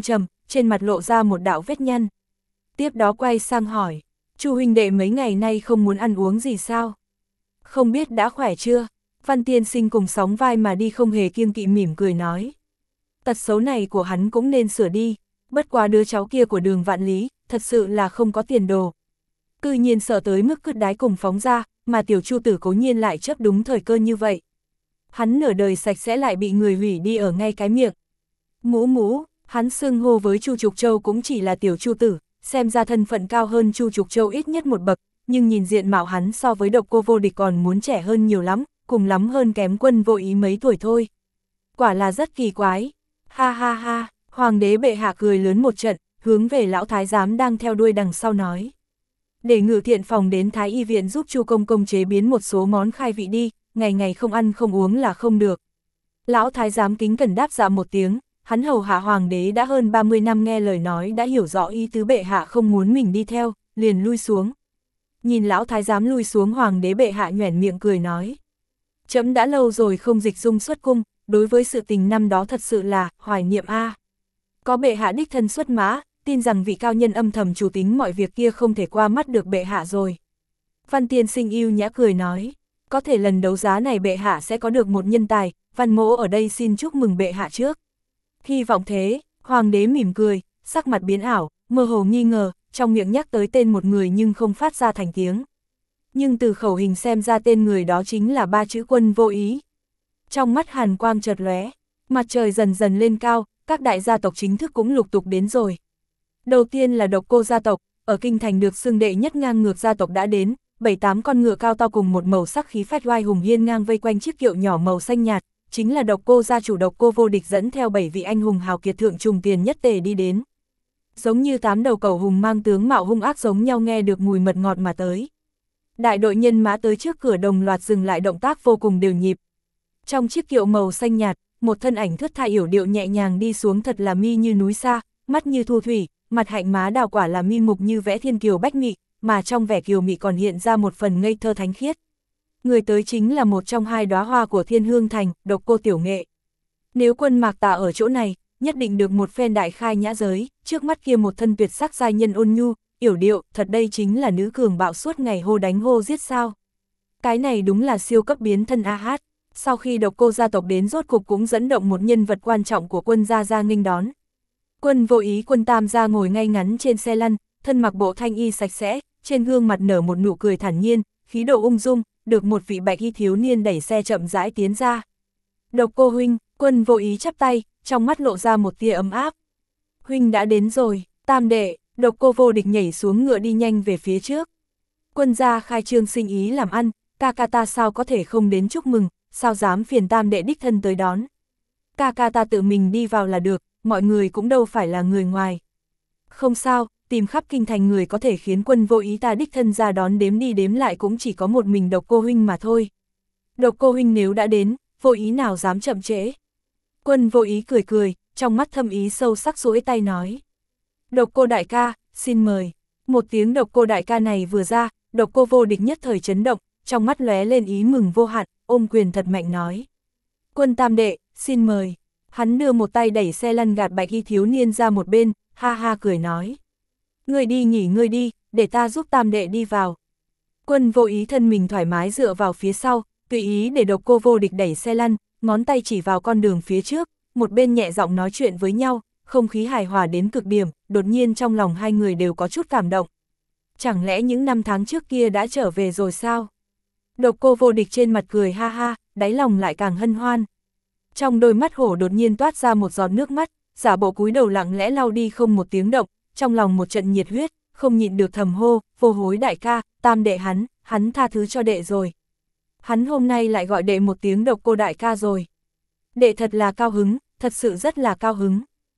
trên mặt lộ ra một đạo vết nhăn. Tiếp đó quay sang hỏi, Chu huynh đệ mấy ngày nay không muốn ăn uống gì sao? Không biết đã khỏe chưa? Văn tiên sinh cùng sóng vai mà đi không hề kiêng kỵ mỉm cười nói. Tật xấu này của hắn cũng nên sửa đi, bất quá đứa cháu kia của Đường Vạn Lý, thật sự là không có tiền đồ. Cư nhiên sợ tới mức cứt đái cùng phóng ra, mà tiểu Chu tử cố nhiên lại chấp đúng thời cơ như vậy. Hắn nửa đời sạch sẽ lại bị người hủy đi ở ngay cái miệng. Mũ mũ, hắn xưng hô với Chu Trục Châu cũng chỉ là tiểu Chu tử, xem ra thân phận cao hơn Chu Trục Châu ít nhất một bậc, nhưng nhìn diện mạo hắn so với Độc Cô Vô Địch còn muốn trẻ hơn nhiều lắm, cùng lắm hơn kém Quân Vô Ý mấy tuổi thôi. Quả là rất kỳ quái. Ha ha ha, hoàng đế bệ hạ cười lớn một trận, hướng về lão thái giám đang theo đuôi đằng sau nói. Để Ngự Thiện phòng đến Thái Y viện giúp Chu công công chế biến một số món khai vị đi, ngày ngày không ăn không uống là không được. Lão thái giám kính cẩn đáp dạ một tiếng, hắn hầu hạ hoàng đế đã hơn 30 năm, nghe lời nói đã hiểu rõ ý tứ bệ hạ không muốn mình đi theo, liền lui xuống. Nhìn lão thái giám lui xuống, hoàng đế bệ hạ nhoẻn miệng cười nói. Trẫm đã lâu rồi không dịch dung xuất cung, đối với sự tình năm đó thật sự là hoài niệm a. Có bệ hạ đích thân xuất mã, tin rằng vị cao nhân âm thầm chủ tính mọi việc kia không thể qua mắt được bệ hạ rồi. Văn tiên sinh yêu nhã cười nói, có thể lần đấu giá này bệ hạ sẽ có được một nhân tài, Văn mỗ ở đây xin chúc mừng bệ hạ trước. Hy vọng thế, hoàng đế mỉm cười, sắc mặt biến ảo, mơ hồ nghi ngờ, trong miệng nhắc tới tên một người nhưng không phát ra thành tiếng. Nhưng từ khẩu hình xem ra tên người đó chính là ba chữ Quân Vô Ý. Trong mắt hàn quang chợt lóe, mặt trời dần dần lên cao, các đại gia tộc chính thức cũng lục tục đến rồi. Đầu tiên là Độc Cô gia tộc, ở kinh thành được xưng đệ nhất ngang ngược gia tộc đã đến, 7-8 con ngựa cao to cùng một màu sắc khí phách oai hùng hiên ngang vây quanh chiếc kiệu nhỏ màu xanh nhạt, chính là Độc Cô gia chủ Độc Cô Vô Địch dẫn theo 7 vị anh hùng hào kiệt thượng trùng tiền nhất tề đi đến. Giống như 8 đầu cẩu hùng mang tướng mạo hung ác giống nhau, nghe được mùi mật ngọt mà tới. Đại đội nhân mã tới trước cửa đồng loạt dừng lại, động tác vô cùng đều nhịp. Trong chiếc kiệu màu xanh nhạt, một thân ảnh thướt tha yểu điệu nhẹ nhàng đi xuống, thật là mi như núi xa, mắt như thu thủy, mặt hạnh má đào, quả là mi mục như vẽ thiên kiều bách mị, mà trong vẻ kiều mị còn hiện ra một phần ngây thơ thánh khiết. Người tới chính là một trong 2 đóa hoa của Thiên Hương Thành, Độc Cô Tiểu Nghệ. Nếu Quân Mạc Tà ở chỗ này, nhất định được một phen đại khai nhã giới, trước mắt kia một thân tuyệt sắc giai nhân ôn nhu, yểu điệu, thật đây chính là nữ cường bạo suốt ngày hô đánh hô giết sao. Cái này đúng là siêu cấp biến thân AH. Sau khi Độc Cô gia tộc đến, rốt cục cũng dẫn động một nhân vật quan trọng của Quân gia ra nghênh đón. Quân Vô Ý, Quân Tam gia ngồi ngay ngắn trên xe lăn, thân mặc bộ thanh y sạch sẽ, trên gương mặt nở một nụ cười thản nhiên, khí độ ung dung, được một vị bạch y thiếu niên đẩy xe chậm rãi tiến ra. Độc Cô huynh, Quân Vô Ý chắp tay, trong mắt lộ ra một tia ấm áp. Huynh đã đến rồi, Tam đệ. Độc Cô Vô Địch nhảy xuống ngựa đi nhanh về phía trước. Quân gia khai trương sinh ý làm ăn, ca ca ta sao có thể không đến chúc mừng, sao dám phiền Tam đệ đích thân tới đón. Ca ca ta tự mình đi vào là được, mọi người cũng đâu phải là người ngoài. Không sao, tìm khắp kinh thành người có thể khiến Quân Vô Ý ta đích thân ra đón, đếm đi đếm lại cũng chỉ có một mình Độc Cô huynh mà thôi. Độc Cô huynh nếu đã đến, Vô Ý nào dám chậm trễ. Quân Vô Ý cười cười, trong mắt thâm ý sâu sắc, duỗi tay nói. Độc Cô đại ca, xin mời. Một tiếng Độc Cô đại ca này vừa ra, Độc Cô Vô Địch nhất thời chấn động, trong mắt lóe lên ý mừng vô hạn, ôm quyền thật mạnh nói. Quân Tam đệ, xin mời. Hắn đưa một tay đẩy xe lăn gạt bạch y thiếu niên ra một bên, ha ha cười nói. Ngươi đi nghỉ ngơi đi, để ta giúp Tam đệ đi vào. Quân Vô Ý thân mình thoải mái dựa vào phía sau, tùy ý để Độc Cô Vô Địch đẩy xe lăn, ngón tay chỉ vào con đường phía trước, một bên nhẹ giọng nói chuyện với nhau, không khí hài hòa đến cực điểm, đột nhiên trong lòng hai người đều có chút cảm động. Chẳng lẽ những năm tháng trước kia đã trở về rồi sao? Độc Cô Vô Địch trên mặt cười ha ha, đáy lòng lại càng hân hoan. Trong đôi mắt hổ đột nhiên toát ra một giọt nước mắt, giả bộ cúi đầu lặng lẽ lau đi không một tiếng động, trong lòng một trận nhiệt huyết, không nhịn được thầm hô, Vô Hối đại ca, Tam đệ hắn tha thứ cho đệ rồi. Hắn hôm nay lại gọi đệ một tiếng Độc Cô đại ca rồi. Đệ thật là cao hứng, thật sự rất là cao hứng.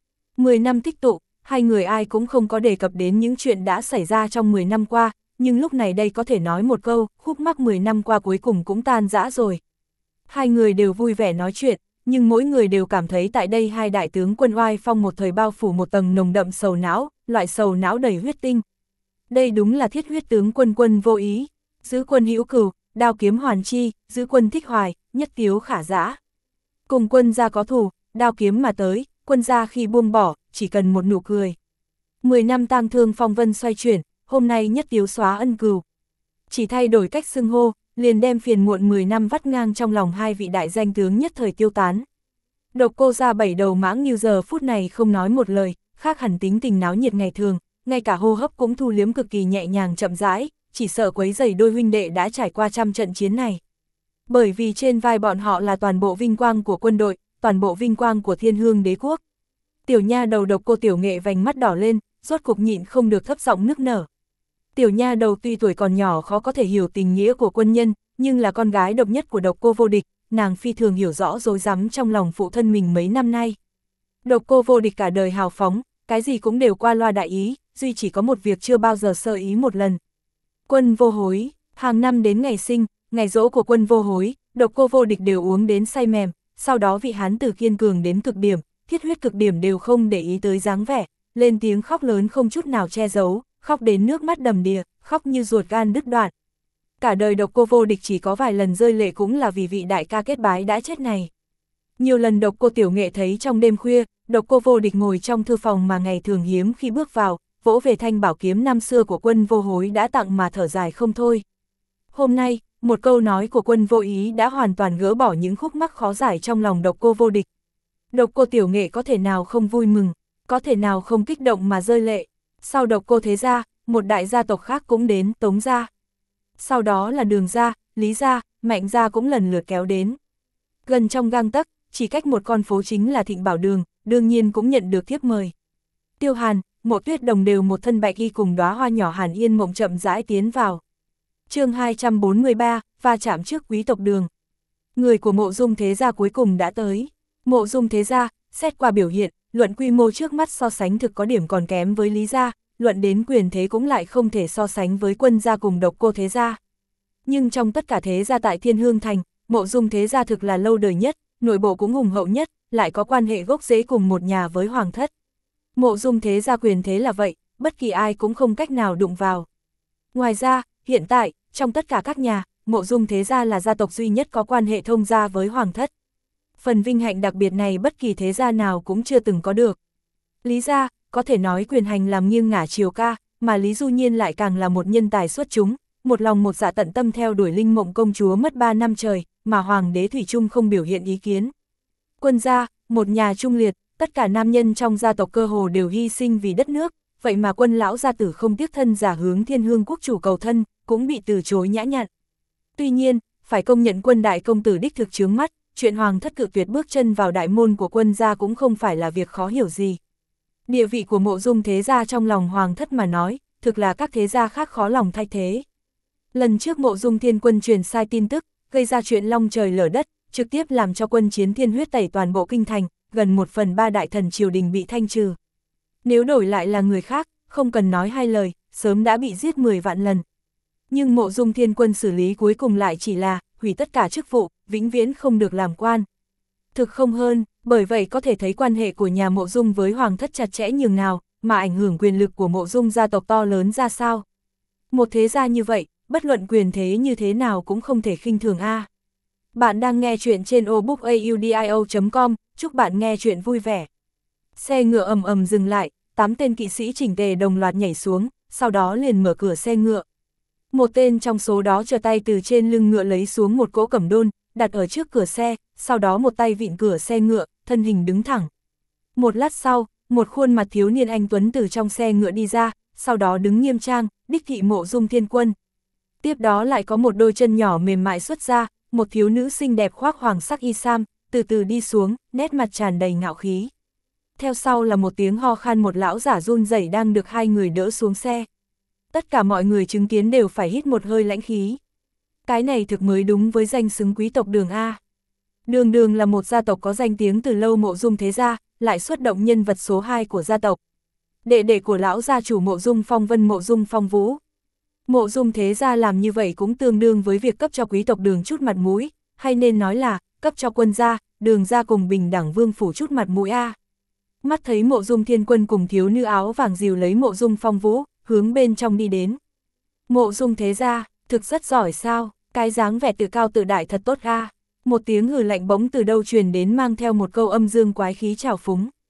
10 năm tích tụ, hai người ai cũng không có đề cập đến những chuyện đã xảy ra trong 10 năm qua, nhưng lúc này đây có thể nói một câu, khúc mắc 10 năm qua cuối cùng cũng tan rã rồi. Hai người đều vui vẻ nói chuyện, nhưng mỗi người đều cảm thấy tại đây hai đại tướng quân oai phong một thời bao phủ một tầng nồng đậm sầu não, loại sầu não đầy huyết tinh. Đây đúng là thiết huyết tướng quân Quân Vô Ý, giữ quân hữu cừu, đao kiếm hoàn chi, giữ quân thích hoài, nhất tiếu khả dã. Cùng quân gia có thù, đao kiếm mà tới, quân gia khi buông bỏ, chỉ cần một nụ cười. 10 năm tang thương phong vân xoay chuyển, hôm nay nhất tiếu xóa ân cừu. Chỉ thay đổi cách xưng hô, liền đem phiền muộn 10 năm vắt ngang trong lòng hai vị đại danh tướng nhất thời tiêu tán. Độc Cô gia 7 đầu mãng như giờ phút này không nói một lời, khác hẳn tính tình náo nhiệt ngày thường, ngay cả hô hấp cũng thu liếm cực kỳ nhẹ nhàng chậm rãi, chỉ sợ quấy rầy đôi huynh đệ đã trải qua trăm trận chiến này. Bởi vì trên vai bọn họ là toàn bộ vinh quang của quân đội, toàn bộ vinh quang của Thiên Hương đế quốc. Tiểu nha đầu Độc Cô Tiểu Nghệ vành mắt đỏ lên, rốt cục nhịn không được thấp giọng nức nở. Tiểu nha đầu tuy tuổi còn nhỏ khó có thể hiểu tình nghĩa của quân nhân, nhưng là con gái độc nhất của Độc Cô Vô Địch, nàng phi thường hiểu rõ rối rắm trong lòng phụ thân mình mấy năm nay. Độc Cô Vô Địch cả đời hào phóng, cái gì cũng đều qua loa đại ý, duy chỉ có một việc chưa bao giờ sơ ý một lần. Quân Vô Hối, hàng năm đến ngày sinh, ngày giỗ của Quân Vô Hối, Độc Cô Vô Địch đều uống đến say mềm, sau đó vị hán tử kiên cường đến cực điểm, thiết huyết cực điểm đều không để ý tới dáng vẻ, lên tiếng khóc lớn không chút nào che giấu, khóc đến nước mắt đầm đìa, khóc như ruột gan đứt đoạn. Cả đời Độc Cô Vô Địch chỉ có vài lần rơi lệ cũng là vì vị đại ca kết bái đã chết này. Nhiều lần Độc Cô Tiểu Nghệ thấy trong đêm khuya, Độc Cô Vô Địch ngồi trong thư phòng mà ngày thường hiếm khi bước vào, vỗ về thanh bảo kiếm năm xưa của Quân Vô Hối đã tặng mà thở dài không thôi. Hôm nay, một câu nói của Quân Vô Ý đã hoàn toàn gỡ bỏ những khúc mắc khó giải trong lòng Độc Cô Vô Địch. Độc Cô Tiểu Nghệ có thể nào không vui mừng, có thể nào không kích động mà rơi lệ. Sau Độc Cô Thế gia, một đại gia tộc khác cũng đến, Tống gia. Sau đó là Đường gia, Lý gia, Mạnh gia cũng lần lượt kéo đến. Gần trong gang tấc, chỉ cách một con phố chính là Thịnh Bảo Đường, đương nhiên cũng nhận được thiếp mời. Tiêu Hàn, Mộ Tuyết Đồng đều một thân bạch y cùng đóa hoa nhỏ Hàn Yên Mộng chậm rãi tiến vào. Chương 243, va chạm trước quý tộc Đường. Người của Mộ Dung Thế gia cuối cùng đã tới. Mộ Dung Thế gia, xét qua biểu hiện, luận quy mô trước mắt so sánh thực có điểm còn kém với Lý gia, luận đến quyền thế cũng lại không thể so sánh với Quân gia cùng Độc Cô Thế gia. Nhưng trong tất cả thế gia tại Thiên Hương Thành, Mộ Dung Thế gia thực là lâu đời nhất, nội bộ cũng hùng hậu nhất, lại có quan hệ gốc rễ cùng một nhà với Hoàng thất. Mộ Dung Thế gia quyền thế là vậy, bất kỳ ai cũng không cách nào đụng vào. Ngoài ra, hiện tại, trong tất cả các nhà, Mộ Dung Thế gia là gia tộc duy nhất có quan hệ thông gia với Hoàng thất. Phần vinh hạnh đặc biệt này bất kỳ thế gia nào cũng chưa từng có được. Lý gia, có thể nói quyền hành làm nghiêng ngả chiều ca, mà Lý Du Nhiên lại càng là một nhân tài xuất chúng, một lòng một dạ tận tâm theo đuổi Linh Mộng công chúa mất 3 năm trời, mà Hoàng đế Thủy Trung không biểu hiện ý kiến. Quân gia, một nhà trung liệt, tất cả nam nhân trong gia tộc cơ hồ đều hy sinh vì đất nước, vậy mà Quân lão gia tử không tiếc thân giả hướng Thiên Hương quốc chủ cầu thân, cũng bị từ chối nhã nhặn. Tuy nhiên, phải công nhận Quân đại công tử đích thực chướng mắt, chuyện Hoàng thất cự tuyệt bước chân vào đại môn của Quân gia cũng không phải là việc khó hiểu gì. Địa vị của Mộ Dung Thế gia trong lòng Hoàng thất mà nói, thực là các thế gia khác khó lòng thay thế. Lần trước Mộ Dung Thiên Quân truyền sai tin tức, gây ra chuyện long trời lở đất, trực tiếp làm cho quân chiến thiên huyết tẩy toàn bộ kinh thành, gần 1/3 đại thần triều đình bị thanh trừ. Nếu đổi lại là người khác, không cần nói hai lời, sớm đã bị giết 10 vạn lần. Nhưng Mộ Dung Thiên Quân xử lý cuối cùng lại chỉ là hủy tất cả chức vụ, vĩnh viễn không được làm quan. Thực không hơn, bởi vậy có thể thấy quan hệ của nhà Mộ Dung với Hoàng thất chặt chẽ nhường nào, mà ảnh hưởng quyền lực của Mộ Dung gia tộc to lớn ra sao. Một thế gia như vậy, bất luận quyền thế như thế nào cũng không thể khinh thường a. Bạn đang nghe chuyện trên obookaudio.com, chúc bạn nghe chuyện vui vẻ. Xe ngựa ầm ầm dừng lại, 8 tên kỵ sĩ chỉnh tề đồng loạt nhảy xuống, sau đó liền mở cửa xe ngựa. Một tên trong số đó giơ tay từ trên lưng ngựa lấy xuống một cỗ cẩm đôn, đặt ở trước cửa xe, sau đó một tay vịn cửa xe ngựa, thân hình đứng thẳng. Một lát sau, một khuôn mặt thiếu niên anh tuấn từ trong xe ngựa đi ra, sau đó đứng nghiêm trang, đích thị Mộ Dung Thiên Quân. Tiếp đó lại có một đôi chân nhỏ mềm mại xuất ra, một thiếu nữ xinh đẹp khoác hoàng sắc y sam, từ từ đi xuống, nét mặt tràn đầy ngạo khí. Theo sau là một tiếng ho khan, một lão giả run rẩy đang được hai người đỡ xuống xe. Tất cả mọi người chứng kiến đều phải hít một hơi lãnh khí. Cái này thực mới đúng với danh xứng quý tộc Đường a. Đường Đường là một gia tộc có danh tiếng từ lâu Mộ Dung Thế gia, lại xuất động nhân vật số 2 của gia tộc. Đệ đệ của lão gia chủ Mộ Dung Phong Vân, Mộ Dung Phong Vũ. Mộ Dung Thế gia làm như vậy cũng tương đương với việc cấp cho quý tộc Đường chút mặt mũi, hay nên nói là cấp cho Quân gia, Đường gia cùng bình đẳng vương phủ chút mặt mũi a. Mắt thấy Mộ Dung Thiên Quân cùng thiếu nữ áo vàng dìu lấy Mộ Dung Phong Vũ, hướng bên trong đi đến. Mộ Dung Thế gia, thực rất giỏi sao, cái dáng vẻ tự cao tự đại thật tốt a. Một tiếng hừ lạnh bỗng từ đâu truyền đến mang theo một câu âm dương quái khí trào phúng.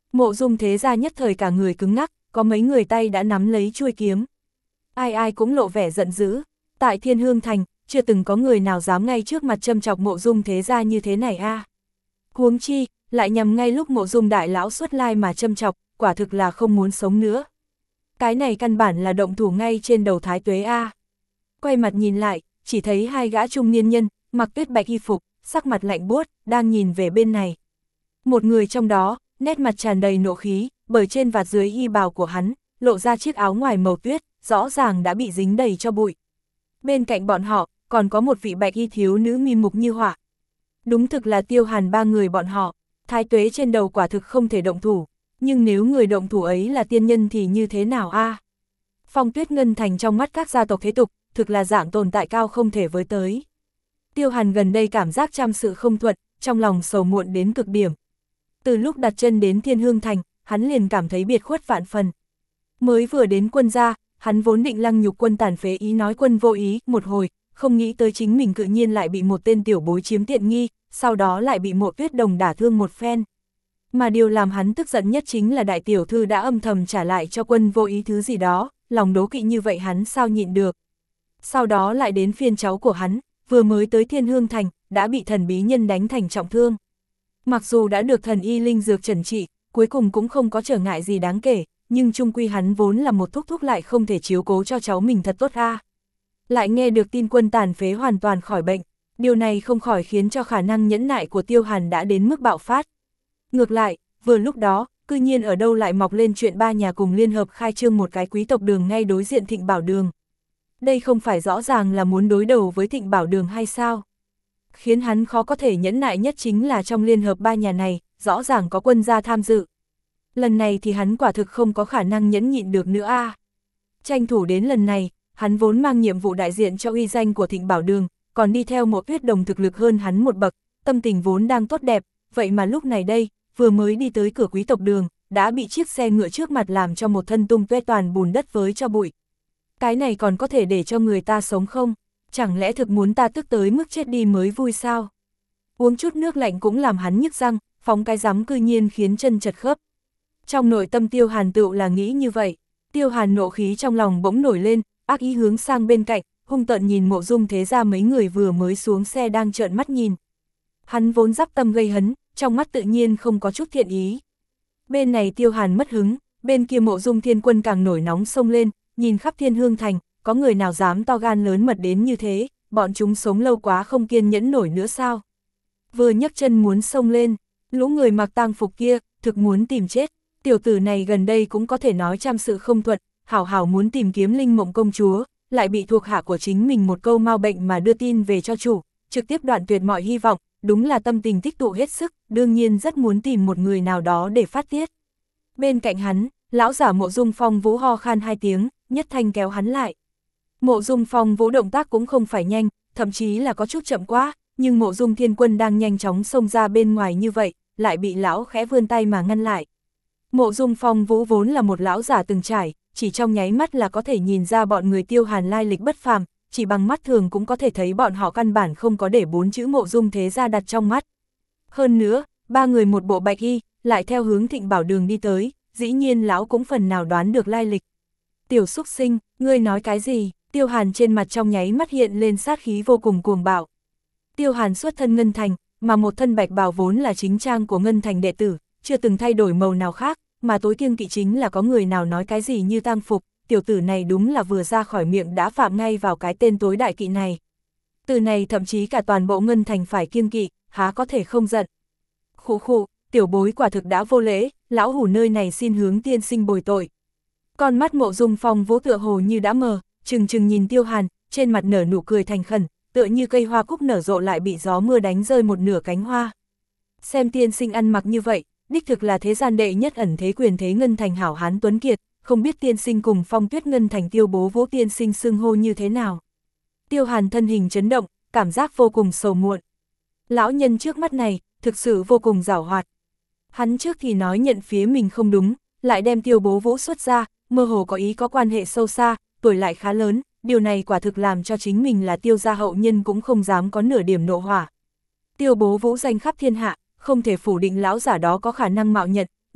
Mộ Dung Thế Gia nhất thời cả người cứng ngắc, có mấy người tay đã nắm lấy chuôi kiếm. Ai ai cũng lộ vẻ giận dữ, tại Thiên Hương Thành, chưa từng có người nào dám ngay trước mặt châm chọc Mộ Dung Thế Gia như thế này a. Huống chi, lại nhằm ngay lúc Mộ Dung đại lão xuất lai mà châm chọc, quả thực là không muốn sống nữa. Cái này căn bản là động thủ ngay trên đầu Thái Tuế a. Quay mặt nhìn lại, chỉ thấy hai gã trung niên nhân, mặc tuyết bạch y phục, sắc mặt lạnh buốt, đang nhìn về bên này. Một người trong đó, nét mặt tràn đầy nộ khí, bởi trên vạt dưới y bào của hắn, lộ ra chiếc áo ngoài màu tuyết, rõ ràng đã bị dính đầy cho bụi. Bên cạnh bọn họ, còn có một vị bạch y thiếu nữ mi mục như hỏa. Đúng thực là Tiêu Hàn ba người bọn họ, Thái Tuế trên đầu quả thực không thể động thủ, nhưng nếu người động thủ ấy là tiên nhân thì như thế nào a? Phong Tuyết Ngân Thành trong mắt các gia tộc thế tục, thực là dạng tồn tại cao không thể với tới. Tiêu Hàn gần đây cảm giác trăm sự không thuận, trong lòng sầu muộn đến cực điểm. Từ lúc đặt chân đến Thiên Hương Thành, hắn liền cảm thấy biệt khuất vạn phần. Mới vừa đến quân gia, hắn vốn định lăng nhục quân tàn phế ý nói quân vô ý một hồi, không nghĩ tới chính mình tự nhiên lại bị một tên tiểu bối chiếm tiện nghi, sau đó lại bị Mộ Tuyết Đồng đả thương một phen. Mà điều làm hắn tức giận nhất chính là đại tiểu thư đã âm thầm trả lại cho quân vô ý thứ gì đó, lòng đố kỵ như vậy hắn sao nhịn được. Sau đó lại đến phiên cháu của hắn, vừa mới tới Thiên Hương Thành, đã bị thần bí nhân đánh thành trọng thương. Mặc dù đã được thần y linh dược trần trị, cuối cùng cũng không có trở ngại gì đáng kể, nhưng chung quy hắn vốn là một thúc thúc lại không thể chiếu cố cho cháu mình thật tốt a. Lại nghe được tin quân tàn phế hoàn toàn khỏi bệnh, điều này không khỏi khiến cho khả năng nhẫn nại của Tiêu Hàn đã đến mức bạo phát. Ngược lại, vừa lúc đó, cư nhiên ở đâu lại mọc lên chuyện ba nhà cùng liên hợp khai trương một cái quý tộc đường ngay đối diện Thịnh Bảo Đường. Đây không phải rõ ràng là muốn đối đầu với Thịnh Bảo Đường hay sao? Khiến hắn khó có thể nhẫn nại nhất chính là trong liên hợp ba nhà này, rõ ràng có quân gia tham dự. Lần này thì hắn quả thực không có khả năng nhẫn nhịn được nữa a. Tranh thủ đến lần này, hắn vốn mang nhiệm vụ đại diện cho uy danh của Thịnh Bảo Đường, còn đi theo Mộ Tuyết Đồng thực lực hơn hắn một bậc, tâm tình vốn đang tốt đẹp, vậy mà lúc này đây, vừa mới đi tới cửa quý tộc đường, đã bị chiếc xe ngựa trước mặt làm cho một thân tung toe toàn bùn đất với cho bụi. Cái này còn có thể để cho người ta sống không? Chẳng lẽ thực muốn ta tức tới mức chết đi mới vui sao? Uống chút nước lạnh cũng làm hắn nhức răng, phóng cái rắm cư nhiên khiến chân chật khớp. Trong nội tâm Tiêu Hàn tựu là nghĩ như vậy, Tiêu Hàn nộ khí trong lòng bỗng nổi lên, ác ý hướng sang bên cạnh, hung tợn nhìn Mộ Dung Thế Gia mấy người vừa mới xuống xe đang trợn mắt nhìn. Hắn vốn dắp tâm gây hấn, trong mắt tự nhiên không có chút thiện ý. Bên này Tiêu Hàn mất hứng, bên kia Mộ Dung Thiên Quân càng nổi nóng xông lên, nhìn khắp Thiên Hương Thành, có người nào dám to gan lớn mật đến như thế, bọn chúng sống lâu quá không kiên nhẫn nổi nữa sao? Vừa nhấc chân muốn xông lên, lũ người mặc tang phục kia, thực muốn tìm chết. Tiểu tử này gần đây cũng có thể nói trăm sự không thuận, hảo hảo muốn tìm kiếm Linh Mộng công chúa, lại bị thuộc hạ của chính mình một câu mau bệnh mà đưa tin về cho chủ, trực tiếp đoạn tuyệt mọi hy vọng, đúng là tâm tình tích tụ hết sức, đương nhiên rất muốn tìm một người nào đó để phát tiết. Bên cạnh hắn, lão giả Mộ Dung Phong Vũ ho khan hai tiếng, nhất thanh kéo hắn lại. Mộ Dung Phong Vũ động tác cũng không phải nhanh, thậm chí là có chút chậm quá, nhưng Mộ Dung Thiên Quân đang nhanh chóng xông ra bên ngoài như vậy, lại bị lão khẽ vươn tay mà ngăn lại. Mộ Dung Phong Vũ vốn là một lão giả từng trải, chỉ trong nháy mắt là có thể nhìn ra bọn người Tiêu Hàn lai lịch bất phàm, chỉ bằng mắt thường cũng có thể thấy bọn họ căn bản không có để 4 chữ Mộ Dung Thế Gia đặt trong mắt. Hơn nữa, ba người một bộ bạch y, lại theo hướng Thịnh Bảo Đường đi tới, dĩ nhiên lão cũng phần nào đoán được lai lịch. Tiểu xúc sinh, ngươi nói cái gì? Tiêu Hàn trên mặt trong nháy mắt hiện lên sát khí vô cùng cuồng bạo. Tiêu Hàn xuất thân Ngân Thành, mà một thân bạch bào vốn là chính trang của Ngân Thành đệ tử, chưa từng thay đổi màu nào khác, mà tối kiêng kỵ chính là có người nào nói cái gì như tang phục, tiểu tử này đúng là vừa ra khỏi miệng đã phạm ngay vào cái tên tối đại kỵ này. Từ này thậm chí cả toàn bộ Ngân Thành phải kiêng kỵ, há có thể không giận. Khụ khụ, tiểu bối quả thực đã vô lễ, lão hủ nơi này xin hướng tiên sinh bồi tội. Con mắt Mộ Dung Phong Vũ tựa hồ như đã mờ, trừng trừng nhìn Tiêu Hàn, trên mặt nở nụ cười thành khẩn, tựa như cây hoa cúc nở rộ lại bị gió mưa đánh rơi một nửa cánh hoa. Xem tiên sinh ăn mặc như vậy, đích thực là thế gian đệ nhất ẩn thế quyền thế Ngân Thành hảo hán tuấn kiệt, không biết tiên sinh cùng Phong Tuyết Ngân Thành Tiêu bố Vũ tiên sinh xưng hô như thế nào. Tiêu Hàn thân hình chấn động, cảm giác vô cùng sầu muộn. Lão nhân trước mắt này, thực sự vô cùng giảo hoạt. Hắn trước thì nói nhận phía mình không đúng, lại đem Tiêu bố Vũ xuất ra, mơ hồ có ý có quan hệ sâu xa, tuổi lại khá lớn, điều này quả thực làm cho chính mình là Tiêu gia hậu nhân cũng không dám có nửa điểm nộ hỏa. Tiêu bố Vũ danh khắp thiên hạ, không thể phủ định lão giả đó có khả năng mạo nhận, nhưng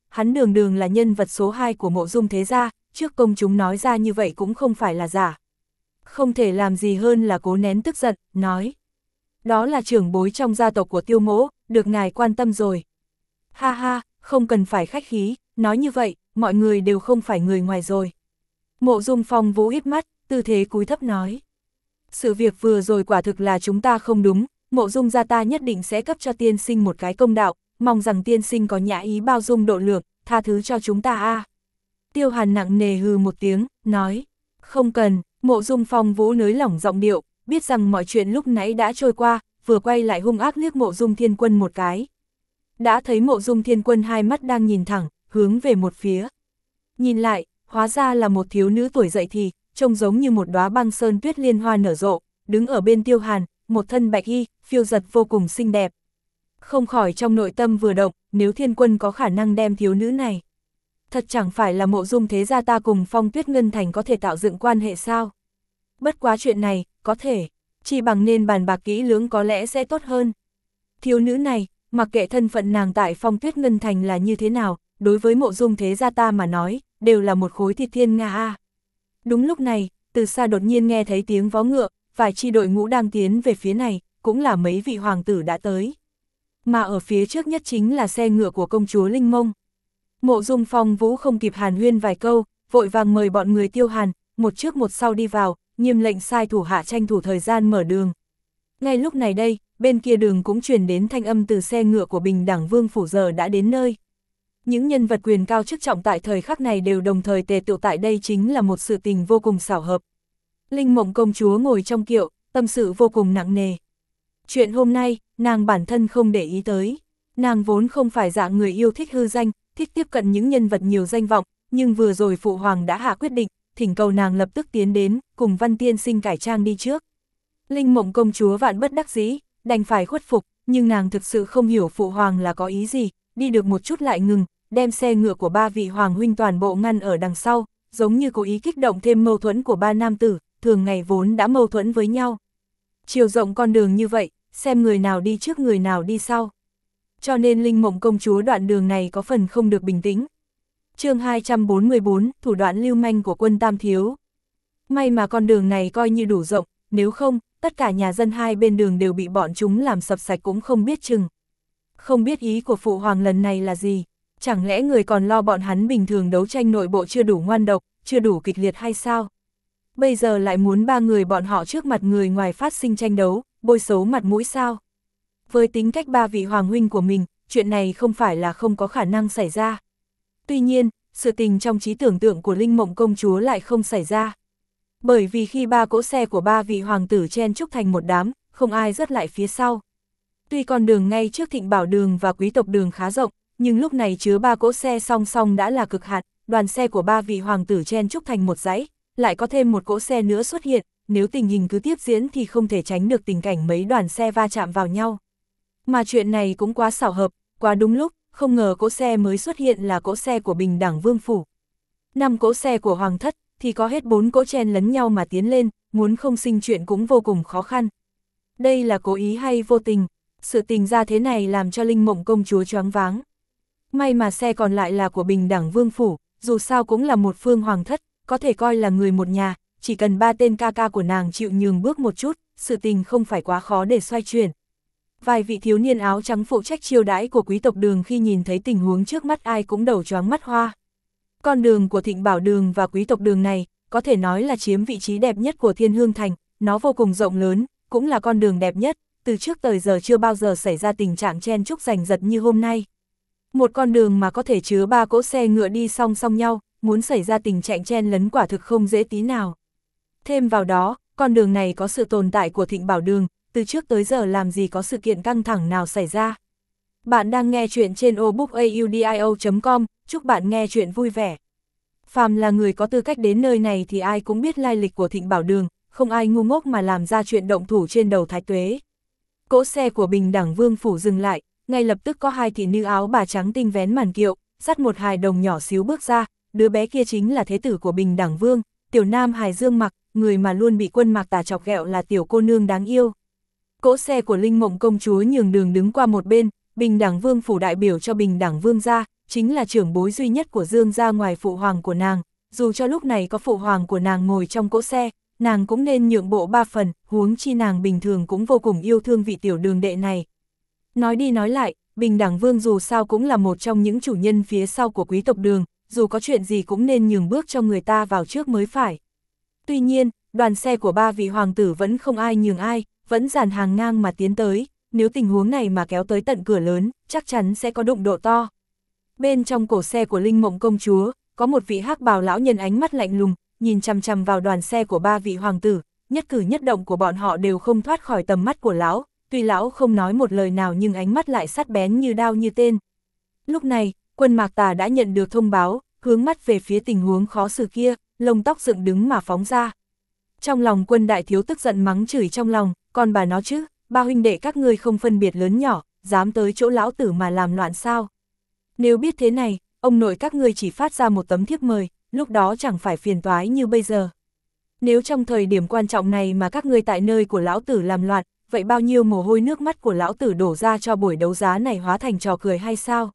hắn đường đường là nhân vật số 2 của Mộ Dung thế gia, trước công chúng nói ra như vậy cũng không phải là giả. Không thể làm gì hơn là cố nén tức giận, nói. Đó là trưởng bối trong gia tộc của Tiêu Mỗ, được ngài quan tâm rồi. Ha ha, không cần phải khách khí, nói như vậy, mọi người đều không phải người ngoài rồi. Mộ Dung Phong Vũ híp mắt, tư thế cúi thấp nói. Sự việc vừa rồi quả thực là chúng ta không đúng, Mộ Dung gia ta nhất định sẽ cấp cho tiên sinh một cái công đạo, mong rằng tiên sinh có nhã ý bao dung độ lượng, tha thứ cho chúng ta a. Tiêu Hàn nặng nề hừ một tiếng, nói. Không cần, Mộ Dung Phong Vũ nới lỏng giọng điệu, biết rằng mọi chuyện lúc nãy đã trôi qua, vừa quay lại hung ác liếc Mộ Dung Thiên Quân một cái. Đã thấy Mộ Dung Thiên Quân hai mắt đang nhìn thẳng, hướng về một phía. Nhìn lại, hóa ra là một thiếu nữ tuổi dậy thì, trông giống như một đóa băng sơn tuyết liên hoa nở rộ, đứng ở bên Tiêu Hàn, một thân bạch y, phiêu giật vô cùng xinh đẹp. Không khỏi trong nội tâm vừa động, nếu Thiên Quân có khả năng đem thiếu nữ này. Thật chẳng phải là Mộ Dung thế gia ta cùng Phong Tuyết Ngân Thành có thể tạo dựng quan hệ sao? Bất quá chuyện này, có thể, chỉ bằng nên bàn bạc kỹ lưỡng có lẽ sẽ tốt hơn. Thiếu nữ này, mặc kệ thân phận nàng tại Phong Tuyết Ngân Thành là như thế nào, đối với Mộ Dung thế gia ta mà nói, đều là một khối thịt thiên nga a. Đúng lúc này, từ xa đột nhiên nghe thấy tiếng vó ngựa, vài chi đội ngũ đang tiến về phía này, cũng là mấy vị hoàng tử đã tới. Mà ở phía trước nhất chính là xe ngựa của công chúa Linh Mông. Mộ Dung Phong Vũ không kịp hàn huyên vài câu, vội vàng mời bọn người Tiêu Hàn, một trước một sau đi vào, nghiêm lệnh sai thủ hạ tranh thủ thời gian mở đường. Ngay lúc này đây, bên kia đường cũng truyền đến thanh âm từ xe ngựa của Bình Đẳng Vương phủ giờ đã đến nơi. Những nhân vật quyền cao chức trọng tại thời khắc này đều đồng thời tề tựu tại đây, chính là một sự tình vô cùng xảo hợp. Linh Mộng công chúa ngồi trong kiệu, tâm sự vô cùng nặng nề. Chuyện hôm nay, nàng bản thân không để ý tới. Nàng vốn không phải dạng người yêu thích hư danh, thích tiếp cận những nhân vật nhiều danh vọng, nhưng vừa rồi Phụ Hoàng đã hạ quyết định, thỉnh cầu nàng lập tức tiến đến, cùng Văn tiên sinh cải trang đi trước. Linh Mộng công chúa vạn bất đắc dĩ, đành phải khuất phục, nhưng nàng thực sự không hiểu Phụ Hoàng là có ý gì, đi được một chút lại ngừng, đem xe ngựa của ba vị hoàng huynh toàn bộ ngăn ở đằng sau, giống như cố ý kích động thêm mâu thuẫn của ba nam tử, thường ngày vốn đã mâu thuẫn với nhau. Chiều rộng con đường như vậy, xem người nào đi trước người nào đi sau. Cho nên Linh Mộng công chúa đoạn đường này có phần không được bình tĩnh. Chương 244, thủ đoạn lưu manh của quân Tam Thiếu. May mà con đường này coi như đủ rộng, nếu không, tất cả nhà dân hai bên đường đều bị bọn chúng làm sập sạch cũng không biết chừng. Không biết ý của Phụ Hoàng lần này là gì, chẳng lẽ người còn lo bọn hắn bình thường đấu tranh nội bộ chưa đủ ngoan độc, chưa đủ kịch liệt hay sao? Bây giờ lại muốn ba người bọn họ trước mặt người ngoài phát sinh tranh đấu, bôi xấu mặt mũi sao? Với tính cách ba vị hoàng huynh của mình, chuyện này không phải là không có khả năng xảy ra. Tuy nhiên, sự tình trong trí tưởng tượng của Linh Mộng công chúa lại không xảy ra. Bởi vì khi ba cỗ xe của ba vị hoàng tử chen chúc thành một đám, không ai rớt lại phía sau. Tuy con đường ngay trước Thịnh Bảo đường và Quý tộc đường khá rộng, nhưng lúc này chứa ba cỗ xe song song đã là cực hạn, đoàn xe của ba vị hoàng tử chen chúc thành một dãy, lại có thêm một cỗ xe nữa xuất hiện, nếu tình hình cứ tiếp diễn thì không thể tránh được tình cảnh mấy đoàn xe va chạm vào nhau. Mà chuyện này cũng quá xảo hợp, quá đúng lúc, không ngờ cỗ xe mới xuất hiện là cỗ xe của Bình Đẳng Vương phủ. 5 cỗ xe của Hoàng thất thì có hết 4 cỗ chen lấn nhau mà tiến lên, muốn không sinh chuyện cũng vô cùng khó khăn. Đây là cố ý hay vô tình? Sự tình ra thế này làm cho Linh Mộng công chúa choáng váng. May mà xe còn lại là của Bình Đẳng Vương phủ, dù sao cũng là một phương hoàng thất, có thể coi là người một nhà, chỉ cần ba tên ca ca của nàng chịu nhường bước một chút, sự tình không phải quá khó để xoay chuyển. Vài vị thiếu niên áo trắng phụ trách chiêu đãi của quý tộc đường khi nhìn thấy tình huống trước mắt ai cũng đầu choáng mắt hoa. Con đường của Thịnh Bảo đường và quý tộc đường này, có thể nói là chiếm vị trí đẹp nhất của Thiên Hương Thành, nó vô cùng rộng lớn, cũng là con đường đẹp nhất, từ trước tới giờ chưa bao giờ xảy ra tình trạng chen chúc giành giật như hôm nay. Một con đường mà có thể chứa 3 cỗ xe ngựa đi song song nhau, muốn xảy ra tình trạng chen lấn quả thực không dễ tí nào. Thêm vào đó, con đường này có sự tồn tại của Thịnh Bảo đường, từ trước tới giờ làm gì có sự kiện căng thẳng nào xảy ra. Bạn đang nghe chuyện trên obookaudio.com, chúc bạn nghe chuyện vui vẻ. Phàm là người có tư cách đến nơi này thì ai cũng biết lai lịch của Thịnh Bảo đường, không ai ngu ngốc mà làm ra chuyện động thủ trên đầu Thái Tuế. Cỗ xe của Bình Đẳng Vương phủ dừng lại, ngay lập tức có 2 thị nữ áo bà trắng tinh vén màn kiệu, dắt một hài đồng nhỏ xíu bước ra, đứa bé kia chính là thế tử của Bình Đẳng Vương, tiểu nam hài Dương Mặc, người mà luôn bị Quân Mạc Tà chọc ghẹo là tiểu cô nương đáng yêu. Cỗ xe của Linh Mộng công chúa nhường đường đứng qua một bên, Bình Đẳng Vương phủ đại biểu cho Bình Đẳng Vương gia, chính là trưởng bối duy nhất của Dương gia ngoài phụ hoàng của nàng, dù cho lúc này có phụ hoàng của nàng ngồi trong cỗ xe, nàng cũng nên nhượng bộ 3 phần, huống chi nàng bình thường cũng vô cùng yêu thương vị tiểu đường đệ này. Nói đi nói lại, Bình Đẳng Vương dù sao cũng là một trong những chủ nhân phía sau của quý tộc Đường, dù có chuyện gì cũng nên nhường bước cho người ta vào trước mới phải. Tuy nhiên, đoàn xe của 3 vị hoàng tử vẫn không ai nhường ai, vẫn dàn hàng ngang mà tiến tới, nếu tình huống này mà kéo tới tận cửa lớn, chắc chắn sẽ có đụng độ to. Bên trong cổ xe của Linh Mộng công chúa, có một vị hắc bào lão nhân ánh mắt lạnh lùng, nhìn chằm chằm vào đoàn xe của 3 vị hoàng tử, nhất cử nhất động của bọn họ đều không thoát khỏi tầm mắt của lão, tuy lão không nói một lời nào nhưng ánh mắt lại sắc bén như đao như tên. Lúc này, Quân Mạc Tà đã nhận được thông báo, hướng mắt về phía tình huống khó xử kia, lông tóc dựng đứng mà phóng ra. Trong lòng Quân đại thiếu tức giận mắng chửi trong lòng, còn bà nó chứ, 3 huynh đệ các ngươi không phân biệt lớn nhỏ, dám tới chỗ lão tử mà làm loạn sao? Nếu biết thế này, ông nội các ngươi chỉ phát ra một tấm thiếp mời, lúc đó chẳng phải phiền toái như bây giờ. Nếu trong thời điểm quan trọng này mà các ngươi tại nơi của lão tử làm loạn, vậy bao nhiêu mồ hôi nước mắt của lão tử đổ ra cho buổi đấu giá này hóa thành trò cười hay sao?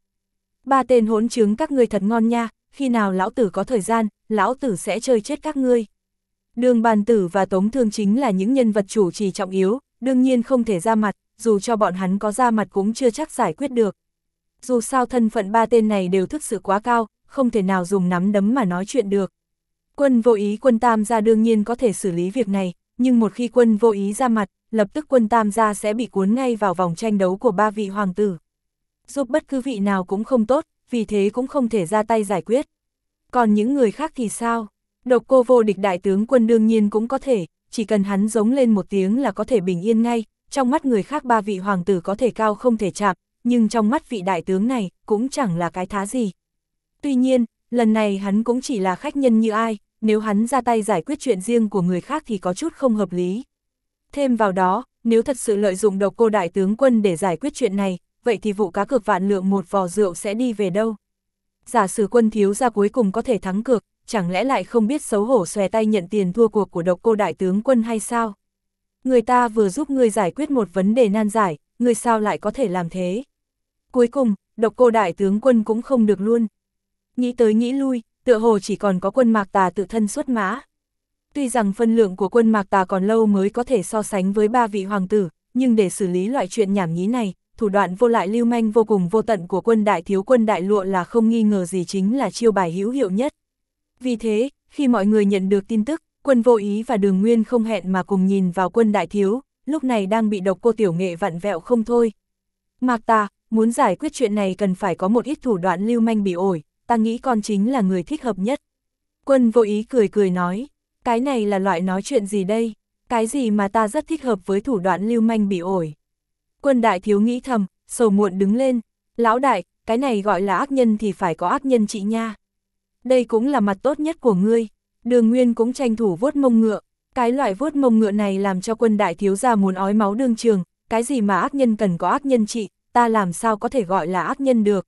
3 tên hỗn trướng các ngươi thật ngon nha, khi nào lão tử có thời gian, lão tử sẽ chơi chết các ngươi. Đường Bàn Tử và Tống Thương chính là những nhân vật chủ trì trọng yếu, đương nhiên không thể ra mặt, dù cho bọn hắn có ra mặt cũng chưa chắc giải quyết được. Dù sao thân phận 3 tên này đều thực sự quá cao, không thể nào dùng nắm đấm mà nói chuyện được. Quân Vô Ý Quân Tam gia đương nhiên có thể xử lý việc này, nhưng một khi Quân Vô Ý ra mặt, lập tức Quân Tam gia sẽ bị cuốn ngay vào vòng tranh đấu của 3 vị hoàng tử. Giúp bất cứ vị nào cũng không tốt, vì thế cũng không thể ra tay giải quyết. Còn những người khác thì sao? Độc Cô Vô Địch đại tướng quân đương nhiên cũng có thể, chỉ cần hắn giống lên một tiếng là có thể bình yên ngay, trong mắt người khác 3 vị hoàng tử có thể cao không thể chạm, nhưng trong mắt vị đại tướng này cũng chẳng là cái thá gì. Tuy nhiên, lần này hắn cũng chỉ là khách nhân như ai, nếu hắn ra tay giải quyết chuyện riêng của người khác thì có chút không hợp lý. Thêm vào đó, nếu thật sự lợi dụng Độc Cô đại tướng quân để giải quyết chuyện này, vậy thì vụ cá cược vạn lượng một vò rượu sẽ đi về đâu? Giả sử Quân thiếu gia cuối cùng có thể thắng cược, chẳng lẽ lại không biết xấu hổ xòe tay nhận tiền thua cuộc của Độc Cô đại tướng quân hay sao? Người ta vừa giúp ngươi giải quyết một vấn đề nan giải, ngươi sao lại có thể làm thế? Cuối cùng, Độc Cô đại tướng quân cũng không được luôn. Nghĩ tới nghĩ lui, tựa hồ chỉ còn có Quân Mạc Tà tự thân xuất mã. Tuy rằng phân lượng của Quân Mạc Tà còn lâu mới có thể so sánh với 3 vị hoàng tử, nhưng để xử lý loại chuyện nhảm nhí này, thủ đoạn vô lại lưu manh vô cùng vô tận của Quân đại thiếu Quân đại lụa là không nghi ngờ gì chính là chiêu bài hữu hiệu nhất. Vì thế, khi mọi người nhận được tin tức, Quân Vô Ý và Đường Nguyên không hẹn mà cùng nhìn vào Quân đại thiếu, lúc này đang bị Độc Cô tiểu nghệ vặn vẹo không thôi. Mạc Tà, muốn giải quyết chuyện này cần phải có một ít thủ đoạn lưu manh bị ổi, ta nghĩ con chính là người thích hợp nhất. Quân Vô Ý cười cười nói, cái này là loại nói chuyện gì đây, cái gì mà ta rất thích hợp với thủ đoạn lưu manh bị ổi. Quân đại thiếu nghĩ thầm, sầu muộn đứng lên, lão đại, cái này gọi là ác nhân thì phải có ác nhân chị nha. Đây cũng là mặt tốt nhất của ngươi. Đường Nguyên cũng tranh thủ vuốt mông ngựa, cái loại vuốt mông ngựa này làm cho Quân đại thiếu gia muốn ói máu đương trường, cái gì mà ác nhân cần có ác nhân trị, ta làm sao có thể gọi là ác nhân được.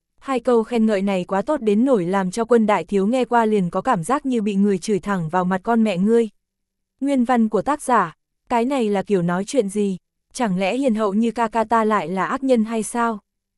2 câu khen ngợi này quá tốt đến nổi làm cho Quân đại thiếu nghe qua liền có cảm giác như bị người chửi thẳng vào mặt con mẹ ngươi. Nguyên văn của tác giả, cái này là kiểu nói chuyện gì, chẳng lẽ hiền hậu như ca ca ta lại là ác nhân hay sao?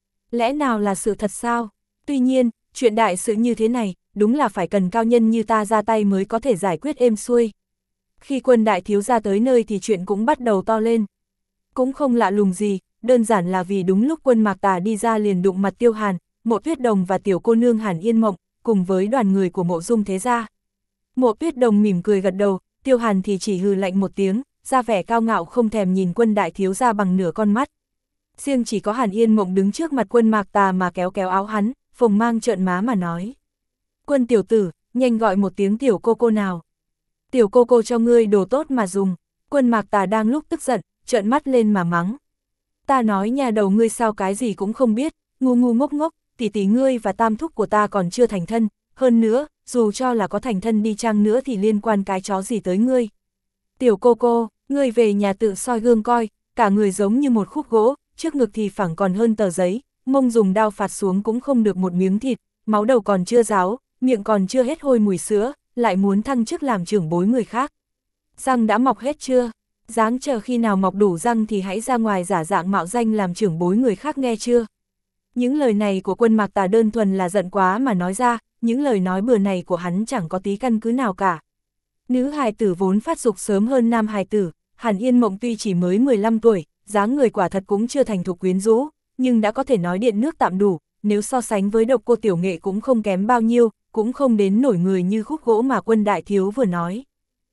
Lẽ nào là sự thật sao? Tuy nhiên, chuyện đại sự như thế này, đúng là phải cần cao nhân như ta ra tay mới có thể giải quyết êm xuôi. Khi Quân đại thiếu ra tới nơi thì chuyện cũng bắt đầu to lên. Cũng không lạ lùng gì, đơn giản là vì đúng lúc Quân Mạc Tà đi ra liền đụng mặt Tiêu Hàn, Mộ Tuyết Đồng và tiểu cô nương Hàn Yên Mộng, cùng với đoàn người của Mộ Dung thế gia. Mộ Tuyết Đồng mỉm cười gật đầu, Tiêu Hàn thì chỉ hừ lạnh một tiếng, ra vẻ cao ngạo không thèm nhìn Quân đại thiếu ra bằng nửa con mắt. Riêng chỉ có Hàn Yên Mộng đứng trước mặt Quân Mạc Tà mà kéo kéo áo hắn, phồng mang trợn má mà nói. Quân tiểu tử, nhanh gọi một tiếng tiểu cô cô nào. Tiểu cô cô cho ngươi đồ tốt mà dùng. Quân Mạc Tà đang lúc tức giận, trợn mắt lên mà mắng. Ta nói nhà đầu ngươi sao cái gì cũng không biết, ngu ngu ngốc ngốc, tỷ tỷ ngươi và tam thúc của ta còn chưa thành thân, hơn nữa, dù cho là có thành thân đi chăng nữa thì liên quan cái chó gì tới ngươi. Tiểu cô cô, ngươi về nhà tự soi gương coi, cả người giống như một khúc gỗ, trước ngực thì phẳng còn hơn tờ giấy, mông dùng đao phạt xuống cũng không được một miếng thịt, máu đầu còn chưa ráo, miệng còn chưa hết hôi mùi sữa, lại muốn thăng chức làm trưởng bối người khác. Răng đã mọc hết chưa? Dáng chờ khi nào mọc đủ răng thì hãy ra ngoài giả dạng mạo danh làm trưởng bối người khác nghe chưa? Những lời này của Quân Mạc Tà đơn thuần là giận quá mà nói ra, những lời nói bừa này của hắn chẳng có tí căn cứ nào cả. Nữ hài tử vốn phát dục sớm hơn nam hài tử, Hàn Yên Mộng tuy chỉ mới 15 tuổi, dáng người quả thật cũng chưa thành thục quyến rũ, nhưng đã có thể nói điện nước tạm đủ, nếu so sánh với Độc Cô Tiểu Nghệ cũng không kém bao nhiêu, cũng không đến nổi người như khúc gỗ mà Quân đại thiếu vừa nói.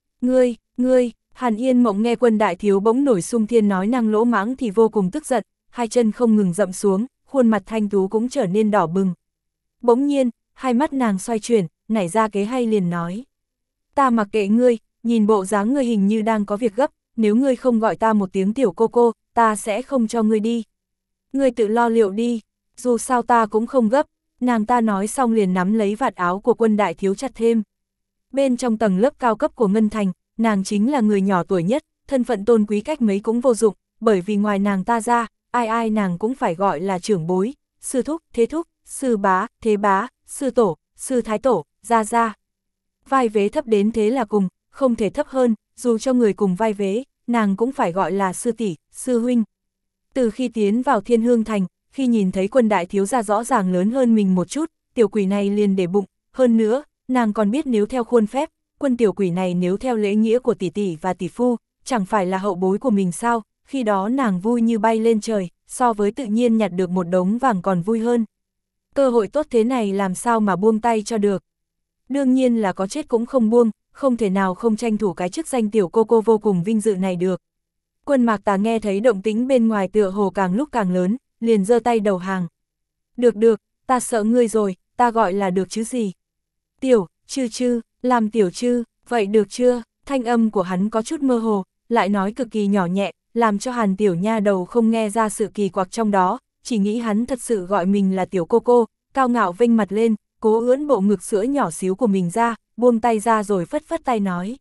Ngươi, Hàn Yên Mộng nghe Quân đại thiếu bỗng nổi xung thiên nói năng lỗ mãng thì vô cùng tức giận, hai chân không ngừng dậm xuống, khuôn mặt thanh tú cũng trở nên đỏ bừng. Bỗng nhiên, hai mắt nàng xoay chuyển, nảy ra kế hay liền nói. Ta mặc kệ ngươi, nhìn bộ dáng ngươi hình như đang có việc gấp, nếu ngươi không gọi ta một tiếng tiểu cô cô, ta sẽ không cho ngươi đi. Ngươi tự lo liệu đi, dù sao ta cũng không gấp, nàng ta nói xong liền nắm lấy vạt áo của Quân đại thiếu chặt thêm. Bên trong tầng lớp cao cấp của Ngân Thành, nàng chính là người nhỏ tuổi nhất, thân phận tôn quý cách mấy cũng vô dụng, bởi vì ngoài nàng ta ra, ai nàng cũng phải gọi là trưởng bối, sư thúc, thế thúc, sư bá, thế bá, sư tổ, sư thái tổ, gia. Vai vế thấp đến thế là cùng, không thể thấp hơn, dù cho người cùng vai vế, nàng cũng phải gọi là sư tỷ, sư huynh. Từ khi tiến vào Thiên Hương Thành, khi nhìn thấy Quân đại thiếu gia rõ ràng lớn hơn mình một chút, tiểu quỷ này liền để bụng, hơn nữa, nàng còn biết nếu theo khuôn phép, Quân tiểu quỷ này nếu theo lễ nghĩa của tỷ tỷ và tỷ phu, chẳng phải là hậu bối của mình sao, khi đó nàng vui như bay lên trời, so với tự nhiên nhặt được một đống vàng còn vui hơn. Cơ hội tốt thế này làm sao mà buông tay cho được. Đương nhiên là có chết cũng không buông, không thể nào không tranh thủ cái chức danh tiểu cô cô vô cùng vinh dự này được. Quân Mạc Tà nghe thấy động tĩnh bên ngoài tựa hồ càng lúc càng lớn, liền giơ tay đầu hàng. Được, ta sợ ngươi rồi, ta gọi là được chứ gì. Tiểu, chư, làm tiểu chư, vậy được chưa? Thanh âm của hắn có chút mơ hồ, lại nói cực kỳ nhỏ nhẹ, làm cho Hàn tiểu nha đầu không nghe ra sự kỳ quặc trong đó, chỉ nghĩ hắn thật sự gọi mình là tiểu cô cô, cao ngạo vênh mặt lên, cố ưỡn bộ ngực sữa nhỏ xíu của mình ra, buông tay ra rồi phất tay nói.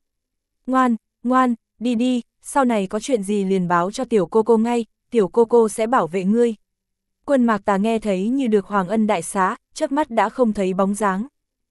Ngoan, đi, sau này có chuyện gì liền báo cho tiểu cô cô ngay, tiểu cô cô sẽ bảo vệ ngươi. Quân Mạc Tà nghe thấy như được hoàng ân đại xá, chớp mắt đã không thấy bóng dáng.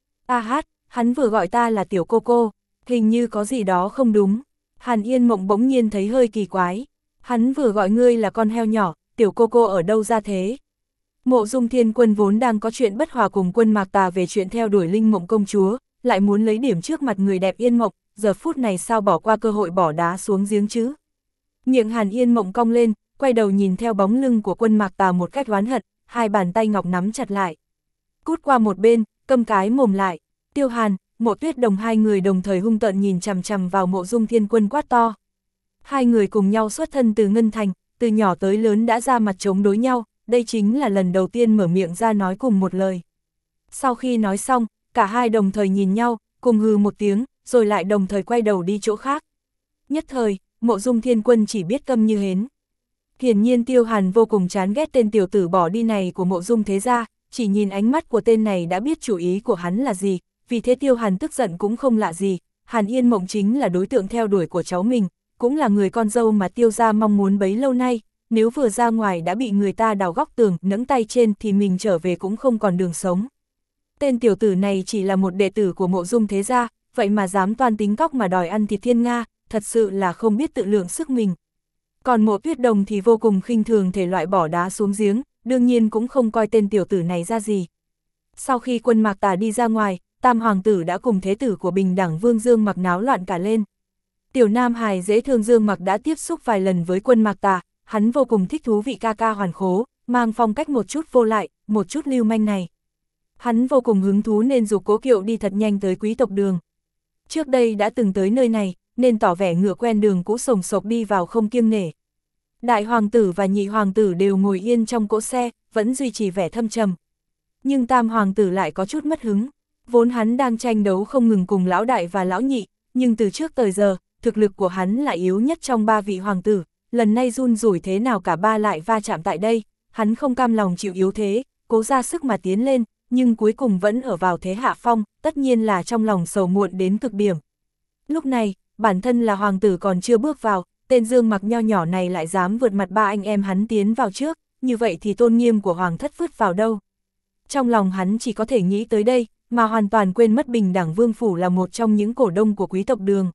Hắn vừa gọi ta là tiểu cô cô, hình như có gì đó không đúng. Hàn Yên Mộng bỗng nhiên thấy hơi kỳ quái. Hắn vừa gọi ngươi là con heo nhỏ, tiểu cô cô ở đâu ra thế? Mộ Dung Thiên Quân vốn đang có chuyện bất hòa cùng Quân Mạc Tà về chuyện theo đuổi Linh Mộng công chúa, lại muốn lấy điểm trước mặt người đẹp Yên Mộng, giờ phút này sao bỏ qua cơ hội bỏ đá xuống giếng chứ? Miệng Hàn Yên Mộng cong lên, quay đầu nhìn theo bóng lưng của Quân Mạc Tà một cách oán hận, hai bàn tay ngọc nắm chặt lại. Cút qua một bên, câm cái mồm lại. Tiêu Hàn, Mộ Tuyết Đồng hai người đồng thời hung tợn nhìn chằm chằm vào Mộ Dung Thiên Quân quát to. Hai người cùng nhau xuất thân từ Ngân Thành, từ nhỏ tới lớn đã ra mặt chống đối nhau, đây chính là lần đầu tiên mở miệng ra nói cùng một lời. Sau khi nói xong, cả hai đồng thời nhìn nhau, cùng hừ một tiếng, rồi lại đồng thời quay đầu đi chỗ khác. Nhất thời, Mộ Dung Thiên Quân chỉ biết câm như hến. Hiển nhiên Tiêu Hàn vô cùng chán ghét tên tiểu tử bỏ đi này của Mộ Dung thế gia, chỉ nhìn ánh mắt của tên này đã biết chủ ý của hắn là gì, vì thế Tiêu Hàn tức giận cũng không lạ gì. Hàn Yên Mộng chính là đối tượng theo đuổi của cháu mình, cũng là người con dâu mà Tiêu gia mong muốn bấy lâu nay, nếu vừa ra ngoài đã bị người ta đào góc tường, nẫng tay trên thì mình trở về cũng không còn đường sống. Tên tiểu tử này chỉ là một đệ tử của Mộ Dung thế gia, vậy mà dám toan tính cóc mà đòi ăn thịt thiên nga, thật sự là không biết tự lượng sức mình. Còn Mộ Tuyết Đồng thì vô cùng khinh thường thể loại bỏ đá xuống giếng, đương nhiên cũng không coi tên tiểu tử này ra gì. Sau khi Quân Mạc Tà đi ra ngoài, Tam hoàng tử đã cùng thế tử của Bình Đẳng Vương Dương Mặc náo loạn cả lên. Tiểu nam hài dễ thương Dương Mặc đã tiếp xúc vài lần với Quân Mạc Tà, hắn vô cùng thích thú vị ca ca hoàn khố, mang phong cách một chút vô lại, một chút lưu manh này. Hắn vô cùng hứng thú nên giục Cố Kiệu đi thật nhanh tới Quý tộc đường. Trước đây đã từng tới nơi này, nên tỏ vẻ ngựa quen đường cũ sồng sộc đi vào không kiêng nể. Đại hoàng tử và nhị hoàng tử đều ngồi yên trong cỗ xe, vẫn duy trì vẻ thâm trầm. Nhưng tam hoàng tử lại có chút mất hứng, vốn hắn đang tranh đấu không ngừng cùng lão đại và lão nhị, nhưng từ trước tới giờ, thực lực của hắn là yếu nhất trong ba vị hoàng tử, lần này run rủi thế nào cả ba lại va chạm tại đây, hắn không cam lòng chịu yếu thế, cố ra sức mà tiến lên, nhưng cuối cùng vẫn ở vào thế hạ phong, tất nhiên là trong lòng sầu muộn đến cực điểm. Lúc này, bản thân là hoàng tử còn chưa bước vào, tên Dương Mặc nho nhỏ này lại dám vượt mặt ba anh em hắn tiến vào trước, như vậy thì tôn nghiêm của hoàng thất vứt vào đâu. Trong lòng hắn chỉ có thể nghĩ tới đây, mà hoàn toàn quên mất Bình Đẳng Vương Phủ là một trong những cổ đông của quý tộc Đường.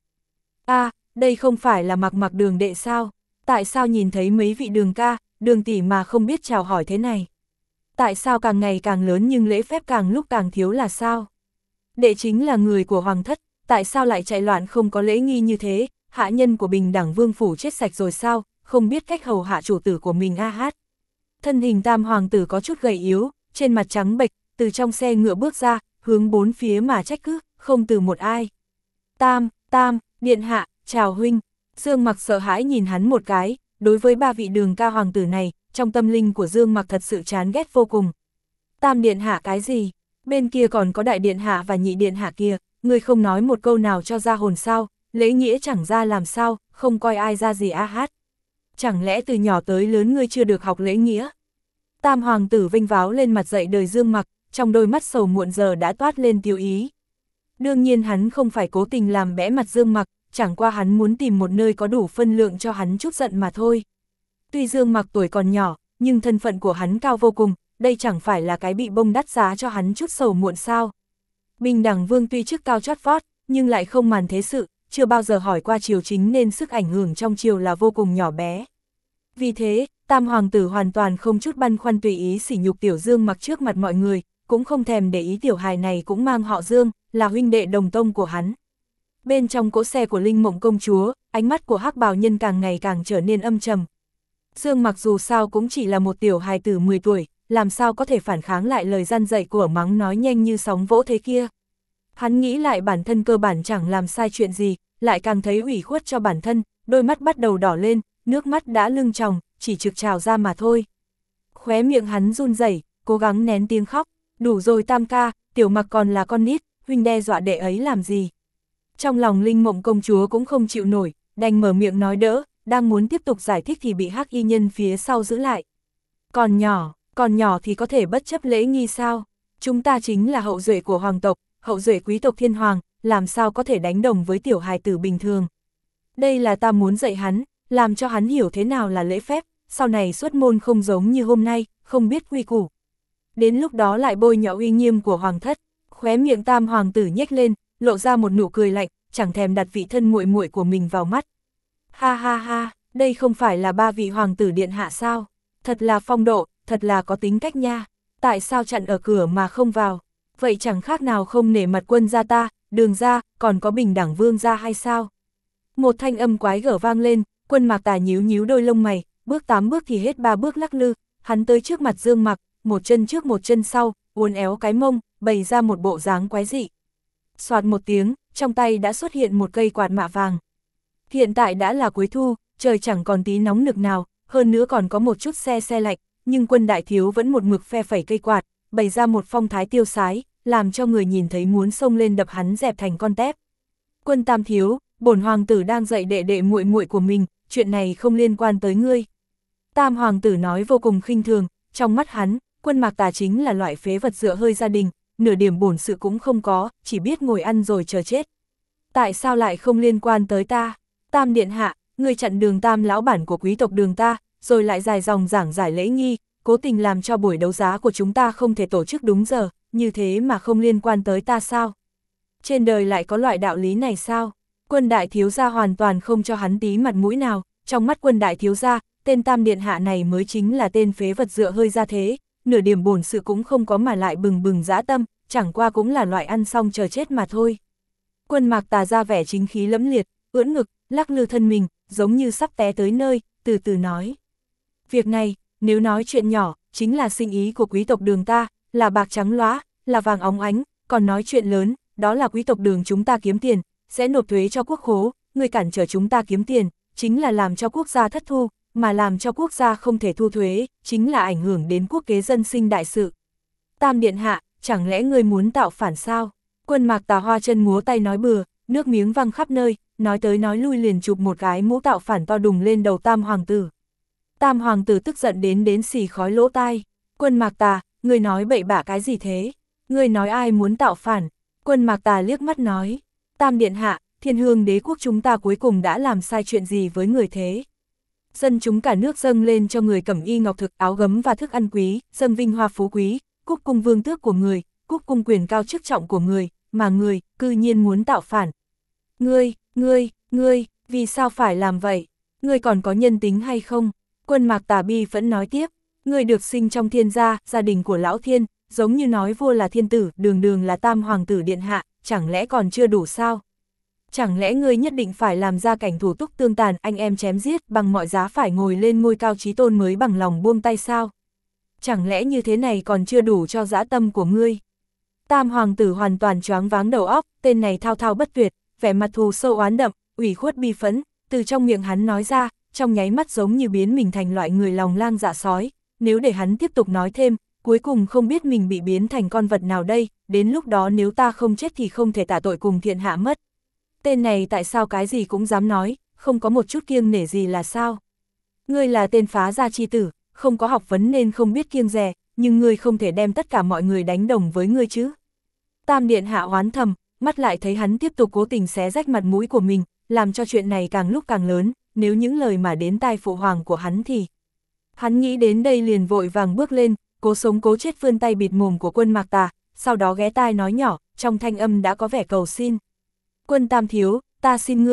Đây không phải là Mặc Đường đệ sao? Tại sao nhìn thấy mấy vị Đường ca, Đường tỷ mà không biết chào hỏi thế này? Tại sao càng ngày càng lớn nhưng lễ phép càng lúc càng thiếu là sao? Đệ chính là người của hoàng thất, tại sao lại chạy loạn không có lễ nghi như thế, hạ nhân của Bình Đẳng Vương phủ chết sạch rồi sao, không biết cách hầu hạ chủ tử của mình a hát. Thân hình Tam hoàng tử có chút gầy yếu, trên mặt trắng bệch, từ trong xe ngựa bước ra, hướng bốn phía mà trách cứ, không từ một ai. Tam, điện hạ, chào huynh. Dương Mặc sợ hãi nhìn hắn một cái, đối với ba vị Đường ca hoàng tử này, trong tâm linh của Dương Mặc thật sự chán ghét vô cùng. Tam điện hạ cái gì? Bên kia còn có đại điện hạ và nhị điện hạ kia, người không nói một câu nào cho ra hồn sao, lễ nghĩa chẳng ra làm sao, không coi ai ra gì a hát. Chẳng lẽ từ nhỏ tới lớn ngươi chưa được học lễ nghĩa? Tam hoàng tử vênh váo lên mặt dậy đời Dương Mặc, trong đôi mắt sầu muộn giờ đã toát lên tiêu ý. Đương nhiên hắn không phải cố tình làm bẽ mặt Dương Mặc, chẳng qua hắn muốn tìm một nơi có đủ phân lượng cho hắn chút giận mà thôi. Tuy Dương Mặc tuổi còn nhỏ, nhưng thân phận của hắn cao vô cùng, đây chẳng phải là cái bị bông đắt giá cho hắn chút sầu muộn sao. Bình Đẳng Vương tuy chức cao chót vót, nhưng lại không màn thế sự, chưa bao giờ hỏi qua triều chính nên sức ảnh hưởng trong triều là vô cùng nhỏ bé. Vì thế, Tam hoàng tử hoàn toàn không chút băn khoăn tùy ý sỉ nhục tiểu Dương Mặc trước mặt mọi người, cũng không thèm để ý tiểu hài này cũng mang họ Dương, là huynh đệ đồng tông của hắn. Bên trong cỗ xe của Linh Mộng công chúa, ánh mắt của hắc bào nhân càng ngày càng trở nên âm trầm. Dương Mặc dù sao cũng chỉ là một tiểu hài tử 10 tuổi, làm sao có thể phản kháng lại lời gian dạy của mắng nói nhanh như sóng vỗ thế kia. Hắn nghĩ lại bản thân cơ bản chẳng làm sai chuyện gì, lại càng thấy ủy khuất cho bản thân, đôi mắt bắt đầu đỏ lên, nước mắt đã lưng tròng, chỉ trực trào ra mà thôi. Khóe miệng hắn run rẩy, cố gắng nén tiếng khóc, đủ rồi Tam ca, tiểu Mặc còn là con nít, huynh đe dọa đệ ấy làm gì. Trong lòng Linh Mộng công chúa cũng không chịu nổi, đành mở miệng nói đỡ, đang muốn tiếp tục giải thích thì bị hắc y nhân phía sau giữ lại. Còn nhỏ thì có thể bất chấp lễ nghi sao? Chúng ta chính là hậu duệ của hoàng tộc, hậu duệ quý tộc thiên hoàng, làm sao có thể đánh đồng với tiểu hài tử bình thường. Đây là ta muốn dạy hắn, làm cho hắn hiểu thế nào là lễ phép, sau này xuất môn không giống như hôm nay, không biết quy củ. Đến lúc đó lại bôi nhọ uy nghiêm của hoàng thất. Khóe miệng Tam hoàng tử nhếch lên, lộ ra một nụ cười lạnh, chẳng thèm đặt vị thân muội muội của mình vào mắt. Ha ha ha, đây không phải là ba vị hoàng tử điện hạ sao? Thật là phong độ, thật là có tính cách nha. Tại sao chặn ở cửa mà không vào? Vậy chẳng khác nào không nể mặt quân gia ta, Đường gia, còn có Bình Đẳng Vương gia hay sao? Một thanh âm quái gở vang lên, Quân Mạc Tà nhíu nhíu đôi lông mày, bước 8 bước thì hết 3 bước lắc lư, hắn tới trước mặt Dương Mặc, một chân trước một chân sau, uốn éo cái mông, bày ra một bộ dáng quái dị. Soạt một tiếng, trong tay đã xuất hiện một cây quạt mạ vàng. Hiện tại đã là cuối thu, trời chẳng còn tí nóng nực nào, hơn nữa còn có một chút se lạnh, nhưng Quân đại thiếu vẫn một mực phe phẩy cây quạt, bày ra một phong thái tiêu sái, làm cho người nhìn thấy muốn xông lên đập hắn dẹp thành con tép. Quân tam thiếu, bổn hoàng tử đang dạy đệ đệ muội muội của mình, chuyện này không liên quan tới ngươi. Tam hoàng tử nói vô cùng khinh thường, trong mắt hắn, Quân Mạc Tà chính là loại phế vật dựa hơi gia đình, nửa điểm bổn sự cũng không có, chỉ biết ngồi ăn rồi chờ chết. Tại sao lại không liên quan tới ta? Tam điện hạ, ngươi chặn đường Tam lão bản của quý tộc Đường ta, rồi lại dài dòng giảng giải lễ nghi, cố tình làm cho buổi đấu giá của chúng ta không thể tổ chức đúng giờ, như thế mà không liên quan tới ta sao? Trên đời lại có loại đạo lý này sao? Quân đại thiếu gia hoàn toàn không cho hắn tí mặt mũi nào, trong mắt Quân đại thiếu gia, tên Tam điện hạ này mới chính là tên phế vật dựa hơi ra thế, nửa điểm bổn sự cũng không có mà lại bừng bừng dã tâm, chẳng qua cũng là loại ăn xong chờ chết mà thôi. Quân Mạc Tà ra vẻ chính khí lẫm liệt, ưỡn ngực, lắc lư thân mình, giống như sắp té tới nơi, từ từ nói. Việc này, nếu nói chuyện nhỏ, chính là sinh ý của quý tộc Đường ta, là bạc trắng lóa, là vàng óng ánh, còn nói chuyện lớn, đó là quý tộc Đường chúng ta kiếm tiền, sẽ nộp thuế cho quốc khố, người cản trở chúng ta kiếm tiền, chính là làm cho quốc gia thất thu, mà làm cho quốc gia không thể thu thuế, chính là ảnh hưởng đến quốc kế dân sinh đại sự. Tam điện hạ, chẳng lẽ ngươi muốn tạo phản sao? Quân Mạc Tà hoa chân múa tay nói bừa, nước miếng văng khắp nơi, nói tới nói lui liền chụp một cái mũ tạo phản to đùng lên đầu Tam hoàng tử. Tam hoàng tử tức giận đến xì khói lỗ tai. Quân Mạc Tà, ngươi nói bậy bạ cái gì thế? Ngươi nói ai muốn tạo phản? Quân Mạc Tà liếc mắt nói. Tam điện hạ, Thiên Hương đế quốc chúng ta cuối cùng đã làm sai chuyện gì với người thế? Dân chúng cả nước dâng lên cho người cẩm y ngọc thực, áo gấm và thức ăn quý, dâng vinh hoa phú quý, cúc cung vương tước của người, cúc cung quyền cao chức trọng của người, mà người, cư nhiên muốn tạo phản. Ngươi, vì sao phải làm vậy? Ngươi còn có nhân tính hay không? Quân Mạc Tà bi vẫn nói tiếp, Ngươi được sinh trong thiên gia, gia đình của lão thiên, giống như nói vua là thiên tử, đường đường là tam hoàng tử điện hạ, chẳng lẽ còn chưa đủ sao? Chẳng lẽ ngươi nhất định phải làm ra cảnh thủ túc tương tàn, anh em chém giết, bằng mọi giá phải ngồi lên ngôi cao chí tôn mới bằng lòng buông tay sao? Chẳng lẽ như thế này còn chưa đủ cho dã tâm của ngươi? Tam hoàng tử hoàn toàn choáng váng đầu óc, tên này thao thao bất tuyệt, vẻ mặt thù sâu oán đậm, ủy khuất bi phẫn, từ trong miệng hắn nói ra, trong nháy mắt giống như biến mình thành loại người lòng lang dạ sói, nếu để hắn tiếp tục nói thêm, cuối cùng không biết mình bị biến thành con vật nào đây, đến lúc đó nếu ta không chết thì không thể tả tội cùng thiên hạ mất. Tên này tại sao cái gì cũng dám nói, không có một chút kiêng nể gì là sao? Ngươi là tên phá gia chi tử, không có học vấn nên không biết kiêng dè, nhưng ngươi không thể đem tất cả mọi người đánh đồng với ngươi chứ. Tam điện hạ oán thầm, mắt lại thấy hắn tiếp tục cố tình xé rách mặt mũi của mình, làm cho chuyện này càng lúc càng lớn, nếu những lời mà đến tai phụ hoàng của hắn thì... Hắn nghĩ đến đây liền vội vàng bước lên, cố sống cố chết vươn tay bịt mồm của Quân Mạc Tà, sau đó ghé tai nói nhỏ, trong thanh âm đã có vẻ cầu xin. Quân Tam thiếu, ta xin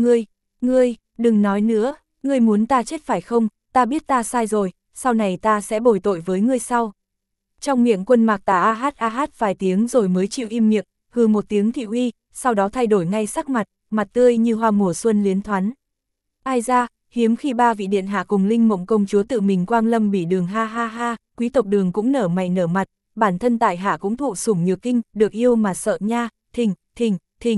ngươi, đừng nói nữa, ngươi muốn ta chết phải không, ta biết ta sai rồi, sau này ta sẽ bồi tội với ngươi sau. Trong miệng Quân Mạc Tà a hát vài tiếng rồi mới chịu im miệng, hừ một tiếng thị uy, sau đó thay đổi ngay sắc mặt, mặt tươi như hoa mùa xuân liến thoắn. Ai ra, hiếm khi ba vị điện hạ cùng Linh Mộng công chúa tự mình quang lâm bỉ đường ha ha ha, quý tộc Đường cũng nở mày nở mặt, bản thân tại hạ cũng thụ sủng nhược kinh, được yêu mà sợ nha, thình,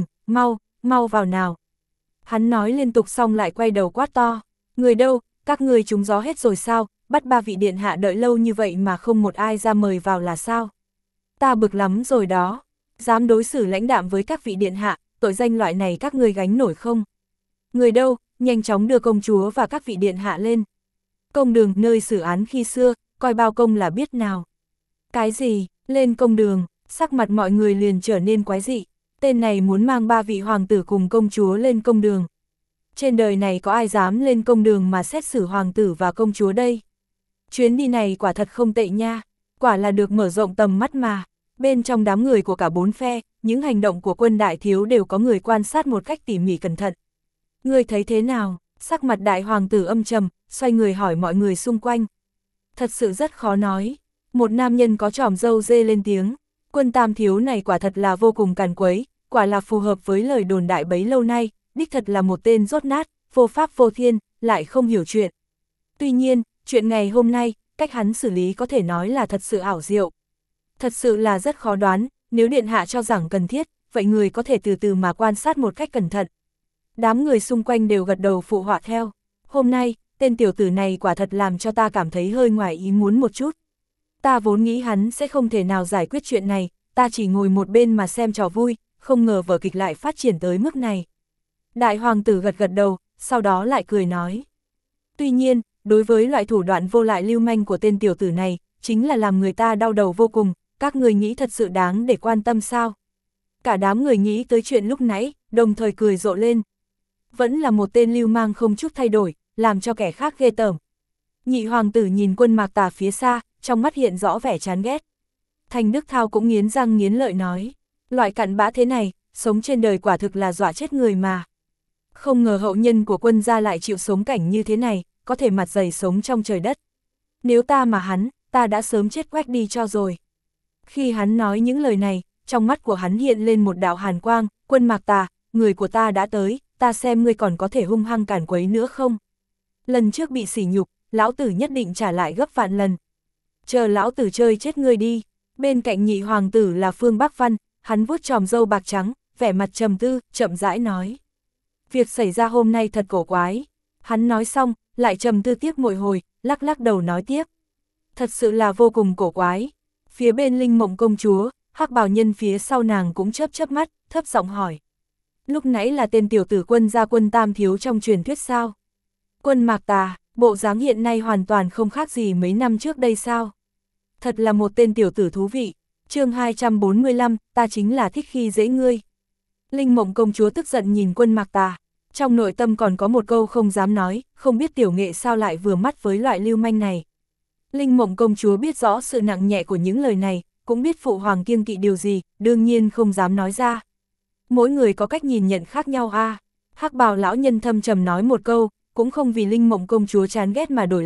mau vào nào. Hắn nói liên tục xong lại quay đầu quát to, người đâu, các người trúng gió hết rồi sao, bắt ba vị điện hạ đợi lâu như vậy mà không một ai ra mời vào là sao? Ta bực lắm rồi đó, dám đối xử lãnh đạm với các vị điện hạ, tội danh loại này các người gánh nổi không? Người đâu, nhanh chóng đưa công chúa và các vị điện hạ lên. Công đường nơi xử án khi xưa, coi bao công là biết nào. Cái gì, lên công đường, sắc mặt mọi người liền trở nên quái dị, tên này muốn mang ba vị hoàng tử cùng công chúa lên công đường. Trên đời này có ai dám lên công đường mà xét xử hoàng tử và công chúa đây? Chuyến đi này quả thật không tệ nha, quả là được mở rộng tầm mắt mà. Bên trong đám người của cả bốn phe, những hành động của Quân đại thiếu đều có người quan sát một cách tỉ mỉ cẩn thận. Ngươi thấy thế nào? Sắc mặt đại hoàng tử âm trầm, xoay người hỏi mọi người xung quanh. Thật sự rất khó nói. Một nam nhân có tròm râu dê lên tiếng. Quân Tam thiếu này quả thật là vô cùng càn quấy, quả là phù hợp với lời đồn đại bấy lâu nay, đích thật là một tên rốt nát, vô pháp vô thiên, lại không hiểu chuyện. Tuy nhiên, chuyện ngày hôm nay, cách hắn xử lý có thể nói là thật sự ảo diệu. Thật sự là rất khó đoán, nếu điện hạ cho rằng cần thiết, vậy người có thể từ từ mà quan sát một cách cẩn thận. Đám người xung quanh đều gật đầu phụ họa theo. Hôm nay, tên tiểu tử này quả thật làm cho ta cảm thấy hơi ngoài ý muốn một chút. Ta vốn nghĩ hắn sẽ không thể nào giải quyết chuyện này, ta chỉ ngồi một bên mà xem trò vui, không ngờ vở kịch lại phát triển tới mức này. Đại hoàng tử gật gật đầu, sau đó lại cười nói. Tuy nhiên, đối với loại thủ đoạn vô lại lưu manh của tên tiểu tử này, chính là làm người ta đau đầu vô cùng, các người nghĩ thật sự đáng để quan tâm sao? Cả đám người nghĩ tới chuyện lúc nãy, đồng thời cười rộ lên. Vẫn là một tên lưu mang không chút thay đổi, làm cho kẻ khác ghê tởm. Nhị hoàng tử nhìn Quân Mạc Tà phía xa, trong mắt hiện rõ vẻ chán ghét. Thành Đức Thao cũng nghiến răng nghiến lợi nói, loại cặn bã thế này, sống trên đời quả thực là dọa chết người mà. Không ngờ hậu nhân của Quân gia lại chịu sống cảnh như thế này, có thể mặt dày sống trong trời đất. Nếu ta mà hắn, ta đã sớm chết quách đi cho rồi. Khi hắn nói những lời này, trong mắt của hắn hiện lên một đạo hàn quang, Quân Mạc Tà, người của ta đã tới, ta xem ngươi còn có thể hung hăng cản quấy nữa không? Lần trước bị sỉ nhục, lão tử nhất định trả lại gấp vạn lần. Chờ lão tử chơi chết ngươi đi. Bên cạnh nhị hoàng tử là Phương Bắc Văn, hắn vuốt tròm râu bạc trắng, vẻ mặt trầm tư, chậm rãi nói. Việc xảy ra hôm nay thật cổ quái. Hắn nói xong, lại trầm tư tiếp một hồi, lắc lắc đầu nói tiếp. Thật sự là vô cùng cổ quái. Phía bên Linh Mộng công chúa, hắc bào nhân phía sau nàng cũng chớp chớp mắt, thấp giọng hỏi. Lúc nãy là tên tiểu tử Quân gia Quân Tam thiếu trong truyền thuyết sao? Quân Mạc Tà, bộ dáng hiện nay hoàn toàn không khác gì mấy năm trước đây sao? Thật là một tên tiểu tử thú vị. Chương 245, ta chính là thích khi dễ ngươi. Linh Mộng công chúa tức giận nhìn Quân Mạc Tà. Trong nội tâm còn có một câu không dám nói, không biết tiểu nghệ sao lại vừa mắt với loại lưu manh này. Linh Mộng công chúa biết rõ sự nặng nhẹ của những lời này, cũng biết phụ hoàng kiêng kỵ điều gì, đương nhiên không dám nói ra. Mỗi người có cách nhìn nhận khác nhau hắc bào lão nhân thâm trầm nói một câu, cũng không vì Linh Mộng công chúa chán ghét mà đổi lại,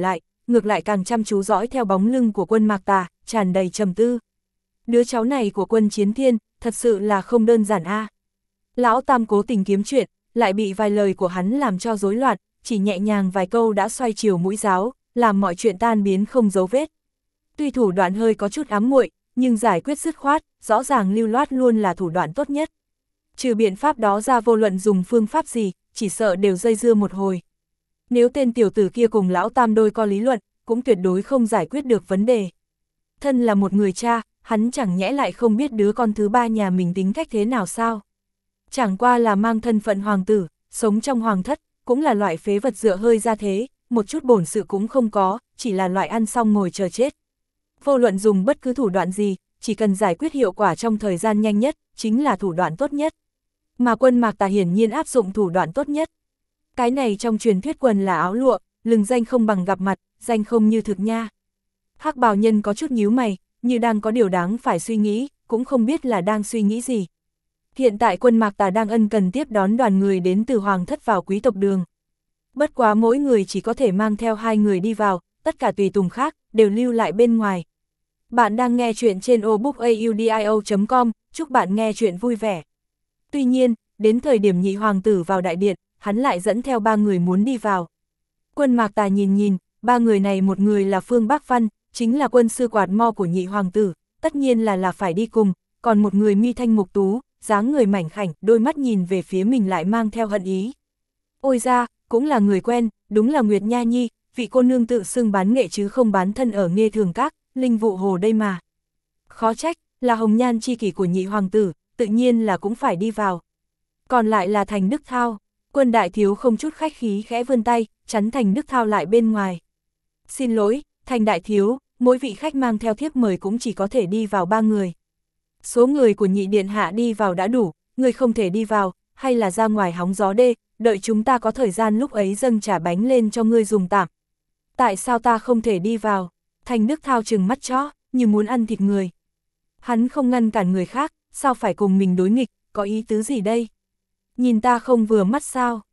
ngược lại càng chăm chú dõi theo bóng lưng của Quân Mạc Tà, tràn đầy trầm tư. Đứa cháu này của Quân Chiến Thiên, thật sự là không đơn giản a. Lão Tam cố tình kiếm chuyện, lại bị vài lời của hắn làm cho rối loạn, chỉ nhẹ nhàng vài câu đã xoay chiều mũi giáo, làm mọi chuyện tan biến không dấu vết. Tuy thủ đoạn hơi có chút ám muội, nhưng giải quyết dứt khoát, rõ ràng lưu loát luôn là thủ đoạn tốt nhất. Trừ biện pháp đó ra vô luận dùng phương pháp gì, chỉ sợ đều dây dưa một hồi. Nếu tên tiểu tử kia cùng lão Tam đôi co lý luận, cũng tuyệt đối không giải quyết được vấn đề. Thân là một người cha, hắn chẳng nhẽ lại không biết đứa con thứ ba nhà mình tính cách thế nào sao. Chẳng qua là mang thân phận hoàng tử, sống trong hoàng thất, cũng là loại phế vật dựa hơi ra thế, một chút bổn sự cũng không có, chỉ là loại ăn xong ngồi chờ chết. Vô luận dùng bất cứ thủ đoạn gì, chỉ cần giải quyết hiệu quả trong thời gian nhanh nhất, chính là thủ đoạn tốt nhất. Mà Quân Mạc Tà hiển nhiên áp dụng thủ đoạn tốt nhất. Cái này trong truyền thuyết quần là áo lụa, lừng danh không bằng gặp mặt, danh không như thực nha. Hắc bào nhân có chút nhíu mày, như đang có điều đáng phải suy nghĩ, cũng không biết là đang suy nghĩ gì. Hiện tại Quân Mạc Tà đang ân cần tiếp đón đoàn người đến từ hoàng thất vào quý tộc đường. Bất quá mỗi người chỉ có thể mang theo 2 người đi vào, tất cả tùy tùng khác, đều lưu lại bên ngoài. Bạn đang nghe chuyện trên obookaudio.com, chúc bạn nghe chuyện vui vẻ. Tuy nhiên, đến thời điểm nhị hoàng tử vào đại điện, hắn lại dẫn theo 3 người muốn đi vào. Quân Mạc Tà nhìn, 3 người này một người là Phương Bắc Văn, chính là quân sư quạt mo của nhị hoàng tử, tất nhiên là phải đi cùng, còn một người mi thanh mục tú, dáng người mảnh khảnh, đôi mắt nhìn về phía mình lại mang theo hận ý. Ôi ra, cũng là người quen, đúng là Nguyệt Nha Nhi, vị cô nương tự xưng bán nghệ chứ không bán thân ở Nghê Thường Các, Linh Vụ Hồ đây mà. Khó trách, là hồng nhan chi kỷ của nhị hoàng tử, tự nhiên là cũng phải đi vào. Còn lại là Thành Đức Thao, Quân đại thiếu không chút khách khí khẽ vươn tay, chắn Thành Đức Thao lại bên ngoài. Xin lỗi, Thành đại thiếu, mỗi vị khách mang theo thiếp mời cũng chỉ có thể đi vào 3 người. Số người của nhị điện hạ đi vào đã đủ, người không thể đi vào, hay là ra ngoài hóng gió đê, đợi chúng ta có thời gian lúc ấy dâng trả bánh lên cho ngươi dùng tạm. Tại sao ta không thể đi vào? Thành Đức Thao trừng mắt chó, như muốn ăn thịt người. Hắn không ngăn cản người khác, sao phải cùng mình đối nghịch, có ý tứ gì đây? Nhìn ta không vừa mắt sao?